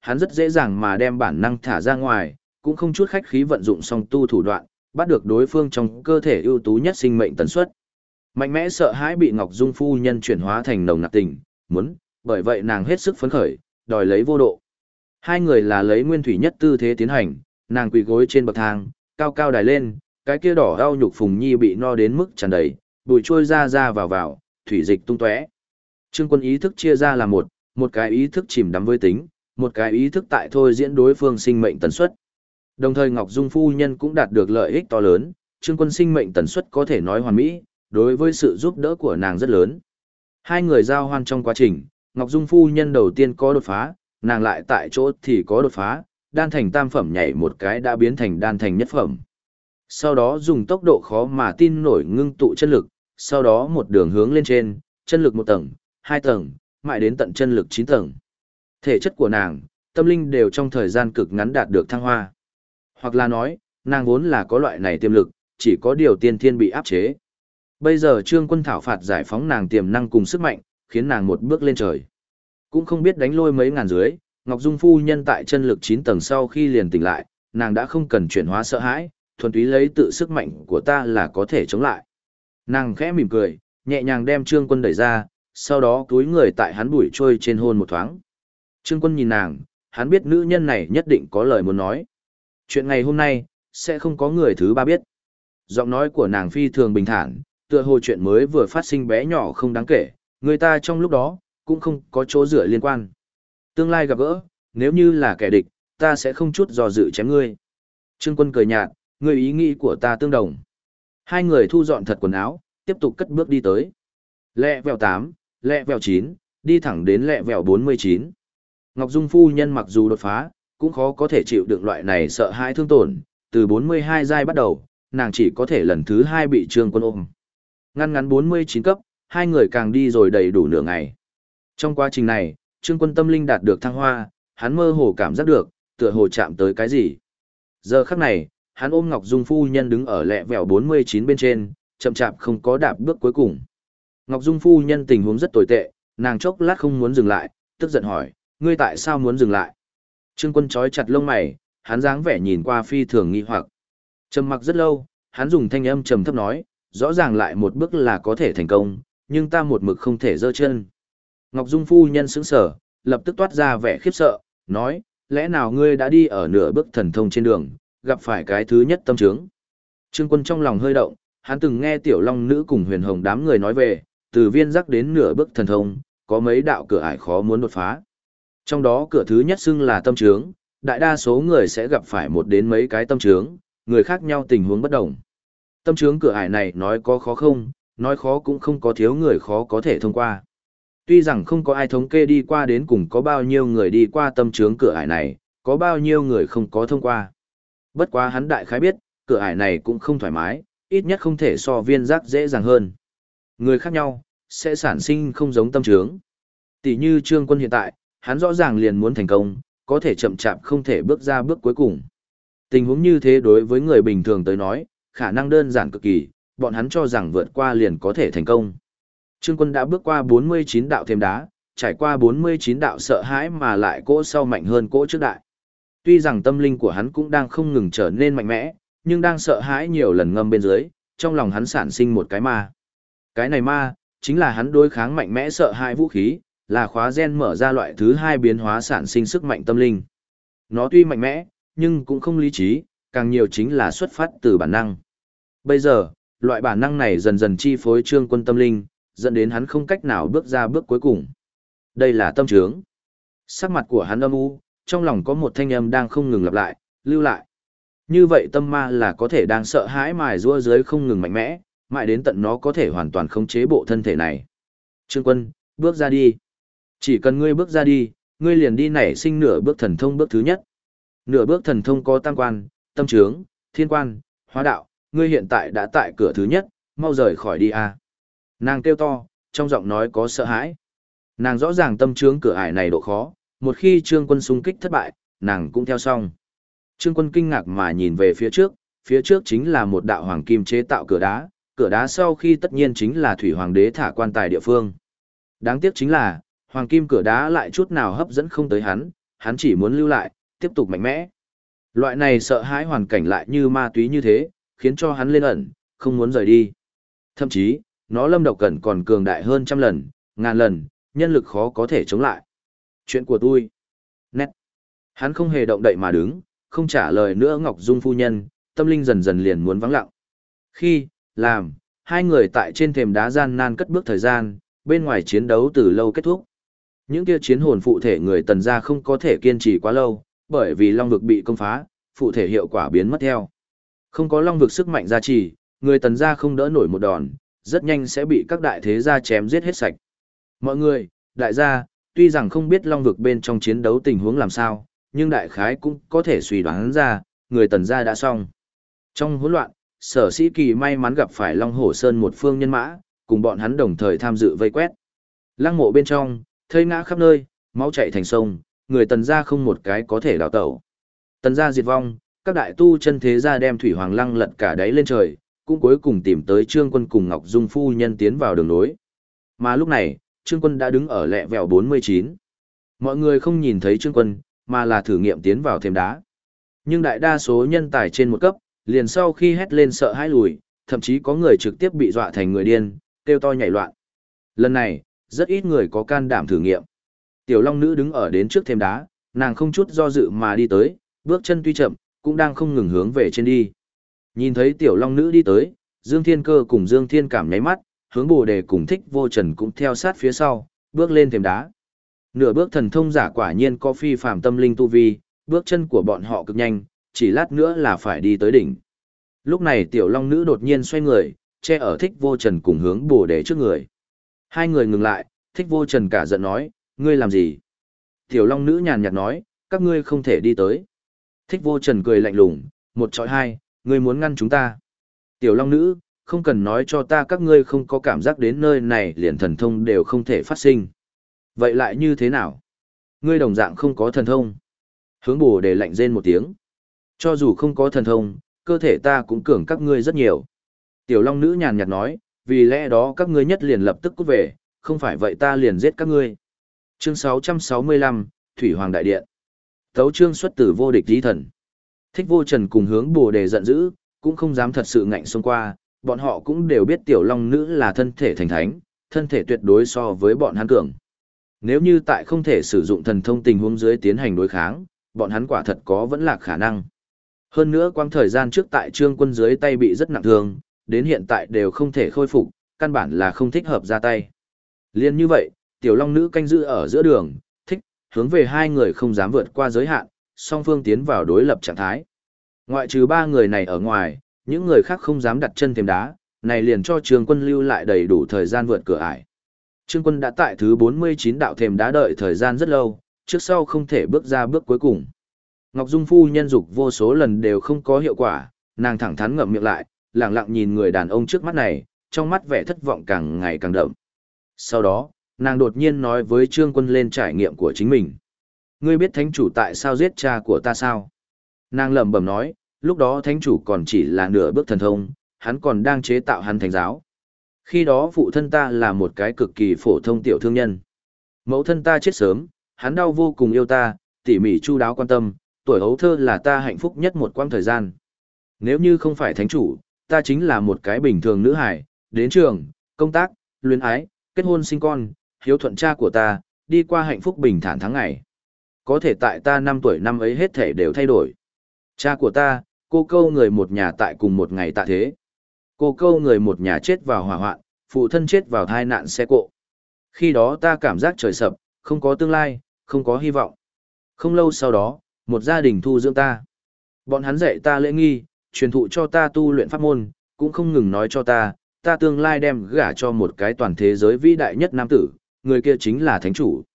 hắn rất dễ dàng mà đem bản năng thả ra ngoài, cũng không chút khách khí vận dụng song tu thủ đoạn, bắt được đối phương trong cơ thể ưu tú nhất sinh mệnh tần suất. Mạnh mẽ sợ hãi bị Ngọc Dung phu nhân chuyển hóa thành nồng nặc tình, muốn, bởi vậy nàng hết sức phấn khởi, đòi lấy vô độ. Hai người là lấy nguyên thủy nhất tư thế tiến hành, nàng quỳ gối trên bậc thang, cao cao đài lên, cái kia đỏ đau nhục phùng nhi bị no đến mức tràn đầy, bùi trôi ra vào, thủy dịch tung tóe. Trương Quân ý thức chia ra là một cái ý thức chìm đắm với tính, một cái ý thức tại thôi diễn đối phương sinh mệnh tần suất. Đồng thời Ngọc Dung phu nhân cũng đạt được lợi ích to lớn, Trương Quân sinh mệnh tần suất có thể nói hoàn mỹ, đối với sự giúp đỡ của nàng rất lớn. Hai người giao hoan trong quá trình, Ngọc Dung phu nhân đầu tiên có đột phá, nàng lại tại chỗ thì có đột phá, đan thành tam phẩm nhảy một cái đã biến thành đan thành nhất phẩm. Sau đó dùng tốc độ khó mà tin nổi ngưng tụ chân lực, sau đó một đường hướng lên trên, chân lực 1 tầng, 2 tầng, mãi đến tận chân lực 9 tầng. Thể chất của nàng, tâm linh đều trong thời gian cực ngắn đạt được thăng hoa. Hoặc là nói, nàng vốn là có loại này tiềm lực, chỉ có điều tiên thiên bị áp chế. Bây giờ Trương Quân thảo phạt giải phóng nàng tiềm năng cùng sức mạnh, khiến nàng một bước lên trời. Cũng không biết đánh lôi mấy ngàn dưới, Ngọc Dung phu nhân tại chân lực 9 tầng sau khi liền tỉnh lại, nàng đã không cần chuyển hóa sợ hãi, thuần túy lấy tự sức mạnh của ta là có thể chống lại. Nàng khẽ mỉm cười, nhẹ nhàng đem Trương Quân đẩy ra, sau đó cúi người tại hắn bụi trôi trên hôn một thoáng. Trương Quân nhìn nàng, hắn biết nữ nhân này nhất định có lời muốn nói. Chuyện ngày hôm nay, sẽ không có người thứ ba biết. Giọng nói của nàng phi thường bình thản, tựa hồ chuyện mới vừa phát sinh bé nhỏ không đáng kể, người ta trong lúc đó, cũng không có chỗ dựa liên quan. Tương lai gặp gỡ, nếu như là kẻ địch, ta sẽ không chút dò dự chém ngươi. Trương Quân cười nhạt, ngươi ý nghĩ của ta tương đồng. Hai người thu dọn thật quần áo, tiếp tục cất bước đi tới. Lẹ vèo 8, lẹ vèo 9, đi thẳng đến lẹ vèo 49. Ngọc Dung phu nhân mặc dù đột phá, cũng khó có thể chịu đựng loại này sợ hãi thương tổn, từ 42 giai bắt đầu, nàng chỉ có thể lần thứ 2 bị Trương Quân ôm. Ngăn ngắn 49 cấp, hai người càng đi rồi đầy đủ nửa ngày. Trong quá trình này, Trương Quân tâm linh đạt được thăng hoa, hắn mơ hồ cảm giác được, tựa hồ chạm tới cái gì. Giờ khắc này, hắn ôm Ngọc Dung phu nhân đứng ở lẹ vèo 49 bên trên, chậm chạp không có đạp bước cuối cùng. Ngọc Dung phu nhân tình huống rất tồi tệ, nàng chốc lát không muốn dừng lại, tức giận hỏi, ngươi tại sao muốn dừng lại? Trương Quân trói chặt lông mày, hắn dáng vẻ nhìn qua phi thường nghi hoặc. Trầm mặc rất lâu, hắn dùng thanh âm trầm thấp nói, rõ ràng lại một bước là có thể thành công, nhưng ta một mực không thể giơ chân. Ngọc Dung phu nhân sững sờ, lập tức toát ra vẻ khiếp sợ, nói, lẽ nào ngươi đã đi ở nửa bước thần thông trên đường, gặp phải cái thứ nhất tâm trướng. Trương Quân trong lòng hơi động, hắn từng nghe Tiểu Long Nữ cùng Huyền Hồng đám người nói về, từ viên giác đến nửa bước thần thông, có mấy đạo cửa ải khó muốn đột phá. Trong đó cửa thứ nhất xưng là tâm trướng, đại đa số người sẽ gặp phải một đến mấy cái tâm trướng, người khác nhau tình huống bất đồng. Tâm trướng cửa ải này nói có khó không, nói khó cũng không có thiếu người khó có thể thông qua. Tuy rằng không có ai thống kê đi qua đến cùng có bao nhiêu người đi qua tâm trướng cửa ải này, có bao nhiêu người không có thông qua. Bất quá hắn đại khái biết, cửa ải này cũng không thoải mái, ít nhất không thể so viên giác dễ dàng hơn. Người khác nhau, sẽ sản sinh không giống tâm trướng. Tỷ như Trương Quân hiện tại, hắn rõ ràng liền muốn thành công, có thể chậm chạp không thể bước ra bước cuối cùng. Tình huống như thế đối với người bình thường tới nói, khả năng đơn giản cực kỳ, bọn hắn cho rằng vượt qua liền có thể thành công. Trương Quân đã bước qua 49 đạo thêm đá, trải qua 49 đạo sợ hãi mà lại cỗ sau mạnh hơn cỗ trước đại. Tuy rằng tâm linh của hắn cũng đang không ngừng trở nên mạnh mẽ, nhưng đang sợ hãi nhiều lần ngâm bên dưới, trong lòng hắn sản sinh một cái ma. Cái này ma, chính là hắn đối kháng mạnh mẽ sợ hãi vũ khí, là khóa gen mở ra loại thứ hai biến hóa sản sinh sức mạnh tâm linh. Nó tuy mạnh mẽ, nhưng cũng không lý trí, càng nhiều chính là xuất phát từ bản năng. Bây giờ, loại bản năng này dần dần chi phối Trương Quân tâm linh, dẫn đến hắn không cách nào bước ra bước cuối cùng. Đây là tâm trướng. Sắc mặt của hắn âm u, trong lòng có một thanh âm đang không ngừng lặp lại, lưu lại. Như vậy tâm ma là có thể đang sợ hãi mài rua dưới không ngừng mạnh mẽ, mãi đến tận nó có thể hoàn toàn khống chế bộ thân thể này. Trương Quân, bước ra đi. Chỉ cần ngươi bước ra đi, ngươi liền đi nảy sinh nửa bước thần thông bước thứ nhất. Nửa bước thần thông có tam quan, tâm trướng, thiên quan, hóa đạo, ngươi hiện tại đã tại cửa thứ nhất, mau rời khỏi đi a. Nàng kêu to, trong giọng nói có sợ hãi. Nàng rõ ràng tâm trướng cửa ải này độ khó, một khi Trương Quân xung kích thất bại, nàng cũng theo xong. Trương Quân kinh ngạc mà nhìn về phía trước chính là một đạo hoàng kim chế tạo cửa đá sau khi tất nhiên chính là thủy hoàng đế thả quan tài địa phương. Đáng tiếc chính là, hoàng kim cửa đá lại chút nào hấp dẫn không tới hắn, hắn chỉ muốn lưu lại, tiếp tục mạnh mẽ. Loại này sợ hãi hoàn cảnh lại như ma túy như thế, khiến cho hắn lên ẩn, không muốn rời đi. Thậm chí, nó lâm độc cẩn còn cường đại hơn trăm lần, ngàn lần, nhân lực khó có thể chống lại. Chuyện của tôi. Nét. Hắn không hề động đậy mà đứng, không trả lời nữa Ngọc Dung phu nhân, tâm linh dần dần liền muốn vắng lặng. Khi, làm, hai người tại trên thềm đá gian nan cất bước thời gian, bên ngoài chiến đấu từ lâu kết thúc. Những kia chiến hồn phụ thể người Tần gia không có thể kiên trì quá lâu, bởi vì long vực bị công phá, phụ thể hiệu quả biến mất theo. Không có long vực sức mạnh gia trì, người Tần gia không đỡ nổi một đòn, rất nhanh sẽ bị các đại thế gia chém giết hết sạch. Mọi người, đại gia, tuy rằng không biết long vực bên trong chiến đấu tình huống làm sao, nhưng đại khái cũng có thể suy đoán ra, người Tần gia đã xong. Trong hỗn loạn, Sở Sĩ Kỳ may mắn gặp phải Long Hổ Sơn một phương nhân mã, cùng bọn hắn đồng thời tham dự vây quét. Lăng mộ bên trong, thây ngã khắp nơi, máu chảy thành sông, người Tần gia không một cái có thể đào tẩu. Tần gia diệt vong, các đại tu chân thế gia đem Thủy Hoàng Lăng lật cả đáy lên trời, cũng cuối cùng tìm tới Trương Quân cùng Ngọc Dung phu nhân tiến vào đường nối. Mà lúc này, Trương Quân đã đứng ở lẹ vẹo 49. Mọi người không nhìn thấy Trương Quân, mà là thử nghiệm tiến vào thềm đá. Nhưng đại đa số nhân tài trên một cấp, liền sau khi hét lên sợ hãi lùi, thậm chí có người trực tiếp bị dọa thành người điên, kêu to nhảy loạn. Lần này, rất ít người có can đảm thử nghiệm. Tiểu Long Nữ đứng ở đến trước thềm đá, nàng không chút do dự mà đi tới, bước chân tuy chậm, cũng đang không ngừng hướng về trên đi. Nhìn thấy Tiểu Long Nữ đi tới, Dương Thiên Cơ cùng Dương Thiên Cảm nháy mắt, hướng Bồ Đề cùng Thích Vô Trần cũng theo sát phía sau, bước lên thềm đá. Nửa bước thần thông giả quả nhiên có phi phàm tâm linh tu vi, bước chân của bọn họ cực nhanh, chỉ lát nữa là phải đi tới đỉnh. Lúc này Tiểu Long Nữ đột nhiên xoay người, che ở Thích Vô Trần cùng hướng Bồ Đề trước người. Hai người ngừng lại, Thích Vô Trần cả giận nói, ngươi làm gì? Tiểu Long Nữ nhàn nhạt nói, các ngươi không thể đi tới. Thích Vô Trần cười lạnh lùng, một chọi hai, ngươi muốn ngăn chúng ta. Tiểu Long Nữ, không cần nói cho ta các ngươi không có cảm giác đến nơi này liền thần thông đều không thể phát sinh. Vậy lại như thế nào? Ngươi đồng dạng không có thần thông. Hướng Bồ Đề lạnh rên một tiếng. Cho dù không có thần thông, cơ thể ta cũng cường các ngươi rất nhiều. Tiểu Long Nữ nhàn nhạt nói, vì lẽ đó các ngươi nhất liền lập tức cút về, không phải vậy ta liền giết các ngươi. Chương 665, Thủy Hoàng Đại Điện. Tấu chương xuất từ vô địch tí thần. Thích Vô Trần cùng hướng Bồ Đề giận dữ, cũng không dám thật sự ngạnh xông qua, bọn họ cũng đều biết Tiểu Long Nữ là thân thể thành thánh, thân thể tuyệt đối so với bọn hắn cường. Nếu như tại không thể sử dụng thần thông tình huống dưới tiến hành đối kháng, bọn hắn quả thật có vẫn là khả năng. Hơn nữa quang thời gian trước tại Trương Quân dưới tay bị rất nặng thương, đến hiện tại đều không thể khôi phục, căn bản là không thích hợp ra tay. Liên như vậy, Tiểu Long Nữ canh giữ ở giữa đường, thích, hướng về hai người không dám vượt qua giới hạn, song phương tiến vào đối lập trạng thái. Ngoại trừ ba người này ở ngoài, những người khác không dám đặt chân thềm đá, này liền cho Trương Quân lưu lại đầy đủ thời gian vượt cửa ải. Trương Quân đã tại thứ 49 đạo thềm đá đợi thời gian rất lâu, trước sau không thể bước ra bước cuối cùng. Ngọc Dung phu nhân dục vô số lần đều không có hiệu quả, nàng thẳng thắn ngậm miệng lại, lặng lặng nhìn người đàn ông trước mắt này, trong mắt vẻ thất vọng càng ngày càng đậm. Sau đó, nàng đột nhiên nói với Trương Quân lên trải nghiệm của chính mình. Ngươi biết thánh chủ tại sao giết cha của ta sao? Nàng lẩm bẩm nói, lúc đó thánh chủ còn chỉ là nửa bước thần thông, hắn còn đang chế tạo hắn thánh giáo. Khi đó phụ thân ta là một cái cực kỳ phổ thông tiểu thương nhân. Mẫu thân ta chết sớm, hắn đau vô cùng yêu ta, tỉ mỉ chu đáo quan tâm, tuổi hấu thơ là ta hạnh phúc nhất một quãng thời gian. Nếu như không phải thánh chủ, ta chính là một cái bình thường nữ hải, đến trường, công tác, luyến ái, kết hôn sinh con, hiếu thuận cha của ta, đi qua hạnh phúc bình thản tháng ngày. Có thể tại ta 5 tuổi năm ấy hết thể đều thay đổi. Cha của ta, cô câu người một nhà tại cùng một ngày tạ thế. Cô câu người một nhà chết vào hỏa hoạn, phụ thân chết vào tai nạn xe cộ. Khi đó ta cảm giác trời sập, không có tương lai, không có hy vọng. Không lâu sau đó, một gia đình thu dưỡng ta. Bọn hắn dạy ta lễ nghi, truyền thụ cho ta tu luyện pháp môn, cũng không ngừng nói cho ta tương lai đem gả cho một cái toàn thế giới vĩ đại nhất nam tử, người kia chính là thánh chủ.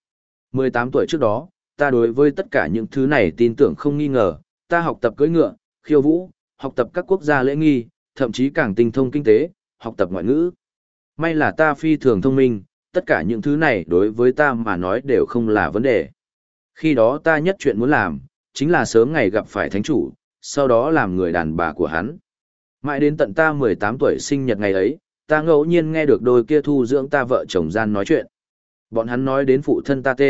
18 tuổi trước đó, ta đối với tất cả những thứ này tin tưởng không nghi ngờ, ta học tập cưỡi ngựa, khiêu vũ, học tập các quốc gia lễ nghi, thậm chí càng tinh thông kinh tế, học tập ngoại ngữ. May là ta phi thường thông minh, tất cả những thứ này đối với ta mà nói đều không là vấn đề. Khi đó ta nhất chuyện muốn làm, chính là sớm ngày gặp phải thánh chủ, sau đó làm người đàn bà của hắn. Mãi đến tận ta 18 tuổi sinh nhật ngày ấy, ta ngẫu nhiên nghe được đôi kia thu dưỡng ta vợ chồng gian nói chuyện. Bọn hắn nói đến phụ thân ta tên,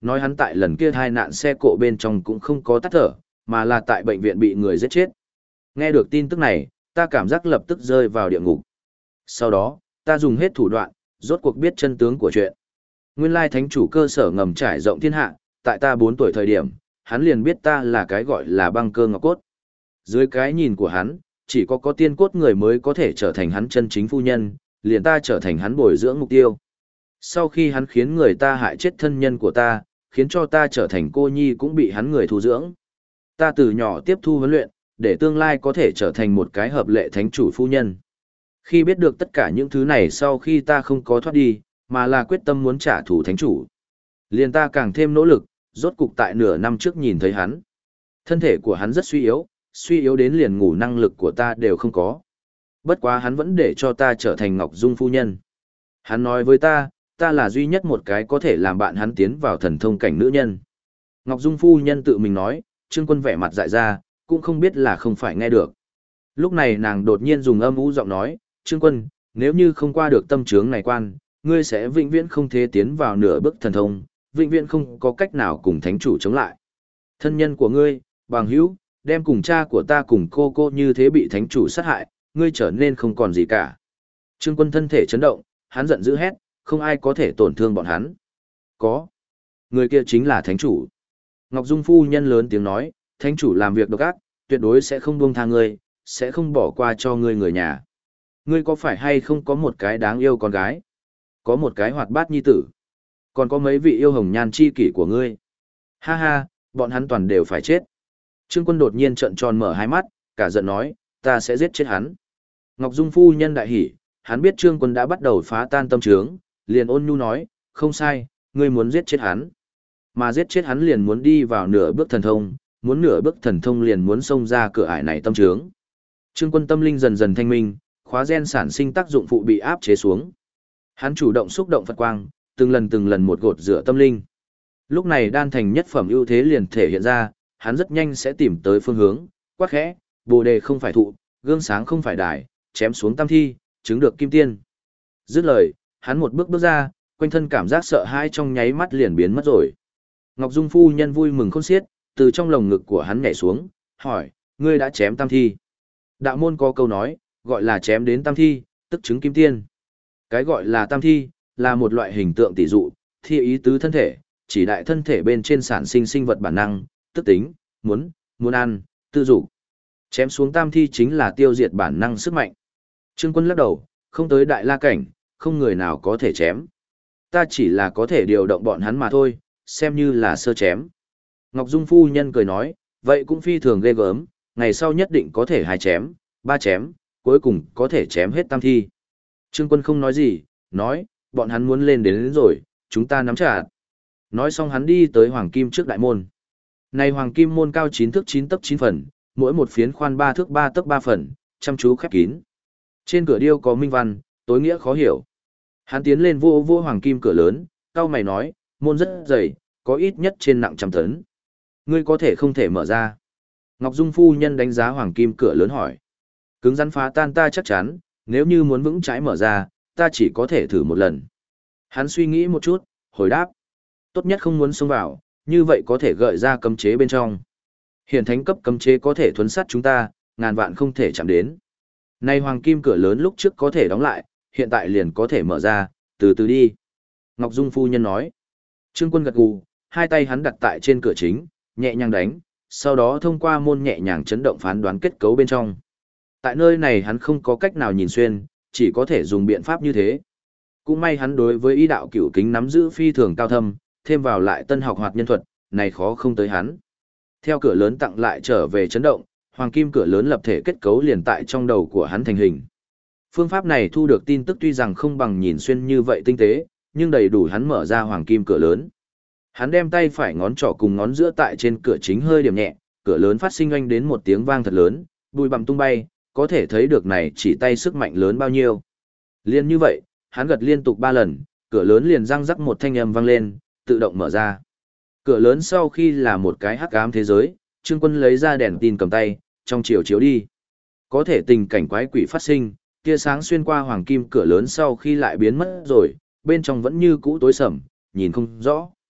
Nói hắn tại lần kia tai nạn xe cộ bên trong cũng không có tắt thở, mà là tại bệnh viện bị người giết chết. Nghe được tin tức này, ta cảm giác lập tức rơi vào địa ngục. Sau đó, ta dùng hết thủ đoạn, rốt cuộc biết chân tướng của chuyện. Nguyên lai thánh chủ cơ sở ngầm trải rộng thiên hạ, tại ta 4 tuổi thời điểm, hắn liền biết ta là cái gọi là băng cơ ngọc cốt. Dưới cái nhìn của hắn, chỉ có tiên cốt người mới có thể trở thành hắn chân chính phu nhân, liền ta trở thành hắn bồi dưỡng mục tiêu. Sau khi hắn khiến người ta hại chết thân nhân của ta, khiến cho ta trở thành cô nhi cũng bị hắn người thu dưỡng. Ta từ nhỏ tiếp thu huấn luyện, để tương lai có thể trở thành một cái hợp lệ thánh chủ phu nhân. Khi biết được tất cả những thứ này sau khi ta không có thoát đi, mà là quyết tâm muốn trả thù thánh chủ. Liền ta càng thêm nỗ lực, rốt cục tại nửa năm trước nhìn thấy hắn. Thân thể của hắn rất suy yếu đến liền ngủ năng lực của ta đều không có. Bất quá hắn vẫn để cho ta trở thành Ngọc Dung phu nhân. Hắn nói với ta, ta là duy nhất một cái có thể làm bạn hắn tiến vào thần thông cảnh nữ nhân. Ngọc Dung phu nhân tự mình nói, Trương Quân vẻ mặt dại ra, cũng không biết là không phải nghe được. Lúc này nàng đột nhiên dùng âm u giọng nói, Trương Quân, nếu như không qua được tâm chướng này quan, ngươi sẽ vĩnh viễn không thể tiến vào nửa bước thần thông, vĩnh viễn không có cách nào cùng thánh chủ chống lại. Thân nhân của ngươi, bằng hữu, đem cùng cha của ta cùng cô như thế bị thánh chủ sát hại, ngươi trở nên không còn gì cả. Trương Quân thân thể chấn động, hắn giận dữ hét, không ai có thể tổn thương bọn hắn. Có. Người kia chính là thánh chủ. Ngọc Dung phu nhân lớn tiếng nói, thánh chủ làm việc độc ác, tuyệt đối sẽ không buông tha ngươi, sẽ không bỏ qua cho ngươi người nhà. Ngươi có phải hay không có một cái đáng yêu con gái? Có một cái hoạt bát nhi tử? Còn có mấy vị yêu hồng nhan chi kỷ của ngươi? Ha ha, bọn hắn toàn đều phải chết. Trương Quân đột nhiên trợn tròn mở hai mắt, cả giận nói, ta sẽ giết chết hắn. Ngọc Dung phu nhân đại hỉ, hắn biết Trương Quân đã bắt đầu phá tan tâm trướng, liền ôn nhu nói, không sai, ngươi muốn giết chết hắn. Mà giết chết hắn liền muốn đi vào nửa bước thần thông, muốn nửa bước thần thông liền muốn xông ra cửa ải này tâm trướng. Trương Quân tâm linh dần dần thanh minh, khóa gen sản sinh tác dụng phụ bị áp chế xuống. Hắn chủ động xúc động Phật quang, từng lần một gột rửa tâm linh. Lúc này đan thành nhất phẩm ưu thế liền thể hiện ra, hắn rất nhanh sẽ tìm tới phương hướng, quát khẽ, Bồ đề không phải thụ, gương sáng không phải đài, chém xuống tam thi, chứng được kim tiên. Dứt lời, hắn một bước bước ra, quanh thân cảm giác sợ hãi trong nháy mắt liền biến mất rồi. Ngọc Dung phu nhân vui mừng khôn xiết, từ trong lồng ngực của hắn nhảy xuống, hỏi, ngươi đã chém tam thi. Đạo môn có câu nói, gọi là chém đến tam thi, tức chứng kim tiên. Cái gọi là tam thi, là một loại hình tượng tỷ dụ, thi ý tứ thân thể, chỉ đại thân thể bên trên sản sinh sinh vật bản năng, tức tính, muốn ăn, tư dục. Chém xuống tam thi chính là tiêu diệt bản năng sức mạnh. Trương Quân lắc đầu, không tới đại la cảnh, không người nào có thể chém. Ta chỉ là có thể điều động bọn hắn mà thôi, xem như là sơ chém. Ngọc Dung phu nhân cười nói, vậy cũng phi thường ghê gớm, ngày sau nhất định có thể 2 chém, 3 chém, cuối cùng có thể chém hết tam thi. Trương Quân không nói gì, nói, bọn hắn muốn lên đến rồi, chúng ta nắm chặt. Nói xong hắn đi tới Hoàng Kim trước đại môn. Này Hoàng Kim môn cao 9 thước 9 tấc 9 phần, mỗi một phiến khoan 3 thước 3 tấc 3 phần, chăm chú khép kín. Trên cửa điêu có minh văn, tối nghĩa khó hiểu. Hắn tiến lên vô Hoàng Kim cửa lớn, cao mày nói, môn rất dày, có ít nhất trên nặng trăm tấn. Ngươi có thể không thể mở ra. Ngọc Dung phu nhân đánh giá Hoàng Kim cửa lớn hỏi. Cứng rắn phá tan ta chắc chắn, nếu như muốn vững chãi mở ra, ta chỉ có thể thử một lần. Hắn suy nghĩ một chút, hồi đáp. Tốt nhất không muốn xông vào, như vậy có thể gợi ra cấm chế bên trong. Hiện thánh cấp cấm chế có thể thuấn sát chúng ta, ngàn vạn không thể chạm đến. Nay Hoàng Kim cửa lớn lúc trước có thể đóng lại, hiện tại liền có thể mở ra, từ từ đi. Ngọc Dung phu nhân nói. Trương Quân gật gù, hai tay hắn đặt tại trên cửa chính, nhẹ nhàng đánh, sau đó thông qua môn nhẹ nhàng chấn động phán đoán kết cấu bên trong. Tại nơi này hắn không có cách nào nhìn xuyên, chỉ có thể dùng biện pháp như thế. Cũng may hắn đối với ý đạo cửu kính nắm giữ phi thường cao thâm, thêm vào lại tân học hoạt nhân thuật, này khó không tới hắn. Theo cửa lớn tặng lại trở về chấn động, Hoàng Kim cửa lớn lập thể kết cấu liền tại trong đầu của hắn thành hình. Phương pháp này thu được tin tức tuy rằng không bằng nhìn xuyên như vậy tinh tế, nhưng đầy đủ hắn mở ra Hoàng Kim cửa lớn. Hắn đem tay phải ngón trỏ cùng ngón giữa tại trên cửa chính hơi điểm nhẹ, cửa lớn phát sinh oanh đến một tiếng vang thật lớn, bụi bặm tung bay, có thể thấy được này chỉ tay sức mạnh lớn bao nhiêu. Liên như vậy, hắn gật liên tục 3 lần, cửa lớn liền răng rắc một thanh âm vang lên, tự động mở ra. Cửa lớn sau khi là một cái hắc ám thế giới, Trương Quân lấy ra đèn tin cầm tay, trong chiều chiếu đi. Có thể tình cảnh quái quỷ phát sinh, tia sáng xuyên qua Hoàng Kim cửa lớn sau khi lại biến mất rồi, bên trong vẫn như cũ tối sầm, nhìn không rõ.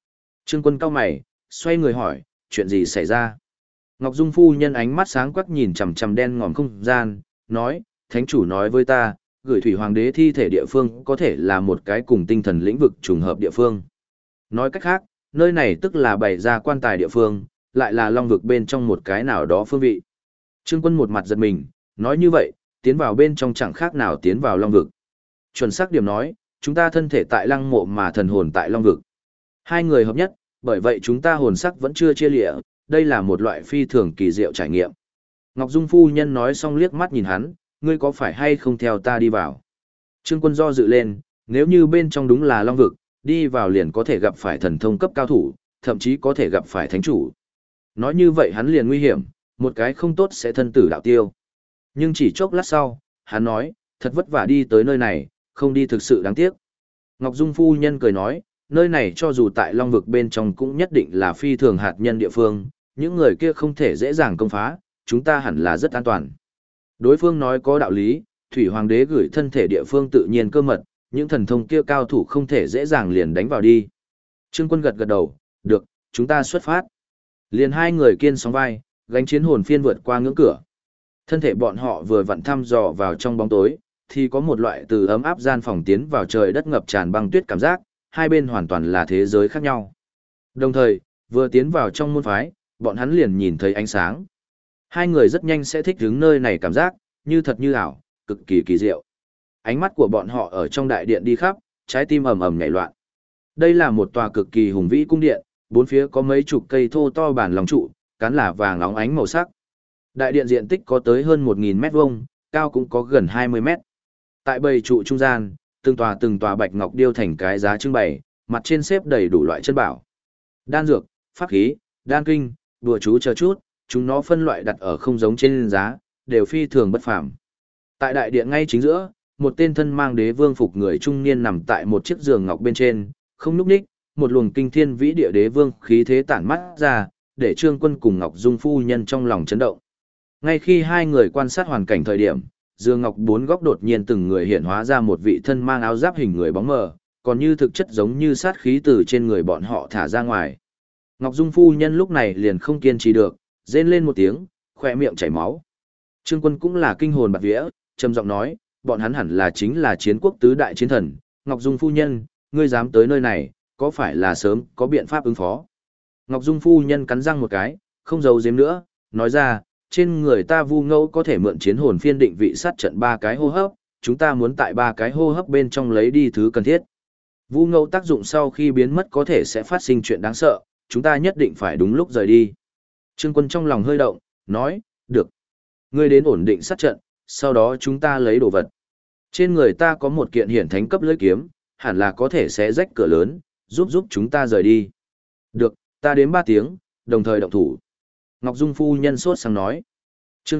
Trương Quân cau mày, xoay người hỏi, chuyện gì xảy ra? Ngọc Dung phu nhân ánh mắt sáng quắc nhìn chằm chằm đen ngòm không gian, nói, thánh chủ nói với ta, gửi thủy hoàng đế thi thể địa phương có thể là một cái cùng tinh thần lĩnh vực trùng hợp địa phương. Nói cách khác, nơi này tức là bày ra quan tài địa phương, lại là long vực bên trong một cái nào đó phương vị. Trương Quân một mặt giật mình, nói như vậy, tiến vào bên trong chẳng khác nào tiến vào long vực. Chuẩn xác điểm nói, chúng ta thân thể tại lăng mộ mà thần hồn tại long vực. Hai người hợp nhất, bởi vậy chúng ta hồn sắc vẫn chưa chia lịa, đây là một loại phi thường kỳ diệu trải nghiệm. Ngọc Dung phu nhân nói xong liếc mắt nhìn hắn, ngươi có phải hay không theo ta đi vào? Trương Quân do dự lên, nếu như bên trong đúng là long vực, đi vào liền có thể gặp phải thần thông cấp cao thủ, thậm chí có thể gặp phải thánh chủ. Nói như vậy hắn liền nguy hiểm, một cái không tốt sẽ thân tử đạo tiêu. Nhưng chỉ chốc lát sau, hắn nói, thật vất vả đi tới nơi này, không đi thực sự đáng tiếc. Ngọc Dung phu nhân cười nói, nơi này cho dù tại long vực bên trong cũng nhất định là phi thường hạt nhân địa phương, những người kia không thể dễ dàng công phá, chúng ta hẳn là rất an toàn. Đối phương nói có đạo lý, Thủy Hoàng đế gửi thân thể địa phương tự nhiên cơ mật, những thần thông kia cao thủ không thể dễ dàng liền đánh vào đi. Trương Quân gật gật đầu, được, chúng ta xuất phát. Liền hai người kiên sóng vai, gánh chiến hồn phiên vượt qua ngưỡng cửa. Thân thể bọn họ vừa vặn thăm dò vào trong bóng tối, thì có một loại từ ấm áp gian phòng tiến vào trời đất ngập tràn băng tuyết cảm giác, hai bên hoàn toàn là thế giới khác nhau. Đồng thời, vừa tiến vào trong môn phái, bọn hắn liền nhìn thấy ánh sáng. Hai người rất nhanh sẽ thích ứng nơi này cảm giác, như thật như ảo, cực kỳ kỳ diệu. Ánh mắt của bọn họ ở trong đại điện đi khắp, trái tim ầm ầm nhảy loạn. Đây là một tòa cực kỳ hùng vĩ cung điện, bốn phía có mấy chục cây thô to bản lòng trụ, cán là vàng óng ánh màu sắc. Đại điện diện tích có tới hơn 1.000 mét vuông, cao cũng có gần 20 mét. Tại bầy trụ trung gian, từng tòa bạch ngọc điêu thành cái giá trưng bày, mặt trên xếp đầy đủ loại chân bảo. Đan dược, pháp khí, đan kinh, đùa chú chờ chút, chúng nó phân loại đặt ở không giống trên giá, đều phi thường bất phàm. Tại đại điện ngay chính giữa, một tên thân mang đế vương phục người trung niên nằm tại một chiếc giường ngọc bên trên, không nhúc nhích, một luồng kinh thiên vĩ địa đế vương khí thế tản mắt ra, để Trương Quân cùng Ngọc Dung phu nhân trong lòng chấn động. Ngay khi hai người quan sát hoàn cảnh thời điểm, giường ngọc bốn góc đột nhiên từng người hiện hóa ra một vị thân mang áo giáp hình người bóng mờ, còn như thực chất giống như sát khí từ trên người bọn họ thả ra ngoài. Ngọc Dung phu nhân lúc này liền không kiên trì được, rên lên một tiếng, khỏe miệng chảy máu. Trương Quân cũng là kinh hồn bạt vía, trầm giọng nói, bọn hắn hẳn là chính là chiến quốc tứ đại chiến thần. Ngọc Dung phu nhân, ngươi dám tới nơi này, có phải là sớm có biện pháp ứng phó? Ngọc Dung phu nhân cắn răng một cái, không giấu giếm nữa, nói ra, trên người ta Vu Ngẫu có thể mượn chiến hồn phiên định vị sát trận 3 cái hô hấp, chúng ta muốn tại 3 cái hô hấp bên trong lấy đi thứ cần thiết. Vu Ngẫu tác dụng sau khi biến mất có thể sẽ phát sinh chuyện đáng sợ, chúng ta nhất định phải đúng lúc rời đi. Trương Quân trong lòng hơi động, nói, được. Ngươi đến ổn định sát trận, sau đó chúng ta lấy đồ vật. Trên người ta có một kiện hiển thánh cấp lưỡi kiếm, hẳn là có thể xé rách cửa lớn, giúp chúng ta rời đi. Được, ta đếm 3 tiếng, đồng thời động thủ. Ngọc Dung phu nhân sốt sang nói. Chương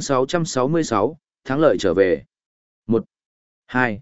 666, thắng lợi trở về. 1, 2,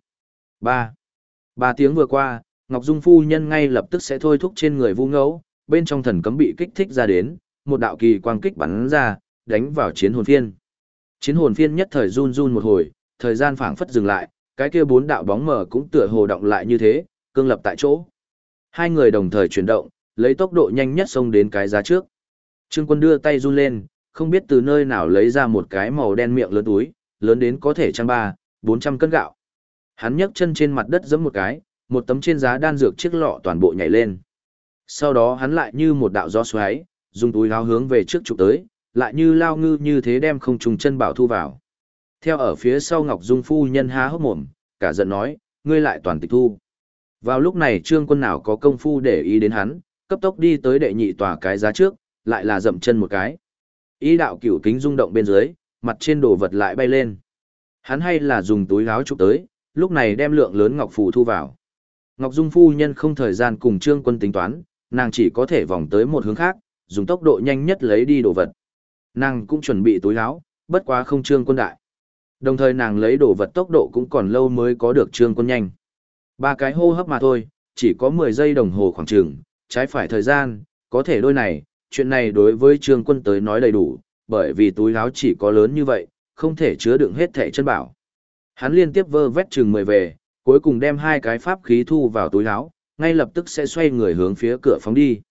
3. 3 tiếng vừa qua, Ngọc Dung phu nhân ngay lập tức sẽ thôi thúc trên người Vu Ngẫu, bên trong thần cấm bị kích thích ra đến, một đạo kỳ quang kích bắn ra, đánh vào chiến hồn phiên. Chiến hồn phiên nhất thời run run một hồi, thời gian phảng phất dừng lại, cái kia 4 đạo bóng mờ cũng tựa hồ động lại như thế, cương lập tại chỗ. Hai người đồng thời chuyển động, lấy tốc độ nhanh nhất xông đến cái giá trước. Trương Quân đưa tay run lên, không biết từ nơi nào lấy ra một cái màu đen miệng lớn túi, lớn đến có thể trang 400 cân gạo. Hắn nhấc chân trên mặt đất giẫm một cái, một tấm trên giá đan dược chiếc lọ toàn bộ nhảy lên. Sau đó hắn lại như một đạo gió xoáy, dùng túi áo hướng về trước chụp tới, lại như lao ngư như thế đem không trùng chân bảo thu vào. Theo ở phía sau Ngọc Dung phu nhân há hốc mồm, cả giận nói, ngươi lại toàn tịch thu. Vào lúc này Trương Quân nào có công phu để ý đến hắn, cấp tốc đi tới đệ nhị tòa cái giá trước, lại là dậm chân một cái. Ý đạo cửu kính rung động bên dưới, mặt trên đồ vật lại bay lên. Hắn hay là dùng túi áo chụp tới, lúc này đem lượng lớn ngọc phù thu vào. Ngọc Dung phu nhân không thời gian cùng Trương Quân tính toán, nàng chỉ có thể vòng tới một hướng khác, dùng tốc độ nhanh nhất lấy đi đồ vật. Nàng cũng chuẩn bị túi áo, bất quá không Trương Quân đại. Đồng thời nàng lấy đồ vật tốc độ cũng còn lâu mới có được Trương Quân nhanh. 3 cái hô hấp mà thôi, chỉ có 10 giây đồng hồ khoảng chừng, trái phải thời gian, có thể đôi này, chuyện này đối với Trương Quân tới nói đầy đủ, bởi vì túi áo chỉ có lớn như vậy, không thể chứa đựng hết thẻ chân bảo. Hắn liên tiếp vơ vét chừng 10 về, cuối cùng đem 2 cái pháp khí thu vào túi áo, ngay lập tức sẽ xoay người hướng phía cửa phóng đi.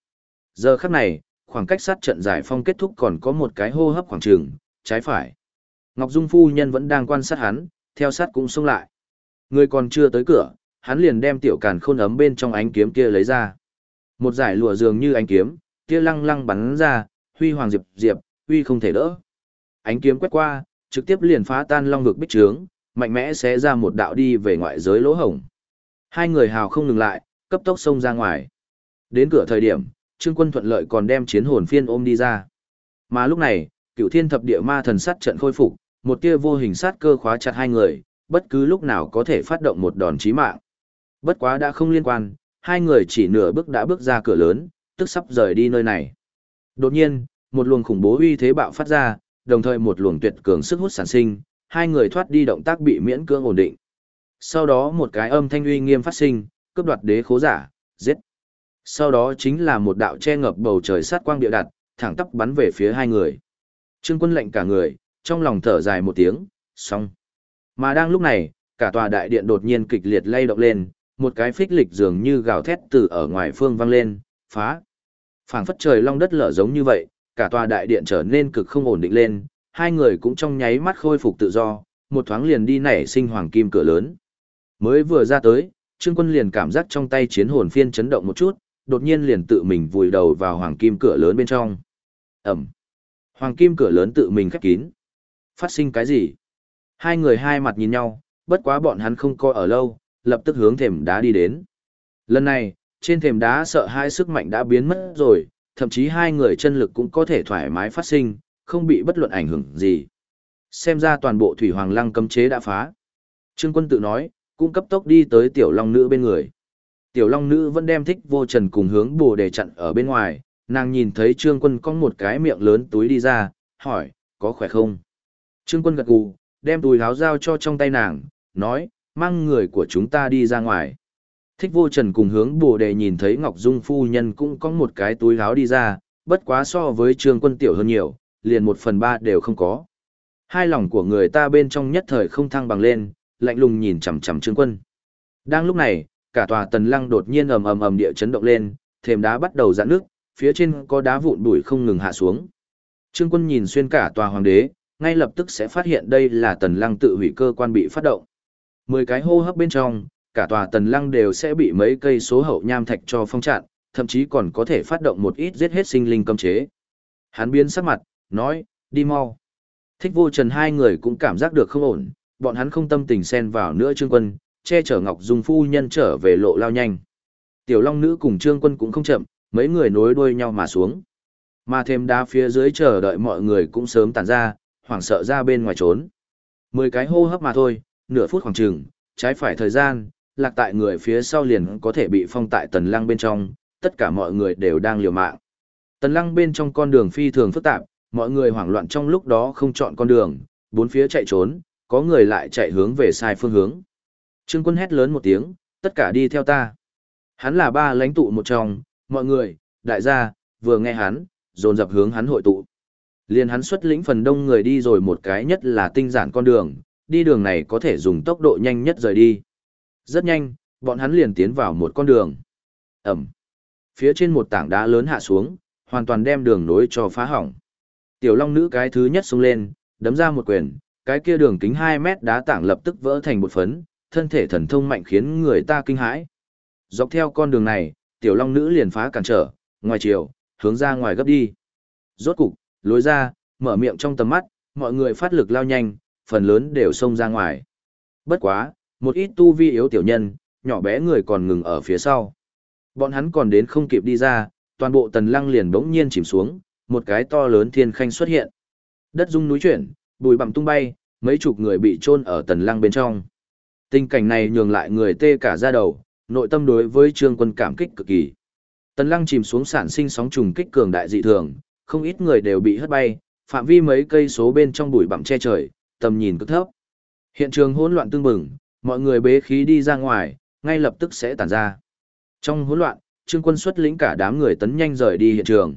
Giờ khắc này, khoảng cách sát trận giải phong kết thúc còn có một cái hô hấp khoảng trường, trái phải. Ngọc Dung phu nhân vẫn đang quan sát hắn, theo sát cũng xông lại. Người còn chưa tới cửa, hắn liền đem tiểu càn khôn ấm bên trong ánh kiếm kia lấy ra. Một giải lụa dường như ánh kiếm, kia lăng lăng bắn ra, huy hoàng diệp diệp, huy không thể đỡ. Ánh kiếm quét qua, trực tiếp liền phá tan long vực bích trướng, mạnh mẽ xé ra một đạo đi về ngoại giới lỗ hổng. Hai người hào không ngừng lại, cấp tốc xông ra ngoài. Đến cửa thời điểm, Trương Quân thuận lợi còn đem chiến hồn phiên ôm đi ra. Mà lúc này, Cửu Thiên Thập Địa Ma Thần sát trận khôi phục, một tia vô hình sát cơ khóa chặt hai người, bất cứ lúc nào có thể phát động một đòn chí mạng. Bất quá đã không liên quan, hai người chỉ nửa bước đã bước ra cửa lớn, tức sắp rời đi nơi này. Đột nhiên, một luồng khủng bố uy thế bạo phát ra, đồng thời một luồng tuyệt cường sức hút sản sinh, hai người thoát đi động tác bị miễn cưỡng ổn định. Sau đó một cái âm thanh uy nghiêm phát sinh, cướp đoạt đế khố giả, giết. Sau đó chính là một đạo che ngập bầu trời sát quang địa đặt, thẳng tắp bắn về phía hai người. Trương Quân lệnh cả người, trong lòng thở dài một tiếng, xong. Mà đang lúc này, cả tòa đại điện đột nhiên kịch liệt lay động lên, một cái phích lịch dường như gào thét từ ở ngoài phương vang lên, phá. Phảng phất trời long đất lở giống như vậy, cả tòa đại điện trở nên cực không ổn định lên, hai người cũng trong nháy mắt khôi phục tự do, một thoáng liền đi nảy sinh hoàng kim cửa lớn. Mới vừa ra tới, Trương Quân liền cảm giác trong tay chiến hồn phiên chấn động một chút, đột nhiên liền tự mình vùi đầu vào hoàng kim cửa lớn bên trong. Ẩm. Hoàng kim cửa lớn tự mình khép kín. Phát sinh cái gì? Hai người hai mặt nhìn nhau, bất quá bọn hắn không coi ở lâu, lập tức hướng thềm đá đi đến. Lần này, trên thềm đá sợ hai sức mạnh đã biến mất rồi, thậm chí hai người chân lực cũng có thể thoải mái phát sinh, không bị bất luận ảnh hưởng gì. Xem ra toàn bộ thủy hoàng lăng cấm chế đã phá. Trương Quân tự nói, cũng cấp tốc đi tới tiểu long nữ bên người. Tiểu long nữ vẫn đem Thích Vô Trần cùng hướng Bồ Đề chặn ở bên ngoài, nàng nhìn thấy Trương Quân có một cái miệng lớn túi đi ra, hỏi, có khỏe không? Trương Quân gật gù, đem túi áo giao cho trong tay nàng, nói, mang người của chúng ta đi ra ngoài. Thích Vô Trần cùng hướng Bồ Đề nhìn thấy Ngọc Dung phu nhân cũng có một cái túi áo đi ra, bất quá so với Trương Quân tiểu hơn nhiều, liền 1/3 đều không có. Hai lòng của người ta bên trong nhất thời không thăng bằng lên, lạnh lùng nhìn chằm chằm Trương Quân. Đang lúc này, cả tòa tần lăng đột nhiên ầm ầm ầm địa chấn động lên, thềm đá bắt đầu giãn nước, phía trên có đá vụn bụi không ngừng hạ xuống. Trương Quân nhìn xuyên cả tòa hoàng đế, ngay lập tức sẽ phát hiện đây là tần lăng tự hủy cơ quan bị phát động. 10 cái hô hấp bên trong, cả tòa tần lăng đều sẽ bị mấy cây số hậu nham thạch cho phong chặn, thậm chí còn có thể phát động một ít giết hết sinh linh cấm chế. Hắn biến sắc mặt, nói, đi mau. Thích Vô Trần hai người cũng cảm giác được không ổn, bọn hắn không tâm tình xen vào nữa Trương Quân, che chở Ngọc Dung phu nhân trở về lộ lao nhanh. Tiểu Long Nữ cùng Trương Quân cũng không chậm, mấy người nối đuôi nhau mà xuống. Mà thêm đá phía dưới chờ đợi mọi người cũng sớm tản ra, hoảng sợ ra bên ngoài trốn. 10 cái hô hấp mà thôi, nửa phút khoảng chừng, trái phải thời gian, lạc tại người phía sau liền có thể bị phong tại tần lăng bên trong, tất cả mọi người đều đang liều mạng. Tần lăng bên trong con đường phi thường phức tạp, mọi người hoảng loạn trong lúc đó không chọn con đường, bốn phía chạy trốn, có người lại chạy hướng về sai phương hướng. Trương Quân hét lớn một tiếng, tất cả đi theo ta. Hắn là ba lãnh tụ một trong, mọi người, đại gia, vừa nghe hắn, dồn dập hướng hắn hội tụ. Liền hắn xuất lĩnh phần đông người đi rồi một cái nhất là tinh giản con đường, đi đường này có thể dùng tốc độ nhanh nhất rời đi. Rất nhanh, bọn hắn liền tiến vào một con đường. Ẩm. Phía trên một tảng đá lớn hạ xuống, hoàn toàn đem đường nối cho phá hỏng. Tiểu Long Nữ cái thứ nhất xông lên, đấm ra một quyền, cái kia đường kính 2 mét đá tảng lập tức vỡ thành một phấn, thân thể thần thông mạnh khiến người ta kinh hãi. Dọc theo con đường này, Tiểu Long Nữ liền phá cản trở, ngoài chiều, hướng ra ngoài gấp đi. Rốt cục, lối ra, mở miệng trong tầm mắt, mọi người phát lực lao nhanh, phần lớn đều xông ra ngoài. Bất quá, một ít tu vi yếu tiểu nhân, nhỏ bé người còn ngừng ở phía sau. Bọn hắn còn đến không kịp đi ra, toàn bộ tần lăng liền bỗng nhiên chìm xuống, một cái to lớn thiên khanh xuất hiện. Đất rung núi chuyển, bụi bặm tung bay, mấy chục người bị chôn ở tần lăng bên trong. Tình cảnh này nhường lại người tê cả da đầu, nội tâm đối với Trương Quân cảm kích cực kỳ. Tần lăng chìm xuống sản sinh sóng trùng kích cường đại dị thường, không ít người đều bị hất bay, phạm vi mấy cây số bên trong bụi bặm che trời, tầm nhìn cực thấp. Hiện trường hỗn loạn tương bừng, mọi người bế khí đi ra ngoài, ngay lập tức sẽ tản ra. Trong hỗn loạn, Trương Quân xuất lĩnh cả đám người tấn nhanh rời đi hiện trường.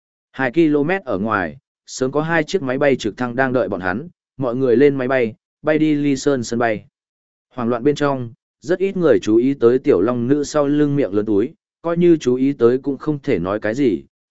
2 km ở ngoài, sớm có 2 chiếc máy bay trực thăng đang đợi bọn hắn, mọi người lên máy bay, bay đi Ly Sơn sân bay. Hoảng loạn bên trong, rất ít người chú ý tới Tiểu Long Nữ sau lưng miệng lớn túi, coi như chú ý tới cũng không thể nói cái gì,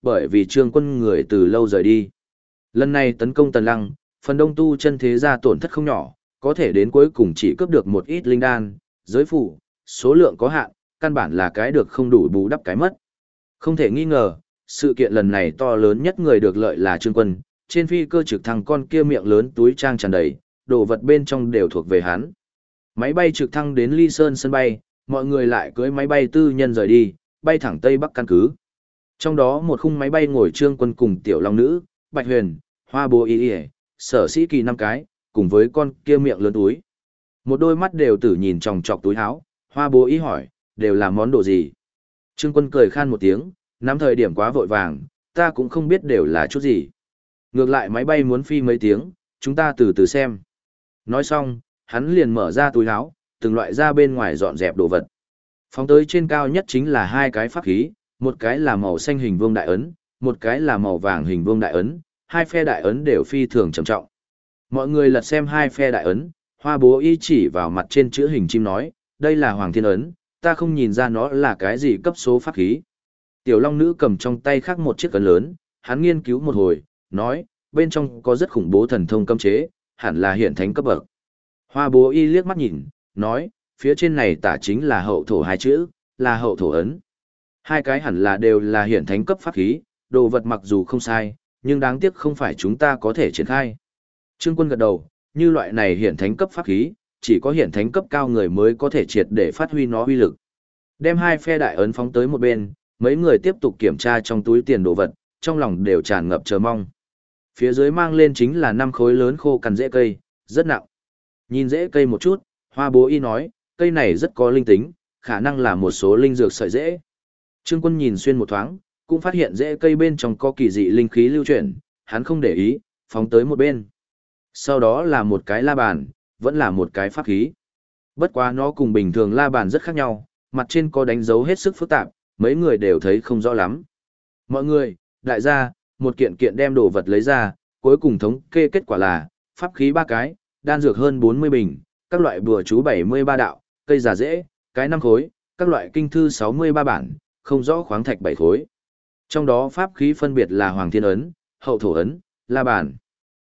bởi vì Trương Quân người từ lâu rời đi. Lần này tấn công Tần Lăng, phần đông tu chân thế gia tổn thất không nhỏ, có thể đến cuối cùng chỉ cướp được một ít linh đan, giới phủ, số lượng có hạn, căn bản là cái được không đủ bù đắp cái mất. Không thể nghi ngờ, sự kiện lần này to lớn nhất người được lợi là Trương Quân, trên phi cơ trực thăng con kia miệng lớn túi trang tràn đầy, đồ vật bên trong đều thuộc về hắn. Máy bay trực thăng đến Ly Sơn sân bay, mọi người lại cưỡi máy bay tư nhân rời đi, bay thẳng Tây Bắc căn cứ. Trong đó một khung máy bay ngồi Trương Quân cùng Tiểu Long Nữ, Bạch Huyền, Hoa Bố Y Y, Sở Sĩ Kỳ 5 cái, cùng với con kia miệng lớn túi. Một đôi mắt đều tử nhìn chòng chọc túi áo, Hoa Bố Y hỏi, đều là món đồ gì? Trương Quân cười khan một tiếng, nắm thời điểm quá vội vàng, ta cũng không biết đều là chút gì. Ngược lại máy bay muốn phi mấy tiếng, chúng ta từ từ xem. Nói xong, hắn liền mở ra túi áo, từng loại ra bên ngoài dọn dẹp đồ vật. Phóng tới trên cao nhất chính là hai cái pháp khí, một cái là màu xanh hình vuông đại ấn, một cái là màu vàng hình vuông đại ấn, hai phe đại ấn đều phi thường trầm trọng. Mọi người lật xem hai phe đại ấn, Hoa Bố Y chỉ vào mặt trên chữ hình chim nói, đây là Hoàng Thiên ấn, ta không nhìn ra nó là cái gì cấp số pháp khí. Tiểu Long Nữ cầm trong tay khác một chiếc ấn lớn, hắn nghiên cứu một hồi, nói, bên trong có rất khủng bố thần thông cấm chế, hẳn là hiển thánh cấp bậc. Hoa Bố Y liếc mắt nhìn, nói, phía trên này tả chính là hậu thổ hai chữ, là hậu thổ ấn. Hai cái hẳn là đều là hiển thánh cấp pháp khí, đồ vật mặc dù không sai, nhưng đáng tiếc không phải chúng ta có thể triển khai. Trương Quân gật đầu, như loại này hiển thánh cấp pháp khí, chỉ có hiển thánh cấp cao người mới có thể triệt để phát huy nó uy lực. Đem hai phe đại ấn phóng tới một bên, mấy người tiếp tục kiểm tra trong túi tiền đồ vật, trong lòng đều tràn ngập chờ mong. Phía dưới mang lên chính là 5 khối lớn khô cằn rễ cây, rất nặng. Nhìn rễ cây một chút, Hoa Bố Y nói, cây này rất có linh tính, khả năng là một số linh dược sợi rễ. Trương Quân nhìn xuyên một thoáng, cũng phát hiện rễ cây bên trong có kỳ dị linh khí lưu chuyển, hắn không để ý, phóng tới một bên. Sau đó là một cái la bàn, vẫn là một cái pháp khí. Bất quá nó cùng bình thường la bàn rất khác nhau, mặt trên có đánh dấu hết sức phức tạp, mấy người đều thấy không rõ lắm. Mọi người, đại gia, một kiện kiện đem đồ vật lấy ra, cuối cùng thống kê kết quả là, pháp khí 3 cái, đan dược hơn 40 bình, các loại bùa chú 73 đạo, cây giả dễ, cái 5 khối, các loại kinh thư 63 bản, không rõ khoáng thạch 7 khối. Trong đó pháp khí phân biệt là Hoàng Thiên ấn, Hậu Thổ ấn, La bản.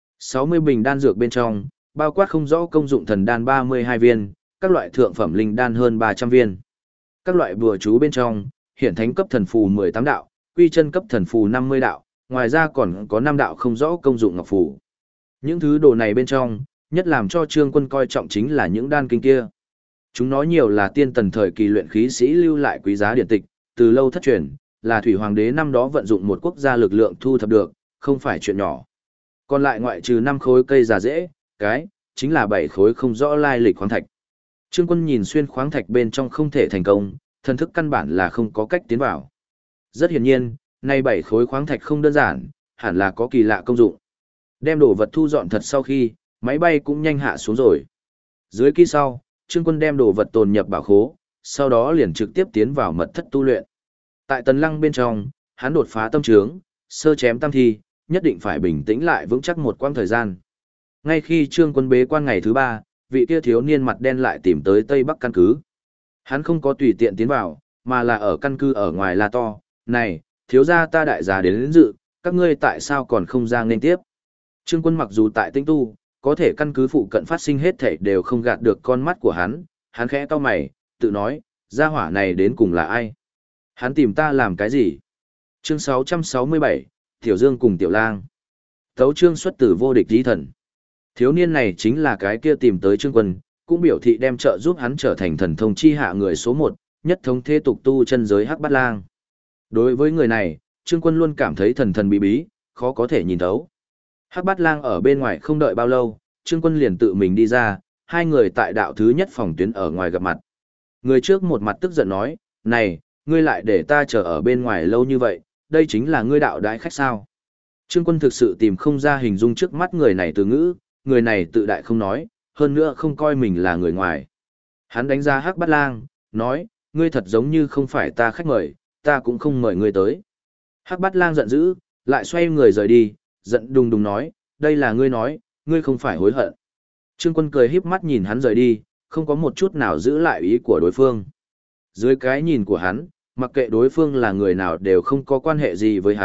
60 bình đan dược bên trong, bao quát không rõ công dụng thần đan 32 viên, các loại thượng phẩm linh đan hơn 300 viên. Các loại bùa chú bên trong, hiển thánh cấp thần phù 18 đạo, quy chân cấp thần phù 50 đạo, ngoài ra còn có 5 đạo không rõ công dụng ngọc phù. Những thứ đồ này bên trong, nhất làm cho Trương Quân coi trọng chính là những đan kinh kia. Chúng nó nhiều là tiên tần thời kỳ luyện khí sĩ lưu lại quý giá điển tịch, từ lâu thất truyền, là thủy hoàng đế năm đó vận dụng một quốc gia lực lượng thu thập được, không phải chuyện nhỏ. Còn lại ngoại trừ 5 khối cây già dễ, cái, chính là 7 khối không rõ lai lịch khoáng thạch. Trương Quân nhìn xuyên khoáng thạch bên trong không thể thành công, thần thức căn bản là không có cách tiến vào. Rất hiển nhiên, nay 7 khối khoáng thạch không đơn giản, hẳn là có kỳ lạ công dụng. Đem đồ vật thu dọn thật sau khi, máy bay cũng nhanh hạ xuống rồi. Dưới kỳ sau, Trương Quân đem đồ vật tồn nhập bảo khố, sau đó liền trực tiếp tiến vào mật thất tu luyện. Tại Tần Lăng bên trong, hắn đột phá tâm trướng, sơ chém tam thi, nhất định phải bình tĩnh lại vững chắc một quãng thời gian. Ngay khi Trương Quân bế quan ngày thứ 3, vị kia thiếu niên mặt đen lại tìm tới Tây Bắc căn cứ. Hắn không có tùy tiện tiến vào, mà là ở căn cứ ở ngoài la to, này, thiếu gia ta đại gia đến dự, các ngươi tại sao còn không ra nên tiếp. Trương Quân mặc dù tại tinh tu, có thể căn cứ phụ cận phát sinh hết thảy đều không gạt được con mắt của hắn, hắn khẽ cau mày, tự nói, gia hỏa này đến cùng là ai? Hắn tìm ta làm cái gì? Chương 667, Tiểu Dương cùng Tiểu Lang. Tấu chương xuất từ vô địch chí thần. Thiếu niên này chính là cái kia tìm tới Trương Quân, cũng biểu thị đem trợ giúp hắn trở thành thần thông chi hạ người số 1, nhất thống thế tục tu chân giới Hắc Bát Lang. Đối với người này, Trương Quân luôn cảm thấy thần thần bí bí, khó có thể nhìn thấu. Hắc Bát Lang ở bên ngoài không đợi bao lâu, Trương Quân liền tự mình đi ra, hai người tại đạo thứ nhất phòng tuyến ở ngoài gặp mặt. Người trước một mặt tức giận nói, này, ngươi lại để ta chờ ở bên ngoài lâu như vậy, đây chính là ngươi đạo đãi khách sao. Trương Quân thực sự tìm không ra hình dung trước mắt người này từ ngữ, người này tự đại không nói, hơn nữa không coi mình là người ngoài. Hắn đánh giá Hắc Bát Lang, nói, ngươi thật giống như không phải ta khách mời, ta cũng không mời ngươi tới. Hắc Bát Lang giận dữ, lại xoay người rời đi, giận đùng đùng nói, đây là ngươi nói, ngươi không phải hối hận. Trương Quân cười híp mắt nhìn hắn rời đi, không có một chút nào giữ lại ý của đối phương. Dưới cái nhìn của hắn, mặc kệ đối phương là người nào đều không có quan hệ gì với hắn,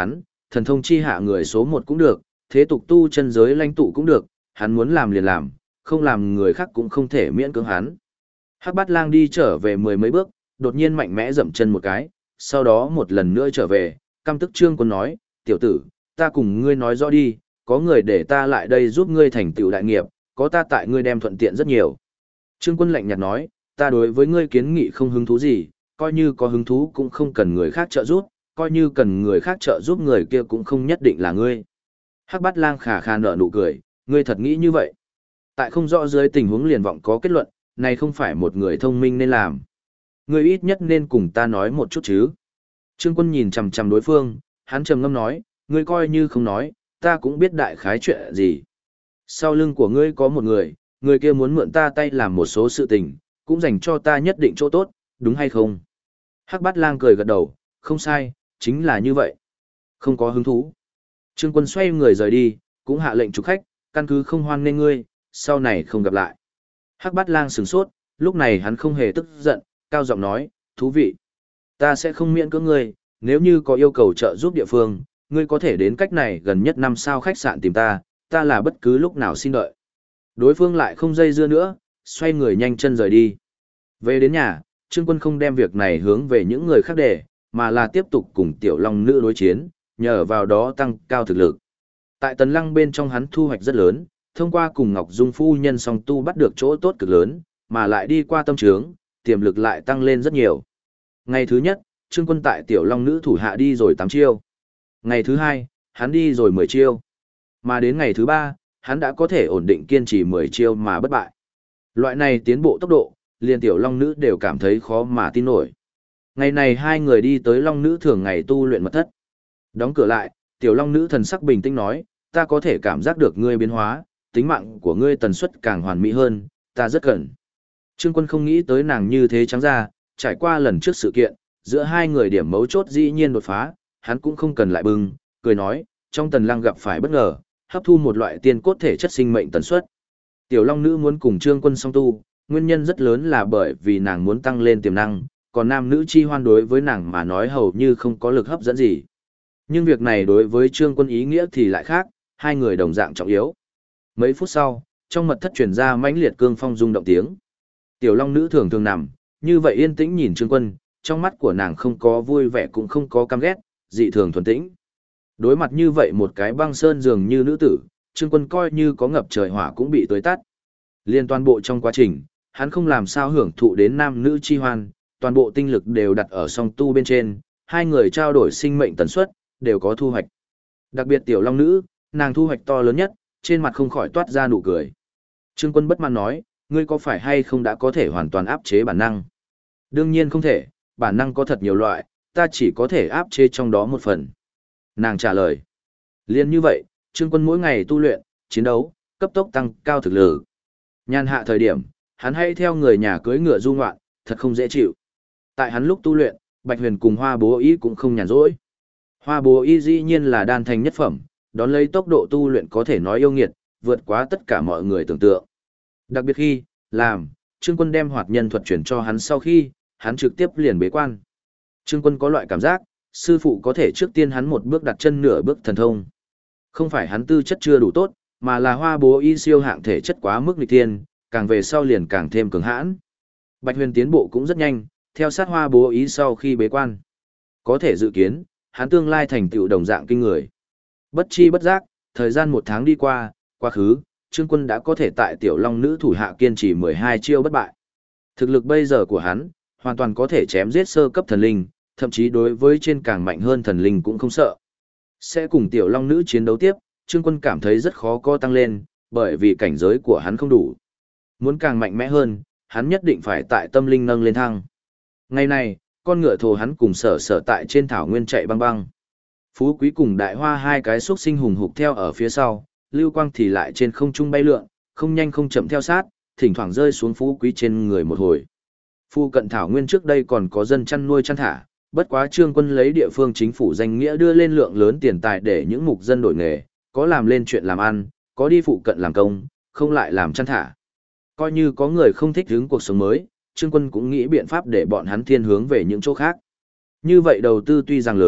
thần thông chi hạ người số một cũng được, thế tục tu chân giới lãnh tụ cũng được, hắn muốn làm liền làm, không làm người khác cũng không thể miễn cưỡng hắn. Hắc Bát Lang đi trở về mười mấy bước, đột nhiên mạnh mẽ dậm chân một cái, sau đó một lần nữa trở về, căm tức Trương Quân nói, tiểu tử, ta cùng ngươi nói rõ đi, có người để ta lại đây giúp ngươi thành tựu đại nghiệp, có ta tại ngươi đem thuận tiện rất nhiều. Trương Quân lạnh nhạt nói, ta đối với ngươi kiến nghị không hứng thú gì, coi như có hứng thú cũng không cần người khác trợ giúp, coi như cần người khác trợ giúp người kia cũng không nhất định là ngươi. Hắc Bát Lang khà khà nở nụ cười, ngươi thật nghĩ như vậy. Tại không rõ dưới tình huống liền vọng có kết luận, này không phải một người thông minh nên làm. Ngươi ít nhất nên cùng ta nói một chút chứ. Trương Quân nhìn chằm chằm đối phương, hắn trầm ngâm nói, ngươi coi như không nói, ta cũng biết đại khái chuyện gì. Sau lưng của ngươi có một người, người kia muốn mượn ta tay làm một số sự tình, cũng dành cho ta nhất định chỗ tốt, đúng hay không? Hắc Bát Lang cười gật đầu, không sai, chính là như vậy. Không có hứng thú. Trương Quân xoay người rời đi, cũng hạ lệnh chủ khách, căn cứ không hoan nghênh ngươi, sau này không gặp lại. Hắc Bát Lang sửng sốt, lúc này hắn không hề tức giận, cao giọng nói, thú vị. Ta sẽ không miễn cưỡng ngươi, nếu như có yêu cầu trợ giúp địa phương, ngươi có thể đến cách này gần nhất 5 sao khách sạn tìm ta, ta là bất cứ lúc nào xin đợi. Đối phương lại không dây dưa nữa, xoay người nhanh chân rời đi. Về đến nhà, Trương Quân không đem việc này hướng về những người khác để, mà là tiếp tục cùng tiểu long nữ đối chiến, nhờ vào đó tăng cao thực lực. Tại Tần Lăng bên trong hắn thu hoạch rất lớn, thông qua cùng Ngọc Dung phu nhân song tu bắt được chỗ tốt cực lớn, mà lại đi qua tâm trướng, tiềm lực lại tăng lên rất nhiều. Ngày thứ nhất, Trương Quân tại tiểu long nữ thủ hạ đi rồi 8 chiêu. Ngày thứ hai, hắn đi rồi 10 chiêu. Mà đến ngày thứ ba, hắn đã có thể ổn định kiên trì 10 chiêu mà bất bại. Loại này tiến bộ tốc độ, liền tiểu long nữ đều cảm thấy khó mà tin nổi. Ngày này hai người đi tới long nữ thường ngày tu luyện mật thất. Đóng cửa lại, tiểu long nữ thần sắc bình tĩnh nói, ta có thể cảm giác được ngươi biến hóa, tính mạng của ngươi tần suất càng hoàn mỹ hơn, ta rất cần. Trương Quân không nghĩ tới nàng như thế trắng ra, trải qua lần trước sự kiện, giữa hai người điểm mấu chốt dĩ nhiên đột phá, hắn cũng không cần lại bưng, cười nói, trong Tần Lăng gặp phải bất ngờ, hấp thu một loại tiên cốt thể chất sinh mệnh tần suất. Tiểu Long nữ muốn cùng Trương Quân song tu, nguyên nhân rất lớn là bởi vì nàng muốn tăng lên tiềm năng, còn nam nữ chi hoan đối với nàng mà nói hầu như không có lực hấp dẫn gì. Nhưng việc này đối với Trương Quân ý nghĩa thì lại khác, hai người đồng dạng trọng yếu. Mấy phút sau, trong mật thất truyền ra mãnh liệt cương phong rung động tiếng. Tiểu Long nữ thường thường nằm, như vậy yên tĩnh nhìn Trương Quân, trong mắt của nàng không có vui vẻ cũng không có căm ghét, dị thường thuần tĩnh. Đối mặt như vậy một cái băng sơn dường như nữ tử, Trương Quân coi như có ngập trời hỏa cũng bị tưới tắt. Liên toàn bộ trong quá trình, hắn không làm sao hưởng thụ đến nam nữ chi hoan, toàn bộ tinh lực đều đặt ở song tu bên trên, hai người trao đổi sinh mệnh tần suất, đều có thu hoạch. Đặc biệt tiểu long nữ, nàng thu hoạch to lớn nhất, trên mặt không khỏi toát ra nụ cười. Trương Quân bất mãn nói, ngươi có phải hay không đã có thể hoàn toàn áp chế bản năng? Đương nhiên không thể, bản năng có thật nhiều loại, ta chỉ có thể áp chế trong đó một phần. Nàng trả lời. Liên như vậy, Trương Quân mỗi ngày tu luyện, chiến đấu, cấp tốc tăng cao thực lực. Nhàn hạ thời điểm, hắn hay theo người nhà cưỡi ngựa du ngoạn, thật không dễ chịu. Tại hắn lúc tu luyện, Bạch Huyền cùng Hoa Bố Y cũng không nhàn rỗi. Hoa Bố Y dĩ nhiên là đan thành nhất phẩm, đón lấy tốc độ tu luyện có thể nói yêu nghiệt, vượt quá tất cả mọi người tưởng tượng. Đặc biệt khi, Trương Quân đem hoạt nhân thuật chuyển cho hắn sau khi, hắn trực tiếp liền bế quan. Trương Quân có loại cảm giác, sư phụ có thể trước tiên hắn một bước đặt chân nửa bước thần thông. Không phải hắn tư chất chưa đủ tốt, mà là Hoa Bố Y siêu hạng thể chất quá mức nghịch thiên, càng về sau liền càng thêm cường hãn. Bạch Huyền tiến bộ cũng rất nhanh, theo sát Hoa Bố Y sau khi bế quan. Có thể dự kiến, hắn tương lai thành tựu đồng dạng kinh người. Bất chi bất giác, thời gian 1 tháng đi qua, quá khứ, Trương Quân đã có thể tại tiểu long nữ thủ hạ kiên trì 12 chiêu bất bại. Thực lực bây giờ của hắn, hoàn toàn có thể chém giết sơ cấp thần linh, thậm chí đối với trên càng mạnh hơn thần linh cũng không sợ. Sẽ cùng tiểu long nữ chiến đấu tiếp, Trương Quân cảm thấy rất khó co tăng lên, bởi vì cảnh giới của hắn không đủ. Muốn càng mạnh mẽ hơn, hắn nhất định phải tại tâm linh nâng lên thăng. Ngày này, con ngựa thồ hắn cùng sở sở tại trên thảo nguyên chạy băng băng. Phú Quý cùng Đại Hoa hai cái xúc sinh hùng hục theo ở phía sau, Lưu Quang thì lại trên không trung bay lượn, không nhanh không chậm theo sát, thỉnh thoảng rơi xuống Phú Quý trên người một hồi. Phu cận thảo nguyên trước đây còn có dân chăn nuôi chăn thả, bất quá Trương Quân lấy địa phương chính phủ danh nghĩa đưa lên lượng lớn tiền tài để những mục dân đổi nghề, có làm lên chuyện làm ăn, có đi phụ cận làm công, không lại làm chăn thả. Coi như có người không thích hướng cuộc sống mới, Trương Quân cũng nghĩ biện pháp để bọn hắn thiên hướng về những chỗ khác. Như vậy đầu tư tuy rằng lớn,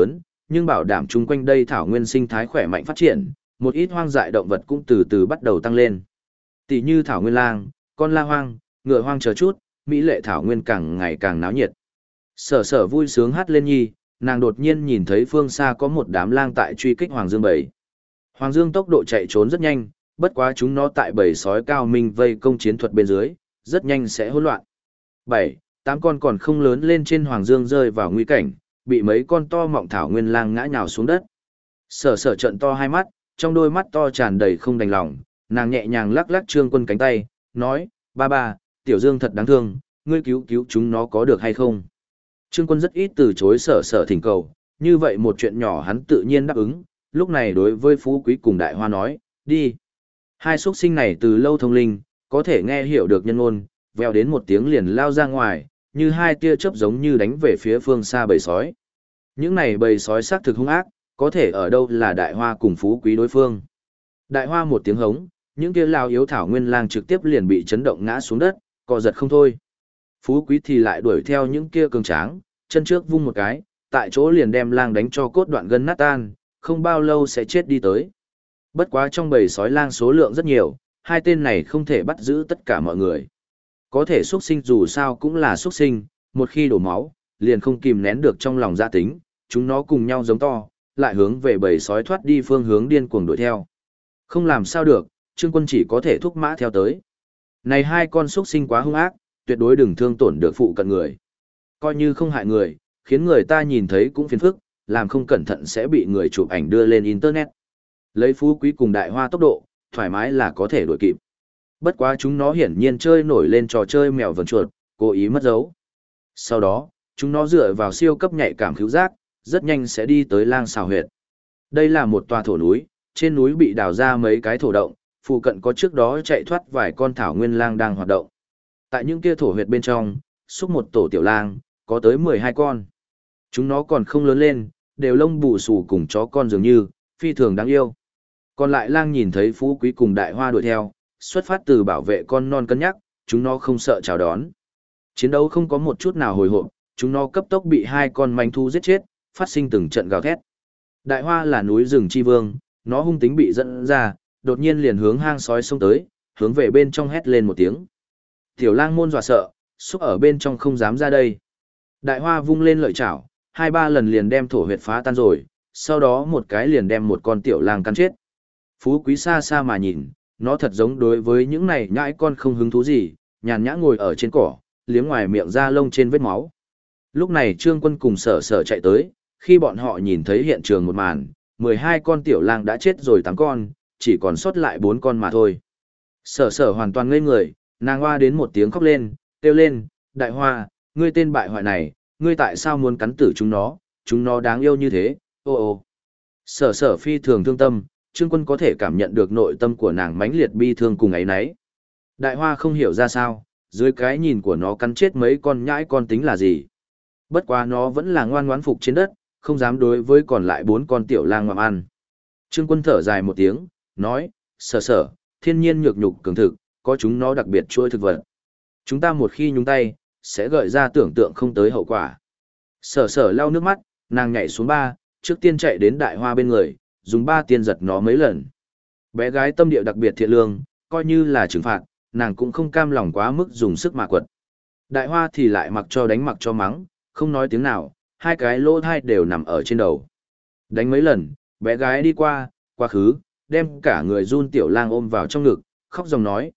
nhưng bảo đảm chung quanh đây thảo nguyên sinh thái khỏe mạnh phát triển, một ít hoang dại động vật cũng từ từ bắt đầu tăng lên. Tỷ như thảo nguyên lang, con la hoang, ngựa hoang chờ chút, mỹ lệ thảo nguyên càng ngày càng náo nhiệt. Sở sở vui sướng hát lên nhi, nàng đột nhiên nhìn thấy phương xa có một đám lang tại truy kích Hoàng Dương bầy. Hoàng Dương tốc độ chạy trốn rất nhanh, bất quá chúng nó tại bầy sói cao minh vây công chiến thuật bên dưới, rất nhanh sẽ hỗn loạn. 7, 8 con còn không lớn lên trên Hoàng Dương rơi vào nguy cảnh, bị mấy con to mọng thảo nguyên lang ngã nhào xuống đất. Sở sở trợn to hai mắt, trong đôi mắt to tràn đầy không đành lòng, nàng nhẹ nhàng lắc lắc Trương Quân cánh tay, nói, ba ba, Tiểu Dương thật đáng thương, ngươi cứu cứu chúng nó có được hay không? Trương Quân rất ít từ chối sở sở thỉnh cầu, như vậy một chuyện nhỏ hắn tự nhiên đáp ứng, lúc này đối với Phú Quý cùng Đại Hoa nói, đi. Hai xuất sinh này từ lâu thông linh, có thể nghe hiểu được nhân ngôn, vèo đến một tiếng liền lao ra ngoài, như hai tia chớp giống như đánh về phía phương xa bầy sói. Những này bầy sói xác thực hung ác, có thể ở đâu là Đại Hoa cùng Phú Quý đối phương. Đại Hoa một tiếng hống, những kia lao yếu thảo nguyên lang trực tiếp liền bị chấn động ngã xuống đất, cọ giật không thôi. Phú Quý thì lại đuổi theo những kia cường tráng, chân trước vung một cái, tại chỗ liền đem lang đánh cho cốt đoạn gân nát tan, không bao lâu sẽ chết đi tới. Bất quá trong bầy sói lang số lượng rất nhiều, hai tên này không thể bắt giữ tất cả mọi người. Có thể xuất sinh dù sao cũng là xuất sinh, một khi đổ máu, liền không kìm nén được trong lòng dạ tính, chúng nó cùng nhau giống to, lại hướng về bầy sói thoát đi phương hướng điên cuồng đuổi theo. Không làm sao được, Trương Quân chỉ có thể thúc mã theo tới. Này hai con xuất sinh quá hung ác, tuyệt đối đừng thương tổn được phụ cận người. Coi như không hại người, khiến người ta nhìn thấy cũng phiền phức, làm không cẩn thận sẽ bị người chụp ảnh đưa lên Internet. Lấy Phú Quý cùng Đại Hoa tốc độ, thoải mái là có thể đuổi kịp. Bất quá chúng nó hiển nhiên chơi nổi lên trò chơi mèo vần chuột, cố ý mất dấu. Sau đó, chúng nó dựa vào siêu cấp nhạy cảm khứu giác, rất nhanh sẽ đi tới lang xào huyệt. Đây là một tòa thổ núi, trên núi bị đào ra mấy cái thổ động, phụ cận có trước đó chạy thoát vài con thảo nguyên lang đang hoạt động. Tại những kia thổ huyệt bên trong, xúc một tổ tiểu lang, có tới 12 con. Chúng nó còn không lớn lên, đều lông bù xù cùng chó con dường như, phi thường đáng yêu. Còn lại lang nhìn thấy Phú Quý cùng Đại Hoa đuổi theo, xuất phát từ bảo vệ con non cân nhắc, chúng nó không sợ chào đón. Chiến đấu không có một chút nào hồi hộp, chúng nó cấp tốc bị hai con manh thu giết chết, phát sinh từng trận gào thét. Đại Hoa là núi rừng chi vương, nó hung tính bị dẫn ra, đột nhiên liền hướng hang sói xông tới, hướng về bên trong hét lên một tiếng. Tiểu lang môn dọa sợ, xúc ở bên trong không dám ra đây. Đại Hoa vung lên lợi chảo, 2-3 lần liền đem thổ huyệt phá tan rồi, sau đó một cái liền đem một con tiểu lang cắn chết. Phú Quý xa xa mà nhìn, nó thật giống đối với những này nhãi con không hứng thú gì, nhàn nhã ngồi ở trên cỏ, liếm ngoài miệng da lông trên vết máu. Lúc này Trương Quân cùng sở sở chạy tới, khi bọn họ nhìn thấy hiện trường một màn, 12 con tiểu lang đã chết rồi 8 con, chỉ còn sót lại 4 con mà thôi. Sở sở hoàn toàn ngây người, nàng hoa đến một tiếng khóc lên, kêu lên, Đại Hoa, ngươi tên bại hoại này, ngươi tại sao muốn cắn tử chúng nó đáng yêu như thế, ô ô. Sở sở phi thường thương tâm, Trương Quân có thể cảm nhận được nội tâm của nàng mãnh liệt bi thương cùng ấy nấy. Đại Hoa không hiểu ra sao, dưới cái nhìn của nó cắn chết mấy con nhãi con tính là gì. Bất quá nó vẫn là ngoan ngoãn phục trên đất, không dám đối với còn lại 4 con tiểu lang ngoạm ăn. Trương Quân thở dài một tiếng, nói, sở sở, thiên nhiên nhược nhục cường thực, có chúng nó đặc biệt chuỗi thực vật. Chúng ta một khi nhúng tay, sẽ gợi ra tưởng tượng không tới hậu quả. Sở sở lau nước mắt, nàng nhảy xuống ba, trước tiên chạy đến Đại Hoa bên người, dùng 3 tiên giật nó mấy lần. Bé gái tâm địa đặc biệt thiện lương, coi như là trừng phạt, nàng cũng không cam lòng quá mức dùng sức mà quật. Đại Hoa thì lại mặc cho đánh mặc cho mắng, không nói tiếng nào, hai cái lỗ thai đều nằm ở trên đầu. Đánh mấy lần, bé gái đi qua, quá khứ, đem cả người run tiểu lang ôm vào trong ngực, khóc dòng nói,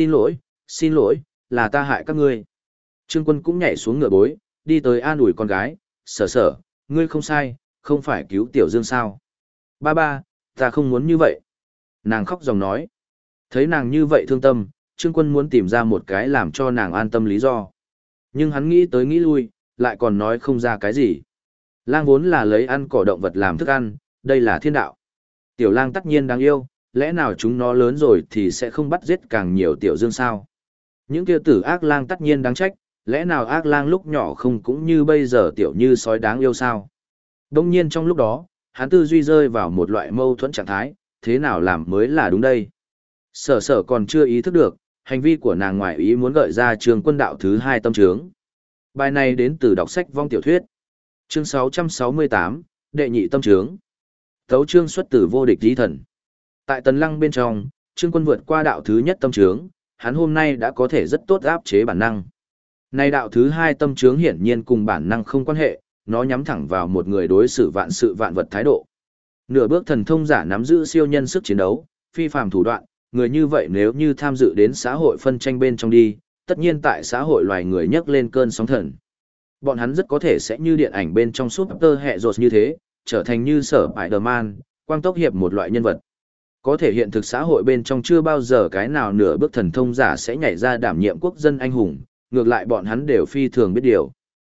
xin lỗi, là ta hại các ngươi. Trương Quân cũng nhảy xuống ngựa bối, đi tới an ủi con gái, sở sở, ngươi không sai, không phải cứu Tiểu Dương sao. Ba, ta không muốn như vậy. Nàng khóc dòng nói. Thấy nàng như vậy thương tâm, Trương Quân muốn tìm ra một cái làm cho nàng an tâm lý do. Nhưng hắn nghĩ tới nghĩ lui, lại còn nói không ra cái gì. Lang vốn là lấy ăn cỏ động vật làm thức ăn, đây là thiên đạo. Tiểu lang tất nhiên đáng yêu, lẽ nào chúng nó lớn rồi thì sẽ không bắt giết càng nhiều Tiểu Dương sao? Những kia tử ác lang tất nhiên đáng trách, lẽ nào ác lang lúc nhỏ không cũng như bây giờ tiểu như sói đáng yêu sao? Đông nhiên trong lúc đó, hắn tư duy rơi vào một loại mâu thuẫn trạng thái, thế nào làm mới là đúng đây? Sở sở còn chưa ý thức được, hành vi của nàng ngoài ý muốn gợi ra Trương Quân đạo thứ 2 tâm trướng. Bài này đến từ đọc sách vong tiểu thuyết. Chương 668, Đệ nhị tâm trướng. Tấu chương xuất từ vô địch chí thần. Tại Tần Lăng bên trong, Trương Quân vượt qua đạo thứ nhất tâm trướng, hắn hôm nay đã có thể rất tốt áp chế bản năng. Nay đạo thứ hai tâm trướng hiển nhiên cùng bản năng không quan hệ, nó nhắm thẳng vào một người đối xử vạn sự vạn vật thái độ. Nửa bước thần thông giả nắm giữ siêu nhân sức chiến đấu, phi phàm thủ đoạn, người như vậy nếu như tham dự đến xã hội phân tranh bên trong đi, tất nhiên tại xã hội loài người nhấc lên cơn sóng thần. Bọn hắn rất có thể sẽ như điện ảnh bên trong Super hệ rột như thế, trở thành như Sở Spider-Man, quang tốc hiệp một loại nhân vật. Có thể hiện thực xã hội bên trong chưa bao giờ cái nào nửa bước thần thông giả sẽ nhảy ra đảm nhiệm quốc dân anh hùng, ngược lại bọn hắn đều phi thường biết điều.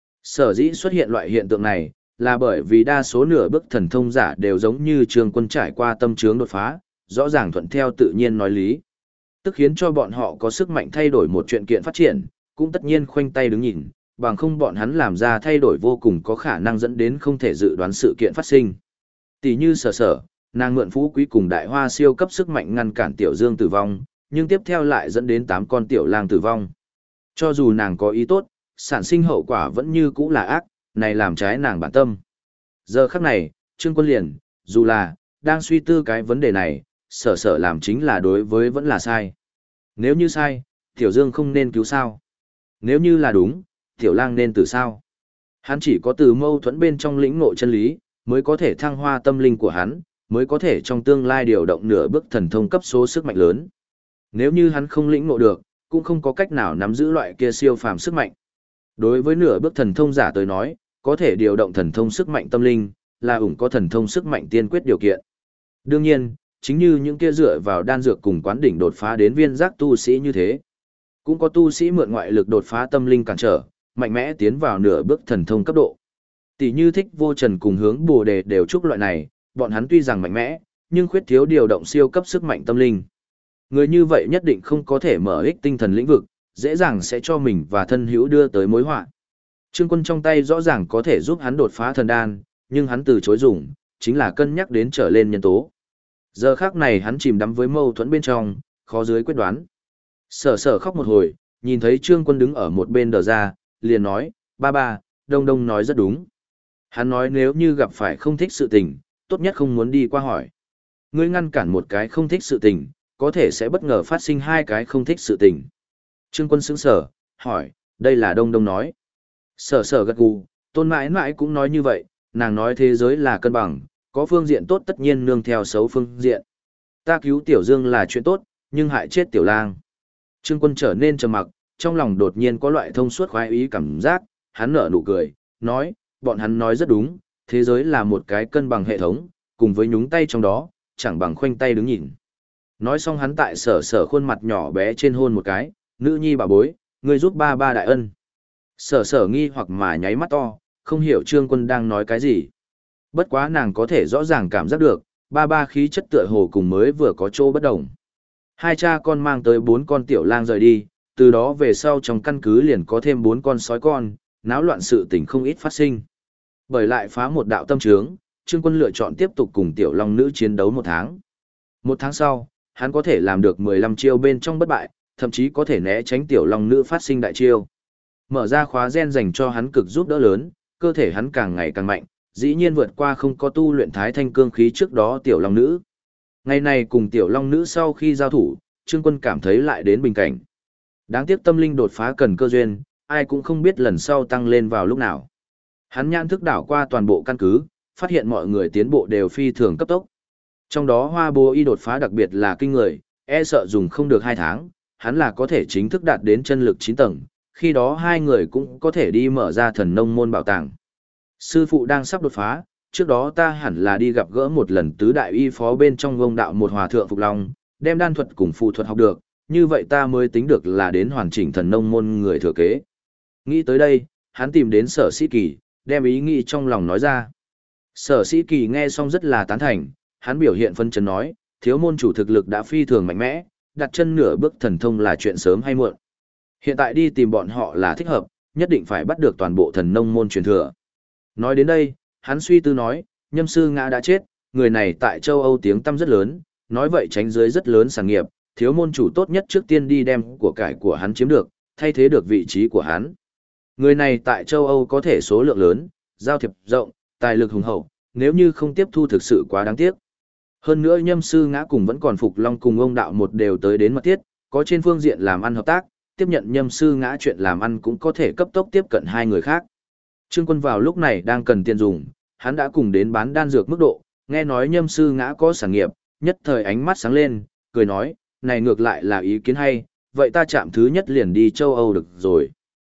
Sở dĩ xuất hiện loại hiện tượng này, là bởi vì đa số nửa bước thần thông giả đều giống như Trương Quân trải qua tâm chướng đột phá, rõ ràng thuận theo tự nhiên nói lý. Tức khiến cho bọn họ có sức mạnh thay đổi một chuyện kiện phát triển, cũng tất nhiên khoanh tay đứng nhìn, bằng không bọn hắn làm ra thay đổi vô cùng có khả năng dẫn đến không thể dự đoán sự kiện phát sinh. Tỷ như Sở, nàng mượn phú quý cùng đại hoa siêu cấp sức mạnh ngăn cản Tiểu Dương tử vong, nhưng tiếp theo lại dẫn đến 8 con tiểu lang tử vong. Cho dù nàng có ý tốt, sản sinh hậu quả vẫn như cũ là ác, này làm trái nàng bản tâm. Giờ khắc này, Trương Quân liền, dù là, đang suy tư cái vấn đề này, Sở làm chính là đối với vẫn là sai. Nếu như sai, Tiểu Dương không nên cứu sao. Nếu như là đúng, Tiểu Lang nên tử sao. Hắn chỉ có từ mâu thuẫn bên trong lĩnh ngộ chân lý, mới có thể thăng hoa tâm linh của hắn, mới có thể trong tương lai điều động nửa bước thần thông cấp số sức mạnh lớn. Nếu như hắn không lĩnh ngộ được, cũng không có cách nào nắm giữ loại kia siêu phàm sức mạnh. Đối với nửa bước thần thông giả tới nói, có thể điều động thần thông sức mạnh tâm linh, là có thần thông sức mạnh tiên quyết điều kiện. Đương nhiên, chính như những kia dựa vào đan dược cùng quán đỉnh đột phá đến viên giác tu sĩ như thế. Cũng có tu sĩ mượn ngoại lực đột phá tâm linh cản trở, mạnh mẽ tiến vào nửa bước thần thông cấp độ. Tỷ như Thích Vô Trần cùng Hướng Bồ Đề đều chúc loại này, bọn hắn tuy rằng mạnh mẽ, nhưng khuyết thiếu điều động siêu cấp sức mạnh tâm linh. Người như vậy nhất định không có thể mở ích tinh thần lĩnh vực, dễ dàng sẽ cho mình và thân hữu đưa tới mối họa. Trương Quân trong tay rõ ràng có thể giúp hắn đột phá thần đan, nhưng hắn từ chối dùng, chính là cân nhắc đến trở lên nhân tố. Giờ khác này hắn chìm đắm với mâu thuẫn bên trong, khó dưới quyết đoán. Sở khóc một hồi, nhìn thấy Trương Quân đứng ở một bên đờ ra, liền nói, ba, Đông Đông nói rất đúng. Hắn nói nếu như gặp phải không thích sự tình, tốt nhất không muốn đi qua hỏi. Ngươi ngăn cản một cái không thích sự tình, có thể sẽ bất ngờ phát sinh 2 cái không thích sự tình. Trương Quân sững sờ, hỏi, đây là Đông Đông nói. Sở gật gù, Tôn mãi mãi cũng nói như vậy, nàng nói thế giới là cân bằng, có phương diện tốt tất nhiên nương theo xấu phương diện. Ta cứu Tiểu Dương là chuyện tốt, nhưng hại chết Tiểu Lang. Trương Quân trở nên trầm mặc, trong lòng đột nhiên có loại thông suốt khoái ý cảm giác, hắn nở nụ cười, nói, bọn hắn nói rất đúng, thế giới là một cái cân bằng hệ thống, cùng với nhúng tay trong đó, chẳng bằng khoanh tay đứng nhìn. Nói xong hắn tại Sở khuôn mặt nhỏ bé trên hôn một cái, nữ nhi bà bối, ngươi giúp ba đại ân. Sở nghi hoặc mà nháy mắt to, không hiểu Trương Quân đang nói cái gì. Bất quá nàng có thể rõ ràng cảm giác được, ba khí chất tựa hồ cùng mới vừa có chỗ bất đồng. Hai cha con mang tới 4 con tiểu lang rời đi, từ đó về sau trong căn cứ liền có thêm 4 con sói con, náo loạn sự tình không ít phát sinh. Bởi lại phá một đạo tâm trướng, Trương Quân lựa chọn tiếp tục cùng tiểu long nữ chiến đấu 1 tháng. 1 tháng sau, hắn có thể làm được 15 chiêu bên trong bất bại, thậm chí có thể né tránh tiểu long nữ phát sinh đại chiêu. Mở ra khóa gen dành cho hắn cực giúp đỡ lớn, cơ thể hắn càng ngày càng mạnh, dĩ nhiên vượt qua không có tu luyện thái thanh cương khí trước đó tiểu long nữ. Ngày này cùng tiểu long nữ sau khi giao thủ, Trương Quân cảm thấy lại đến bình cảnh. Đáng tiếc tâm linh đột phá cần cơ duyên, ai cũng không biết lần sau tăng lên vào lúc nào. Hắn nhãn thức đảo qua toàn bộ căn cứ, phát hiện mọi người tiến bộ đều phi thường cấp tốc. Trong đó Hoa Bố Y đột phá đặc biệt là kinh người, e sợ dùng không được 2 tháng, hắn là có thể chính thức đạt đến chân lực 9 tầng, khi đó 2 người cũng có thể đi mở ra thần nông môn bảo tàng. Sư phụ đang sắp đột phá, trước đó ta hẳn là đi gặp gỡ một lần tứ đại y phó bên trong vông đạo một hòa thượng Phục Long, đem đan thuật cùng phù thuật học được, như vậy ta mới tính được là đến hoàn chỉnh thần nông môn người thừa kế. Nghĩ tới đây, hắn tìm đến Sở Sĩ Kỳ, đem ý nghĩ trong lòng nói ra. Sở Sĩ Kỳ nghe xong rất là tán thành, hắn biểu hiện phân chấn nói, thiếu môn chủ thực lực đã phi thường mạnh mẽ, đặt chân nửa bước thần thông là chuyện sớm hay muộn. Hiện tại đi tìm bọn họ là thích hợp, nhất định phải bắt được toàn bộ thần nông môn truyền thừa. Nói đến đây, hắn suy tư nói, Nhâm sư ngã đã chết, người này tại châu Âu tiếng tăm rất lớn, nói vậy tránh dưới rất lớn sản nghiệp, thiếu môn chủ tốt nhất trước tiên đi đem của cải của hắn chiếm được, thay thế được vị trí của hắn. Người này tại châu Âu có thể số lượng lớn, giao thiệp rộng, tài lực hùng hậu, nếu như không tiếp thu thực sự quá đáng tiếc. Hơn nữa Nhâm Sư Ngã cùng vẫn còn Phục Long cùng ông đạo một đều tới đến mật thiết, có trên phương diện làm ăn hợp tác, tiếp nhận Nhâm Sư Ngã chuyện làm ăn cũng có thể cấp tốc tiếp cận hai người khác. Trương Quân vào lúc này đang cần tiền dùng, hắn đã cùng đến bán đan dược mức độ, nghe nói Nhâm Sư Ngã có sản nghiệp, nhất thời ánh mắt sáng lên, cười nói, này ngược lại là ý kiến hay, vậy ta chạm thứ nhất liền đi châu Âu được rồi.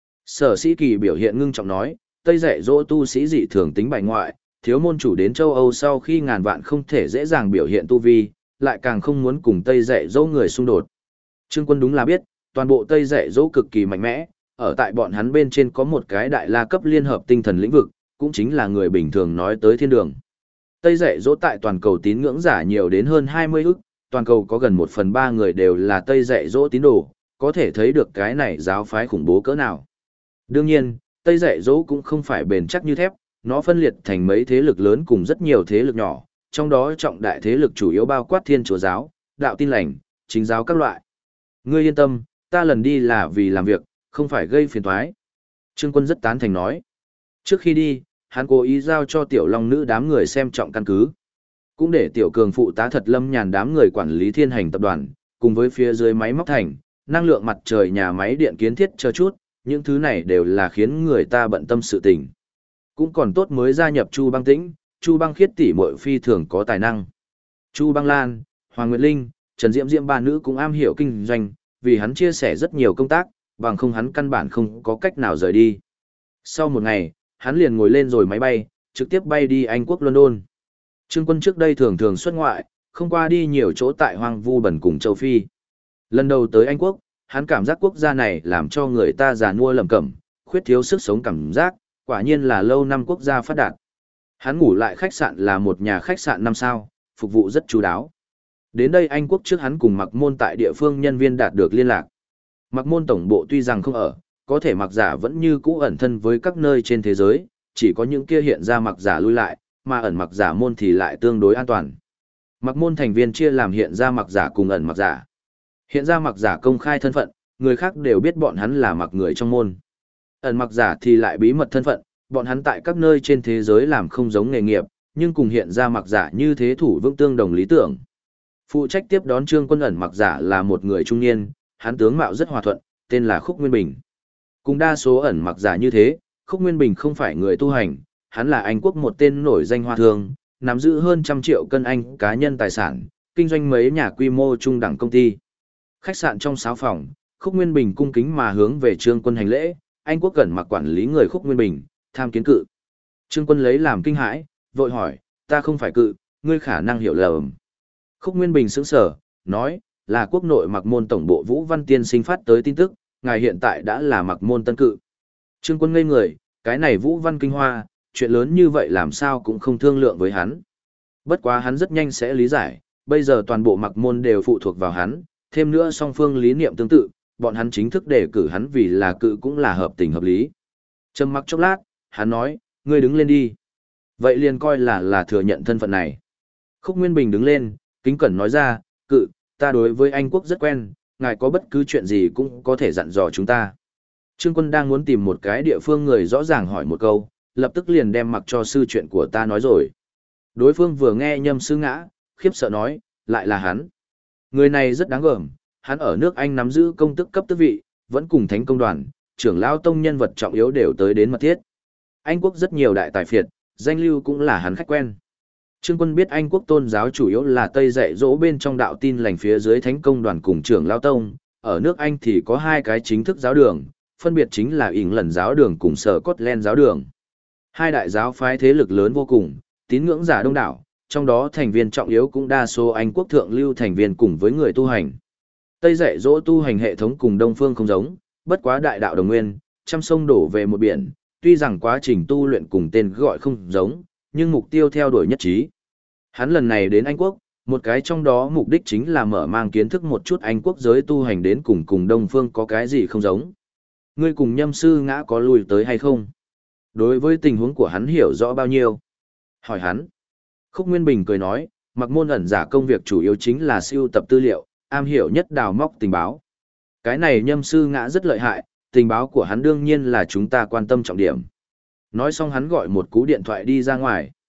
Sở Sĩ Kỳ biểu hiện ngưng trọng nói, Tây dạy dỗ tu sĩ dị thường tính bài ngoại, thiếu môn chủ đến châu Âu sau khi ngàn vạn không thể dễ dàng biểu hiện tu vi, lại càng không muốn cùng Tây dạy dỗ người xung đột. Trương Quân đúng là biết, toàn bộ Tây dạy dỗ cực kỳ mạnh mẽ, ở tại bọn hắn bên trên có một cái đại la cấp liên hợp tinh thần lĩnh vực, cũng chính là người bình thường nói tới thiên đường. Tây dạy dỗ tại toàn cầu tín ngưỡng giả nhiều đến hơn 20 ức, toàn cầu có gần 1/3 người đều là Tây dạy dỗ tín đồ, có thể thấy được cái này giáo phái khủng bố cỡ nào. Đương nhiên, Tây dạy dỗ cũng không phải bền chắc như thép, nó phân liệt thành mấy thế lực lớn cùng rất nhiều thế lực nhỏ, trong đó trọng đại thế lực chủ yếu bao quát Thiên Chúa giáo, Đạo Tin lành, Chính giáo các loại. Ngươi yên tâm, ta lần đi là vì làm việc, không phải gây phiền toái. Trương Quân rất tán thành nói. Trước khi đi, hắn cố ý giao cho tiểu long nữ đám người xem trọng căn cứ. Cũng để tiểu cường phụ tá thật lâm nhàn đám người quản lý thiên hành tập đoàn, cùng với phía dưới máy móc thành, năng lượng mặt trời nhà máy điện kiến thiết chờ chút, những thứ này đều là khiến người ta bận tâm sự tình. Cũng còn tốt mới gia nhập Chu Băng Tĩnh, Chu Băng Khiết tỷ muội phi thường có tài năng. Chu Băng Lan, Hoàng Nguyệt Linh, Trần Diễm Diễm ba nữ cũng am hiểu kinh doanh, vì hắn chia sẻ rất nhiều công tác, bằng không hắn căn bản không có cách nào rời đi. Sau một ngày, hắn liền ngồi lên rồi máy bay, trực tiếp bay đi Anh quốc London. Trương Quân trước đây thường thường xuất ngoại, không qua đi nhiều chỗ tại hoang vu bẩn cùng châu Phi. Lần đầu tới Anh quốc, hắn cảm giác quốc gia này làm cho người ta già nua lầm cẩm, khuyết thiếu sức sống cảm giác, quả nhiên là lâu năm quốc gia phát đạt. Hắn ngủ lại khách sạn là một nhà khách sạn 5 sao, phục vụ rất chú đáo. Đến đây Anh quốc trước hắn cùng Mặc Môn tại địa phương nhân viên đạt được liên lạc. Mặc Môn tổng bộ tuy rằng không ở, có thể Mặc Giả vẫn như cũ ẩn thân với các nơi trên thế giới, chỉ có những kia hiện ra Mặc Giả lui lại, mà ẩn Mặc Giả môn thì lại tương đối an toàn. Mặc Môn thành viên chia làm hiện ra Mặc Giả cùng ẩn Mặc Giả. Hiện ra Mặc Giả công khai thân phận, người khác đều biết bọn hắn là Mặc người trong môn. Ẩn Mặc Giả thì lại bí mật thân phận, bọn hắn tại các nơi trên thế giới làm không giống nghề nghiệp, nhưng cùng hiện ra Mặc Giả như thế thủ vững tương đồng lý tưởng. Phụ trách tiếp đón Trương Quân ẩn Mặc Giả là một người trung niên, hắn tướng mạo rất hòa thuận, tên là Khúc Nguyên Bình. Cùng đa số ẩn Mặc Giả như thế, Khúc Nguyên Bình không phải người tu hành, hắn là Anh quốc một tên nổi danh hoa thương, nắm giữ hơn 100 triệu cân Anh cá nhân tài sản, kinh doanh mấy nhà quy mô trung đẳng công ty. Khách sạn trong 6 phòng, Khúc Nguyên Bình cung kính mà hướng về Trương Quân hành lễ, Anh quốc cẩn mặc quản lý người Khúc Nguyên Bình, tham kiến cự. Trương Quân lấy làm kinh hãi, vội hỏi, ta không phải cự, ngươi khả năng hiểu lầm. Khúc Nguyên Bình sững sờ, nói, là quốc nội Mặc Môn tổng bộ Vũ Văn Tiên sinh phát tới tin tức, ngài hiện tại đã là Mặc Môn tân cự. Trương Quân ngây người, cái này Vũ Văn kinh hoa, chuyện lớn như vậy làm sao cũng không thương lượng với hắn. Bất quá hắn rất nhanh sẽ lý giải, bây giờ toàn bộ Mặc Môn đều phụ thuộc vào hắn, thêm nữa song phương lý niệm tương tự, bọn hắn chính thức đề cử hắn vì là cự cũng là hợp tình hợp lý. Trầm mặc chốc lát, hắn nói, ngươi đứng lên đi. Vậy liền coi là thừa nhận thân phận này. Khúc Nguyên Bình đứng lên, kính cẩn nói ra, cự, ta đối với Anh quốc rất quen, ngài có bất cứ chuyện gì cũng có thể dặn dò chúng ta. Trương Quân đang muốn tìm một cái địa phương người rõ ràng hỏi một câu, lập tức liền đem mặc cho sư chuyện của ta nói rồi. Đối phương vừa nghe Nhâm Sư Ngã, khiếp sợ nói, lại là hắn. Người này rất đáng gờm, hắn ở nước Anh nắm giữ công tước cấp tước vị, vẫn cùng thánh công đoàn, trưởng lão tông nhân vật trọng yếu đều tới đến mật thiết. Anh quốc rất nhiều đại tài phiệt, danh lưu cũng là hắn khách quen. Trương Quân biết Anh quốc tôn giáo chủ yếu là Tây dạy dỗ bên trong đạo tin lành phía dưới thánh công đoàn cùng trưởng lão tông, ở nước Anh thì có hai cái chính thức giáo đường, phân biệt chính là England giáo đường cùng Scotland giáo đường. Hai đại giáo phái thế lực lớn vô cùng, tín ngưỡng giả đông đảo, trong đó thành viên trọng yếu cũng đa số Anh quốc thượng lưu thành viên cùng với người tu hành. Tây dạy dỗ tu hành hệ thống cùng Đông phương không giống, bất quá đại đạo đồng nguyên, trăm sông đổ về một biển, tuy rằng quá trình tu luyện cùng tên gọi không giống, nhưng mục tiêu theo đuổi nhất trí. Hắn lần này đến Anh quốc, một cái trong đó mục đích chính là mở mang kiến thức một chút Anh quốc giới tu hành đến cùng Đông phương có cái gì không giống. Ngươi cùng Nhâm Sư Ngã có lùi tới hay không? Đối với tình huống của hắn hiểu rõ bao nhiêu? Hỏi hắn. Khúc Nguyên Bình cười nói, Mặc Môn ẩn giả công việc chủ yếu chính là sưu tập tư liệu, am hiểu nhất đào móc tình báo. Cái này Nhâm Sư Ngã rất lợi hại, tình báo của hắn đương nhiên là chúng ta quan tâm trọng điểm. Nói xong hắn gọi một cú điện thoại đi ra ngoài.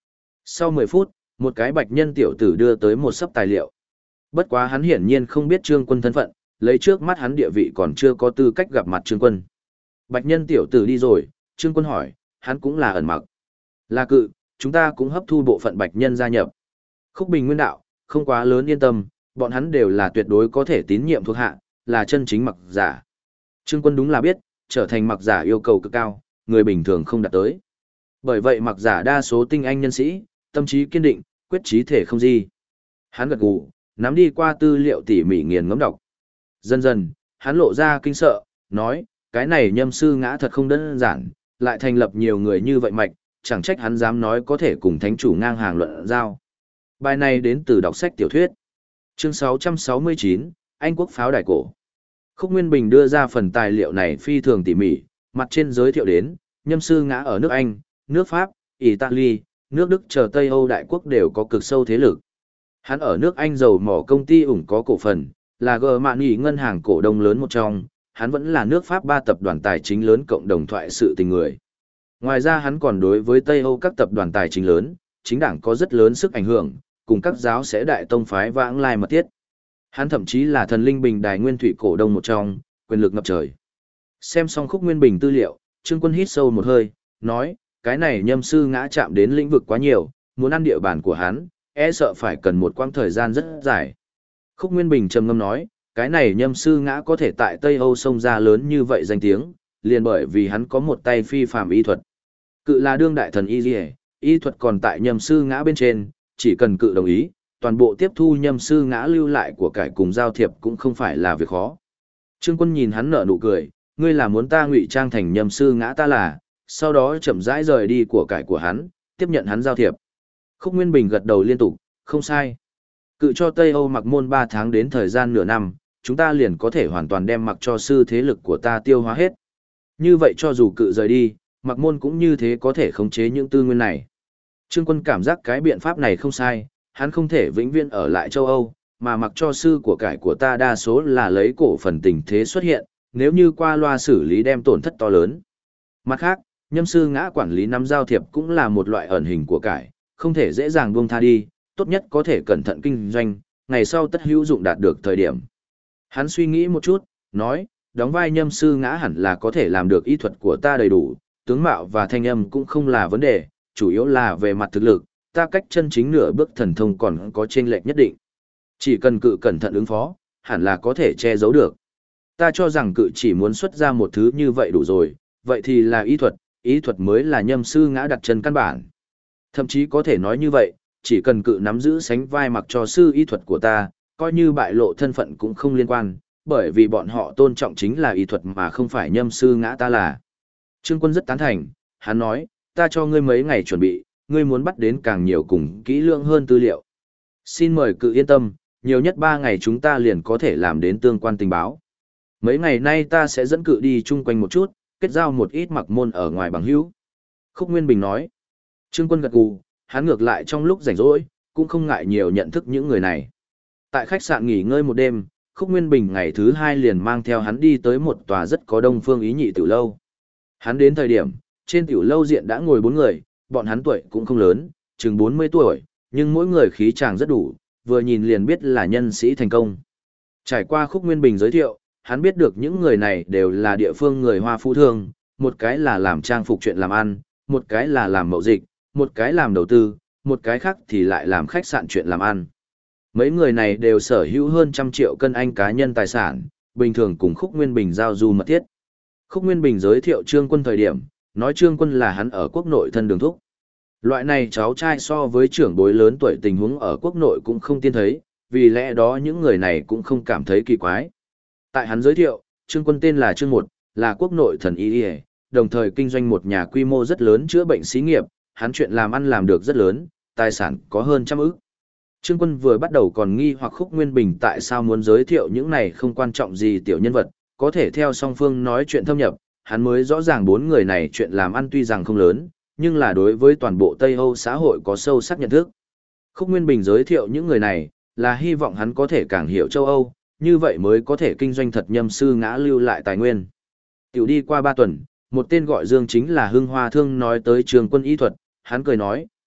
Sau 10 phút, một cái bạch nhân tiểu tử đưa tới một sấp tài liệu. Bất quá hắn hiển nhiên không biết Trương Quân thân phận, lấy trước mắt hắn địa vị còn chưa có tư cách gặp mặt Trương Quân. Bạch nhân tiểu tử đi rồi, Trương Quân hỏi, hắn cũng là ẩn mặc. Là cự, chúng ta cũng hấp thu bộ phận bạch nhân gia nhập. Khúc Bình Nguyên đạo, không quá lớn yên tâm, bọn hắn đều là tuyệt đối có thể tín nhiệm thuộc hạ, là chân chính mặc giả. Trương Quân đúng là biết, trở thành mặc giả yêu cầu cực cao, người bình thường không đạt tới. Bởi vậy mặc giả đa số tinh anh nhân sĩ, tâm trí kiên định, quyết chí thể không gì. Hắn gật gù, nắm đi qua tư liệu tỉ mỉ nghiền ngẫm đọc. Dần dần, hắn lộ ra kinh sợ, nói, cái này Nhâm sư ngã thật không đơn giản, lại thành lập nhiều người như vậy mạch, chẳng trách hắn dám nói có thể cùng thánh chủ ngang hàng luận giao. Bài này đến từ đọc sách tiểu thuyết. Chương 669, Anh quốc pháo đài cổ. Khúc Nguyên Bình đưa ra phần tài liệu này phi thường tỉ mỉ, mặt trên giới thiệu đến, Nhâm sư ngã ở nước Anh, nước Pháp, Italy, nước Đức chờ Tây Âu đại quốc đều có cực sâu thế lực. Hắn ở nước Anh dầu mỏ công ty ủng có cổ phần, là Germany ngân hàng cổ đông lớn một trong, hắn vẫn là nước Pháp 3 tập đoàn tài chính lớn cộng đồng thoại sự tình người. Ngoài ra hắn còn đối với Tây Âu các tập đoàn tài chính lớn, chính đảng có rất lớn sức ảnh hưởng, cùng các giáo sẽ đại tông phái vãng lai mật thiết. Hắn thậm chí là thần linh bình đài nguyên thủy cổ đông một trong, quyền lực ngập trời. Xem xong Khúc Nguyên Bình tư liệu, Trương Quân hít sâu một hơi, nói, cái này Nhâm sư ngã chạm đến lĩnh vực quá nhiều, muốn ăn địa bàn của hắn, e sợ phải cần một quãng thời gian rất dài. Khúc Nguyên Bình trầm ngâm nói, cái này Nhâm sư ngã có thể tại Tây Âu sông ra lớn như vậy danh tiếng, liền bởi vì hắn có một tay phi phàm y thuật. Cự là đương đại thần y thuật còn tại Nhâm sư ngã bên trên, chỉ cần cự đồng ý, toàn bộ tiếp thu Nhâm sư ngã lưu lại của cải cùng giao thiệp cũng không phải là việc khó. Trương Quân nhìn hắn nở nụ cười, ngươi là muốn ta ngụy trang thành Nhâm sư ngã ta là, sau đó chậm rãi rời đi của cải của hắn, tiếp nhận hắn giao thiệp. Khúc Nguyên Bình gật đầu liên tục, không sai. Cự cho Tây Âu mặc môn 3 tháng đến thời gian nửa năm, chúng ta liền có thể hoàn toàn đem mặc cho sư thế lực của ta tiêu hóa hết. Như vậy cho dù cự rời đi, mặc môn cũng như thế có thể khống chế những tư nguyên này. Trương Quân cảm giác cái biện pháp này không sai, hắn không thể vĩnh viễn ở lại châu Âu, mà mặc cho sư của cải của ta đa số là lấy cổ phần tình thế xuất hiện, nếu như qua loa xử lý đem tổn thất to lớn. Mặt khác, Nhâm sư ngã quản lý nắm giao thiệp cũng là một loại ẩn hình của cải, không thể dễ dàng buông tha đi, tốt nhất có thể cẩn thận kinh doanh, ngày sau tất hữu dụng đạt được thời điểm. Hắn suy nghĩ một chút, nói, đóng vai Nhâm sư ngã hẳn là có thể làm được y thuật của ta đầy đủ, tướng mạo và thanh âm cũng không là vấn đề, chủ yếu là về mặt thực lực, ta cách chân chính nửa bước thần thông còn có chênh lệch nhất định. Chỉ cần cự cẩn thận ứng phó, hẳn là có thể che giấu được. Ta cho rằng cự chỉ muốn xuất ra một thứ như vậy đủ rồi, vậy thì là ý thuật mới là Nhâm sư ngã đặt chân căn bản. Thậm chí có thể nói như vậy, chỉ cần cự nắm giữ sánh vai mặc cho sư y thuật của ta, coi như bại lộ thân phận cũng không liên quan, bởi vì bọn họ tôn trọng chính là y thuật mà không phải Nhâm sư ngã ta là. Trương Quân rất tán thành, hắn nói, ta cho ngươi mấy ngày chuẩn bị, ngươi muốn bắt đến càng nhiều cùng kỹ lưỡng hơn tư liệu. Xin mời cự yên tâm, nhiều nhất 3 ngày chúng ta liền có thể làm đến tương quan tình báo. Mấy ngày nay ta sẽ dẫn cự đi chung quanh một chút, kết giao một ít mặc môn ở ngoài bằng hữu. Khúc Nguyên Bình nói. Trương Quân gật gù, hắn ngược lại trong lúc rảnh rỗi, cũng không ngại nhiều nhận thức những người này. Tại khách sạn nghỉ ngơi một đêm, Khúc Nguyên Bình ngày thứ 2 liền mang theo hắn đi tới một tòa rất có đông phương ý nhị tiểu lâu. Hắn đến thời điểm, trên tiểu lâu diện đã ngồi 4 người, bọn hắn tuổi cũng không lớn, chừng 40 tuổi, nhưng mỗi người khí chàng rất đủ, vừa nhìn liền biết là nhân sĩ thành công. Trải qua Khúc Nguyên Bình giới thiệu, hắn biết được những người này đều là địa phương người Hoa phú thương, một cái là làm trang phục chuyện làm ăn, một cái là làm mậu dịch, một cái làm đầu tư, một cái khác thì lại làm khách sạn chuyện làm ăn. Mấy người này đều sở hữu hơn 100 triệu cân Anh cá nhân tài sản, bình thường cùng Khúc Nguyên Bình giao du mật thiết. Khúc Nguyên Bình giới thiệu Trương Quân thời điểm, nói Trương Quân là hắn ở quốc nội thân đường thúc. Loại này cháu trai so với trưởng bối lớn tuổi tình huống ở quốc nội cũng không tiên thấy, vì lẽ đó những người này cũng không cảm thấy kỳ quái. Tại hắn giới thiệu, Trương Quân tên là Trương Một, là quốc nội thần y, đồng thời kinh doanh một nhà quy mô rất lớn chữa bệnh xí nghiệp, hắn chuyện làm ăn làm được rất lớn, tài sản có hơn 100 ức. Trương Quân vừa bắt đầu còn nghi hoặc Khúc Nguyên Bình tại sao muốn giới thiệu những này không quan trọng gì tiểu nhân vật, có thể theo song phương nói chuyện thâm nhập, hắn mới rõ ràng 4 người này chuyện làm ăn tuy rằng không lớn, nhưng là đối với toàn bộ Tây Âu xã hội có sâu sắc nhận thức. Khúc Nguyên Bình giới thiệu những người này, là hy vọng hắn có thể càng hiểu châu Âu, như vậy mới có thể kinh doanh thật Nhâm sư ngã lưu lại tài nguyên. Tiểu đi qua 3 tuần, một tên gọi Dương chính là Hưng Hoa Thương nói tới Trương Quân y thuật, hắn cười nói,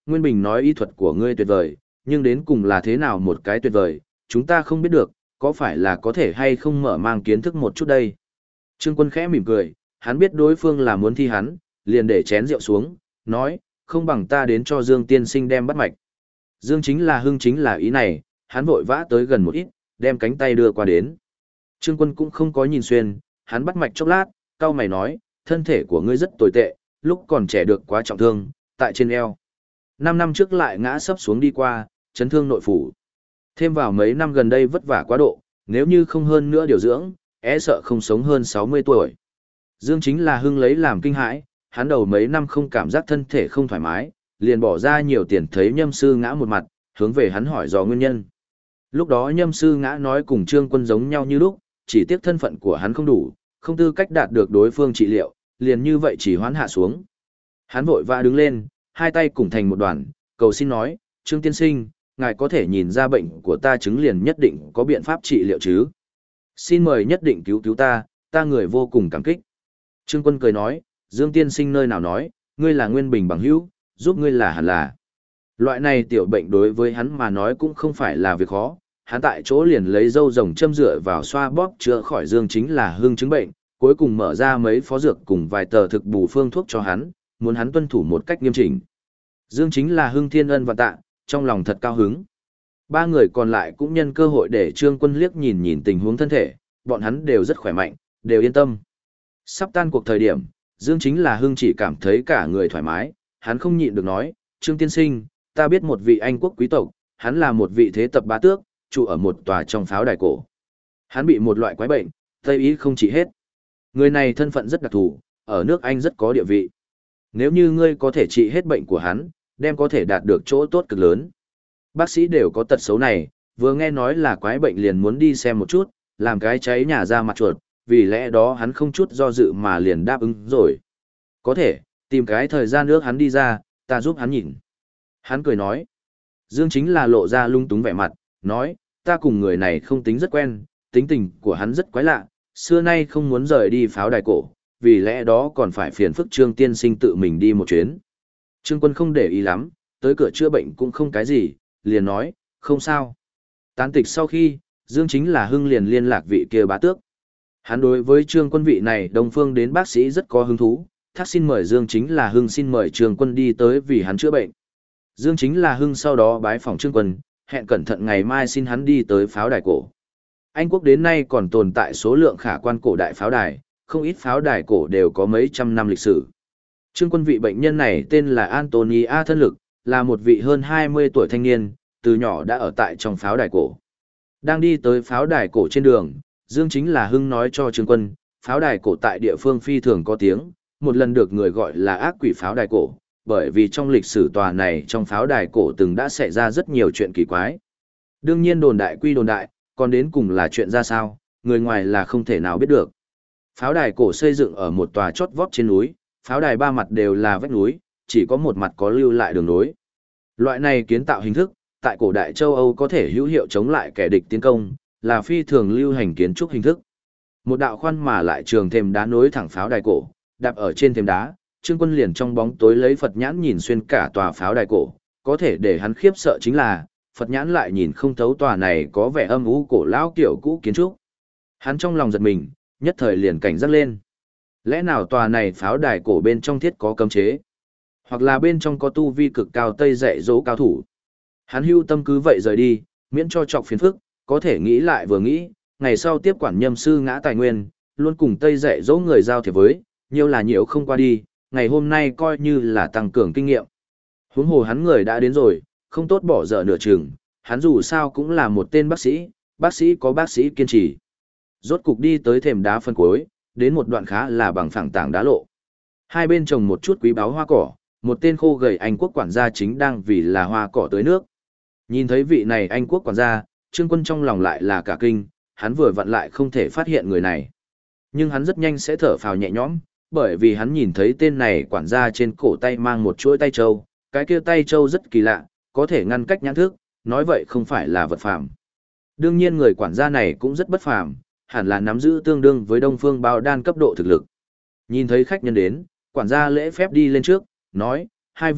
Nguyên Bình nói y thuật của ngươi tuyệt vời, nhưng đến cùng là thế nào một cái tuyệt vời, chúng ta không biết được, có phải là có thể hay không mở mang kiến thức một chút đây. Trương Quân khẽ mỉm cười, hắn biết đối phương là muốn thi hắn, liền để chén rượu xuống, nói, không bằng ta đến cho Dương tiên sinh đem bắt mạch. Dương chính là ý này, hắn vội vã tới gần một ít, đem cánh tay đưa qua đến. Trương Quân cũng không có nhìn xuyên, hắn bắt mạch chốc lát, cau mày nói, thân thể của ngươi rất tồi tệ, lúc còn trẻ được quá trọng thương, tại trên eo. 5 năm trước lại ngã sấp xuống đi qua, chấn thương nội phủ. Thêm vào mấy năm gần đây vất vả quá độ, nếu như không hơn nữa điều dưỡng, sợ không sống hơn 60 tuổi. Dương chính là hưng lấy làm kinh hãi, hắn đầu mấy năm không cảm giác thân thể không thoải mái, liền bỏ ra nhiều tiền thấy nhâm sư ngã một mặt, hướng về hắn hỏi do nguyên nhân. Lúc đó nhâm sư ngã nói cùng Trương Quân giống nhau như lúc, chỉ tiếc thân phận của hắn không đủ, không tư cách đạt được đối phương trị liệu, liền như vậy chỉ hoán hạ xuống. Hắn vội vã đứng lên, hai tay cùng thành một đoàn, cầu xin nói, Trương tiên sinh, ngài có thể nhìn ra bệnh của ta chứng liền nhất định có biện pháp trị liệu chứ. Xin mời nhất định cứu cứu ta người vô cùng cảm kích. Trương Quân cười nói, Dương tiên sinh nơi nào nói, ngươi là Nguyên Bình bằng hữu, giúp ngươi là hẳn là. Loại này tiểu bệnh đối với hắn mà nói cũng không phải là việc khó, hắn tại chỗ liền lấy dâu rồng châm rửa vào xoa bóp chữa khỏi Dương chính là hưng chứng bệnh, cuối cùng mở ra mấy phó dược cùng vài tờ thực bù phương thuốc cho hắn, muốn hắn tuân thủ một cách nghiêm chỉnh. Dương chính là hưng thiên ân và tạ, trong lòng thật cao hứng. Ba người còn lại cũng nhân cơ hội để Trương Quân liếc nhìn nhìn tình huống thân thể, bọn hắn đều rất khỏe mạnh, đều yên tâm. Sắp tan cuộc thời điểm, Dương chính là hưng chỉ cảm thấy cả người thoải mái, hắn không nhịn được nói, Trương tiên sinh, ta biết một vị Anh quốc quý tộc, hắn là một vị thế tập bá tước, trụ ở một tòa trong pháo đài cổ. Hắn bị một loại quái bệnh, Tây ý không trị hết. Người này thân phận rất đặc thù, ở nước Anh rất có địa vị. Nếu như ngươi có thể trị hết bệnh của hắn, đem có thể đạt được chỗ tốt cực lớn. Bác sĩ đều có tật xấu này, vừa nghe nói là quái bệnh liền muốn đi xem một chút, làm cái cháy nhà ra mặt chuột, vì lẽ đó hắn không chút do dự mà liền đáp ứng rồi. Có thể, tìm cái thời gian nước hắn đi ra, ta giúp hắn nhìn. Hắn cười nói. Dương chính là lộ ra lung túng vẻ mặt, nói, ta cùng người này không tính rất quen, tính tình của hắn rất quái lạ, xưa nay không muốn rời đi pháo đài cổ, vì lẽ đó còn phải phiền phức Trương tiên sinh tự mình đi một chuyến. Trương Quân không để ý lắm, tới cửa chữa bệnh cũng không cái gì, liền nói, không sao. Tán tịch sau khi, Dương chính là hưng liền liên lạc vị kia bá tước. Hắn đối với Trương Quân vị này Đông Phương đến bác sĩ rất có hứng thú, thác xin mời Dương chính là hưng xin mời Trương Quân đi tới vì hắn chữa bệnh. Dương chính là hưng sau đó bái phỏng Trương Quân, hẹn cẩn thận ngày mai xin hắn đi tới pháo đài cổ. Anh quốc đến nay còn tồn tại số lượng khả quan cổ đại pháo đài, không ít pháo đài cổ đều có mấy trăm năm lịch sử. Trương Quân vị bệnh nhân này tên là Anthony A Thân Lực, là một vị hơn 20 tuổi thanh niên, từ nhỏ đã ở tại trong pháo đài cổ. Đang đi tới pháo đài cổ trên đường, Dương chính là hưng nói cho Trương Quân, pháo đài cổ tại địa phương phi thường có tiếng, một lần được người gọi là ác quỷ pháo đài cổ, bởi vì trong lịch sử tòa này trong pháo đài cổ từng đã xảy ra rất nhiều chuyện kỳ quái. Đương nhiên đồn đại quy đồn đại, còn đến cùng là chuyện ra sao, người ngoài là không thể nào biết được. Pháo đài cổ xây dựng ở một tòa chót vót trên núi, pháo đài ba mặt đều là vách núi, chỉ có một mặt có lưu lại đường nối. Loại này kiến tạo hình thức, tại cổ đại châu Âu có thể hữu hiệu chống lại kẻ địch tiến công, là phi thường lưu hành kiến trúc hình thức. Một đạo khoan mà lại trường thềm đá nối thẳng pháo đài cổ, đạp ở trên thềm đá, Trương Quân liền trong bóng tối lấy Phật nhãn nhìn xuyên cả tòa pháo đài cổ, có thể để hắn khiếp sợ chính là, Phật nhãn lại nhìn không thấu tòa này có vẻ âm u cổ lão kiểu cũ kiến trúc. Hắn trong lòng giật mình, nhất thời liền cảnh giác lên. Lẽ nào tòa này pháo đài cổ bên trong thiết có cấm chế? Hoặc là bên trong có tu vi cực cao Tây dạy dỗ cao thủ? Hắn hưu tâm cứ vậy rời đi, miễn cho trọc phiền phức, có thể nghĩ lại vừa nghĩ, ngày sau tiếp quản nhâm sư ngã tài nguyên, luôn cùng Tây dạy dỗ người giao thiệp với, nhiều là nhiều không qua đi, ngày hôm nay coi như là tăng cường kinh nghiệm. Huống hồ hắn người đã đến rồi, không tốt bỏ dở nửa chừng, hắn dù sao cũng là một tên bác sĩ có bác sĩ kiên trì. Rốt cục đi tới thềm đá phân cuối, đến một đoạn khá là bằng phẳng tảng đá lộ. Hai bên trồng một chút quý báu hoa cỏ, một tên khô gầy Anh quốc quản gia chính đang vì là hoa cỏ tưới nước. Nhìn thấy vị này Anh quốc quản gia, Trương Quân trong lòng lại là cả kinh, hắn vừa vặn lại không thể phát hiện người này. Nhưng hắn rất nhanh sẽ thở phào nhẹ nhõm, bởi vì hắn nhìn thấy tên này quản gia trên cổ tay mang một chuỗi tay trâu, cái kia tay trâu rất kỳ lạ, có thể ngăn cách nhãn thức, nói vậy không phải là vật phàm. Đương nhiên người quản gia này cũng rất bất phàm, hẳn là nắm giữ tương đương với Đông Phương Bao Đan cấp độ thực lực. Nhìn thấy khách nhân đến, quản gia lễ phép đi lên trước, nói, hai vị,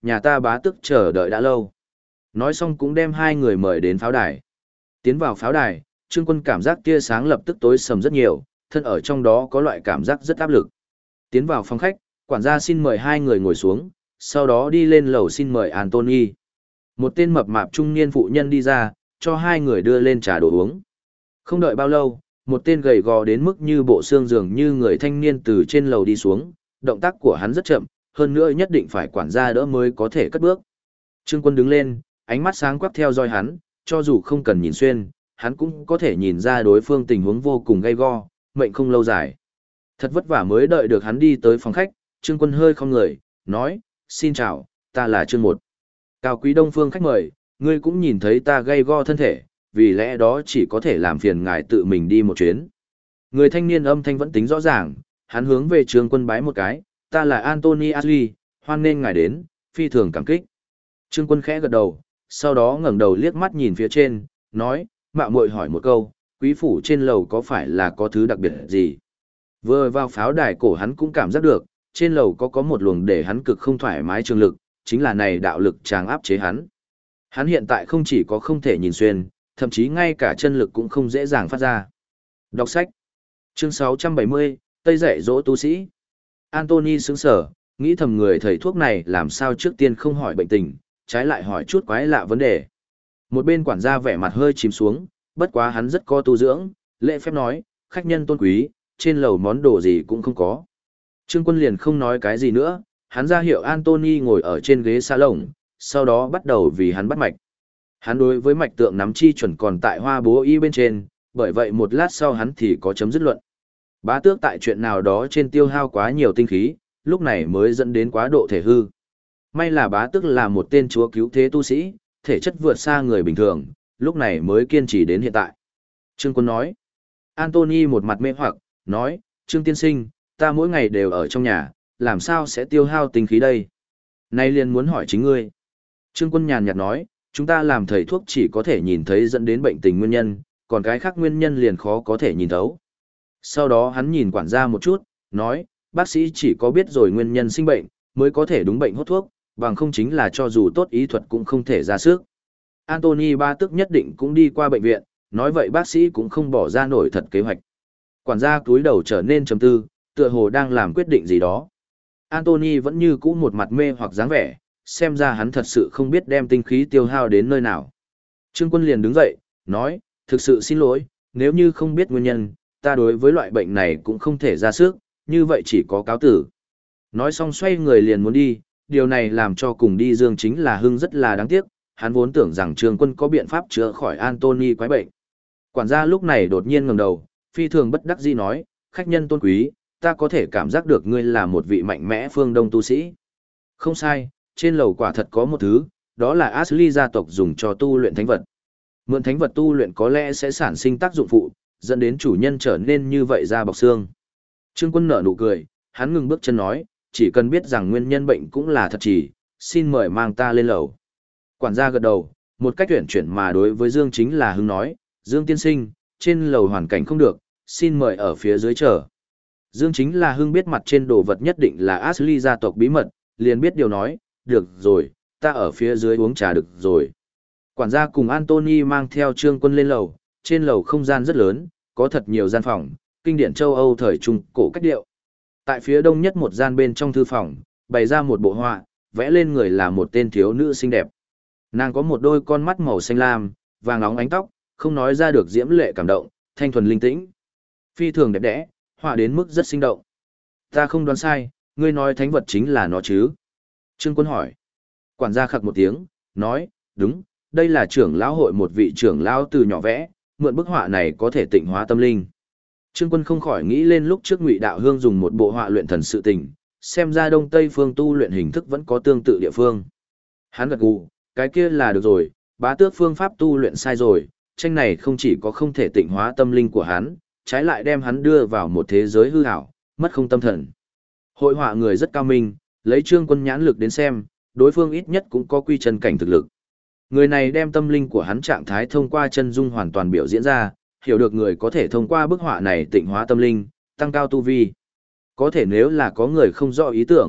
nhà ta bá tước chờ đợi đã lâu. Nói xong cũng đem hai người mời đến pháo đài. Tiến vào pháo đài, Trương Quân cảm giác tia sáng lập tức tối sầm rất nhiều, thân ở trong đó có loại cảm giác rất áp lực. Tiến vào phòng khách, quản gia xin mời hai người ngồi xuống, sau đó đi lên lầu xin mời Anthony. Một tên mập mạp trung niên phụ nhân đi ra, cho hai người đưa lên trà đồ uống. Không đợi bao lâu, một tên gầy gò đến mức như bộ xương dường như người thanh niên từ trên lầu đi xuống, động tác của hắn rất chậm, hơn nữa nhất định phải quản gia đỡ mới có thể cất bước. Trương Quân đứng lên, ánh mắt sáng quắc theo dõi hắn, cho dù không cần nhìn xuyên, hắn cũng có thể nhìn ra đối phương tình huống vô cùng gay go, mệnh không lâu dài. Thật vất vả mới đợi được hắn đi tới phòng khách, Trương Quân hơi không người, nói, xin chào, ta là Trương Một. Cao quý Đông Phương khách mời, ngươi cũng nhìn thấy ta gay go thân thể, vì lẽ đó chỉ có thể làm phiền ngài tự mình đi một chuyến. Người thanh niên âm thanh vẫn tính rõ ràng, hắn hướng về Trương Quân bái một cái, ta là Anthony Ashley, hoan nên ngài đến, phi thường cảm kích. Trương Quân khẽ gật đầu, sau đó ngẩng đầu liếc mắt nhìn phía trên, nói, mạo muội hỏi một câu, quý phủ trên lầu có phải là có thứ đặc biệt gì? Vừa vào pháo đài cổ hắn cũng cảm giác được, trên lầu có một luồng để hắn cực không thoải mái trường lực, chính là này đạo lực tràng áp chế hắn. Hắn hiện tại không chỉ có không thể nhìn xuyên, thậm chí ngay cả chân lực cũng không dễ dàng phát ra. Đọc sách. Chương 670, Tây dạy dỗ tu sĩ. Anthony sững sờ, nghĩ thầm người thầy thuốc này làm sao trước tiên không hỏi bệnh tình, trái lại hỏi chút quái lạ vấn đề. Một bên quản gia vẻ mặt hơi chìm xuống, bất quá hắn rất có tu dưỡng, lễ phép nói, khách nhân tôn quý, trên lầu món đồ gì cũng không có. Trương Quân liền không nói cái gì nữa, hắn ra hiệu Anthony ngồi ở trên ghế salon, sau đó bắt đầu vì hắn bắt mạch. Hắn đối với mạch tượng nắm chi chuẩn còn tại hoa bố y bên trên, bởi vậy một lát sau hắn thì có chấm dứt luận. Bá tước tại chuyện nào đó trên tiêu hao quá nhiều tinh khí, lúc này mới dẫn đến quá độ thể hư. May là bá tước là một tên chúa cứu thế tu sĩ, thể chất vượt xa người bình thường, lúc này mới kiên trì đến hiện tại. Trương Quân nói. Anthony một mặt mê hoặc, nói, Trương tiên sinh, ta mỗi ngày đều ở trong nhà, làm sao sẽ tiêu hao tinh khí đây? Nay liền muốn hỏi chính ngươi. Trương Quân nhàn nhạt nói, chúng ta làm thầy thuốc chỉ có thể nhìn thấy dẫn đến bệnh tình nguyên nhân, còn cái khác nguyên nhân liền khó có thể nhìn thấu. Sau đó hắn nhìn quản gia một chút, nói, bác sĩ chỉ có biết rồi nguyên nhân sinh bệnh, mới có thể đúng bệnh hốt thuốc, bằng không chính là cho dù tốt ý thuật cũng không thể ra sức. Anthony ba tức nhất định cũng đi qua bệnh viện, nói vậy bác sĩ cũng không bỏ ra nổi thật kế hoạch. Quản gia cúi đầu trở nên trầm tư, tựa hồ đang làm quyết định gì đó. Anthony vẫn như cũ một mặt mê hoặc dáng vẻ, xem ra hắn thật sự không biết đem tinh khí tiêu hao đến nơi nào. Trương Quân liền đứng dậy, nói, thực sự xin lỗi, nếu như không biết nguyên nhân, ta đối với loại bệnh này cũng không thể ra sức, như vậy chỉ có cáo tử. Nói xong xoay người liền muốn đi, điều này làm cho cùng đi Dương chính là Hưng rất là đáng tiếc, hắn vốn tưởng rằng Trương Quân có biện pháp chữa khỏi Anthony quái bệnh. Quản gia lúc này đột nhiên ngẩng đầu, phi thường bất đắc dĩ nói, khách nhân tôn quý, ta có thể cảm giác được ngươi là một vị mạnh mẽ phương Đông tu sĩ. Không sai, trên lầu quả thật có một thứ, đó là Ashley gia tộc dùng cho tu luyện thánh vật. Mượn thánh vật tu luyện có lẽ sẽ sản sinh tác dụng phụ, dẫn đến chủ nhân trở nên như vậy da bọc xương. Trương Quân nở nụ cười, hắn ngừng bước chân nói, chỉ cần biết rằng nguyên nhân bệnh cũng là thật chỉ, xin mời mang ta lên lầu. Quản gia gật đầu, một cách tuyển chuyển mà đối với Dương chính là Hưng nói, Dương tiên sinh, trên lầu hoàn cảnh không được, xin mời ở phía dưới chờ. Dương chính là Hưng biết mặt trên đồ vật nhất định là Ashley gia tộc bí mật, liền biết điều nói, được rồi, ta ở phía dưới uống trà được rồi. Quản gia cùng Anthony mang theo Trương Quân lên lầu, trên lầu không gian rất lớn, có thật nhiều gian phòng, kinh điển châu Âu thời trung cổ cách điệu. Tại phía đông nhất một gian bên trong thư phòng, bày ra một bộ họa, vẽ lên người là một tên thiếu nữ xinh đẹp. Nàng có một đôi con mắt màu xanh lam, vàng óng ánh tóc, không nói ra được diễm lệ cảm động, thanh thuần linh tĩnh. Phi thường đẹp đẽ, họa đến mức rất sinh động. Ta không đoán sai, ngươi nói thánh vật chính là nó chứ? Trương Quân hỏi. Quản gia khặc một tiếng, nói, đúng, đây là trưởng lão hội một vị trưởng lão từ nhỏ vẽ, mượn bức họa này có thể tịnh hóa tâm linh. Trương Quân không khỏi nghĩ lên lúc trước Ngụy Đạo Hương dùng một bộ họa luyện thần sự tình, xem ra Đông Tây phương tu luyện hình thức vẫn có tương tự địa phương. Hắn gật gù, cái kia là được rồi, bá tước phương pháp tu luyện sai rồi, tranh này không chỉ có không thể tịnh hóa tâm linh của hắn, trái lại đem hắn đưa vào một thế giới hư ảo, mất không tâm thần. Hội họa người rất cao minh, lấy Trương Quân nhãn lực đến xem, đối phương ít nhất cũng có quy chân cảnh thực lực. Người này đem tâm linh của hắn trạng thái thông qua chân dung hoàn toàn biểu diễn ra, hiểu được người có thể thông qua bức họa này tịnh hóa tâm linh, tăng cao tu vi. Có thể nếu là có người không rõ ý tưởng,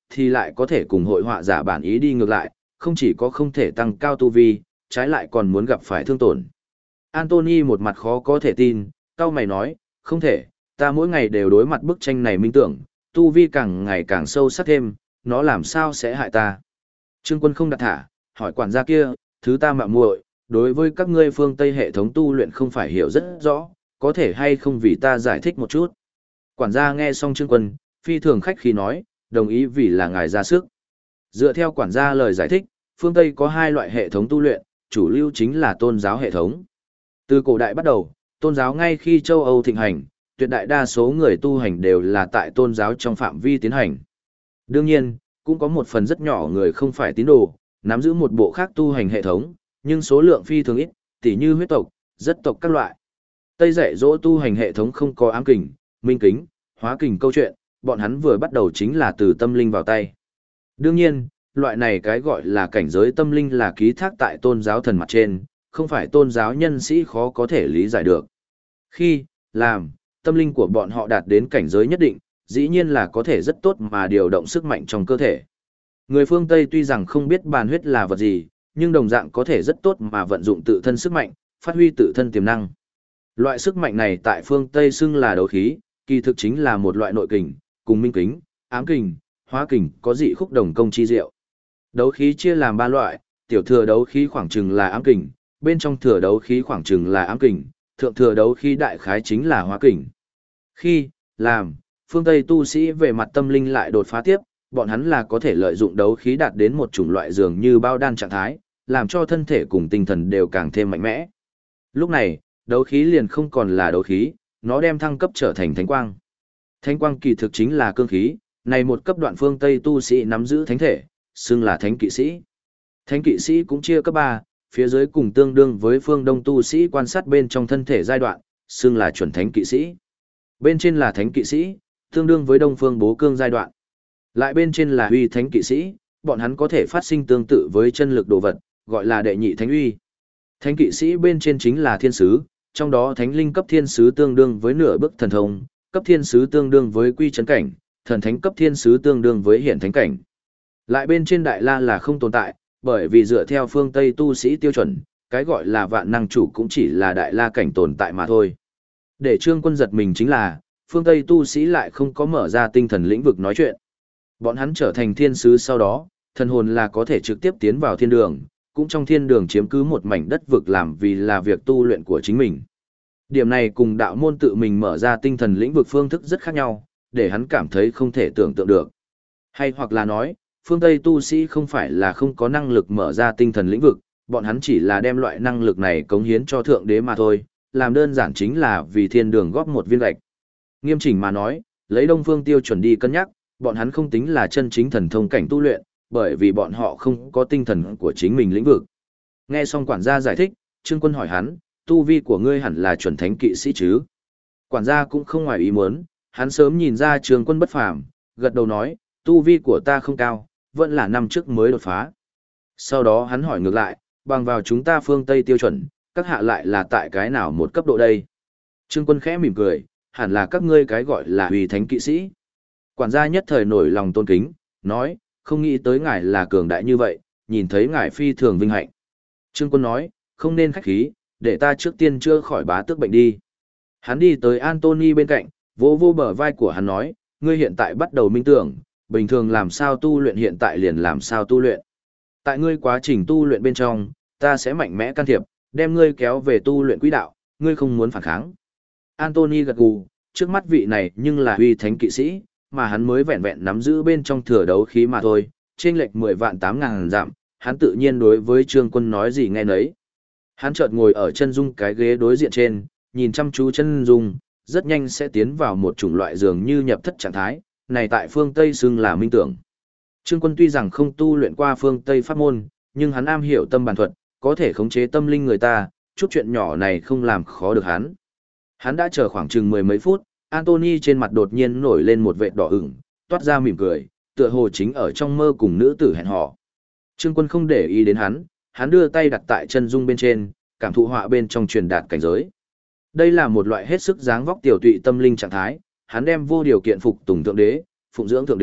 thì lại có thể cùng hội họa giả bản ý đi ngược lại, không chỉ có không thể tăng cao tu vi, trái lại còn muốn gặp phải thương tổn. Anthony một mặt khó có thể tin, cau mày nói, không thể, ta mỗi ngày đều đối mặt bức tranh này minh tưởng, tu vi càng ngày càng sâu sắc thêm, nó làm sao sẽ hại ta. Trương Quân không đặt thả, hỏi quản gia kia, thứ ta mạo muội, đối với các ngươi phương Tây hệ thống tu luyện không phải hiểu rất rõ, có thể hay không vì ta giải thích một chút. Quản gia nghe xong Trương Quân, phi thường khách khí nói, đồng ý vì là ngài ra sức. Dựa theo quản gia lời giải thích, phương Tây có hai loại hệ thống tu luyện, chủ lưu chính là tôn giáo hệ thống. Từ cổ đại bắt đầu, tôn giáo ngay khi châu Âu thịnh hành, tuyệt đại đa số người tu hành đều là tại tôn giáo trong phạm vi tiến hành. Đương nhiên, cũng có một phần rất nhỏ người không phải tín đồ, nắm giữ một bộ khác tu hành hệ thống, nhưng số lượng phi thường ít, tỉ như huyết tộc, rất tộc các loại. Tây dạy dỗ tu hành hệ thống không có ám kình, minh kính, hóa kình câu chuyện, bọn hắn vừa bắt đầu chính là từ tâm linh vào tay. Đương nhiên, loại này cái gọi là cảnh giới tâm linh là ký thác tại tôn giáo thần mặt trên, không phải tôn giáo nhân sĩ khó có thể lý giải được. Khi, làm, tâm linh của bọn họ đạt đến cảnh giới nhất định, dĩ nhiên là có thể rất tốt mà điều động sức mạnh trong cơ thể. Người phương Tây tuy rằng không biết bàn huyết là vật gì, nhưng đồng dạng có thể rất tốt mà vận dụng tự thân sức mạnh, phát huy tự thân tiềm năng. Loại sức mạnh này tại phương Tây xưng là đấu khí, kỳ thực chính là một loại nội kình, cùng minh kính, ám kình, hóa kình có dị khúc đồng công chi diệu. Đấu khí chia làm 3 loại, tiểu thừa đấu khí khoảng chừng là ám kình, bên trong thừa đấu khí khoảng chừng là ám kình, thượng thừa đấu khí đại khái chính là hóa kình. Khi, làm, phương Tây tu sĩ về mặt tâm linh lại đột phá tiếp, bọn hắn là có thể lợi dụng đấu khí đạt đến một chủng loại dường như bao đan trạng thái, làm cho thân thể cùng tinh thần đều càng thêm mạnh mẽ. Lúc này, đấu khí liền không còn là đấu khí, nó đem thăng cấp trở thành thánh quang. Thánh quang kỳ thực chính là cương khí, này một cấp đoạn phương Tây tu sĩ nắm giữ thánh thể, xưng là thánh kỵ sĩ. Thánh kỵ sĩ cũng chia cấp 3, phía dưới cùng tương đương với phương Đông tu sĩ quan sát bên trong thân thể giai đoạn, xưng là chuẩn thánh kỵ sĩ. Bên trên là thánh kỵ sĩ, tương đương với Đông phương bố cương giai đoạn. Lại bên trên là uy thánh kỵ sĩ, bọn hắn có thể phát sinh tương tự với chân lực đồ vật, gọi là đệ nhị thánh uy. Thánh kỵ sĩ bên trên chính là thiên sứ, trong đó thánh linh cấp thiên sứ tương đương với nửa bước thần thông, cấp thiên sứ tương đương với quy chấn cảnh, thần thánh cấp thiên sứ tương đương với hiện thánh cảnh. Lại bên trên đại la là không tồn tại, bởi vì dựa theo phương Tây tu sĩ tiêu chuẩn, cái gọi là vạn năng chủ cũng chỉ là đại la cảnh tồn tại mà thôi. Để Trương Quân giật mình chính là, phương Tây tu sĩ lại không có mở ra tinh thần lĩnh vực nói chuyện. Bọn hắn trở thành thiên sứ sau đó, thần hồn là có thể trực tiếp tiến vào thiên đường, cũng trong thiên đường chiếm cứ một mảnh đất vực làm vì là việc tu luyện của chính mình. Điểm này cùng đạo môn tự mình mở ra tinh thần lĩnh vực phương thức rất khác nhau, để hắn cảm thấy không thể tưởng tượng được. Hay hoặc là nói, phương Tây tu sĩ không phải là không có năng lực mở ra tinh thần lĩnh vực, bọn hắn chỉ là đem loại năng lực này cống hiến cho thượng đế mà thôi, làm đơn giản chính là vì thiên đường góp một viên gạch. Nghiêm chỉnh mà nói, lấy đông phương tiêu chuẩn đi cân nhắc, bọn hắn không tính là chân chính thần thông cảnh tu luyện, bởi vì bọn họ không có tinh thần của chính mình lĩnh vực. Nghe xong quản gia giải thích, Trương Quân hỏi hắn, tu vi của ngươi hẳn là chuẩn thánh kỵ sĩ chứ? Quản gia cũng không ngoài ý muốn, hắn sớm nhìn ra Trương Quân bất phàm, gật đầu nói, tu vi của ta không cao, vẫn là năm trước mới đột phá. Sau đó hắn hỏi ngược lại, bằng vào chúng ta phương Tây tiêu chuẩn, các hạ lại là tại cái nào một cấp độ đây? Trương Quân khẽ mỉm cười, hẳn là các ngươi cái gọi là uy thánh kỵ sĩ. Quản gia nhất thời nổi lòng tôn kính, nói, không nghĩ tới ngài là cường đại như vậy, nhìn thấy ngài phi thường vinh hạnh. Trương Quân nói, không nên khách khí, để ta trước tiên chữa khỏi bá tước bệnh đi. Hắn đi tới Anthony bên cạnh, vỗ vỗ bờ vai của hắn nói, ngươi hiện tại bắt đầu minh tưởng, bình thường làm sao tu luyện hiện tại liền làm sao tu luyện. Tại ngươi quá trình tu luyện bên trong, ta sẽ mạnh mẽ can thiệp, đem ngươi kéo về tu luyện quỹ đạo, ngươi không muốn phản kháng. Anthony gật gù, trước mắt vị này nhưng là uy thánh kỵ sĩ, mà hắn mới vẹn vẹn nắm giữ bên trong thừa đấu khí mà thôi, chênh lệch 10 vạn 8.000 dặm, hắn tự nhiên đối với Trương Quân nói gì nghe nấy. Hắn chợt ngồi ở chân dung cái ghế đối diện trên, nhìn chăm chú chân dung, rất nhanh sẽ tiến vào một chủng loại dường như nhập thất trạng thái, này tại phương Tây xưng là minh tưởng. Trương Quân tuy rằng không tu luyện qua phương Tây pháp môn, nhưng hắn am hiểu tâm bản thuật, có thể khống chế tâm linh người ta, chút chuyện nhỏ này không làm khó được hắn. Hắn đã chờ khoảng chừng 10 mấy phút, Anthony trên mặt đột nhiên nổi lên một vệt đỏ ửng, toát ra mỉm cười, tựa hồ chính ở trong mơ cùng nữ tử hẹn hò. Trương Quân không để ý đến hắn đưa tay đặt tại chân dung bên trên, cảm thụ họa bên trong truyền đạt cảnh giới. Đây là một loại hết sức dáng vóc tiểu tụy tâm linh trạng thái, hắn đem vô điều kiện phục tùng thượng đế, phụng dưỡng thượng đế,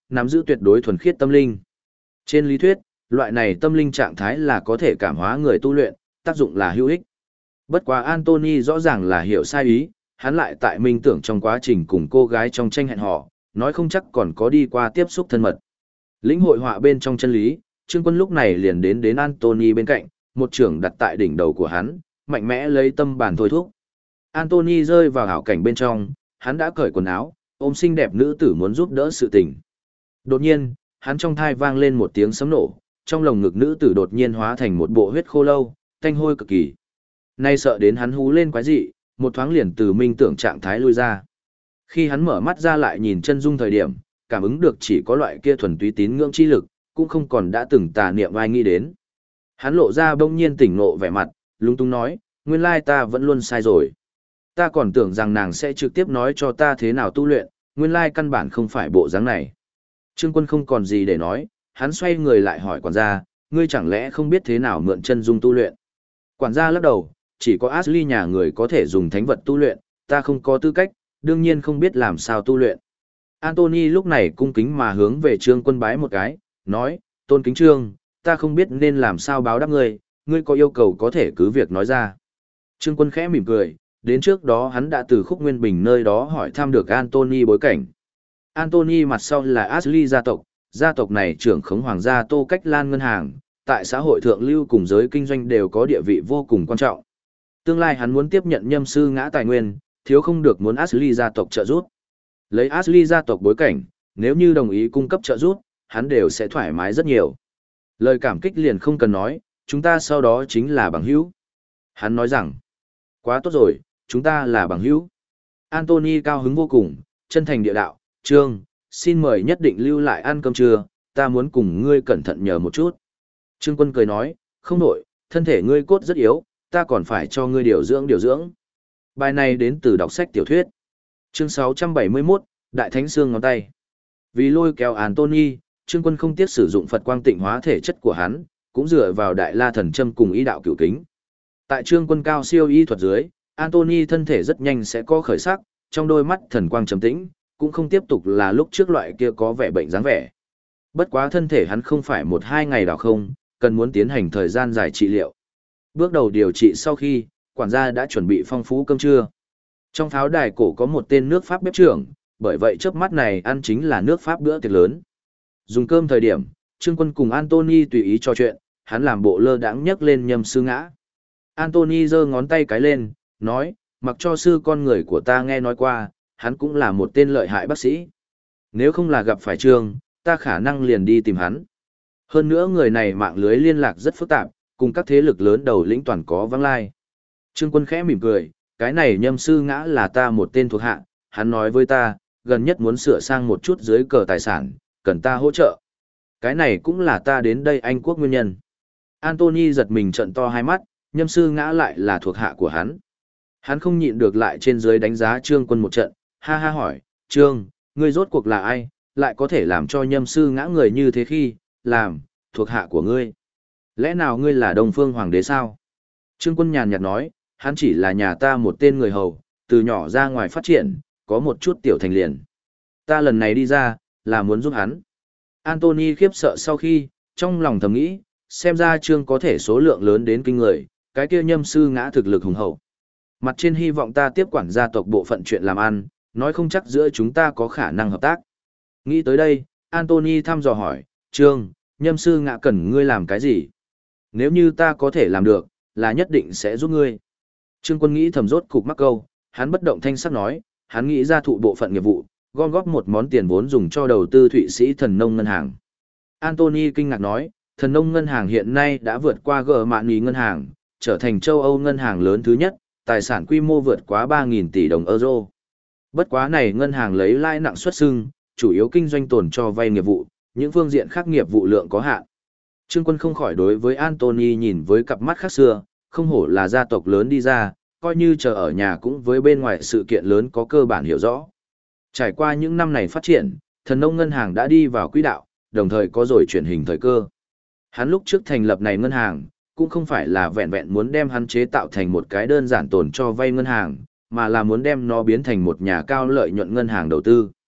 nắm giữ tuyệt đối thuần khiết tâm linh. Trên lý thuyết, loại này tâm linh trạng thái là có thể cảm hóa người tu luyện, tác dụng là hữu ích. Bất quá Anthony rõ ràng là hiểu sai ý, hắn lại tại minh tưởng trong quá trình cùng cô gái trong tranh hẹn hò, nói không chắc còn có đi qua tiếp xúc thân mật. Lĩnh hội họa bên trong chân lý, Trương Quân lúc này liền đến Anthony bên cạnh, một trưởng đặt tại đỉnh đầu của hắn, mạnh mẽ lấy tâm bàn thôi thúc. Anthony rơi vào hảo cảnh bên trong, hắn đã cởi quần áo, ôm xinh đẹp nữ tử muốn giúp đỡ sự tình. Đột nhiên, hắn trong thai vang lên một tiếng sấm nổ, trong lồng ngực nữ tử đột nhiên hóa thành một bộ huyết khô lâu, tanh hôi cực kỳ. Nay sợ đến hắn hú lên quái dị, một thoáng liền từ minh tưởng trạng thái lui ra. Khi hắn mở mắt ra lại nhìn chân dung thời điểm, cảm ứng được chỉ có loại kia thuần túy tín ngưỡng chi lực, cũng không còn đã từng tà niệm ai nghĩ đến. Hắn lộ ra bỗng nhiên tỉnh ngộ vẻ mặt, lúng túng nói, nguyên lai ta vẫn luôn sai rồi. Ta còn tưởng rằng nàng sẽ trực tiếp nói cho ta thế nào tu luyện, nguyên lai căn bản không phải bộ dáng này. Trương Quân không còn gì để nói, hắn xoay người lại hỏi quản gia, ngươi chẳng lẽ không biết thế nào mượn chân dung tu luyện. Quản gia lắc đầu, chỉ có Ashley nhà người có thể dùng thánh vật tu luyện, ta không có tư cách, đương nhiên không biết làm sao tu luyện. Anthony lúc này cung kính mà hướng về Trương Quân bái một cái, nói, tôn kính Trương, ta không biết nên làm sao báo đáp ngươi, ngươi có yêu cầu có thể cứ việc nói ra. Trương Quân khẽ mỉm cười, đến trước đó hắn đã từ Khúc Nguyên Bình nơi đó hỏi thăm được Anthony bối cảnh. Anthony mặt sau là Ashley gia tộc này trưởng khống hoàng gia Tô Cách Lan ngân hàng, tại xã hội thượng lưu cùng giới kinh doanh đều có địa vị vô cùng quan trọng. Tương lai hắn muốn tiếp nhận Nhâm Sư Ngã tài nguyên, thiếu không được muốn Ashley gia tộc trợ giúp. Lấy Ashley gia tộc bối cảnh, nếu như đồng ý cung cấp trợ giúp, hắn đều sẽ thoải mái rất nhiều. Lời cảm kích liền không cần nói, chúng ta sau đó chính là bằng hữu. Hắn nói rằng, quá tốt rồi, chúng ta là bằng hữu. Anthony cao hứng vô cùng, chân thành địa đạo, Trương, xin mời nhất định lưu lại ăn cơm trưa, ta muốn cùng ngươi cẩn thận nhờ một chút. Trương Quân cười nói, không nổi, thân thể ngươi cốt rất yếu, ta còn phải cho ngươi điều dưỡng. Bài này đến từ đọc sách tiểu thuyết. Chương 671, Đại Thánh Xương ngón tay. Vì lôi kéo Anthony, Trương Quân không tiếc sử dụng Phật quang tịnh hóa thể chất của hắn, cũng dựa vào Đại La Thần Châm cùng ý đạo cửu kính. Tại Trương Quân cao siêu y thuật dưới, Anthony thân thể rất nhanh sẽ có khởi sắc, trong đôi mắt thần quang trầm tĩnh, cũng không tiếp tục là lúc trước loại kia có vẻ bệnh dáng vẻ. Bất quá thân thể hắn không phải 1-2 ngày đào không, cần muốn tiến hành thời gian dài trị liệu. Bước đầu điều trị sau khi, quản gia đã chuẩn bị phong phú cơm trưa. Trong pháo đài cổ có một tên nước Pháp bếp trưởng, bởi vậy chớp mắt này ăn chính là nước Pháp bữa tiệc lớn. Dùng cơm thời điểm, Trương Quân cùng Anthony tùy ý trò chuyện, hắn làm bộ lơ đãng nhấc lên Nhâm Sư Ngã. Anthony giơ ngón tay cái lên, nói, mặc cho sư con người của ta nghe nói qua, hắn cũng là một tên lợi hại bác sĩ. Nếu không là gặp phải Trương, ta khả năng liền đi tìm hắn. Hơn nữa người này mạng lưới liên lạc rất phức tạp, cùng các thế lực lớn đầu lĩnh toàn có vắng lai. Trương Quân khẽ mỉm cười, cái này Nhâm Sư Ngã là ta một tên thuộc hạ, hắn nói với ta, gần nhất muốn sửa sang một chút dưới cờ tài sản, cần ta hỗ trợ. Cái này cũng là ta đến đây Anh quốc nguyên nhân. Anthony giật mình trợn to hai mắt, Nhâm Sư Ngã lại là thuộc hạ của hắn. Hắn không nhịn được lại trên dưới đánh giá Trương Quân một trận, ha ha hỏi, Trương, ngươi rốt cuộc là ai, lại có thể làm cho Nhâm Sư Ngã người như thế khi, làm, thuộc hạ của ngươi. Lẽ nào ngươi là Đông Phương Hoàng đế sao? Trương Quân nhàn nhạt nói, hắn chỉ là nhà ta một tên người hầu, từ nhỏ ra ngoài phát triển, có một chút tiểu thành liền. Ta lần này đi ra, là muốn giúp hắn. Anthony khiếp sợ sau khi, trong lòng thầm nghĩ, xem ra Trương có thể số lượng lớn đến kinh người, cái kia Nhâm Sư Ngã thực lực hùng hậu. Mặt trên hy vọng ta tiếp quản gia tộc bộ phận chuyện làm ăn, nói không chắc giữa chúng ta có khả năng hợp tác. Nghĩ tới đây, Anthony thăm dò hỏi, Trương, Nhâm Sư Ngã cần ngươi làm cái gì? Nếu như ta có thể làm được, là nhất định sẽ giúp ngươi. Trương Quân nghĩ thầm rốt cục mắc câu, hắn bất động thanh sắc nói, hắn nghĩ ra thụ bộ phận nghiệp vụ, gom góp một món tiền vốn dùng cho đầu tư Thụy Sĩ Thần Nông Ngân hàng. Anthony kinh ngạc nói, Thần Nông Ngân hàng hiện nay đã vượt qua Germany Ngân hàng, trở thành châu Âu ngân hàng lớn thứ nhất, tài sản quy mô vượt quá 3.000 tỷ đồng euro. Bất quá này ngân hàng lấy lãi nặng xuất xưng, chủ yếu kinh doanh tồn cho vay nghiệp vụ, những phương diện khác nghiệp vụ lượng có hạn. Trương Quân không khỏi đối với Anthony nhìn với cặp mắt khác xưa, không hổ là gia tộc lớn đi ra, coi như chờ ở nhà cũng với bên ngoài sự kiện lớn có cơ bản hiểu rõ. Trải qua những năm này phát triển, Thần Nông Ngân hàng đã đi vào quỹ đạo, đồng thời có rồi chuyển hình thời cơ. Hắn lúc trước thành lập này ngân hàng, cũng không phải là vẹn vẹn muốn đem hắn chế tạo thành một cái đơn giản tồn cho vay ngân hàng, mà là muốn đem nó biến thành một nhà cao lợi nhuận ngân hàng đầu tư.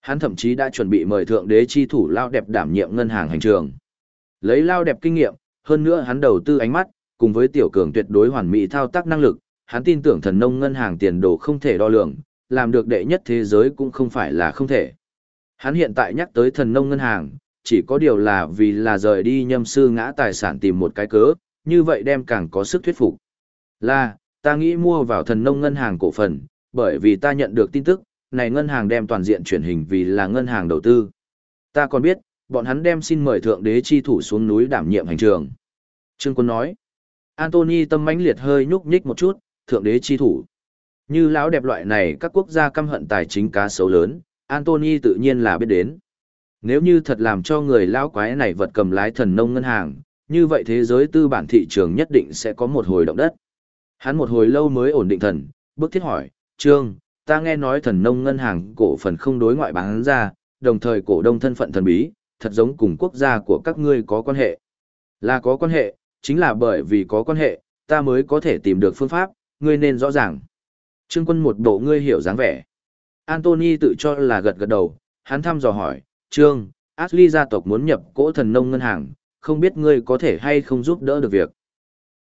Hắn thậm chí đã chuẩn bị mời thượng đế chi thủ Lao Đẹp đảm nhiệm ngân hàng hành trường. Lấy Lao Đẹp kinh nghiệm, hơn nữa hắn đầu tư ánh mắt, cùng với tiểu cường tuyệt đối hoàn mỹ thao tác năng lực, hắn tin tưởng thần nông ngân hàng tiền đồ không thể đo lường, làm được đệ nhất thế giới cũng không phải là không thể. Hắn hiện tại nhắc tới thần nông ngân hàng, chỉ có điều là vì là rời đi nhâm sư ngã tài sản tìm một cái cớ, như vậy đem càng có sức thuyết phục. Là, ta nghĩ mua vào thần nông ngân hàng cổ phần, bởi vì ta nhận được tin tức, này ngân hàng đem toàn diện chuyển hình vì là ngân hàng đầu tư. Ta còn biết, bọn hắn đem xin mời thượng đế chi thủ xuống núi đảm nhiệm hành trường. Trương Quân nói, Anthony tâm mãnh liệt hơi nhúc nhích một chút, thượng đế chi thủ. Như lão đẹp loại này các quốc gia căm hận tài chính cá sấu lớn, Anthony tự nhiên là biết đến. Nếu như thật làm cho người lão quái này vật cầm lái thần nông ngân hàng, như vậy thế giới tư bản thị trường nhất định sẽ có một hồi động đất. Hắn một hồi lâu mới ổn định thần, bước thiết hỏi, Trương, ta nghe nói thần nông ngân hàng cổ phần không đối ngoại bán ra, đồng thời cổ đông thân phận thần bí, thật giống cùng quốc gia của các ngươi có quan hệ. Là có quan hệ, chính là bởi vì có quan hệ, ta mới có thể tìm được phương pháp, ngươi nên rõ ràng. Trương Quân một bộ ngươi hiểu dáng vẻ. Anthony tự cho là gật gật đầu, hắn thăm dò hỏi, Trương, Ashley gia tộc muốn nhập cỗ thần nông ngân hàng, không biết ngươi có thể hay không giúp đỡ được việc.